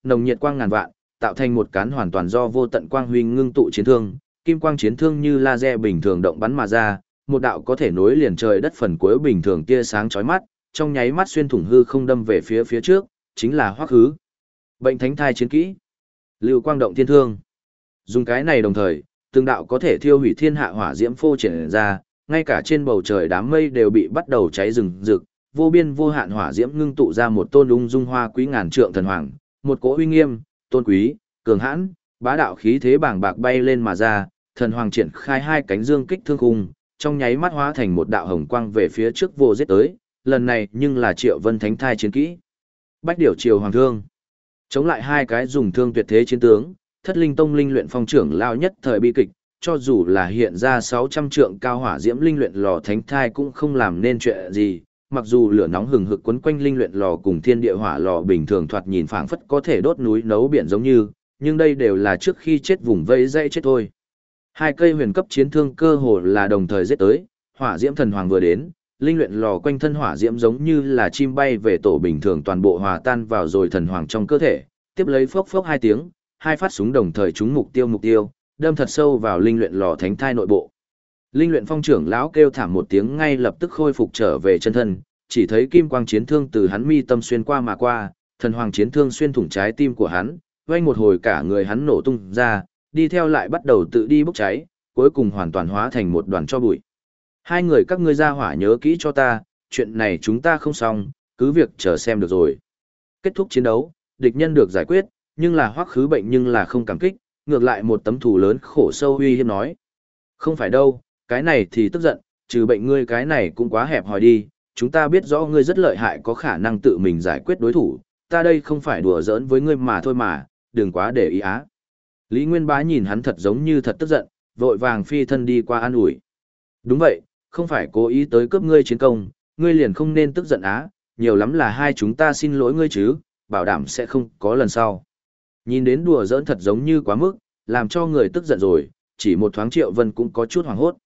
nồng nhiệt quang ngàn vạn, tạo thành một cán hoàn toàn do vô tận quang huy ngưng tụ chiến thương, kim quang chiến thương như laser bình thường động bắn mà ra, một đạo có thể nối liền trời đất phần cuối bình thường tia sáng chói mắt, trong nháy mắt xuyên thủng hư không đâm về phía trước, chính là Hoắc Khứ. Bệnh thánh thai chiến kỹ, Lưu Quang động thiên thương. Dùng cái này đồng thời, từng đạo có thể thiêu hủy thiên hạ hỏa diễm phô triển ra, ngay cả trên bầu trời đám mây đều bị bắt đầu cháy rừng rực, vô biên vô hạn hỏa diễm ngưng tụ ra một tôn ung dung hoa quý ngàn trượng thần hoàng, một cỗ uy nghiêm, tôn quý, cường hãn, bá đạo khí thế bàng bạc bay lên mà ra, thần hoàng triển khai hai cánh dương kích thương khung, trong nháy mắt hóa thành một đạo hồng quang về phía trước vô giết tới, lần này nhưng là Triệu Vân thánh thai chiến kỹ. Bách điểu triều hoàng thương. Chống lại hai cái dùng thương tuyệt thế chiến tướng, Thất Linh Tông linh luyện phong trưởng lao nhất thời bi kịch, cho dù là hiện ra 600 trượng cao hỏa diễm linh luyện lò thánh thai cũng không làm nên chuyện gì, mặc dù lửa nóng hừng hực quấn quanh linh luyện lò cùng thiên địa hỏa lò bình thường thoạt nhìn phảng phất có thể đốt núi nấu biển giống như, nhưng đây đều là trước khi chết vùng vây dãy chết thôi. Hai cây huyền cấp chiến thương cơ hồ là đồng thời giết tới, hỏa diễm thần hoàng vừa đến, linh luyện lò quanh thân hỏa diễm giống như là chim bay về tổ bình thường toàn bộ hòa tan vào rồi thần hoàng trong cơ thể, tiếp lấy phốc phốc hai tiếng, hai phát súng đồng thời trúng mục tiêu, đâm thật sâu vào linh luyện lò thánh thai nội bộ. Linh luyện phong trưởng lão kêu thảm một tiếng ngay lập tức khôi phục trở về chân thân, chỉ thấy kim quang chiến thương từ hắn mi tâm xuyên qua mà qua, thần hoàng chiến thương xuyên thủng trái tim của hắn, vang một hồi cả người hắn nổ tung ra, đi theo lại bắt đầu tự đi bốc cháy, cuối cùng hoàn toàn hóa thành một đoàn tro bụi. Hai người các ngươi ra hỏa nhớ kỹ cho ta, chuyện này chúng ta không xong, cứ việc chờ xem được rồi. Kết thúc chiến đấu, địch nhân được giải quyết, nhưng là Hoắc Khứ bệnh nhưng là không cảm kích, ngược lại một tấm thù lớn khổ sâu uy hiếp nói. Không phải đâu, cái này thì tức giận, trừ bệnh ngươi cái này cũng quá hẹp hòi đi, chúng ta biết rõ ngươi rất lợi hại có khả năng tự mình giải quyết đối thủ, ta đây không phải đùa giỡn với ngươi mà thôi mà, đừng quá để ý á. Lý Nguyên Bá nhìn hắn thật giống như thật tức giận, vội vàng phi thân đi qua an ủi. Đúng vậy, không phải cố ý tới cướp ngươi chiến công, ngươi liền không nên tức giận á, nhiều lắm là hai chúng ta xin lỗi ngươi chứ, bảo đảm sẽ không có lần sau. Nhìn đến đùa giỡn thật giống như quá mức, làm cho người tức giận rồi, chỉ một thoáng Triệu Vân cũng có chút hoảng hốt.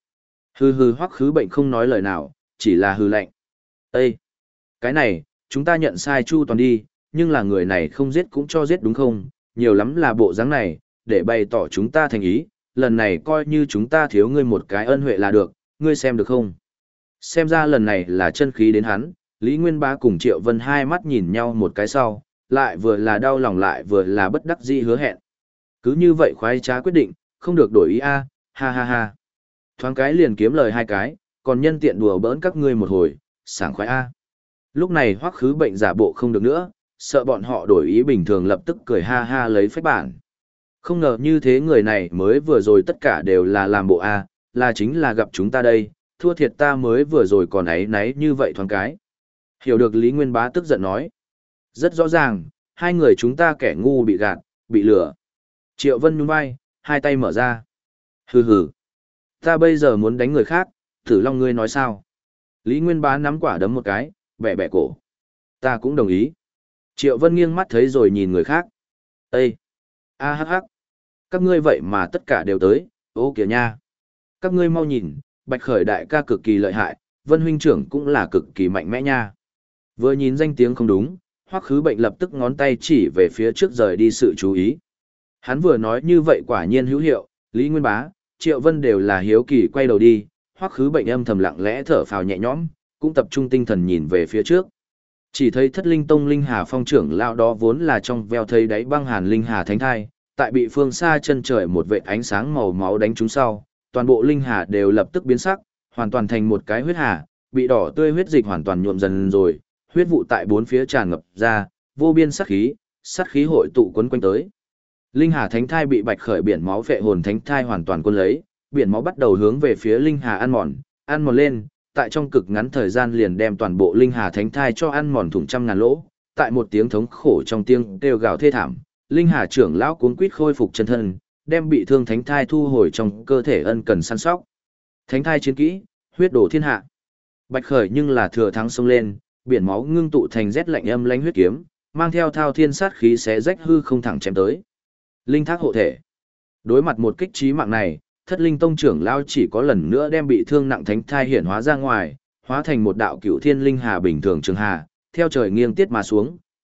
Hừ Hoắc Khứ bệnh không nói lời nào, chỉ là hừ lạnh. Ê! Cái này, chúng ta nhận sai chu toàn đi, nhưng là người này không giết cũng cho giết đúng không? Nhiều lắm là bộ dáng này, để bày tỏ chúng ta thành ý, lần này coi như chúng ta thiếu ngươi một cái ân huệ là được, ngươi xem được không? Xem ra lần này là chân khí đến hắn, Lý Nguyên Bá cùng Triệu Vân hai mắt nhìn nhau một cái sau, lại vừa là đau lòng lại vừa là bất đắc dĩ hứa hẹn. Cứ như vậy khoái trá quyết định, không được đổi ý a, ha ha ha. Thoáng cái liền kiếm lời hai cái, còn nhân tiện đùa bỡn các ngươi một hồi, sảng khoái a. Lúc này Hoắc Khứ bệnh giả bộ không được nữa, sợ bọn họ đổi ý bình thường lập tức cười ha ha lấy phách bản. Không ngờ như thế người này mới vừa rồi tất cả đều là làm bộ a, là chính là gặp chúng ta đây, thua thiệt ta mới vừa rồi còn ấy náy như vậy thoáng cái. Hiểu được Lý Nguyên Bá tức giận nói. Rất rõ ràng, hai người chúng ta kẻ ngu bị gạt, bị lừa. Triệu Vân nhún vai, hai tay mở ra. Hừ. Ta bây giờ muốn đánh người khác, Tử Long ngươi nói sao? Lý Nguyên Bá nắm quả đấm một cái, bẻ bẻ cổ. Ta cũng đồng ý. Triệu Vân nghiêng mắt thấy rồi nhìn người khác. Ê! A hắc hắc! Các ngươi vậy mà tất cả đều tới, ô kìa nha! Các ngươi mau nhìn, Bạch Khởi đại ca cực kỳ lợi hại, Vân huynh trưởng cũng là cực kỳ mạnh mẽ nha. Vừa nhìn danh tiếng không đúng, Hoắc Khứ bệnh lập tức ngón tay chỉ về phía trước rời đi sự chú ý. Hắn vừa nói như vậy quả nhiên hữu hiệu, Lý Nguyên Bá, Triệu Vân đều là hiếu kỳ quay đầu đi, Hoắc Khứ bệnh âm thầm lặng lẽ thở phào nhẹ nhõm, cũng tập trung tinh thần nhìn về phía trước. Chỉ thấy Thất Linh Tông Linh Hà phong trưởng lão đó vốn là trong veo thấy đáy băng hàn Linh Hà thánh thai, tại bị phương xa chân trời một vệt ánh sáng màu máu đánh trúng sau, toàn bộ Linh Hà đều lập tức biến sắc, hoàn toàn thành một cái huyết hà, bị đỏ tươi huyết dịch hoàn toàn nhuộm dần rồi, huyết vụ tại bốn phía tràn ngập ra, vô biên sát khí hội tụ quấn quanh tới. Linh Hà thánh thai bị Bạch Khởi biển máu phệ hồn thánh thai hoàn toàn cuốn lấy, biển máu bắt đầu hướng về phía Linh Hà ăn mòn lên, tại trong cực ngắn thời gian liền đem toàn bộ Linh Hà thánh thai cho ăn mòn thủng trăm ngàn lỗ, tại một tiếng thống khổ trong tiếng kêu gào thê thảm, Linh Hà trưởng lão cuống quýt khôi phục chân thân, đem bị thương thánh thai thu hồi trong cơ thể ân cần săn sóc. Thánh thai chiến kỹ, huyết đổ thiên hạ. Bạch Khởi nhưng là thừa thắng xông lên, biển máu ngưng tụ thành rét lạnh âm lãnh huyết kiếm, mang theo thao thiên sát khí xé rách hư không thẳng chém tới. Linh thác hộ thể. Đối mặt một kích chí mạng này, Thất Linh Tông trưởng lão chỉ có lần nữa đem bị thương nặng thánh thai hiển hóa ra ngoài, hóa thành một đạo cửu thiên linh hà bình thường trường hà, theo trời nghiêng tiết mà xuống,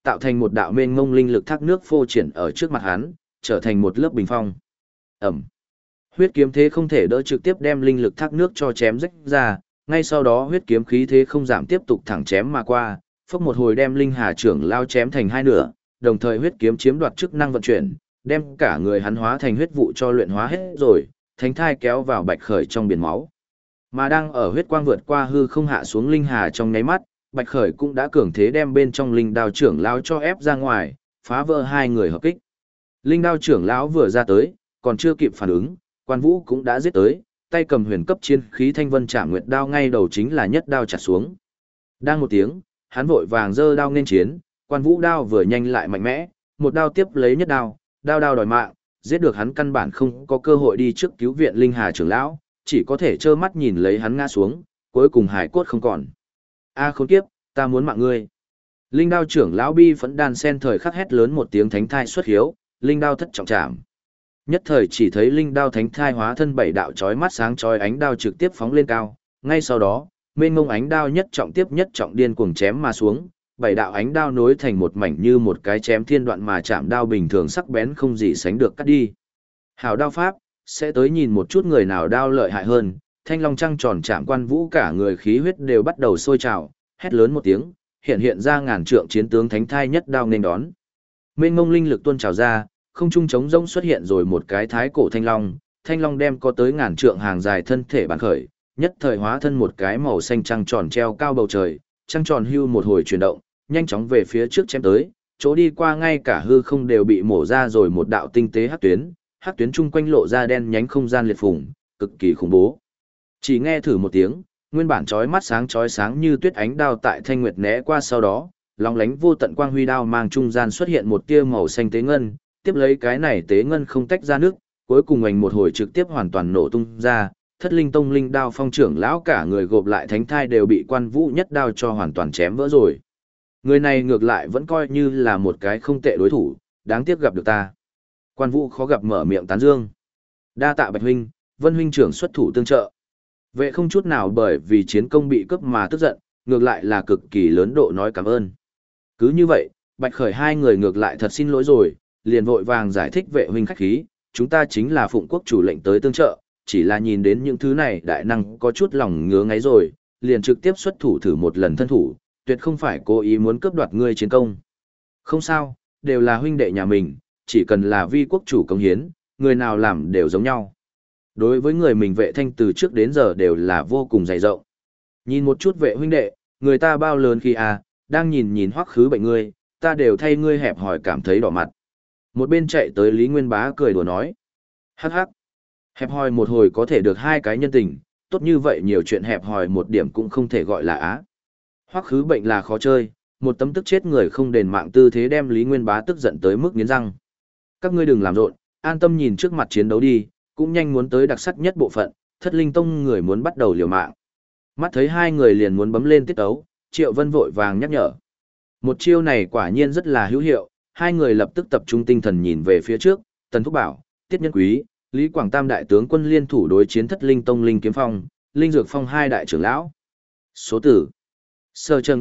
tạo thành một đạo mênh mông linh lực thác nước phô triển ở trước mặt hắn, trở thành một lớp bình phong. Ẩm. Huyết kiếm thế không thể đỡ trực tiếp đem linh lực thác nước cho chém rách ra, ngay sau đó huyết kiếm khí thế không giảm tiếp tục thẳng chém mà qua, phốc một hồi đem linh hà trưởng lao chém thành hai nửa, đồng thời huyết kiếm chiếm đoạt chức năng vận chuyển, đem cả người hắn hóa thành huyết vụ cho luyện hóa hết rồi, thánh thai kéo vào Bạch Khởi trong biển máu. Mà đang ở huyết quang vượt qua hư không hạ xuống linh hà trong nháy mắt, Bạch Khởi cũng đã cường thế đem bên trong linh đao trưởng lão cho ép ra ngoài, phá vỡ hai người hợp kích. Linh đao trưởng lão vừa ra tới, còn chưa kịp phản ứng, Quan Vũ cũng đã giết tới, tay cầm huyền cấp chiến khí thanh vân trảm nguyệt đao ngay đầu chính là nhất đao chặt xuống. Đang một tiếng, hắn vội vàng giơ đao nên chiến, Quan Vũ đao vừa nhanh lại mạnh mẽ, một đao tiếp lấy nhất đao, đao đao đòi mạng, giết được hắn căn bản không có cơ hội đi trước cứu viện linh hà trưởng lão, chỉ có thể trơ mắt nhìn lấy hắn ngã xuống, cuối cùng hải cốt không còn. A khốn kiếp, ta muốn mạng ngươi. Linh đao trưởng lão bi phẫn đan sen thời khắc hét lớn một tiếng thánh thai xuất hiếu, linh đao thất trọng trảm. Nhất thời chỉ thấy linh đao thánh thai hóa thân bảy đạo chói mắt sáng chói ánh đao trực tiếp phóng lên cao, ngay sau đó, mênh mông ánh đao nhất trọng tiếp nhất trọng điên cuồng chém mà xuống, bảy đạo ánh đao nối thành một mảnh như một cái chém thiên đoạn mà chạm đao bình thường sắc bén không gì sánh được cắt đi. Hào đao pháp, sẽ tới nhìn một chút người nào đao lợi hại hơn, thanh long trăng tròn chạm Quan Vũ cả người khí huyết đều bắt đầu sôi trào, hét lớn một tiếng, hiện ra ngàn trượng chiến tướng thánh thai nhất đao nên đón. Mênh mông linh lực tuôn trào ra, không trung trống rỗng xuất hiện rồi một cái thái cổ thanh long đem có tới ngàn trượng hàng dài thân thể bản khởi, nhất thời hóa thân một cái màu xanh trăng tròn treo cao bầu trời, trăng tròn hưu một hồi chuyển động, nhanh chóng về phía trước chém tới, chỗ đi qua ngay cả hư không đều bị mổ ra rồi một đạo tinh tế hắc tuyến chung quanh lộ ra đen nhánh không gian liệt phủng, cực kỳ khủng bố. Chỉ nghe thử một tiếng, nguyên bản chói mắt chói sáng như tuyết ánh đao tại thanh nguyệt né qua sau đó, lóng lánh vô tận quang huy đao mang trung gian xuất hiện một tia màu xanh tế ngân, tiếp lấy cái này tế ngân không tách ra nước, cuối cùng ảnh một hồi trực tiếp hoàn toàn nổ tung ra, Thất Linh Tông linh đao phong trưởng lão cả người gộp lại thánh thai đều bị Quan Vũ nhất đao cho hoàn toàn chém vỡ rồi. Người này ngược lại vẫn coi như là một cái không tệ đối thủ, đáng tiếc gặp được ta. Quan Vũ khó gặp mở miệng tán dương. Đa tạ Bạch huynh, Vân huynh trưởng xuất thủ tương trợ. Vệ không chút nào bởi vì chiến công bị cướp mà tức giận, ngược lại là cực kỳ lớn độ nói cảm ơn. Cứ như vậy, Bạch Khởi hai người ngược lại thật xin lỗi rồi, liền vội vàng giải thích vệ huynh khách khí, chúng ta chính là phụng quốc chủ lệnh tới tương trợ, chỉ là nhìn đến những thứ này đại năng có chút lòng ngứa ngáy rồi, liền trực tiếp xuất thủ thử một lần thân thủ, tuyệt không phải cố ý muốn cướp đoạt ngươi chiến công. Không sao, đều là huynh đệ nhà mình, chỉ cần là vi quốc chủ công hiến, người nào làm đều giống nhau. Đối với người mình Vệ Thanh từ trước đến giờ đều là vô cùng dày rộng. Nhìn một chút Vệ huynh đệ, người ta bao lớn khi đang nhìn hoắc khứ bệnh ngươi, ta đều thay ngươi hẹp hòi cảm thấy đỏ mặt. Một bên chạy tới Lý Nguyên Bá cười đùa nói. Hắc hắc, hẹp hòi một hồi có thể được hai cái nhân tình, tốt như vậy nhiều chuyện hẹp hòi một điểm cũng không thể gọi là á. Hoắc khứ bệnh là khó chơi, một tấm tức chết người không đền mạng tư thế đem Lý Nguyên Bá tức giận tới mức nghiến răng. Các ngươi đừng làm rộn, an tâm nhìn trước mặt chiến đấu đi, cũng nhanh muốn tới đặc sắc nhất bộ phận, Thất Linh Tông người muốn bắt đầu liều mạng. Mắt thấy hai người liền muốn bấm lên tiết ấu, Triệu Vân vội vàng nhắc nhở. Một chiêu này quả nhiên rất là hữu hiệu, hai người lập tức tập trung tinh thần nhìn về phía trước, Tần Thúc Bảo, Tiết Nhân Quý, Lý Quảng Tam đại tướng quân liên thủ đối chiến Thất Linh Tông Linh Kiếm Phong, Linh Dược Phong hai đại trưởng lão. Số tử. Sở Trần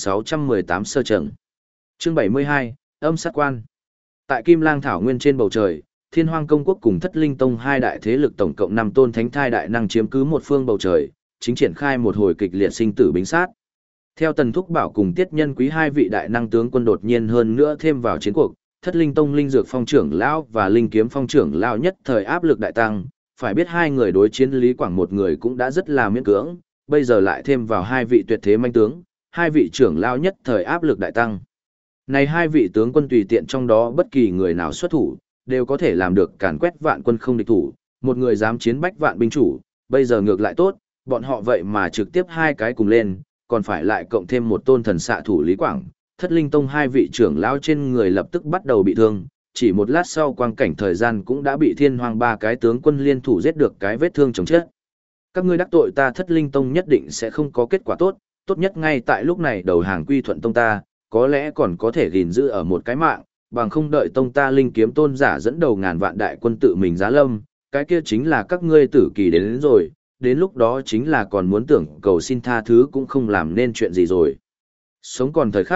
3618 Sở Trần. Chương 72, âm sát quan. Tại Kim Lang Thảo Nguyên trên bầu trời, Thiên Hoang Công Quốc cùng Thất Linh Tông hai đại thế lực tổng cộng 5 tôn thánh thai đại năng chiếm cứ một phương bầu trời, chính triển khai một hồi kịch liệt sinh tử bính sát. Theo Tần Thúc Bảo cùng Tiết Nhân Quý hai vị đại năng tướng quân đột nhiên hơn nữa thêm vào chiến cuộc, Thất Linh Tông Linh Dược Phong trưởng lão và Linh Kiếm Phong trưởng lão nhất thời áp lực đại tăng, phải biết hai người đối chiến Lý Quảng một người cũng đã rất là miễn cưỡng, bây giờ lại thêm vào hai vị tuyệt thế manh tướng, hai vị trưởng lão nhất thời áp lực đại tăng. Này hai vị tướng quân tùy tiện trong đó bất kỳ người nào xuất thủ, đều có thể làm được càn quét vạn quân không địch thủ, một người dám chiến bách vạn binh chủ, bây giờ ngược lại tốt, bọn họ vậy mà trực tiếp hai cái cùng lên, còn phải lại cộng thêm một tôn thần xạ thủ Lý Quảng, Thất Linh Tông hai vị trưởng lão trên người lập tức bắt đầu bị thương, chỉ một lát sau quang cảnh thời gian cũng đã bị Thiên Hoang ba cái tướng quân liên thủ giết được cái vết thương chồng chết. Các ngươi đắc tội ta Thất Linh Tông nhất định sẽ không có kết quả tốt, tốt nhất ngay tại lúc này đầu hàng quy thuận tông ta, có lẽ còn có thể gìn giữ ở một cái mạng, bằng không đợi tông ta Linh Kiếm tôn giả dẫn đầu ngàn vạn đại quân tự mình giá lâm, cái kia chính là các ngươi tử kỳ đến rồi, đến lúc đó chính là còn muốn tưởng cầu xin tha thứ cũng không làm nên chuyện gì rồi. Sống còn thời khắc,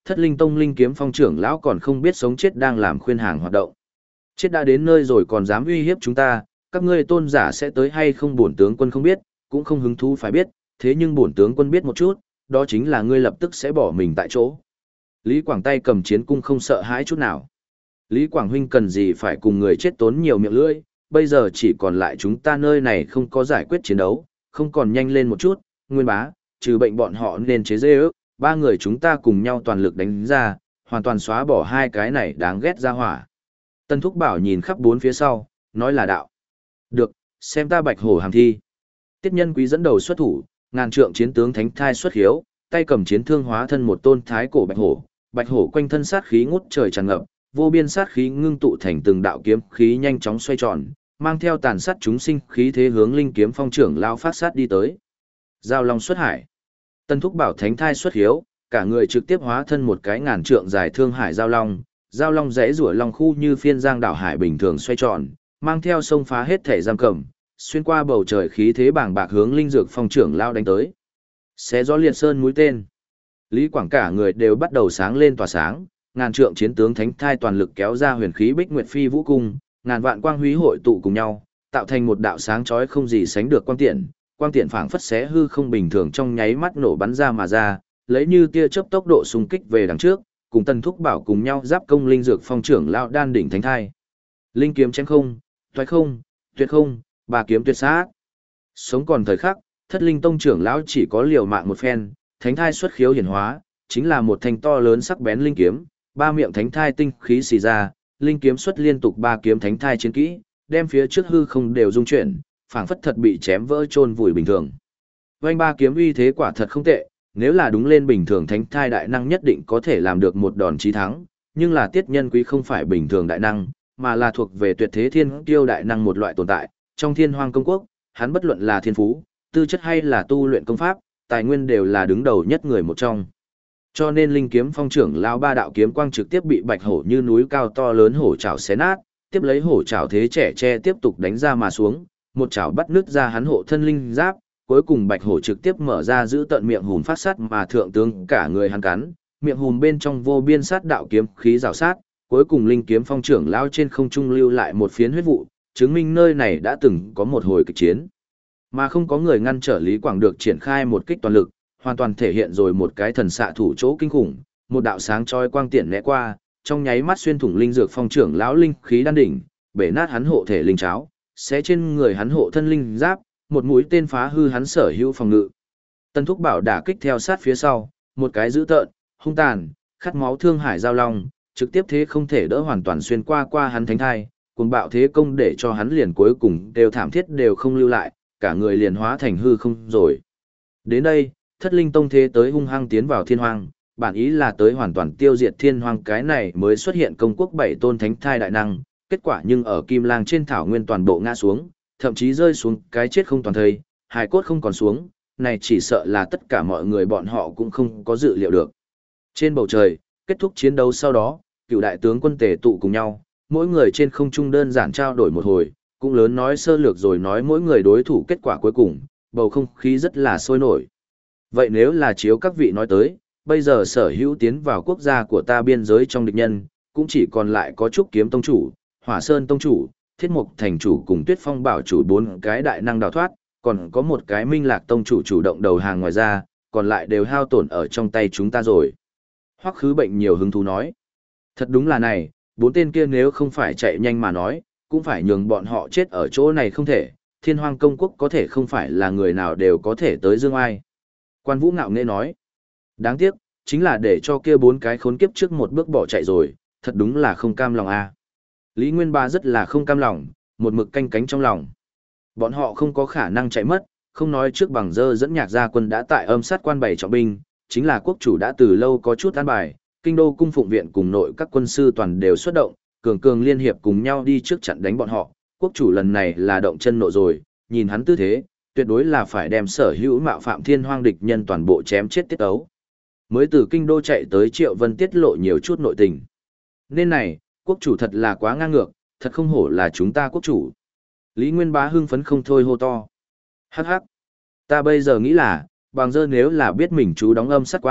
Thất Linh Tông Linh Kiếm Phong trưởng lão còn không biết sống chết đang làm khuyên hàng hoạt động. Chết đã đến nơi rồi còn dám uy hiếp chúng ta, các ngươi tôn giả sẽ tới hay không bổn tướng quân không biết, cũng không hứng thú phải biết, thế nhưng bổn tướng quân biết một chút, đó chính là ngươi lập tức sẽ bỏ mình tại chỗ. Lý Quảng tay cầm chiến cung không sợ hãi chút nào. Lý Quảng huynh cần gì phải cùng người chết tốn nhiều miệng lưỡi, bây giờ chỉ còn lại chúng ta nơi này không có giải quyết chiến đấu, không còn nhanh lên một chút, Nguyên Bá, trừ bệnh bọn họ nên chế dê ước, ba người chúng ta cùng nhau toàn lực đánh ra, hoàn toàn xóa bỏ hai cái này đáng ghét ra hỏa. Tân Thúc Bảo nhìn khắp bốn phía sau, nói là đạo. Được, xem ta Bạch Hổ hàm thi. Tiết Nhân Quý dẫn đầu xuất thủ, ngàn trượng chiến tướng thánh thai xuất hiếu, tay cầm chiến thương hóa thân một tôn thái cổ bạch hổ quanh thân sát khí ngút trời tràn ngập, vô biên sát khí ngưng tụ thành từng đạo kiếm khí nhanh chóng xoay tròn, mang theo tàn sát chúng sinh khí thế hướng Linh Kiếm Phong trưởng lao phát sát đi tới. Giao Long xuất hải. Tân Thúc Bảo thánh thai xuất hiếu, cả người trực tiếp hóa thân một cái ngàn trượng dài thương hải giao long, giao long rẽ rủa long khu như phiên giang đảo hải bình thường xoay tròn, mang theo sông phá hết thể giam cầm, xuyên qua bầu trời khí thế bàng bạc hướng Linh Dược Phong trưởng lao đánh tới. Xé gió liệt sơn mũi tên. Lý Quảng cả người đều bắt đầu sáng lên tỏa sáng, ngàn trượng chiến tướng thánh thai toàn lực kéo ra huyền khí Bích Nguyệt Phi Vũ cung, ngàn vạn quang húy hội tụ cùng nhau, tạo thành một đạo sáng chói không gì sánh được quang tiện phảng phất xé hư không bình thường trong nháy mắt nổ bắn ra mà ra, lấy như tia chớp tốc độ xung kích về đằng trước, cùng Tân Thúc Bảo cùng nhau giáp công Linh Dược Phong trưởng lão đan đỉnh thánh thai. Linh kiếm chém không, toái không, tuyệt không, ba kiếm tuyệt sát. Sống còn thời khắc, Thất Linh Tông trưởng lão chỉ có liều mạng một phen, thánh thai xuất khiếu hiển hóa, chính là một thanh to lớn sắc bén linh kiếm, ba miệng thánh thai tinh khí xì ra, linh kiếm xuất liên tục ba kiếm thánh thai chiến kỹ, đem phía trước hư không đều rung chuyển, phảng phất thật bị chém vỡ chôn vùi bình thường. Vành ba kiếm uy thế quả thật không tệ, nếu là đúng lên bình thường thánh thai đại năng nhất định có thể làm được một đòn chí thắng, nhưng là Tiết Nhân Quý không phải bình thường đại năng, mà là thuộc về tuyệt thế thiên kiêu đại năng một loại tồn tại, trong Thiên Hoang công quốc, hắn bất luận là thiên phú, tư chất hay là tu luyện công pháp, tài nguyên đều là đứng đầu nhất người một trong. Cho nên Linh Kiếm Phong trưởng lão ba đạo kiếm quang trực tiếp bị bạch hổ như núi cao to lớn hổ chảo xé nát, tiếp lấy hổ chảo thế trẻ che tiếp tục đánh ra mà xuống, một chảo bắt nứt ra hắn hộ thân linh giáp, cuối cùng bạch hổ trực tiếp mở ra giữ tận miệng hùm phát sát mà thượng tướng cả người hắn cắn, miệng hùm bên trong vô biên sát đạo kiếm khí rào sát, cuối cùng Linh Kiếm Phong trưởng lão trên không trung lưu lại một phiến huyết vụ, chứng minh nơi này đã từng có một hồi kịch chiến. Mà không có người ngăn trở Lý Quảng được triển khai một kích toàn lực, hoàn toàn thể hiện rồi một cái thần xạ thủ chỗ kinh khủng, một đạo sáng chói quang tiện né qua, trong nháy mắt xuyên thủng Linh Dược Phong trưởng lão linh khí đan đỉnh, bể nát hắn hộ thể linh cháo, xé trên người hắn hộ thân linh giáp, một mũi tên phá hư hắn sở hữu phòng ngự. Tân Thúc Bảo đả kích theo sát phía sau, một cái dữ tợn, hung tàn, khát máu thương hải giao long, trực tiếp thế không thể đỡ hoàn toàn xuyên qua hắn thánh thai, cuồng bạo thế công để cho hắn liền cuối cùng đều thảm thiết đều không lưu lại, cả người liền hóa thành hư không rồi. Đến đây, Thất Linh Tông thế tới hung hăng tiến vào Thiên Hoang, bản ý là tới hoàn toàn tiêu diệt Thiên Hoang, cái này mới xuất hiện công quốc bảy tôn thánh thai đại năng, kết quả nhưng ở Kim Lang trên thảo nguyên toàn bộ ngã xuống, thậm chí rơi xuống cái chết không toàn thây, hài cốt không còn xuống, này chỉ sợ là tất cả mọi người bọn họ cũng không có dự liệu được. Trên bầu trời, kết thúc chiến đấu sau đó, cựu đại tướng quân tề tụ cùng nhau, mỗi người trên không trung đơn giản trao đổi một hồi, cũng lớn nói sơ lược rồi nói mỗi người đối thủ kết quả cuối cùng, bầu không khí rất là sôi nổi. Vậy nếu là chiếu các vị nói tới, bây giờ sở hữu tiến vào quốc gia của ta biên giới trong địch nhân, cũng chỉ còn lại có Trúc Kiếm Tông Chủ, Hỏa Sơn Tông Chủ, Thiết Mục Thành Chủ cùng Tuyết Phong Bảo Chủ bốn cái đại năng đào thoát, còn có một cái Minh Lạc Tông Chủ chủ động đầu hàng ngoài ra, còn lại đều hao tổn ở trong tay chúng ta rồi. Hoắc Khứ Bệnh nhiều hứng thú nói. Thật đúng là này, bốn tên kia nếu không phải chạy nhanh mà nói, cũng phải nhường bọn họ chết ở chỗ này không thể, Thiên Hoang công quốc có thể không phải là người nào đều có thể tới dương ai. Quan Vũ ngạo nghễ nói. Đáng tiếc, chính là để cho kia bốn cái khốn kiếp trước một bước bỏ chạy rồi, thật đúng là không cam lòng a. Lý Nguyên Ba rất là không cam lòng, một mực canh cánh trong lòng. Bọn họ không có khả năng chạy mất, không nói trước Bằng Dơ dẫn Nhạc Gia quân đã tại Âm Sát quan bày trọng binh, chính là quốc chủ đã từ lâu có chút an bài, kinh đô cung phụng viện cùng nội các quân sư toàn đều xuất động, cường cường liên hiệp cùng nhau đi trước chặn đánh bọn họ. Quốc chủ lần này là động chân nộ rồi, nhìn hắn tư thế, tuyệt đối là phải đem sở hữu mạo phạm Thiên Hoang địch nhân toàn bộ chém chết tiết ấu. Mới từ kinh đô chạy tới Triệu Vân tiết lộ nhiều chút nội tình. Nên này, quốc chủ thật là quá ngang ngược, thật không hổ là chúng ta quốc chủ. Lý Nguyên Bá hưng phấn không thôi hô to. Hắc hắc. Ta bây giờ nghĩ là, Bằng Dơ nếu là biết mình chú đóng Âm Sát quan,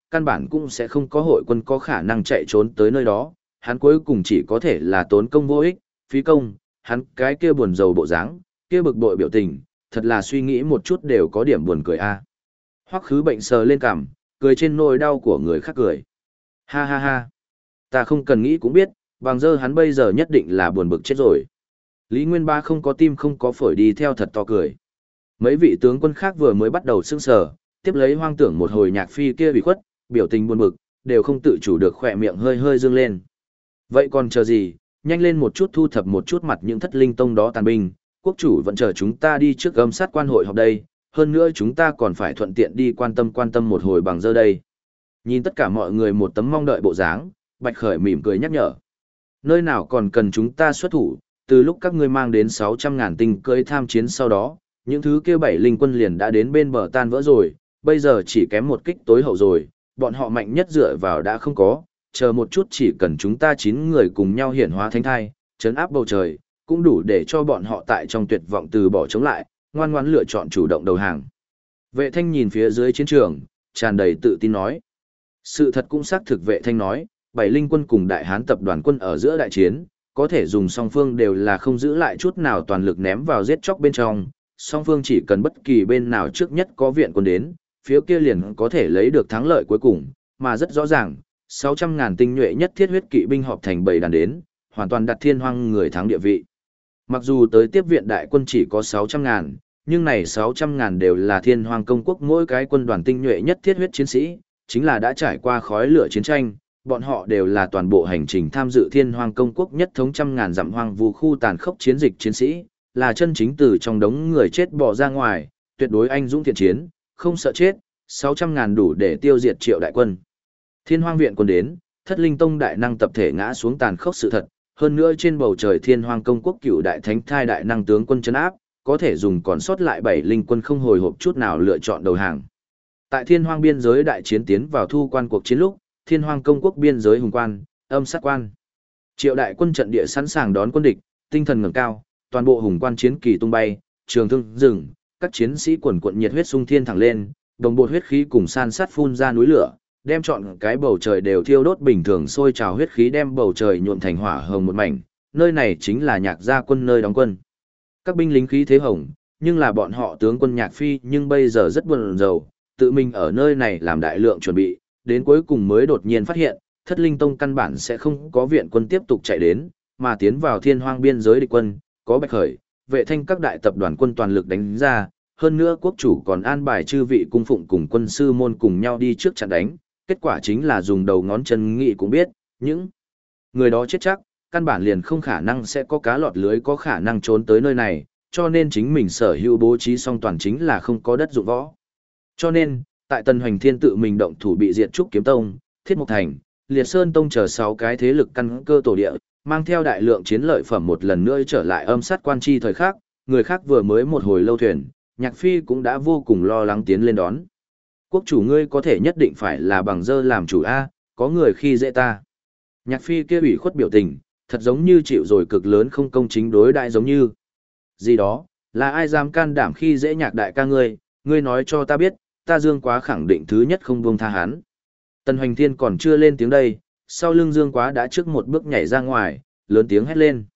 căn bản cũng sẽ không có hội quân có khả năng chạy trốn tới nơi đó, hắn cuối cùng chỉ có thể là tốn công vô ích, phí công, hắn cái kia buồn rầu bộ dáng, kia bực bội biểu tình, thật là suy nghĩ một chút đều có điểm buồn cười a. Hoắc Khứ Bệnh sờ lên cằm, cười trên nỗi đau của người khác cười. Ha ha ha, ta không cần nghĩ cũng biết, bằng dơ hắn bây giờ nhất định là buồn bực chết rồi. Lý Nguyên Ba không có tim không có phổi đi theo thật to cười. Mấy vị tướng quân khác vừa mới bắt đầu sững sờ, tiếp lấy hoang tưởng một hồi Nhạc Phi kia bị khuất, biểu tình buồn bực, đều không tự chủ được khỏe miệng hơi hơi dương lên. Vậy còn chờ gì, nhanh lên một chút thu thập một chút mặt những thất linh tông đó tàn binh, quốc chủ vẫn chờ chúng ta đi trước âm sát quan hội họp đây, hơn nữa chúng ta còn phải thuận tiện đi quan tâm một hồi bằng dơ đây. Nhìn tất cả mọi người một tấm mong đợi bộ dáng, Bạch Khởi mỉm cười nhắc nhở. Nơi nào còn cần chúng ta xuất thủ, từ lúc các ngươi mang đến 600.000 tinh cưỡi tham chiến sau đó, những thứ kia bảy linh quân liền đã đến bên bờ tan vỡ rồi, bây giờ chỉ kém một kích tối hậu rồi, bọn họ mạnh nhất dựa vào đã không có, chờ một chút chỉ cần chúng ta 9 người cùng nhau hiển hóa thánh thai, chấn áp bầu trời, cũng đủ để cho bọn họ tại trong tuyệt vọng từ bỏ chống lại, ngoan ngoãn lựa chọn chủ động đầu hàng. Vệ Thanh nhìn phía dưới chiến trường, tràn đầy tự tin nói. Sự thật cũng xác thực Vệ Thanh nói, bảy linh quân cùng đại hán tập đoàn quân ở giữa đại chiến, có thể dùng song phương đều là không giữ lại chút nào toàn lực ném vào giết chóc bên trong, song phương chỉ cần bất kỳ bên nào trước nhất có viện quân đến, phía kia liền có thể lấy được thắng lợi cuối cùng, mà rất rõ ràng, 600.000 tinh nhuệ nhất thiết huyết kỵ binh họp thành bầy đàn đến, hoàn toàn đặt Thiên Hoang người thắng địa vị. Mặc dù tới tiếp viện đại quân chỉ có 600.000, nhưng này 600.000 đều là Thiên Hoang công quốc mỗi cái quân đoàn tinh nhuệ nhất thiết huyết chiến sĩ, chính là đã trải qua khói lửa chiến tranh, bọn họ đều là toàn bộ hành trình tham dự Thiên Hoang công quốc nhất thống 100.000 dặm hoang vu khu tàn khốc chiến dịch chiến sĩ, là chân chính từ trong đống người chết bỏ ra ngoài, tuyệt đối anh dũng thiện chiến, không sợ chết, 600.000 đủ để tiêu diệt triệu đại quân. Thiên Hoang viện quân đến, Thất Linh Tông đại năng tập thể ngã xuống tàn khốc sự thật, hơn nữa trên bầu trời Thiên Hoang công quốc cựu đại thánh thai đại năng tướng quân trấn áp, có thể dùng còn sót lại 7 linh quân không hồi hộp chút nào lựa chọn đầu hàng. Tại Thiên Hoang biên giới đại chiến tiến vào thu quan cuộc chiến lúc, Thiên Hoang công quốc biên giới hùng quan, âm sát quan. Triệu đại quân trận địa sẵn sàng đón quân địch, tinh thần ngẩng cao, toàn bộ hùng quan chiến kỳ tung bay, trường thương rừng, các chiến sĩ quần quận nhiệt huyết sung thiên thẳng lên, đồng bộ huyết khí cùng san sát phun ra núi lửa, đem trọn cái bầu trời đều thiêu đốt bình thường sôi trào huyết khí đem bầu trời nhuộm thành hỏa hồng một mảnh, nơi này chính là Nhạc gia quân nơi đóng quân. Các binh lính khí thế hồng, nhưng là bọn họ tướng quân Nhạc Phi nhưng bây giờ rất buồn rầu, tự mình ở nơi này làm đại lượng chuẩn bị, đến cuối cùng mới đột nhiên phát hiện, Thất Linh Tông căn bản sẽ không có viện quân tiếp tục chạy đến, mà tiến vào Thiên Hoang biên giới địch quân, có Bạch Khởi, Vệ Thanh các đại tập đoàn quân toàn lực đánh ra, hơn nữa quốc chủ còn an bài chư vị cung phụng cùng quân sư môn cùng nhau đi trước chặn đánh, kết quả chính là dùng đầu ngón chân nghị cũng biết, những người đó chết chắc, căn bản liền không khả năng sẽ có cá lọt lưới có khả năng trốn tới nơi này, cho nên chính mình sở hữu bố trí song toàn chính là không có đất dụng võ. Cho nên, tại Tần Hoành Thiên tự mình động thủ bị diệt Trúc Kiếm Tông, Thiết Mộc Thành, Liệt Sơn Tông chờ 6 cái thế lực căn cơ tổ địa, mang theo đại lượng chiến lợi phẩm một lần nữa trở lại âm sát quan chi thời khắc, người khác vừa mới một hồi lâu thuyền, Nhạc Phi cũng đã vô cùng lo lắng tiến lên đón. Quốc chủ ngươi có thể nhất định phải là bằng dơ làm chủ A, có người khi dễ ta. Nhạc Phi kia ủy khuất biểu tình, thật giống như chịu rồi cực lớn không công chính đối đại giống như. Gì đó, là ai dám can đảm khi dễ Nhạc đại ca ngươi nói cho ta biết, ta Dương Quá khẳng định thứ nhất không buông tha hắn. Tần Hoành Thiên còn chưa lên tiếng đây, sau lưng Dương Quá đã trước một bước nhảy ra ngoài, lớn tiếng hét lên.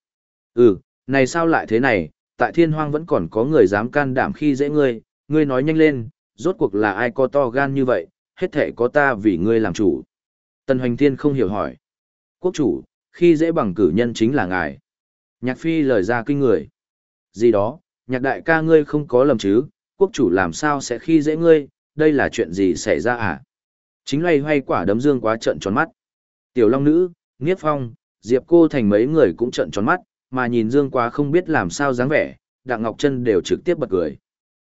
Này sao lại thế này, tại Thiên Hoang vẫn còn có người dám can đảm khi dễ ngươi nói nhanh lên, rốt cuộc là ai có to gan như vậy, hết thể có ta vì ngươi làm chủ. Tần Hoành Thiên không hiểu hỏi. Quốc chủ, khi dễ bằng cử nhân chính là ngài. Nhạc Phi lời ra kinh người. Gì đó, Nhạc đại ca ngươi không có lầm chứ, quốc chủ làm sao sẽ khi dễ ngươi, đây là chuyện gì xảy ra à? Chính loay hoay quả đấm Dương Quá trợn tròn mắt. Tiểu Long Nữ, Niếp Phong, Diệp Cô Thành mấy người cũng trợn tròn mắt, mà nhìn Dương Quá không biết làm sao dáng vẻ, Đặng Ngọc Trân đều trực tiếp bật cười.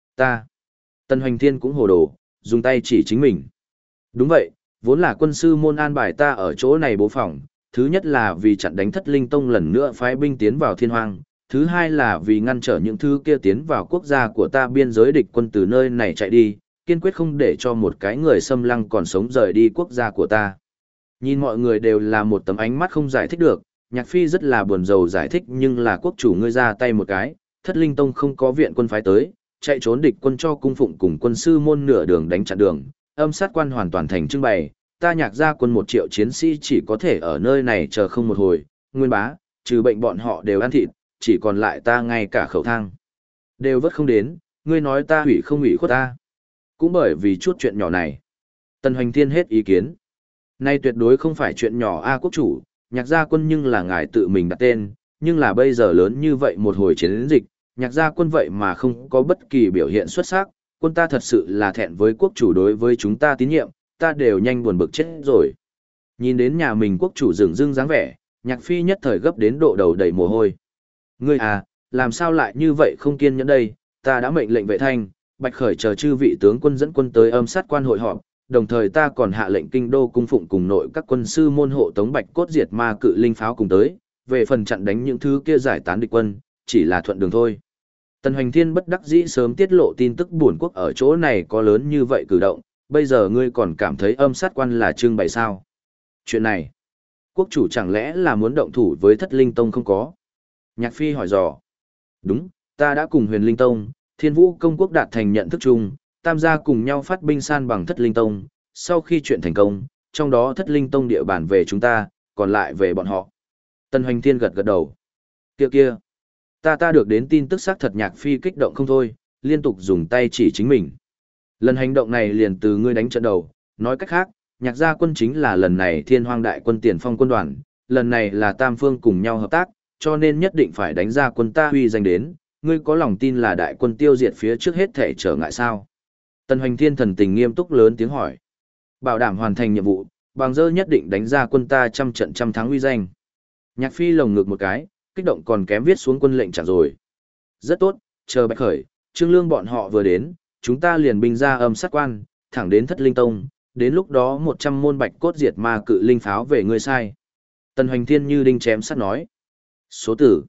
Tần Hoành Thiên cũng hồ đồ, dùng tay chỉ chính mình. Đúng vậy, vốn là quân sư môn an bài ta ở chỗ này bố phòng, thứ nhất là vì chặn đánh Thất Linh Tông lần nữa phái binh tiến vào Thiên Hoang, thứ hai là vì ngăn trở những thứ kia tiến vào quốc gia của ta biên giới địch quân từ nơi này chạy đi, kiên quyết không để cho một cái người xâm lăng còn sống rời đi quốc gia của ta. Nhìn mọi người đều là một tấm ánh mắt không giải thích được, Nhạc Phi rất là buồn rầu giải thích nhưng là quốc chủ ngươi ra tay một cái, Thất Linh Tông không có viện quân phái tới, chạy trốn địch quân cho cung phụng cùng quân sư môn nửa đường đánh chặn đường, âm sát quan hoàn toàn thành trưng bày, ta Nhạc gia quân 1 triệu chiến sĩ chỉ có thể ở nơi này chờ không một hồi, Nguyên bá, trừ bệnh bọn họ đều ăn thịt, chỉ còn lại ta ngay cả khẩu thang. Đều vất không đến, ngươi nói ta hủy không hủy khuất ta. Cũng bởi vì chút chuyện nhỏ này. Tần Hoành Thiên hết ý kiến. Nay tuyệt đối không phải chuyện nhỏ a quốc chủ, Nhạc gia quân nhưng là ngài tự mình đặt tên, nhưng là bây giờ lớn như vậy một hồi chiến dịch, Nhạc gia quân vậy mà không có bất kỳ biểu hiện xuất sắc, quân ta thật sự là thẹn với quốc chủ đối với chúng ta tín nhiệm, ta đều nhanh buồn bực chết rồi. Nhìn đến nhà mình quốc chủ dửng dưng dáng vẻ, Nhạc Phi nhất thời gấp đến độ đầu đầy mồ hôi. Ngươi à, làm sao lại như vậy không kiên nhẫn đây, ta đã mệnh lệnh vệ thanh, Bạch Khởi chờ chư vị tướng quân dẫn quân tới âm sát quan hội họp, đồng thời ta còn hạ lệnh kinh đô cung phụng cùng nội các quân sư môn hộ tống Bạch cốt diệt ma cự linh pháo cùng tới, về phần chặn đánh những thứ kia giải tán địch quân, chỉ là thuận đường thôi. Tần Hoành Thiên bất đắc dĩ sớm tiết lộ tin tức buồn quốc ở chỗ này có lớn như vậy cử động, bây giờ ngươi còn cảm thấy âm sát quan là trưng bày sao? Chuyện này, quốc chủ chẳng lẽ là muốn động thủ với Thất Linh Tông không có? Nhạc Phi hỏi dò. Đúng, ta đã cùng Huyền Linh Tông, Thiên Vũ Công Quốc đạt thành nhận thức chung, tam gia cùng nhau phát binh san bằng Thất Linh Tông, sau khi chuyện thành công, trong đó Thất Linh Tông địa bàn về chúng ta, còn lại về bọn họ. Tần Hoành Thiên gật gật đầu. Kia kia, ta được đến tin tức xác thật. Nhạc Phi kích động không thôi, liên tục dùng tay chỉ chính mình. Lần hành động này liền từ ngươi đánh trận đầu, nói cách khác, Nhạc gia quân chính là lần này Thiên Hoang đại quân tiền phong quân đoàn, lần này là tam phương cùng nhau hợp tác, cho nên nhất định phải đánh ra quân ta huy danh đến, ngươi có lòng tin là đại quân tiêu diệt phía trước hết thể trở ngại sao? Tần Hoành Thiên thần tình nghiêm túc lớn tiếng hỏi. Bảo đảm hoàn thành nhiệm vụ, bằng dơ nhất định đánh ra quân ta trăm trận trăm thắng huy danh. Nhạc Phi lồng ngực một cái, kích động còn kém viết xuống quân lệnh chẳng rồi. Rất tốt, chờ Bạch Khởi, Trương Lương bọn họ vừa đến, chúng ta liền binh ra âm sát quan, thẳng đến Thất Linh Tông, đến lúc đó 100 môn Bạch cốt diệt ma cự linh pháo về ngươi sai. Tần Hoành Thiên như đinh chém sắt nói. Số tử.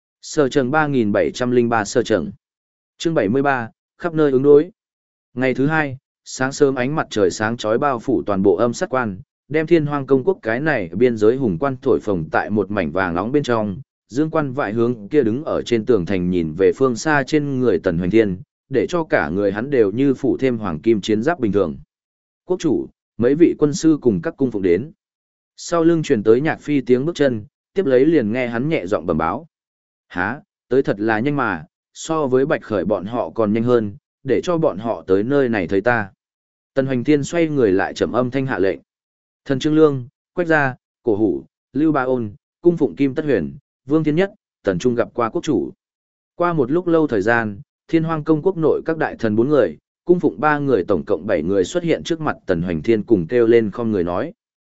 Sở trường 3703 sở trường. Chương 73, khắp nơi ứng đối. Ngày thứ hai, sáng sớm ánh mặt trời sáng chói bao phủ toàn bộ âm sát quan, đem Thiên Hoang công quốc cái này biên giới hùng quan thổi phồng tại một mảnh vàng nóng bên trong. Dương quan vại hướng kia đứng ở trên tường thành nhìn về phương xa trên người Tần Hoành Thiên, để cho cả người hắn đều như phủ thêm hoàng kim chiến giáp bình thường. Quốc chủ, mấy vị quân sư cùng các cung phụng đến. Sau lưng truyền tới Nhạc Phi tiếng bước chân, tiếp lấy liền nghe hắn nhẹ giọng bẩm báo. Hả, tới thật là nhanh mà, so với Bạch Khởi bọn họ còn nhanh hơn, để cho bọn họ tới nơi này thấy ta. Tần Hoành Thiên xoay người lại trầm âm thanh hạ lệnh. Thần Trương Lương, Quách Gia, Cổ Hủ, Lưu Ba Ôn, cung phụng Kim Tất Huyền, Vương Thiên Nhất, Tần Trung gặp qua quốc chủ. Qua một lúc lâu thời gian, Thiên Hoang công quốc nội các đại thần 4 người, cung phụng 3 người tổng cộng 7 người xuất hiện trước mặt Tần Hoành Thiên cùng kêu lên không người nói.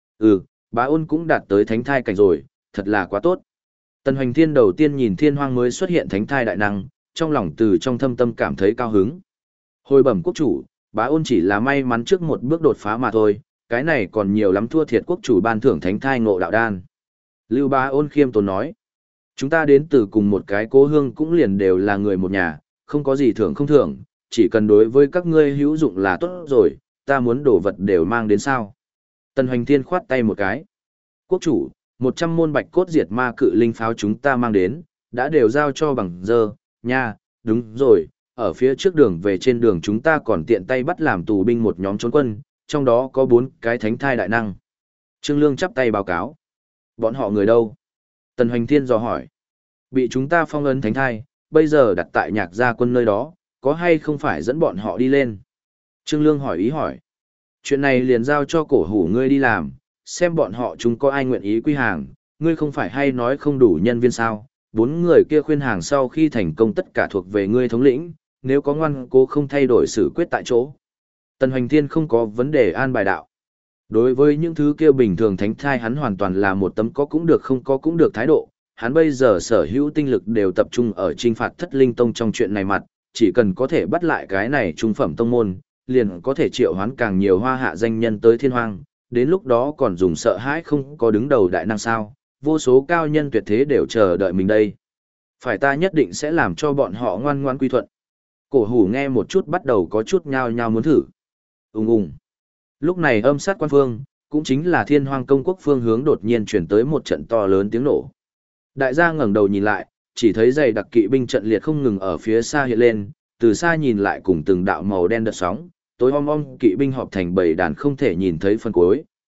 Bá Ôn cũng đạt tới thánh thai cảnh rồi, thật là quá tốt. Tần Hoành Thiên đầu tiên nhìn Thiên Hoang mới xuất hiện thánh thai đại năng, trong lòng từ trong thâm tâm cảm thấy cao hứng. Hồi bẩm quốc chủ, Bá Ôn chỉ là may mắn trước một bước đột phá mà thôi, cái này còn nhiều lắm thua thiệt quốc chủ ban thưởng thánh thai ngộ đạo đan. Lưu Bá Ôn khiêm tốn nói, chúng ta đến từ cùng một cái cố hương cũng liền đều là người một nhà, không có gì thưởng không thưởng, chỉ cần đối với các ngươi hữu dụng là tốt rồi, ta muốn đồ vật đều mang đến sao. Tần Hoành Thiên khoát tay một cái. Quốc chủ, 100 môn Bạch cốt diệt ma cự linh pháo chúng ta mang đến, đã đều giao cho bằng dơ, nha, đúng rồi, ở phía trước đường về trên đường chúng ta còn tiện tay bắt làm tù binh một nhóm trốn quân, trong đó có 4 cái thánh thai đại năng. Trương Lương chắp tay báo cáo. Bọn họ người đâu? Tần Hoành Thiên dò hỏi. Bị chúng ta phong ấn thánh thai, bây giờ đặt tại Nhạc gia quân nơi đó, có hay không phải dẫn bọn họ đi lên? Trương Lương hỏi ý hỏi. Chuyện này liền giao cho Cổ Hủ ngươi đi làm, xem bọn họ chúng có ai nguyện ý quy hàng, ngươi không phải hay nói không đủ nhân viên sao? 4 người kia khuyên hàng sau khi thành công tất cả thuộc về ngươi thống lĩnh, nếu có ngoan cố không thay đổi xử quyết tại chỗ. Tần Hoành Thiên không có vấn đề an bài đạo. Đối với những thứ kia bình thường thánh thai hắn hoàn toàn là một tấm có cũng được không có cũng được thái độ, hắn bây giờ sở hữu tinh lực đều tập trung ở trinh phạt Thất Linh Tông trong chuyện này mặt, chỉ cần có thể bắt lại cái này trung phẩm tông môn, liền có thể triệu hoán càng nhiều hoa hạ danh nhân tới Thiên Hoang, đến lúc đó còn dùng sợ hãi không có đứng đầu đại năng sao, vô số cao nhân tuyệt thế đều chờ đợi mình đây. Phải ta nhất định sẽ làm cho bọn họ ngoan ngoan quy thuận. Cổ Hủ nghe một chút bắt đầu có chút nhao nhao muốn thử. Ùng. Lúc này âm sát quan phương, cũng chính là Thiên Hoang công quốc phương hướng đột nhiên chuyển tới một trận to lớn tiếng nổ. Đại gia ngẩng đầu nhìn lại, chỉ thấy dày đặc kỵ binh trận liệt không ngừng ở phía xa hiện lên, từ xa nhìn lại cùng từng đạo màu đen đợt sóng, tối om om kỵ binh họp thành bầy đàn không thể nhìn thấy phần cuối,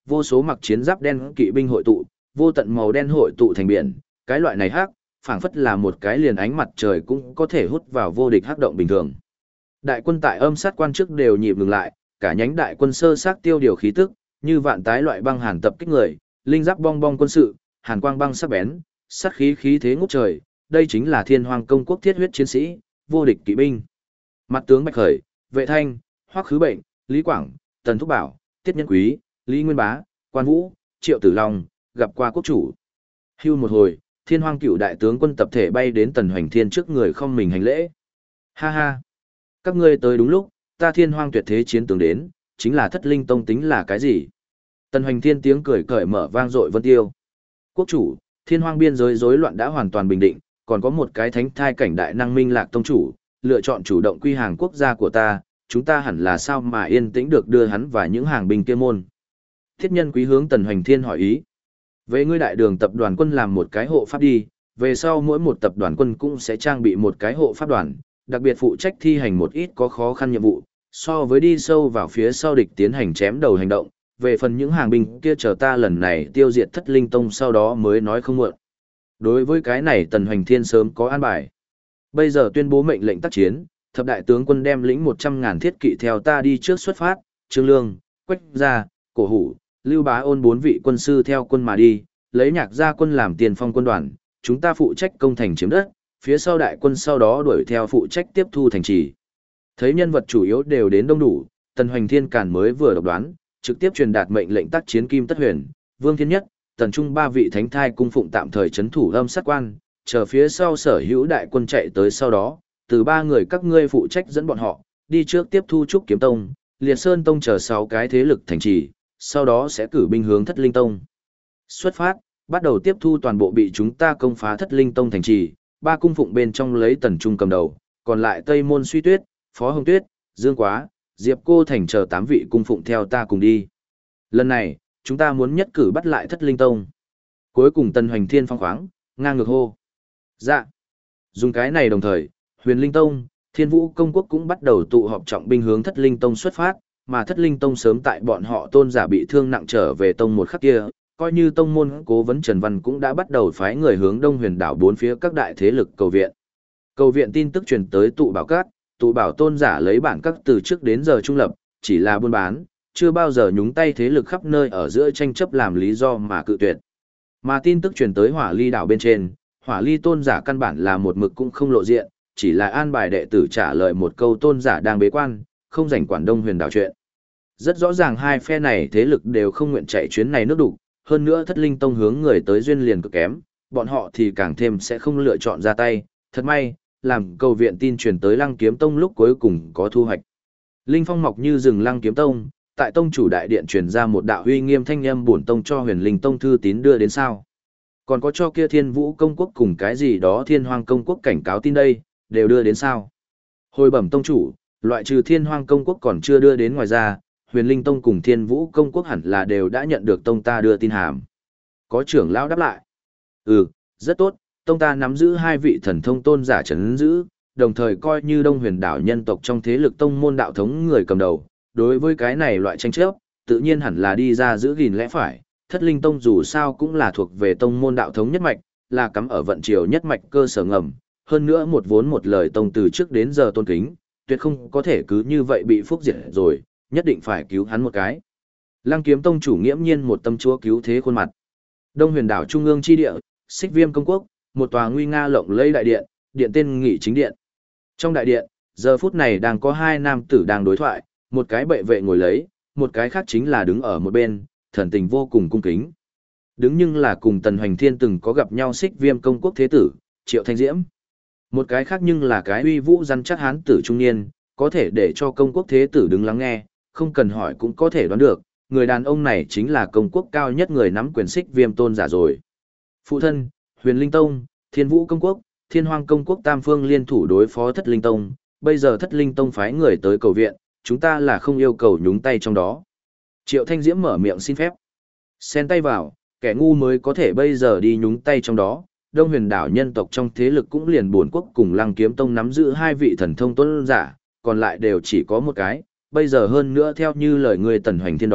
vô số mặc chiến giáp đen kỵ binh hội tụ, vô tận màu đen hội tụ thành biển, cái loại này hắc, phảng phất là một cái liền ánh mặt trời cũng có thể hút vào vô địch hắc động bình thường. Đại quân tại âm sát quan trước đều nhịp ngừng lại, cả nhánh đại quân sơ sát tiêu điều khí tức, như vạn tái loại băng hàn tập kích người, linh giáp bong bong quân sự, hàn quang băng sắc bén, sát khí khí thế ngút trời, đây chính là Thiên Hoang công quốc thiết huyết chiến sĩ, vô địch kỵ binh. Mặt tướng Bạch Khởi, Vệ Thanh, Hoắc Khứ Bệnh, Lý Quảng, Tần Thúc Bảo, Tiết Nhân Quý, Lý Nguyên Bá, Quan Vũ, Triệu Tử Long, gặp qua quốc chủ. Hưu một hồi, Thiên Hoang cựu đại tướng quân tập thể bay đến Tần Hoành Thiên trước người không mình hành lễ. Ha ha, các ngươi tới đúng lúc, ta Thiên Hoang tuyệt thế chiến tướng đến, chính là Thất Linh Tông tính là cái gì? Tần Hoành Thiên tiếng cười cởi mở vang dội vân tiêu. Quốc chủ, Thiên Hoang biên giới rối loạn đã hoàn toàn bình định, còn có một cái thánh thai cảnh đại năng Minh Lạc tông chủ, lựa chọn chủ động quy hàng quốc gia của ta, chúng ta hẳn là sao mà yên tĩnh được đưa hắn và những hàng binh kia môn. Thiết Nhân Quý hướng Tần Hoành Thiên hỏi ý. Về ngươi đại đường tập đoàn quân làm một cái hộ pháp đi, về sau mỗi một tập đoàn quân cũng sẽ trang bị một cái hộ pháp đoàn, đặc biệt phụ trách thi hành một ít có khó khăn nhiệm vụ, so với đi sâu vào phía sau địch tiến hành chém đầu hành động, về phần những hàng binh kia chờ ta lần này tiêu diệt Thất Linh Tông sau đó mới nói không muộn. Đối với cái này Tần Hoành Thiên sớm có an bài. Bây giờ tuyên bố mệnh lệnh tác chiến, thập đại tướng quân đem lĩnh 100.000 thiết kỵ theo ta đi trước xuất phát, Trương Lương, Quách Gia, Cổ Hủ, Lưu Bá Ôn 4 vị quân sư theo quân mà đi, lấy Nhạc Gia quân làm tiền phong quân đoàn, chúng ta phụ trách công thành chiếm đất, phía sau đại quân sau đó đuổi theo phụ trách tiếp thu thành trì. Thấy nhân vật chủ yếu đều đến đông đủ, Tần Hoành Thiên Càn mới vừa độc đoán, trực tiếp truyền đạt mệnh lệnh tác chiến Kim Tất Huyền, Vương Thiên Nhất, Tần Trung ba vị thánh thai cung phụng tạm thời trấn thủ âm sát quan, chờ phía sau sở hữu đại quân chạy tới sau đó, từ ba người các ngươi phụ trách dẫn bọn họ, đi trước tiếp thu Trúc Kiếm Tông, Liệt Sơn Tông chờ 6 cái thế lực thành trì, sau đó sẽ cử binh hướng Thất Linh Tông. Xuất phát, bắt đầu tiếp thu toàn bộ bị chúng ta công phá Thất Linh Tông thành trì, ba cung phụng bên trong lấy Tần Trung cầm đầu, còn lại Tây Môn Suy Tuyết, Phó Hồng Tuyết, Dương Quá, Diệp Cô Thành chờ 8 vị cung phụng theo ta cùng đi. Lần này, chúng ta muốn nhất cử bắt lại Thất Linh Tông. Cuối cùng Tần Hoành Thiên phong khoáng, ngang ngược hô. Dạ. Dùng cái này đồng thời, Huyền Linh Tông, Thiên Vũ Công Quốc cũng bắt đầu tụ họp trọng binh hướng Thất Linh Tông xuất phát, mà Thất Linh Tông sớm tại bọn họ tôn giả bị thương nặng trở về tông một khắc kia, coi như tông môn cố vấn Trần Văn cũng đã bắt đầu phái người hướng Đông Huyền đảo bốn phía các đại thế lực cầu viện. Cầu viện tin tức truyền tới tụ bảo các, tụ bảo tôn giả lấy bản các từ trước đến giờ trung lập, chỉ là buôn bán, chưa bao giờ nhúng tay thế lực khắp nơi ở giữa tranh chấp làm lý do mà cự tuyệt. Mà tin tức truyền tới Hỏa Ly đảo bên trên, Hỏa Ly tôn giả căn bản là một mực cũng không lộ diện, chỉ là an bài đệ tử trả lời một câu tôn giả đang bế quan, không rảnh quản Đông Huyền đảo chuyện. Rất rõ ràng hai phe này thế lực đều không nguyện chạy chuyến này nước đục, hơn nữa Thất Linh Tông hướng người tới duyên liền cực kém, bọn họ thì càng thêm sẽ không lựa chọn ra tay, thật may, làm cầu viện tin truyền tới Lăng Kiếm Tông lúc cuối cùng có thu hoạch. Linh phong mọc như rừng Lăng Kiếm Tông, tại tông chủ đại điện truyền ra một đạo uy nghiêm thanh âm bổn tông cho Huyền Linh Tông thư tín đưa đến sao? Còn có cho kia Thiên Vũ Công Quốc cùng cái gì đó Thiên Hoang Công Quốc cảnh cáo tin đây, đều đưa đến sao? Hồi bẩm tông chủ, loại trừ Thiên Hoang Công Quốc còn chưa đưa đến ngoài ra, Huyền Linh Tông cùng Thiên Vũ Công Quốc hẳn là đều đã nhận được tông ta đưa tin hàm. Có trưởng lão đáp lại. Ừ, rất tốt, tông ta nắm giữ 2 vị thần thông tôn giả trấn giữ, đồng thời coi như Đông Huyền đảo nhân tộc trong thế lực tông môn đạo thống người cầm đầu. Đối với cái này loại tranh chấp, tự nhiên hẳn là đi ra giữ gìn lẽ phải. Thất Linh Tông dù sao cũng là thuộc về tông môn đạo thống nhất mạch, là cắm ở vận triều nhất mạch cơ sở ngầm. Hơn nữa một vốn một lời tông từ trước đến giờ tôn kính, tuyệt không có thể cứ như vậy bị phúc diệt rồi, nhất định phải cứu hắn một cái. Lăng Kiếm Tông chủ nghiễm nhiên một tâm chúa cứu thế khuôn mặt. Đông Huyền đảo trung ương chi địa, Xích Viêm công quốc, một tòa nguy nga lộng lẫy đại điện, điện tên Nghị Chính điện. Trong đại điện, giờ phút này đang có 2 nam tử đang đối thoại, một cái bệ vệ ngồi lấy, một cái khác chính là đứng ở một bên, thần tình vô cùng cung kính. Đứng nhưng là cùng Tần Hoành Thiên từng có gặp nhau Xích Viêm công quốc thế tử, Triệu Thanh Diễm. Một cái khác nhưng là cái uy vũ rắn chắc hán tử trung niên, có thể để cho công quốc thế tử đứng lắng nghe, không cần hỏi cũng có thể đoán được, người đàn ông này chính là công quốc cao nhất người nắm quyền Xích Viêm tôn giả rồi. Phụ thân, Huyền Linh Tông, Thiên Vũ công quốc, Thiên Hoang công quốc tam phương liên thủ đối phó Thất Linh Tông, bây giờ Thất Linh Tông phái người tới cầu viện, chúng ta là không yêu cầu nhúng tay trong đó. Triệu Thanh Diễm mở miệng xin phép. Xen tay vào, kẻ ngu mới có thể bây giờ đi nhúng tay trong đó. Đông Huyền đảo nhân tộc trong thế lực cũng liền Bổn quốc cùng Lăng Kiếm Tông nắm giữ 2 vị thần thông tôn giả, còn lại đều chỉ có một cái. Bây giờ hơn nữa theo như lời người Tần Hoành Thiên đó,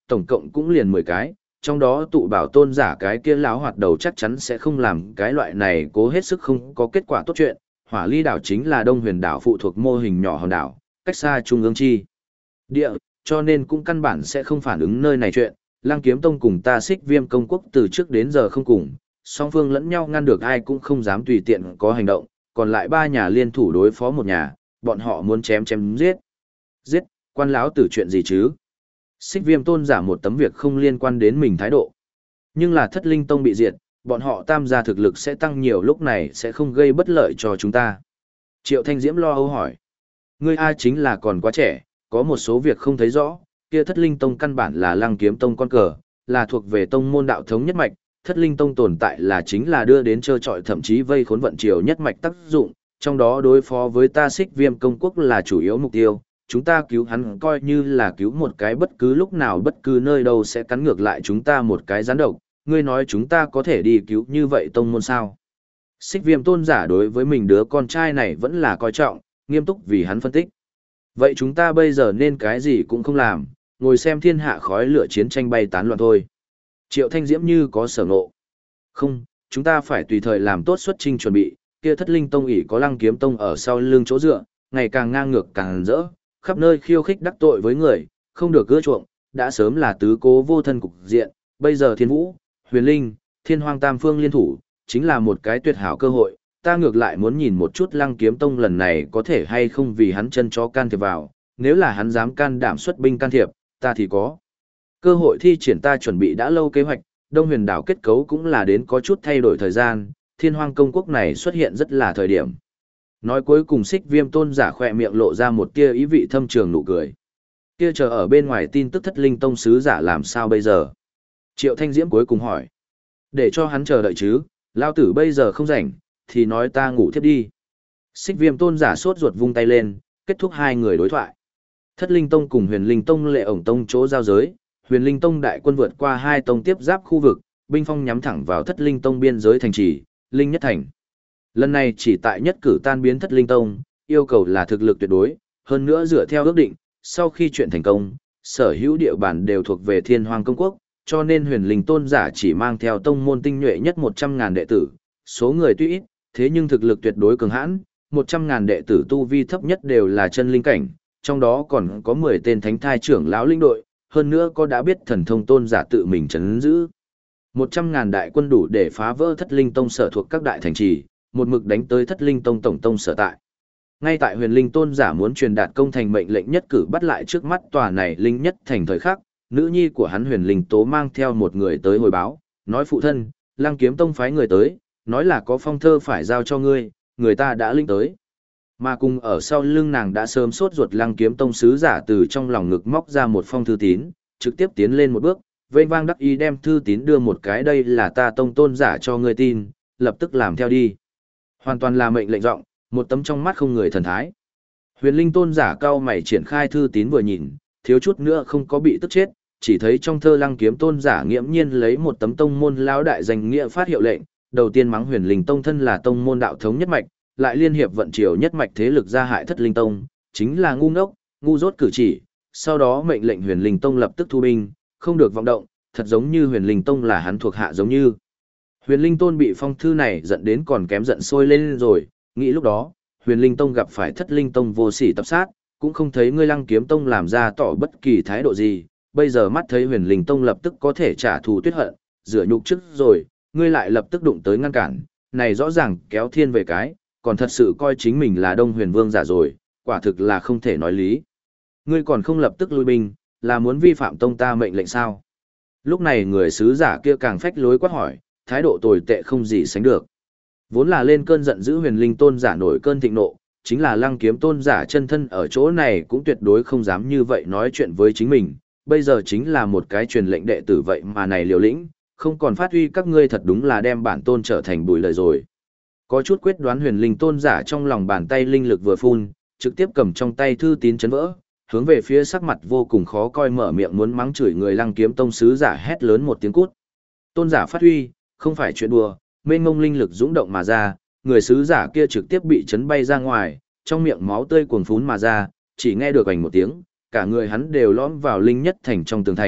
tổng cộng cũng liền 10 cái, trong đó tụ bảo tôn giả cái kia lão hoạt đầu chắc chắn sẽ không làm cái loại này cố hết sức không có kết quả tốt chuyện. Hỏa ly đảo chính là Đông Huyền đảo phụ thuộc mô hình nhỏ hòn đảo, cách xa trung ương chi địa, cho nên cũng căn bản sẽ không phản ứng nơi này chuyện. Lăng Kiếm Tông cùng ta Xích Viêm công quốc từ trước đến giờ không cùng, song phương lẫn nhau ngăn được ai cũng không dám tùy tiện có hành động, còn lại ba nhà liên thủ đối phó một nhà, bọn họ muốn chém chém giết. Giết, quan lão tử chuyện gì chứ? Xích Viêm tôn giả một tấm việc không liên quan đến mình thái độ. Nhưng là Thất Linh Tông bị diệt, bọn họ tam gia thực lực sẽ tăng nhiều, lúc này sẽ không gây bất lợi cho chúng ta. Triệu Thanh Diễm lo âu hỏi. Ngươi A chính là còn quá trẻ, có một số việc không thấy rõ, kia Thất Linh Tông căn bản là Lăng Kiếm Tông con cờ, là thuộc về tông môn đạo thống nhất mạch, Thất Linh Tông tồn tại là chính là đưa đến trơ trọi thậm chí vây khốn vận triều nhất mạch tác dụng, trong đó đối phó với ta Xích Viêm công quốc là chủ yếu mục tiêu, chúng ta cứu hắn coi như là cứu một cái bất cứ lúc nào bất cứ nơi đâu sẽ cắn ngược lại chúng ta một cái gián độc, ngươi nói chúng ta có thể đi cứu như vậy tông môn sao? Xích Viêm tôn giả đối với mình đứa con trai này vẫn là coi trọng, nghiêm túc vì hắn phân tích. Vậy chúng ta bây giờ nên cái gì cũng không làm, ngồi xem thiên hạ khói lửa chiến tranh bay tán loạn thôi. Triệu Thanh Diễm như có sở ngộ. Không, chúng ta phải tùy thời làm tốt xuất chinh chuẩn bị, kia Thất Linh Tông ỷ có Lăng Kiếm Tông ở sau lưng chỗ dựa, ngày càng ngang ngược càng rỡ, khắp nơi khiêu khích đắc tội với người, không được gỡ chuộng, đã sớm là tứ cố vô thân cục diện, bây giờ Thiên Vũ, Huyền Linh, Thiên Hoang Tam Phương liên thủ, chính là một cái tuyệt hảo cơ hội, ta ngược lại muốn nhìn một chút Lăng Kiếm Tông lần này có thể hay không vì hắn chân chó can thiệp vào, nếu là hắn dám can đảm xuất binh can thiệp, ta thì có cơ hội thi triển ta chuẩn bị đã lâu kế hoạch, Đông Huyền đảo kết cấu cũng là đến có chút thay đổi thời gian, Thiên Hoang công quốc này xuất hiện rất là thời điểm. Nói cuối cùng Xích Viêm tôn giả khỏe miệng lộ ra một tia ý vị thâm trường nụ cười. Kia chờ ở bên ngoài tin tức Thất Linh Tông sứ giả làm sao bây giờ? Triệu Thanh Diễm cuối cùng hỏi. Để cho hắn chờ đợi chứ, lao tử bây giờ không rảnh, thì nói ta ngủ thiếp đi. Xích Viêm tôn giả sốt ruột vung tay lên, kết thúc hai người đối thoại. Thất Linh Tông cùng Huyền Linh Tông lệ ổng tông chỗ giao giới, Huyền Linh Tông đại quân vượt qua hai tông tiếp giáp khu vực, binh phong nhắm thẳng vào Thất Linh Tông biên giới thành trì, Linh Nhất Thành. Lần này chỉ tại nhất cử tan biến Thất Linh Tông, yêu cầu là thực lực tuyệt đối, hơn nữa dựa theo ước định, sau khi chuyện thành công, sở hữu địa bàn đều thuộc về Thiên Hoang công quốc, cho nên Huyền Linh tôn giả chỉ mang theo tông môn tinh nhuệ nhất 100.000 đệ tử, số người tuy ít, thế nhưng thực lực tuyệt đối cường hãn, 100.000 đệ tử tu vi thấp nhất đều là chân linh cảnh, trong đó còn có 10 tên thánh thai trưởng lão linh đội, hơn nữa có đã biết thần thông tôn giả tự mình trấn giữ. 100.000 đại quân đủ để phá vỡ Thất Linh Tông sở thuộc các đại thành trì, một mực đánh tới Thất Linh Tông tổng tông sở tại. Ngay tại Huyền Linh tôn giả muốn truyền đạt công thành mệnh lệnh nhất cử bắt lại trước mắt tòa này Linh Nhất Thành thời khắc, nữ nhi của hắn Huyền Linh Tố mang theo một người tới hồi báo, nói phụ thân, Lăng Kiếm Tông phái người tới, nói là có phong thơ phải giao cho ngươi, người ta đã linh tới. Mà cùng ở sau lưng nàng đã sớm sốt ruột Lăng Kiếm Tông sứ giả từ trong lòng ngực móc ra một phong thư tín, trực tiếp tiến lên một bước, vênh vang đắc ý đem thư tín đưa một cái, đây là ta tông tôn giả cho ngươi tin, lập tức làm theo đi. Hoàn toàn là mệnh lệnh giọng, một tấm trong mắt không người thần thái. Huyền Linh tôn giả cao mày triển khai thư tín vừa nhìn, thiếu chút nữa không có bị tức chết, chỉ thấy trong thơ Lăng Kiếm tôn giả nghiễm nhiên lấy một tấm tông môn lão đại danh nghĩa phát hiệu lệnh, đầu tiên mắng Huyền Linh tông thân là tông môn đạo thống nhất mạch, lại liên hiệp vận triều nhất mạch thế lực gia hại Thất Linh tông, chính là ngu ngốc, ngu dốt cử chỉ, sau đó mệnh lệnh Huyền Linh tông lập tức thu binh, không được vọng động, thật giống như Huyền Linh tông là hắn thuộc hạ giống như. Huyền Linh tôn bị phong thư này giận đến còn kém giận sôi lên rồi, nghĩ lúc đó, Huyền Linh tông gặp phải Thất Linh tông vô sỉ tập sát, cũng không thấy ngươi Lăng Kiếm tông làm ra tỏ bất kỳ thái độ gì, bây giờ mắt thấy Huyền Linh tông lập tức có thể trả thù tuyết hận, rửa nhục trước rồi, ngươi lại lập tức đụng tới ngăn cản, này rõ ràng kéo thiên về cái, còn thật sự coi chính mình là Đông Huyền Vương giả rồi, quả thực là không thể nói lý. Ngươi còn không lập tức lui binh, là muốn vi phạm tông ta mệnh lệnh sao? Lúc này người sứ giả kia càng phách lối quát hỏi, thái độ tồi tệ không gì sánh được. Vốn là lên cơn giận dữ Huyền Linh tôn giả nổi cơn thịnh nộ, chính là Lăng Kiếm tôn giả chân thân ở chỗ này cũng tuyệt đối không dám như vậy nói chuyện với chính mình, bây giờ chính là một cái truyền lệnh đệ tử vậy mà này liều lĩnh, không còn phát huy các ngươi thật đúng là đem bản tôn trở thành bùi lời rồi. Có chút quyết đoán Huyền Linh tôn giả trong lòng bàn tay linh lực vừa phun, trực tiếp cầm trong tay thư tín chấn vỡ, hướng về phía sắc mặt vô cùng khó coi mở miệng muốn mắng chửi người Lăng Kiếm tông sứ giả hét lớn một tiếng cút. Tôn giả phát huy, không phải chuyện đùa, mênh mông linh lực dũng động mà ra, người sứ giả kia trực tiếp bị chấn bay ra ngoài, trong miệng máu tươi cuồn phún mà ra, chỉ nghe được vành một tiếng, cả người hắn đều lõm vào Linh Nhất Thành trong tường thành,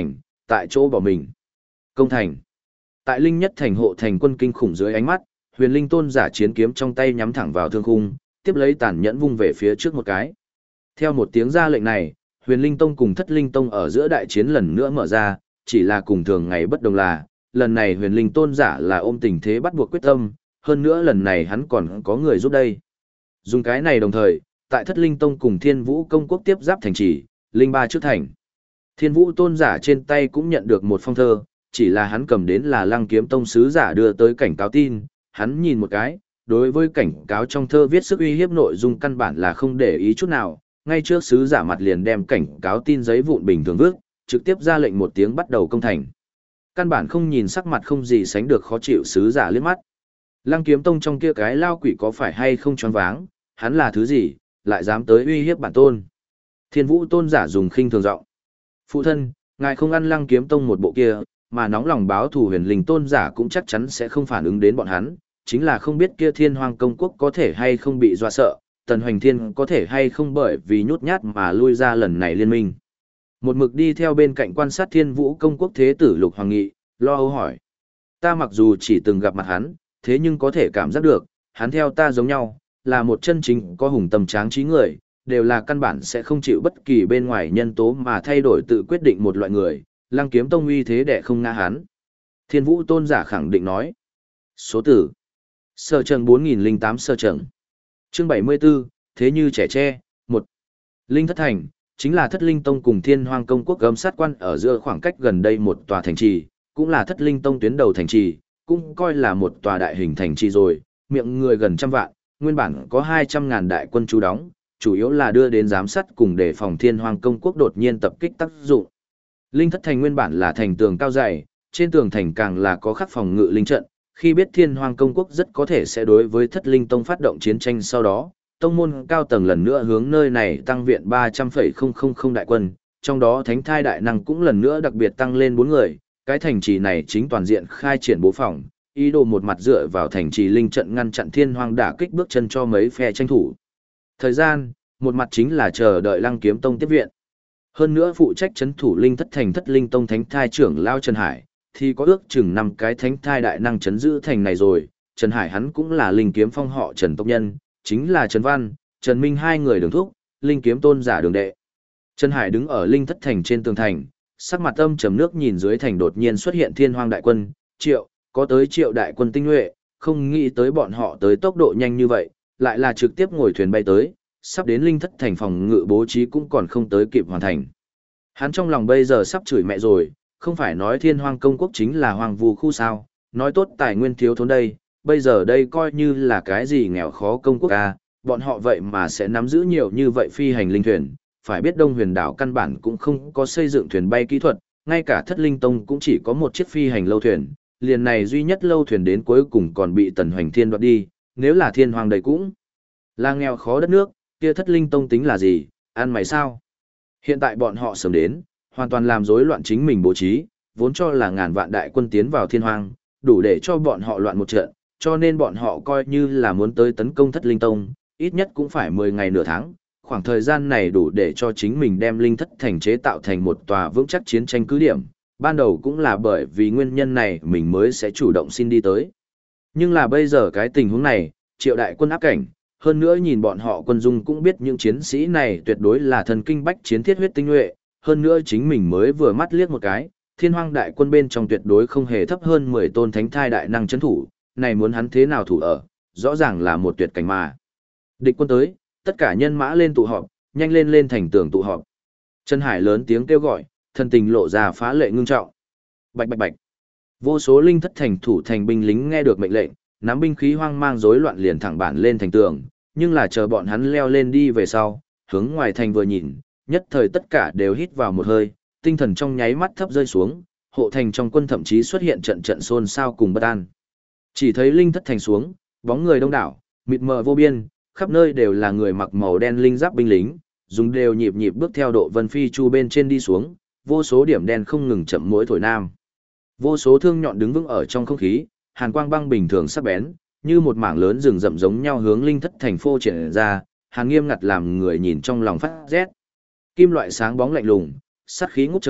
tại chỗ bỏ mình. Công thành. Tại Linh Nhất Thành hộ thành quân kinh khủng dưới ánh mắt, Huyền Linh Tôn giả chiến kiếm trong tay nhắm thẳng vào thương khung, tiếp lấy tàn nhẫn vung về phía trước một cái. Theo một tiếng ra lệnh này, Huyền Linh Tông cùng Thất Linh Tông ở giữa đại chiến lần nữa mở ra, chỉ là cùng thường ngày bất đồng là, lần này Huyền Linh Tôn giả là ôm tình thế bắt buộc quyết tâm, hơn nữa lần này hắn còn có người giúp đây. Dùng cái này đồng thời, tại Thất Linh Tông cùng Thiên Vũ Công Quốc tiếp giáp thành trì, Linh Ba trước thành. Thiên Vũ Tôn giả trên tay cũng nhận được một phong thơ, chỉ là hắn cầm đến là Lăng Kiếm Tông sứ giả đưa tới cảnh cáo tin, hắn nhìn một cái, đối với cảnh cáo trong thơ viết sức uy hiếp nội dung căn bản là không để ý chút nào, ngay trước sứ giả mặt liền đem cảnh cáo tin giấy vụn bình thường vước, trực tiếp ra lệnh một tiếng bắt đầu công thành. Căn bản không nhìn sắc mặt không gì sánh được khó chịu sứ giả liếc mắt. Lăng Kiếm Tông trong kia cái lao quỷ có phải hay không choáng váng, hắn là thứ gì, lại dám tới uy hiếp bản tôn. Thiên Vũ Tôn giả dùng khinh thường giọng. Phụ thân, ngài không ăn Lăng Kiếm Tông một bộ kia, mà nóng lòng báo thù Huyền Linh Tôn giả cũng chắc chắn sẽ không phản ứng đến bọn hắn, chính là không biết kia Thiên Hoang Công Quốc có thể hay không bị dọa sợ, Tần Hoành Thiên có thể hay không bởi vì nhút nhát mà lui ra lần này liên minh. Một mực đi theo bên cạnh quan sát Thiên Vũ Công Quốc thế tử Lục Hoàng Nghị, lo âu hỏi. Ta mặc dù chỉ từng gặp mặt hắn, thế nhưng có thể cảm giác được, hắn theo ta giống nhau, là một chân chính có hùng tâm tráng trí người, đều là căn bản sẽ không chịu bất kỳ bên ngoài nhân tố mà thay đổi tự quyết định một loại người, Lăng Kiếm Tông uy thế để không ngã hắn. Thiên Vũ Tôn giả khẳng định nói. Số tử. Sở trần 4008 sở trần. Chương 74, thế như trẻ tre, 1. Linh Thất Thành, chính là Thất Linh Tông cùng Thiên Hoang Công Quốc gấm sát quan ở giữa khoảng cách gần đây một tòa thành trì, cũng là Thất Linh Tông tuyến đầu thành trì, cũng coi là một tòa đại hình thành trì rồi, miệng người gần trăm vạn, nguyên bản có 200.000 đại quân trú đóng, chủ yếu là đưa đến giám sát cùng đề phòng Thiên Hoang Công Quốc đột nhiên tập kích tác dụng. Linh Thất Thành nguyên bản là thành tường cao dày, trên tường thành càng là có khắc phòng ngự linh trận, khi biết Thiên Hoang Công Quốc rất có thể sẽ đối với Thất Linh Tông phát động chiến tranh sau đó, tông môn cao tầng lần nữa hướng nơi này tăng viện 300,000 đại quân, trong đó Thánh Thai Đại Năng cũng lần nữa đặc biệt tăng lên 4 người, cái thành trì này chính toàn diện khai triển bố phòng, ý đồ một mặt dựa vào thành trì linh trận ngăn chặn Thiên Hoang đả kích bước chân cho mấy phe tranh thủ. Thời gian, một mặt chính là chờ đợi Lăng Kiếm Tông tiếp viện. Hơn nữa phụ trách trấn thủ Linh Thất Thành Thất Linh Tông Thánh Thai trưởng Lao Trần Hải, thì có ước chừng 5 cái Thánh Thai Đại Năng trấn giữ thành này rồi. Trần Hải hắn cũng là Linh Kiếm Phong họ Trần tộc nhân, chính là Trần Văn, Trần Minh hai người đường thúc, Linh Kiếm Tôn giả đường đệ. Trần Hải đứng ở Linh Thất Thành trên tường thành, sắc mặt âm trầm nước nhìn dưới thành đột nhiên xuất hiện Thiên Hoang đại quân, có tới triệu đại quân tinh nhuệ, không nghĩ tới bọn họ tới tốc độ nhanh như vậy, lại là trực tiếp ngồi thuyền bay tới, sắp đến Linh Thất Thành phòng ngự bố trí cũng còn không tới kịp hoàn thành. Hắn trong lòng bây giờ sắp chửi mẹ rồi, không phải nói Thiên Hoang Công Quốc chính là hoang vu khu sao, nói tốt tài nguyên thiếu thốn đây, bây giờ đây coi như là cái gì nghèo khó công quốc à, bọn họ vậy mà sẽ nắm giữ nhiều như vậy phi hành linh thuyền, phải biết Đông Huyền đảo căn bản cũng không có xây dựng thuyền bay kỹ thuật, ngay cả Thất Linh Tông cũng chỉ có một chiếc phi hành lâu thuyền, liền này duy nhất lâu thuyền đến cuối cùng còn bị Tần Hoành Thiên đoạt đi, nếu là Thiên Hoang đầy cũng là nghèo khó đất nước, kia Thất Linh Tông tính là gì, ăn mày sao? Hiện tại bọn họ sớm đến, hoàn toàn làm rối loạn chính mình bố trí, vốn cho là ngàn vạn đại quân tiến vào Thiên Hoang, đủ để cho bọn họ loạn một trận, cho nên bọn họ coi như là muốn tới tấn công Thất Linh Tông, ít nhất cũng phải 10 ngày nửa tháng, khoảng thời gian này đủ để cho chính mình đem Linh Thất Thành chế tạo thành một tòa vững chắc chiến tranh cứ điểm, ban đầu cũng là bởi vì nguyên nhân này mình mới sẽ chủ động xin đi tới. Nhưng là bây giờ cái tình huống này, triệu đại quân áp cảnh, hơn nữa nhìn bọn họ quân dung cũng biết những chiến sĩ này tuyệt đối là thần kinh bách chiến thiết huyết tinh nhuệ, hơn nữa chính mình mới vừa mắt liếc một cái, Thiên Hoang đại quân bên trong tuyệt đối không hề thấp hơn 10 tôn thánh thai đại năng chấn thủ, này muốn hắn thế nào thủ ở, rõ ràng là một tuyệt cảnh mà. Địch quân tới, tất cả nhân mã lên tụ họp, nhanh lên lên thành tường tụ họp. Trần Hải lớn tiếng kêu gọi, thân tình lộ ra phá lệ ngưng trọng. Bạch bạch bạch. Vô số Linh Thất Thành thủ thành binh lính nghe được mệnh lệnh, nắm binh khí hoang mang rối loạn liền thẳng bản lên thành tường, nhưng là chờ bọn hắn leo lên đi về sau, hướng ngoài thành vừa nhìn, nhất thời tất cả đều hít vào một hơi, tinh thần trong nháy mắt thấp rơi xuống, hộ thành trong quân thậm chí xuất hiện trận trận xôn xao cùng bất an. Chỉ thấy Linh Thất Thành xuống, bóng người đông đảo, mịt mờ vô biên, khắp nơi đều là người mặc màu đen linh giáp binh lính, dùng đều nhịp nhịp bước theo độ vân phi chu bên trên đi xuống, vô số điểm đen không ngừng chậm mỗi thổi nam. Vô số thương nhọn đứng vững ở trong không khí, hàn quang băng bình thường sắc bén, như một mảng lớn rừng rậm giống nhau hướng Linh Thất Thành phô triển ra, hàn nghiêm ngặt làm người nhìn trong lòng phát rét. Kim loại sáng bóng lạnh lùng, sát khí ngút trời,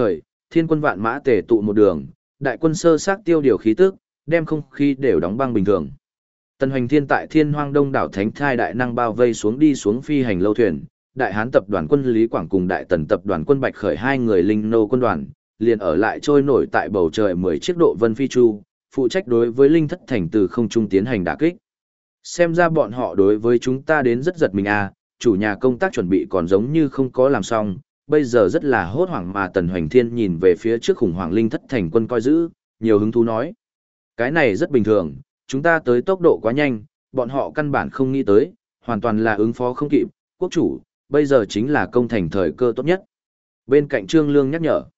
thiên quân vạn mã tề tụ một đường, đại quân sơ sát tiêu điều khí tức, đem không khí đều đóng băng bình thường. Tần Hoành Thiên tại Thiên Hoang Đông đảo Thánh Thai đại năng bao vây xuống đi xuống phi hành lâu thuyền, Đại Hán tập đoàn quân Lý Quảng cùng Đại Tần tập đoàn quân Bạch Khởi hai người linh nô quân đoàn, liền ở lại trôi nổi tại bầu trời 10 chiếc độ vân phi chu, phụ trách đối với linh thất thành từ không trung tiến hành đả kích. Xem ra bọn họ đối với chúng ta đến rất giật mình à, chủ nhà công tác chuẩn bị còn giống như không có làm xong, bây giờ rất là hốt hoảng mà Tần Hoành Thiên nhìn về phía trước khủng hoảng linh thất thành quân coi giữ, nhiều hứng thú nói. Cái này rất bình thường, chúng ta tới tốc độ quá nhanh, bọn họ căn bản không nghĩ tới, hoàn toàn là ứng phó không kịp, quốc chủ, bây giờ chính là công thành thời cơ tốt nhất. Bên cạnh Trương Lương nhắc nhở.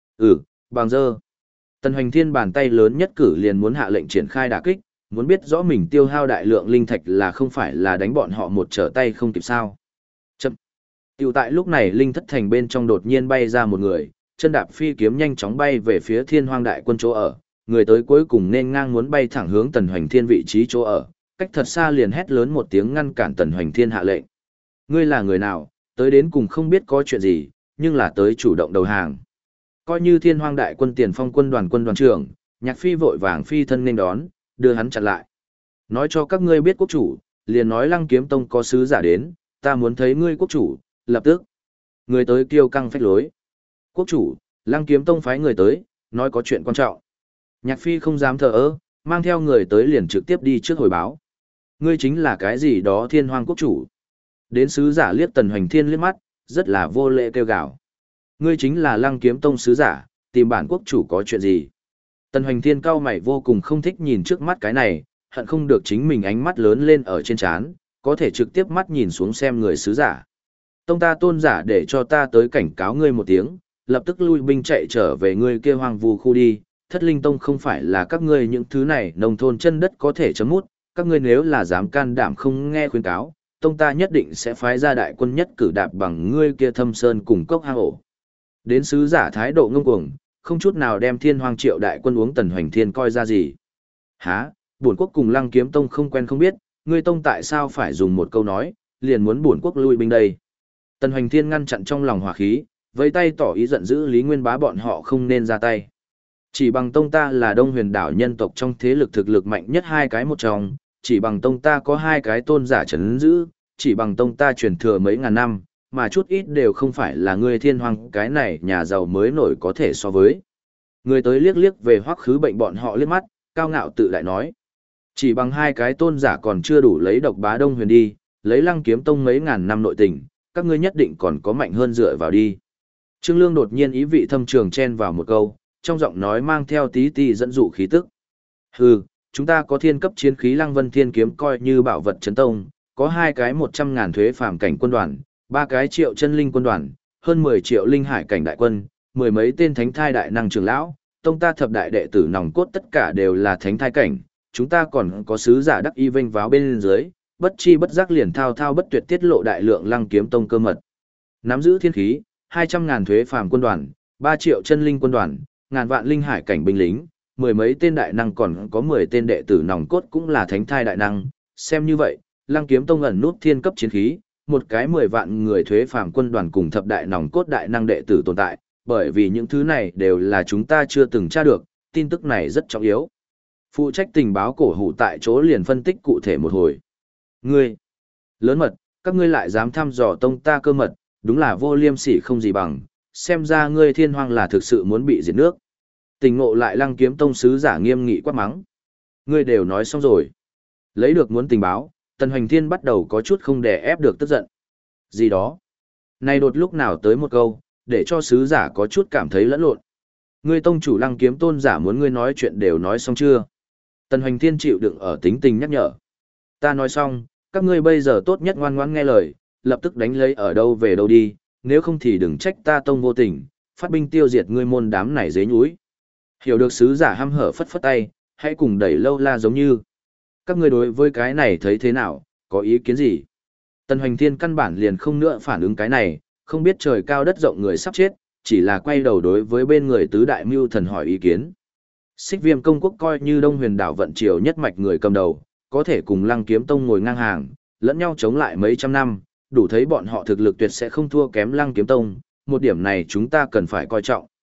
Bằng dơ. Tần Hoành Thiên bàn tay lớn nhất cử liền muốn hạ lệnh triển khai đả kích, muốn biết rõ mình tiêu hao đại lượng linh thạch là không phải là đánh bọn họ một trở tay không kịp sao. Chậm. Tiểu tại lúc này linh thất thành bên trong đột nhiên bay ra một người, chân đạp phi kiếm nhanh chóng bay về phía Thiên Hoang đại quân chỗ ở, người tới cuối cùng nên ngang muốn bay thẳng hướng Tần Hoành Thiên vị trí chỗ ở, cách thật xa liền hét lớn một tiếng ngăn cản Tần Hoành Thiên hạ lệnh. Ngươi là người nào, tới đến cùng không biết có chuyện gì, nhưng là tới chủ động đầu hàng. Coi như Thiên Hoang đại quân tiền phong quân đoàn trưởng, Nhạc Phi vội vàng phi thân nên đón, đưa hắn chặn lại. Nói cho các ngươi biết quốc chủ, liền nói Lăng Kiếm Tông có sứ giả đến, ta muốn thấy ngươi quốc chủ, lập tức. Người tới kiêu căng phách lối. Quốc chủ, Lăng Kiếm Tông phái người tới, nói có chuyện quan trọng. Nhạc Phi không dám thờ ơ, mang theo người tới liền trực tiếp đi trước hồi báo. Ngươi chính là cái gì đó Thiên Hoang quốc chủ. Đến sứ giả liếc Tần Hoành Thiên liếc mắt, rất là vô lễ kêu gào. Ngươi chính là Lăng Kiếm Tông sứ giả, tìm bản quốc chủ có chuyện gì? Tần Hoành Thiên cao mày vô cùng không thích nhìn trước mắt cái này, hận không được chính mình ánh mắt lớn lên ở trên trán, có thể trực tiếp mắt nhìn xuống xem người sứ giả. Tông ta tôn giả để cho ta tới cảnh cáo ngươi một tiếng, lập tức lui binh chạy trở về ngươi kia hoang vu khu đi, Thất Linh Tông không phải là các ngươi những thứ này nông thôn chân đất có thể chấm mút, các ngươi nếu là dám can đảm không nghe khuyên cáo, tông ta nhất định sẽ phái ra đại quân nhất cử đạp bằng ngươi kia thâm sơn cùng cốc hang ổ. Đến sứ giả thái độ ngông cuồng, không chút nào đem Thiên Hoang Triệu đại quân uống Tần Hoành Thiên coi ra gì. Hả, bổn quốc cùng Lăng Kiếm Tông không quen không biết, ngươi tông tại sao phải dùng một câu nói, liền muốn bổn quốc lui binh đây. Tần Hoành Thiên ngăn chặn trong lòng hỏa khí, vẫy tay tỏ ý giận dữ Lý Nguyên Bá bọn họ không nên ra tay. Chỉ bằng tông ta là Đông Huyền đảo nhân tộc trong thế lực thực lực mạnh nhất hai cái một trong, chỉ bằng tông ta có hai cái tôn giả trấn giữ, chỉ bằng tông ta truyền thừa mấy ngàn năm, mà chút ít đều không phải là ngươi Thiên Hoang cái này nhà giàu mới nổi có thể so với. Người tới liếc liếc về Hoắc Khứ Bệnh bọn họ liếc mắt, cao ngạo tự lại nói. Chỉ bằng hai cái tôn giả còn chưa đủ lấy độc bá Đông Huyền đi, lấy Lăng Kiếm Tông mấy ngàn năm nội tình, các ngươi nhất định còn có mạnh hơn dựa vào đi. Trương Lương đột nhiên ý vị thâm trường chen vào một câu, trong giọng nói mang theo tí tí dẫn dụ khí tức. Hừ, chúng ta có thiên cấp chiến khí Lăng Vân Thiên Kiếm coi như bảo vật chấn tông, có hai cái 100.000 thuế phàm cảnh quân đoàn, ba cái triệu chân linh quân đoàn, hơn 10 triệu linh hải cảnh đại quân, mười mấy tên thánh thai đại năng trưởng lão, tông ta thập đại đệ tử nòng cốt tất cả đều là thánh thai cảnh, chúng ta còn có sứ giả đắc y vênh váo bên dưới, bất chi bất giác liền thao thao bất tuyệt tiết lộ đại lượng Lăng Kiếm Tông cơ mật. Nắm giữ thiên khí, 200.000 thuế phàm quân đoàn, 3 triệu chân linh quân đoàn, ngàn vạn linh hải cảnh binh lính, mười mấy tên đại năng còn có 10 tên đệ tử nòng cốt cũng là thánh thai đại năng, xem như vậy, Lăng Kiếm Tông ẩn nút thiên cấp chiến khí, một cái 10 vạn người thuế phàm quân đoàn cùng thập đại nòng cốt đại năng đệ tử tồn tại, bởi vì những thứ này đều là chúng ta chưa từng tra được, tin tức này rất trọng yếu. Phụ trách tình báo cổ hủ tại chỗ liền phân tích cụ thể một hồi. Ngươi, lớn mật, các ngươi lại dám thăm dò tông ta cơ mật, đúng là vô liêm sỉ không gì bằng, xem ra ngươi Thiên Hoang là thực sự muốn bị diệt nước. Tình ngộ lại Lăng Kiếm Tông sứ giả nghiêm nghị quát mắng. Ngươi đều nói xong rồi. Lấy được muốn tình báo, Tần Hoành Thiên bắt đầu có chút không đè ép được tức giận. Gì đó? Này đột lúc nào tới một câu, để cho sứ giả có chút cảm thấy lẫn lộn. Ngươi tông chủ Lăng Kiếm tôn giả muốn ngươi nói chuyện đều nói xong chưa? Tần Hoành Thiên chịu đựng ở tính tình nhắc nhở. Ta nói xong, các ngươi bây giờ tốt nhất ngoan ngoãn nghe lời, lập tức đánh lấy ở đâu về đâu đi, nếu không thì đừng trách ta tông vô tình, phát binh tiêu diệt ngươi môn đám này dế nhúi. Hiểu được sứ giả hăm hở phất phất tay, hãy cùng đẩy lâu la giống như. Các ngươi đối với cái này thấy thế nào, có ý kiến gì? Tần Hoành Thiên căn bản liền không nữa phản ứng cái này, không biết trời cao đất rộng người sắp chết, chỉ là quay đầu đối với bên người tứ đại mưu thần hỏi ý kiến. Xích Viêm công quốc coi như Đông Huyền đảo vận triều nhất mạch người cầm đầu, có thể cùng Lăng Kiếm Tông ngồi ngang hàng, lẫn nhau chống lại mấy trăm năm, đủ thấy bọn họ thực lực tuyệt sẽ không thua kém Lăng Kiếm Tông, một điểm này chúng ta cần phải coi trọng.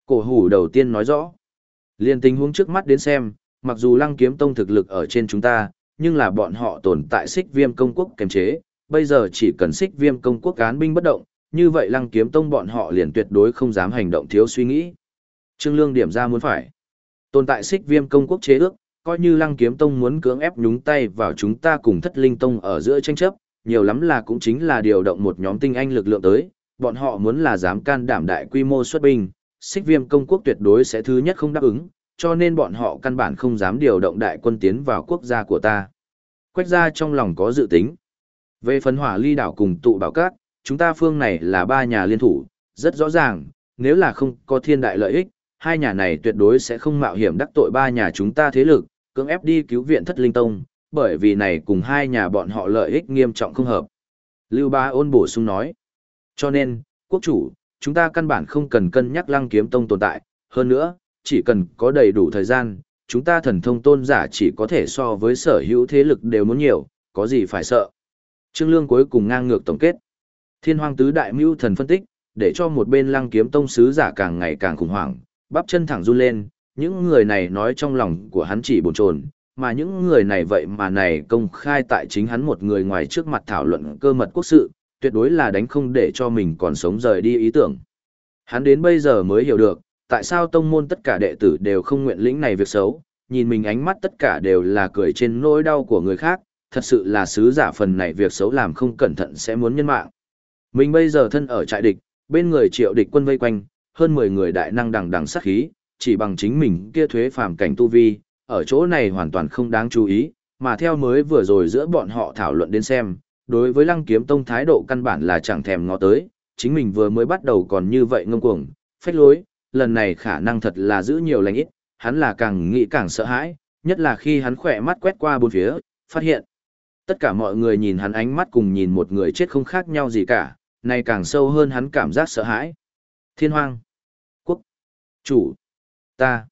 Cổ hủ đầu tiên nói rõ. Liên tình huống trước mắt đến xem, mặc dù Lăng Kiếm Tông thực lực ở trên chúng ta, nhưng là bọn họ tồn tại Xích Viêm công quốc kềm chế, bây giờ chỉ cần Xích Viêm công quốc án binh bất động, như vậy Lăng Kiếm Tông bọn họ liền tuyệt đối không dám hành động thiếu suy nghĩ. Trương Lương điểm ra muốn phải. Tồn tại Xích Viêm công quốc chế ước, coi như Lăng Kiếm Tông muốn cưỡng ép nhúng tay vào chúng ta cùng Thất Linh Tông ở giữa tranh chấp, nhiều lắm là cũng chính là điều động một nhóm tinh anh lực lượng tới, bọn họ muốn là dám can đảm đại quy mô xuất binh, Xích Viêm công quốc tuyệt đối sẽ thứ nhất không đáp ứng, cho nên bọn họ căn bản không dám điều động đại quân tiến vào quốc gia của ta. Quách gia trong lòng có dự tính. Về phần Hỏa Ly đảo cùng Tụ Bảo Các, chúng ta phương này là ba nhà liên thủ, rất rõ ràng, nếu là không có thiên đại lợi ích, hai nhà này tuyệt đối sẽ không mạo hiểm đắc tội ba nhà chúng ta thế lực, cưỡng ép đi cứu viện Thất Linh Tông, bởi vì này cùng hai nhà bọn họ lợi ích nghiêm trọng không hợp. Lưu Bá Ôn bổ sung nói. Cho nên, quốc chủ, chúng ta căn bản không cần cân nhắc Lăng Kiếm Tông tồn tại, hơn nữa, chỉ cần có đầy đủ thời gian, chúng ta thần thông tôn giả chỉ có thể so với sở hữu thế lực đều muốn nhiều, có gì phải sợ. Trương Lương cuối cùng ngang ngược tổng kết. Thiên Hoang tứ đại mưu thần phân tích, để cho một bên Lăng Kiếm Tông sứ giả càng ngày càng khủng hoảng, bắp chân thẳng run lên, những người này nói trong lòng của hắn chỉ bồn chồn, mà những người này vậy mà này công khai tại chính hắn một người ngoài trước mặt thảo luận cơ mật quốc sự, tuyệt đối là đánh không để cho mình còn sống rời đi ý tưởng. Hắn đến bây giờ mới hiểu được, tại sao tông môn tất cả đệ tử đều không nguyện lĩnh này việc xấu, nhìn mình ánh mắt tất cả đều là cười trên nỗi đau của người khác, thật sự là sứ giả phần này việc xấu làm không cẩn thận sẽ muốn nhân mạng. Mình bây giờ thân ở trại địch, bên người Triệu địch quân vây quanh, hơn 10 người đại năng đằng đằng sát khí, chỉ bằng chính mình kia thuế phàm cảnh tu vi, ở chỗ này hoàn toàn không đáng chú ý, mà theo mới vừa rồi giữa bọn họ thảo luận đến xem, đối với Lăng Kiếm Tông thái độ căn bản là chẳng thèm ngó tới, chính mình vừa mới bắt đầu còn như vậy ngông cuồng, phách lối, lần này khả năng thật là giữ nhiều lành ít, hắn là càng nghĩ càng sợ hãi, nhất là khi hắn khỏe mắt quét qua bốn phía, phát hiện tất cả mọi người nhìn hắn ánh mắt cùng nhìn một người chết không khác nhau gì cả, này càng sâu hơn hắn cảm giác sợ hãi. Thiên Hoang, quốc chủ, ta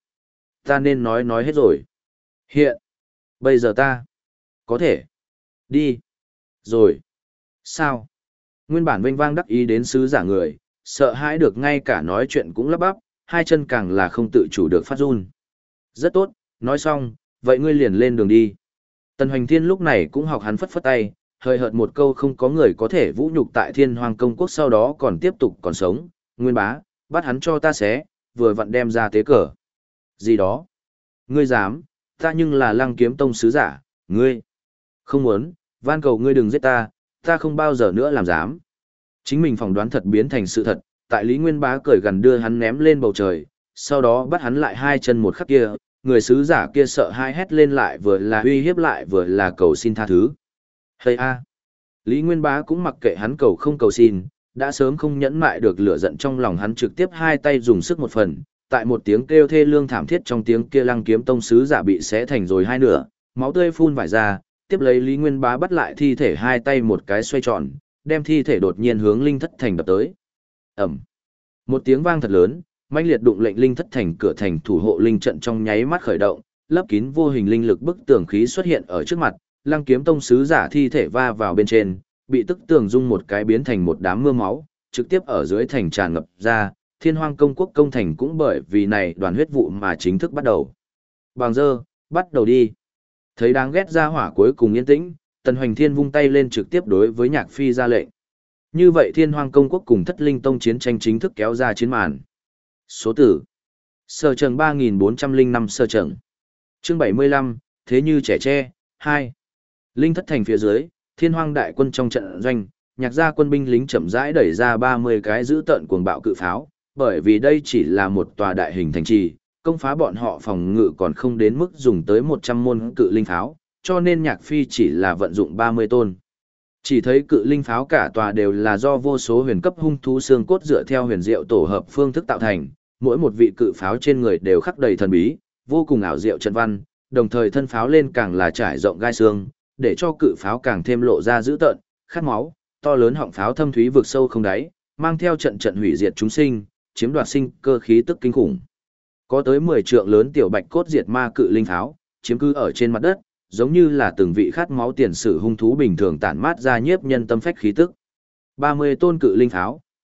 nên nói hết rồi. Hiện, bây giờ ta có thể đi rồi. Sao? Nguyên bản vênh vang đắc ý đến sứ giả người, sợ hãi được ngay cả nói chuyện cũng lắp bắp, hai chân càng là không tự chủ được phát run. Rất tốt, nói xong, vậy ngươi liền lên đường đi. Tần Hoành Thiên lúc này cũng học hắn phất phất tay, hơi hợt một câu không có người có thể vũ nhục tại Thiên Hoang công quốc sau đó còn tiếp tục còn sống, Nguyên bá, bắt hắn cho ta xé, vừa vặn đem ra tế cờ. Gì đó? Ngươi dám, ta nhưng là Lăng Kiếm Tông sứ giả, ngươi. Không muốn, van cầu ngươi đừng giết ta, ta không bao giờ nữa làm dám. Chính mình phỏng đoán thật biến thành sự thật, tại Lý Nguyên bá cười gần đưa hắn ném lên bầu trời, sau đó bắt hắn lại hai chân một khắc kia, người sứ giả kia sợ hai hét lên lại vừa là uy hiếp lại vừa là cầu xin tha thứ. Hây a! Lý Nguyên bá cũng mặc kệ hắn cầu không cầu xin, đã sớm không nhẫn mại được lửa giận trong lòng hắn trực tiếp hai tay dùng sức một phần, tại một tiếng kêu thê lương thảm thiết trong tiếng kia Lăng Kiếm Tông sứ giả bị xé thành rồi hai nửa, máu tươi phun vải ra, tiếp lấy Lý Nguyên bá bắt lại thi thể hai tay một cái xoay tròn, đem thi thể đột nhiên hướng Linh Thất Thành đập tới. Ẩm. Một tiếng vang thật lớn, mãnh liệt đụng lệnh Linh Thất Thành cửa thành thủ hộ linh trận trong nháy mắt khởi động, lấp kín vô hình linh lực bức tường khí xuất hiện ở trước mặt, Lăng Kiếm Tông sứ giả thi thể va vào bên trên, bị tức tường dung một cái biến thành một đám mưa máu, trực tiếp ở dưới thành tràn ngập ra, Thiên Hoang công quốc công thành cũng bởi vì này đoàn huyết vụ mà chính thức bắt đầu. Bằng dơ, bắt đầu đi. Thấy đáng ghét ra hỏa cuối cùng yên tĩnh, Tần Hoành Thiên vung tay lên trực tiếp đối với Nhạc Phi ra lệnh. Như vậy Thiên Hoang công quốc cùng Thất Linh Tông chiến tranh chính thức kéo ra chiến màn. Số tử. Sở Trần 3405 Sở Trần. Chương 75, thế như trẻ tre, 2. Linh Thất Thành phía dưới, Thiên Hoang đại quân trong trận doanh, Nhạc gia quân binh lính chậm rãi đẩy ra 30 cái giữ tợn cuồng bạo cự pháo, bởi vì đây chỉ là một tòa đại hình thành trì, công phá bọn họ phòng ngự còn không đến mức dùng tới 100 môn cự linh pháo, cho nên Nhạc Phi chỉ là vận dụng 30 tôn. Chỉ thấy cự linh pháo cả tòa đều là do vô số huyền cấp hung thú xương cốt dựa theo huyền diệu tổ hợp phương thức tạo thành, mỗi một vị cự pháo trên người đều khắc đầy thần bí, vô cùng ảo diệu trận văn, đồng thời thân pháo lên càng là trải rộng gai xương, để cho cự pháo càng thêm lộ ra dữ tợn, khát máu, to lớn họng pháo thâm thúy vực sâu không đáy, mang theo trận trận hủy diệt chúng sinh, chiếm đoạt sinh cơ khí tức kinh khủng. Có tới 10 trượng lớn tiểu bạch cốt diệt ma cự linh pháo, chiếm cư ở trên mặt đất, giống như là từng vị khát máu tiền sử hung thú bình thường tản mát ra nhiếp nhân tâm phách khí tức. 30 tôn cự linh pháo,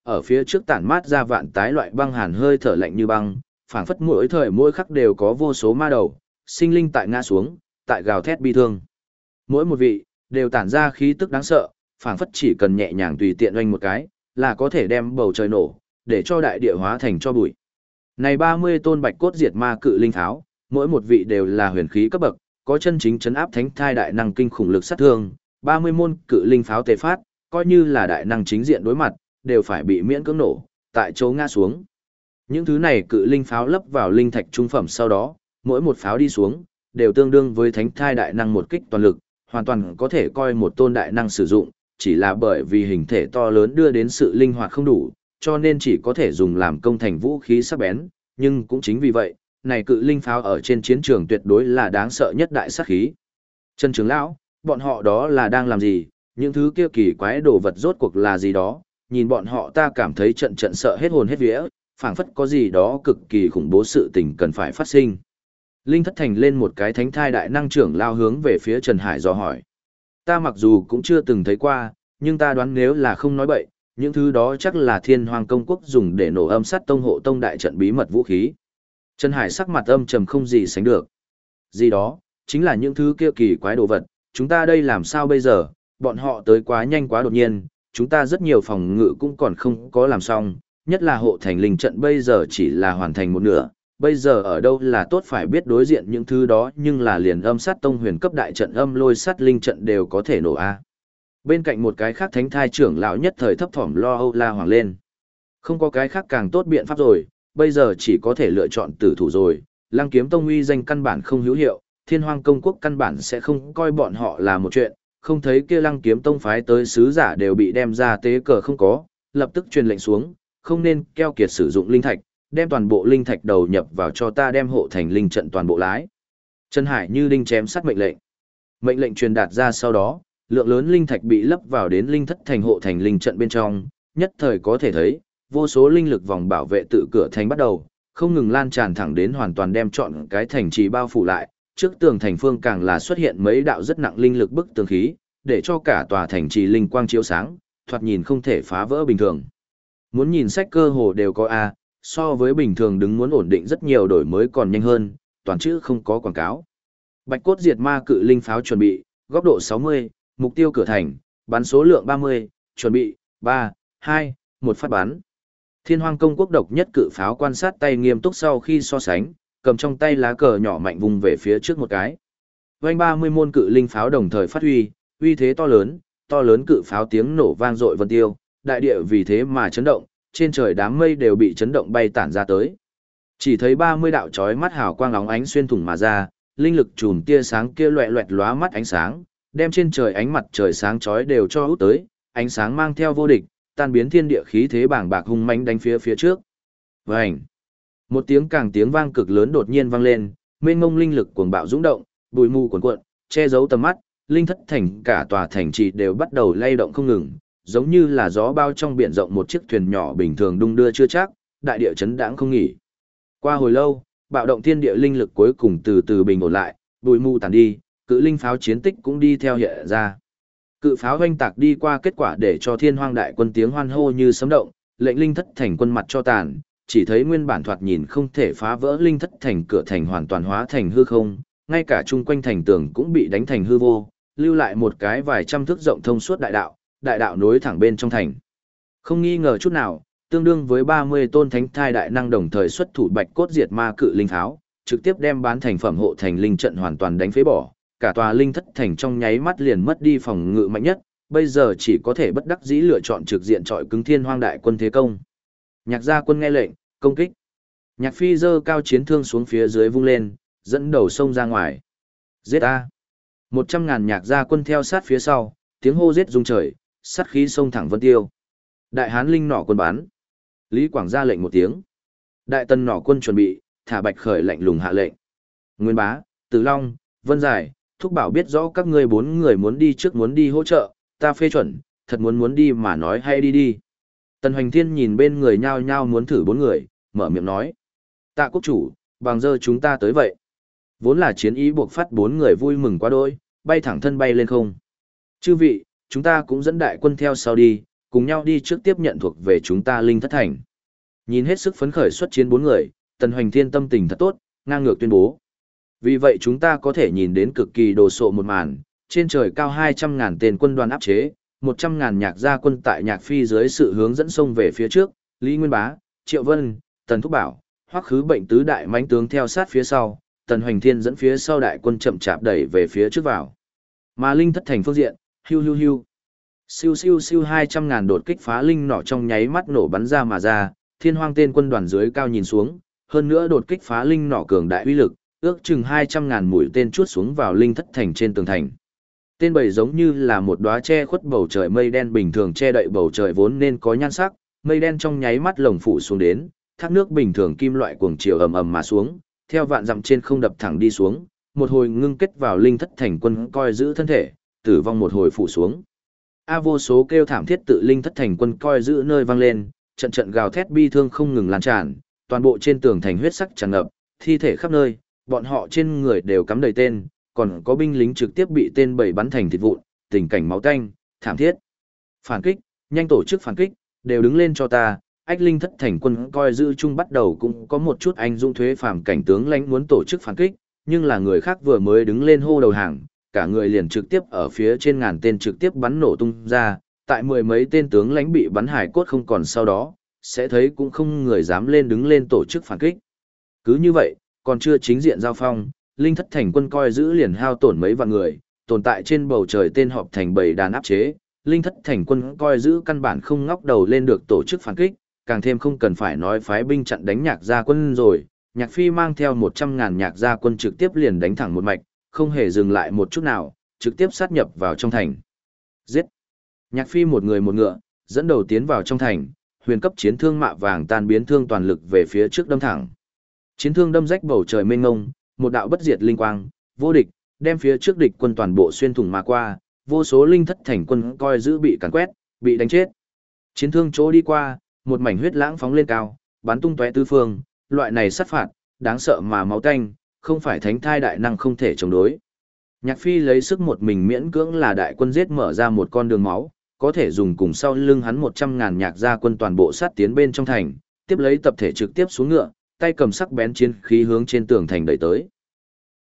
ở phía trước tản mát ra vạn tái loại băng hàn hơi thở lạnh như băng, phảng phất mỗi thời mỗi khắc đều có vô số ma đầu, sinh linh tại ngã xuống, tại gào thét bi thương. Mỗi một vị đều tản ra khí tức đáng sợ, phảng phất chỉ cần nhẹ nhàng tùy tiện oanh một cái, là có thể đem bầu trời nổ, để cho đại địa hóa thành cho bụi. Này 30 tôn bạch cốt diệt ma cự linh pháo, mỗi một vị đều là huyền khí cấp bậc, có chân chính chấn áp thánh thai đại năng kinh khủng lực sát thương, 30 môn cự linh pháo tề phát, coi như là đại năng chính diện đối mặt, đều phải bị miễn cưỡng nổ, tại chỗ ngã xuống. Những thứ này cự linh pháo lấp vào linh thạch trung phẩm sau đó, mỗi một pháo đi xuống, đều tương đương với thánh thai đại năng một kích toàn lực, hoàn toàn có thể coi một tôn đại năng sử dụng, chỉ là bởi vì hình thể to lớn đưa đến sự linh hoạt không đủ, cho nên chỉ có thể dùng làm công thành vũ khí sắc bén, nhưng cũng chính vì vậy, này cự linh pháo ở trên chiến trường tuyệt đối là đáng sợ nhất đại sát khí. Trần trưởng lão, bọn họ đó là đang làm gì, những thứ kia kỳ quái đồ vật rốt cuộc là gì đó, nhìn bọn họ ta cảm thấy trận trận sợ hết hồn hết vía, phảng phất có gì đó cực kỳ khủng bố sự tình cần phải phát sinh. Linh Thất Thành lên một cái thánh thai đại năng trưởng lao hướng về phía Trần Hải dò hỏi. Ta mặc dù cũng chưa từng thấy qua, nhưng ta đoán nếu là không nói bậy, những thứ đó chắc là Thiên Hoàng Công Quốc dùng để nổ âm sát tông hộ tông đại trận bí mật vũ khí. Trần Hải sắc mặt âm trầm không gì sánh được. Gì đó, chính là những thứ kia kỳ quái đồ vật, chúng ta đây làm sao bây giờ, bọn họ tới quá nhanh quá đột nhiên, chúng ta rất nhiều phòng ngự cũng còn không có làm xong, nhất là hộ thành linh trận bây giờ chỉ là hoàn thành một nửa, bây giờ ở đâu là tốt phải biết đối diện những thứ đó nhưng là liền âm sát tông huyền cấp đại trận âm lôi sát linh trận đều có thể nổ a. Bên cạnh một cái khác thánh thai trưởng lão nhất thời thấp thỏm lo âu la hoàng lên. Không có cái khác càng tốt biện pháp rồi, bây giờ chỉ có thể lựa chọn tử thủ rồi, Lăng Kiếm Tông uy danh căn bản không hữu hiệu, Thiên Hoang Công Quốc căn bản sẽ không coi bọn họ là một chuyện, không thấy kia Lăng Kiếm Tông phái tới sứ giả đều bị đem ra tế cờ không có, lập tức truyền lệnh xuống, không nên keo kiệt sử dụng linh thạch, đem toàn bộ linh thạch đầu nhập vào cho ta đem hộ thành linh trận toàn bộ lái. Trần Hải như đinh chém sắt mệnh lệnh. Mệnh lệnh truyền đạt ra sau đó, lượng lớn linh thạch bị lấp vào đến linh thất thành hộ thành linh trận bên trong, nhất thời có thể thấy, vô số linh lực vòng bảo vệ tự cửa thành bắt đầu, không ngừng lan tràn thẳng đến hoàn toàn đem trọn cái thành trì bao phủ lại, trước tường thành phương càng là xuất hiện mấy đạo rất nặng linh lực bức tường khí, để cho cả tòa thành trì linh quang chiếu sáng, thoạt nhìn không thể phá vỡ bình thường. Muốn nhìn sách cơ hồ đều có A, so với bình thường đứng muốn ổn định rất nhiều đổi mới còn nhanh hơn, toàn chữ không có quảng cáo. Bạch cốt diệt ma cự linh pháo chuẩn bị, góc độ 60, mục tiêu cửa thành, bắn số lượng 30, chuẩn bị, 3, 2, 1 phát bắn. Thiên Hoang Công Quốc độc nhất cự pháo quan sát tay nghiêm túc sau khi so sánh, cầm trong tay lá cờ nhỏ mạnh vùng về phía trước một cái. Vành 30 môn cự linh pháo đồng thời phát huy, uy thế to lớn cự pháo tiếng nổ vang dội vân tiêu, đại địa vì thế mà chấn động, trên trời đám mây đều bị chấn động bay tản ra tới. Chỉ thấy 30 đạo chói mắt hào quang óng ánh xuyên thủng mà ra, linh lực chùm tia sáng kia loẹt loẹt lóa mắt ánh sáng, đem trên trời ánh mặt trời sáng chói đều cho hút tới, ánh sáng mang theo vô địch, tan biến thiên địa khí thế bàng bạc hung mãnh đánh phía trước. Vành. Một tiếng càng tiếng vang cực lớn đột nhiên vang lên, mênh mông linh lực cuồng bạo dũng động, bụi mù cuồn cuộn, che giấu tầm mắt, linh thất thành cả tòa thành trì đều bắt đầu lay động không ngừng, giống như là gió bao trong biển rộng một chiếc thuyền nhỏ bình thường đung đưa chưa chắc, đại địa chấn đãng không nghỉ. Qua hồi lâu, bạo động thiên địa linh lực cuối cùng từ từ bình ổn lại, bụi mù tàn đi, cự linh pháo chiến tích cũng đi theo hiện ra. Cự pháo hoanh tạc đi qua kết quả để cho Thiên Hoang đại quân tiếng hoan hô như sấm động, lệnh linh thất thành quân mặt cho tàn, chỉ thấy nguyên bản thoạt nhìn không thể phá vỡ linh thất thành cửa thành hoàn toàn hóa thành hư không, ngay cả chung quanh thành tường cũng bị đánh thành hư vô, lưu lại một cái vài trăm thước rộng thông suốt đại đạo nối thẳng bên trong thành. Không nghi ngờ chút nào, tương đương với 30 tôn thánh thai đại năng đồng thời xuất thủ bạch cốt diệt ma cự linh pháo, trực tiếp đem bán thành phẩm hộ thành linh trận hoàn toàn đánh phế bỏ, cả tòa linh thất thành trong nháy mắt liền mất đi phòng ngự mạnh nhất, bây giờ chỉ có thể bất đắc dĩ lựa chọn trực diện trọi cứng Thiên Hoang đại quân thế công. Nhạc gia quân nghe lệnh, công kích. Nhạc Phi giơ cao chiến thương xuống phía dưới vung lên, dẫn đầu sông ra ngoài. Giết a! 100.000 nhạc gia quân theo sát phía sau, tiếng hô giết rung trời, sát khí sông thẳng vân tiêu. Đại Hán linh nỏ quân bắn. Lý Quảng ra lệnh một tiếng. Đại Tần nỏ quân chuẩn bị, thả Bạch Khởi lạnh lùng hạ lệnh. Nguyên Bá, Từ Long, Vân Giải, Thúc Bảo biết rõ các ngươi 4 người muốn đi trước muốn đi hỗ trợ, ta phê chuẩn, thật muốn đi mà nói hay đi đi. Tần Hoành Thiên nhìn bên người nhao nhao muốn thử 4 người, mở miệng nói. Tạ quốc chủ, bằng giờ chúng ta tới vậy. Vốn là chiến ý buộc phát 4 người vui mừng quá đôi, bay thẳng thân bay lên không. Chư vị, chúng ta cũng dẫn đại quân theo sau đi, cùng nhau đi trước tiếp nhận thuộc về chúng ta Linh Thất Thành. Nhìn hết sức phấn khởi xuất chiến 4 người, Tần Hoành Thiên tâm tình thật tốt, ngang ngược tuyên bố. Vì vậy chúng ta có thể nhìn đến cực kỳ đồ sộ một màn, trên trời cao 200.000 tên quân đoàn áp chế, 100.000 nhạc gia quân tại Nhạc Phi dưới sự hướng dẫn xông về phía trước, Lý Nguyên Bá, Triệu Vân, Tần Thúc Bảo, Hoắc Khứ Bệnh tứ đại mãnh tướng theo sát phía sau, Tần Hoành Thiên dẫn phía sau đại quân chậm chạp đẩy về phía trước vào. Mà Linh Thất Thành phương diện, hiu hiu hiu. Siêu siêu siêu 200.000 đột kích phá linh nỏ trong nháy mắt nổ bắn ra mà ra, Thiên Hoang tên quân đoàn dưới cao nhìn xuống, hơn nữa đột kích phá linh nỏ cường đại uy lực, ước chừng 200.000 mũi tên chuốt xuống vào Linh Thất Thành trên tường thành. Tên bầy giống như là một đóa che khuất bầu trời mây đen bình thường che đậy bầu trời vốn nên có nhan sắc, mây đen trong nháy mắt lồng phủ xuống đến, thác nước bình thường kim loại cuồng chiều ầm ầm mà xuống, theo vạn dặm trên không đập thẳng đi xuống, một hồi ngưng kết vào Linh Thất Thành quân coi giữ thân thể, tử vong một hồi phủ xuống. Vô số kêu thảm thiết tự Linh Thất Thành quân coi giữ nơi vang lên, trận trận gào thét bi thương không ngừng lan tràn, toàn bộ trên tường thành huyết sắc tràn ngập, thi thể khắp nơi, bọn họ trên người đều cắm đầy tên, còn có binh lính trực tiếp bị tên bầy bắn thành thịt vụn, tình cảnh máu tanh, thảm thiết. Phản kích, nhanh tổ chức phản kích, đều đứng lên cho ta. Ách Linh Thất Thành quân coi giữ chung bắt đầu cũng có một chút anh dũng thuế phàm cảnh tướng lãnh muốn tổ chức phản kích, nhưng là người khác vừa mới đứng lên hô đầu hàng, cả người liền trực tiếp ở phía trên ngàn tên trực tiếp bắn nổ tung ra, tại mười mấy tên tướng lãnh bị bắn hải cốt không còn sau đó, sẽ thấy cũng không người dám lên đứng lên tổ chức phản kích. Cứ như vậy, còn chưa chính diện giao phong, Linh Thất Thành quân coi giữ liền hao tổn mấy vạn người, tồn tại trên bầu trời tên họp thành bầy đàn áp chế, Linh Thất Thành quân coi giữ căn bản không ngóc đầu lên được tổ chức phản kích, càng thêm không cần phải nói phái binh chặn đánh Nhạc gia quân rồi, Nhạc Phi mang theo 100.000 Nhạc gia quân trực tiếp liền đánh thẳng một mạch, không hề dừng lại một chút nào, trực tiếp sát nhập vào trong thành. Giết! Nhạc Phi một người một ngựa, dẫn đầu tiến vào trong thành, huyền cấp chiến thương mạ vàng tan biến thương toàn lực về phía trước đâm thẳng. Chiến thương đâm rách bầu trời mênh mông, một đạo bất diệt linh quang, vô địch, đem phía trước địch quân toàn bộ xuyên thủng mà qua, vô số Linh Thất Thành quân coi giữ bị càn quét, bị đánh chết. Chiến thương chỗ đi qua, một mảnh huyết lãng phóng lên cao, bắn tung tóe tứ phương, loại này sát phạt, đáng sợ mà máu tanh, không phải thánh thai đại năng không thể chống đối. Nhạc Phi lấy sức một mình miễn cưỡng là đại quân giết mở ra một con đường máu, có thể dùng cùng sau lưng hắn 100.000 nhạc gia quân toàn bộ sát tiến bên trong thành, tiếp lấy tập thể trực tiếp xuống ngựa, tay cầm sắc bén chiến khí hướng trên tường thành đẩy tới.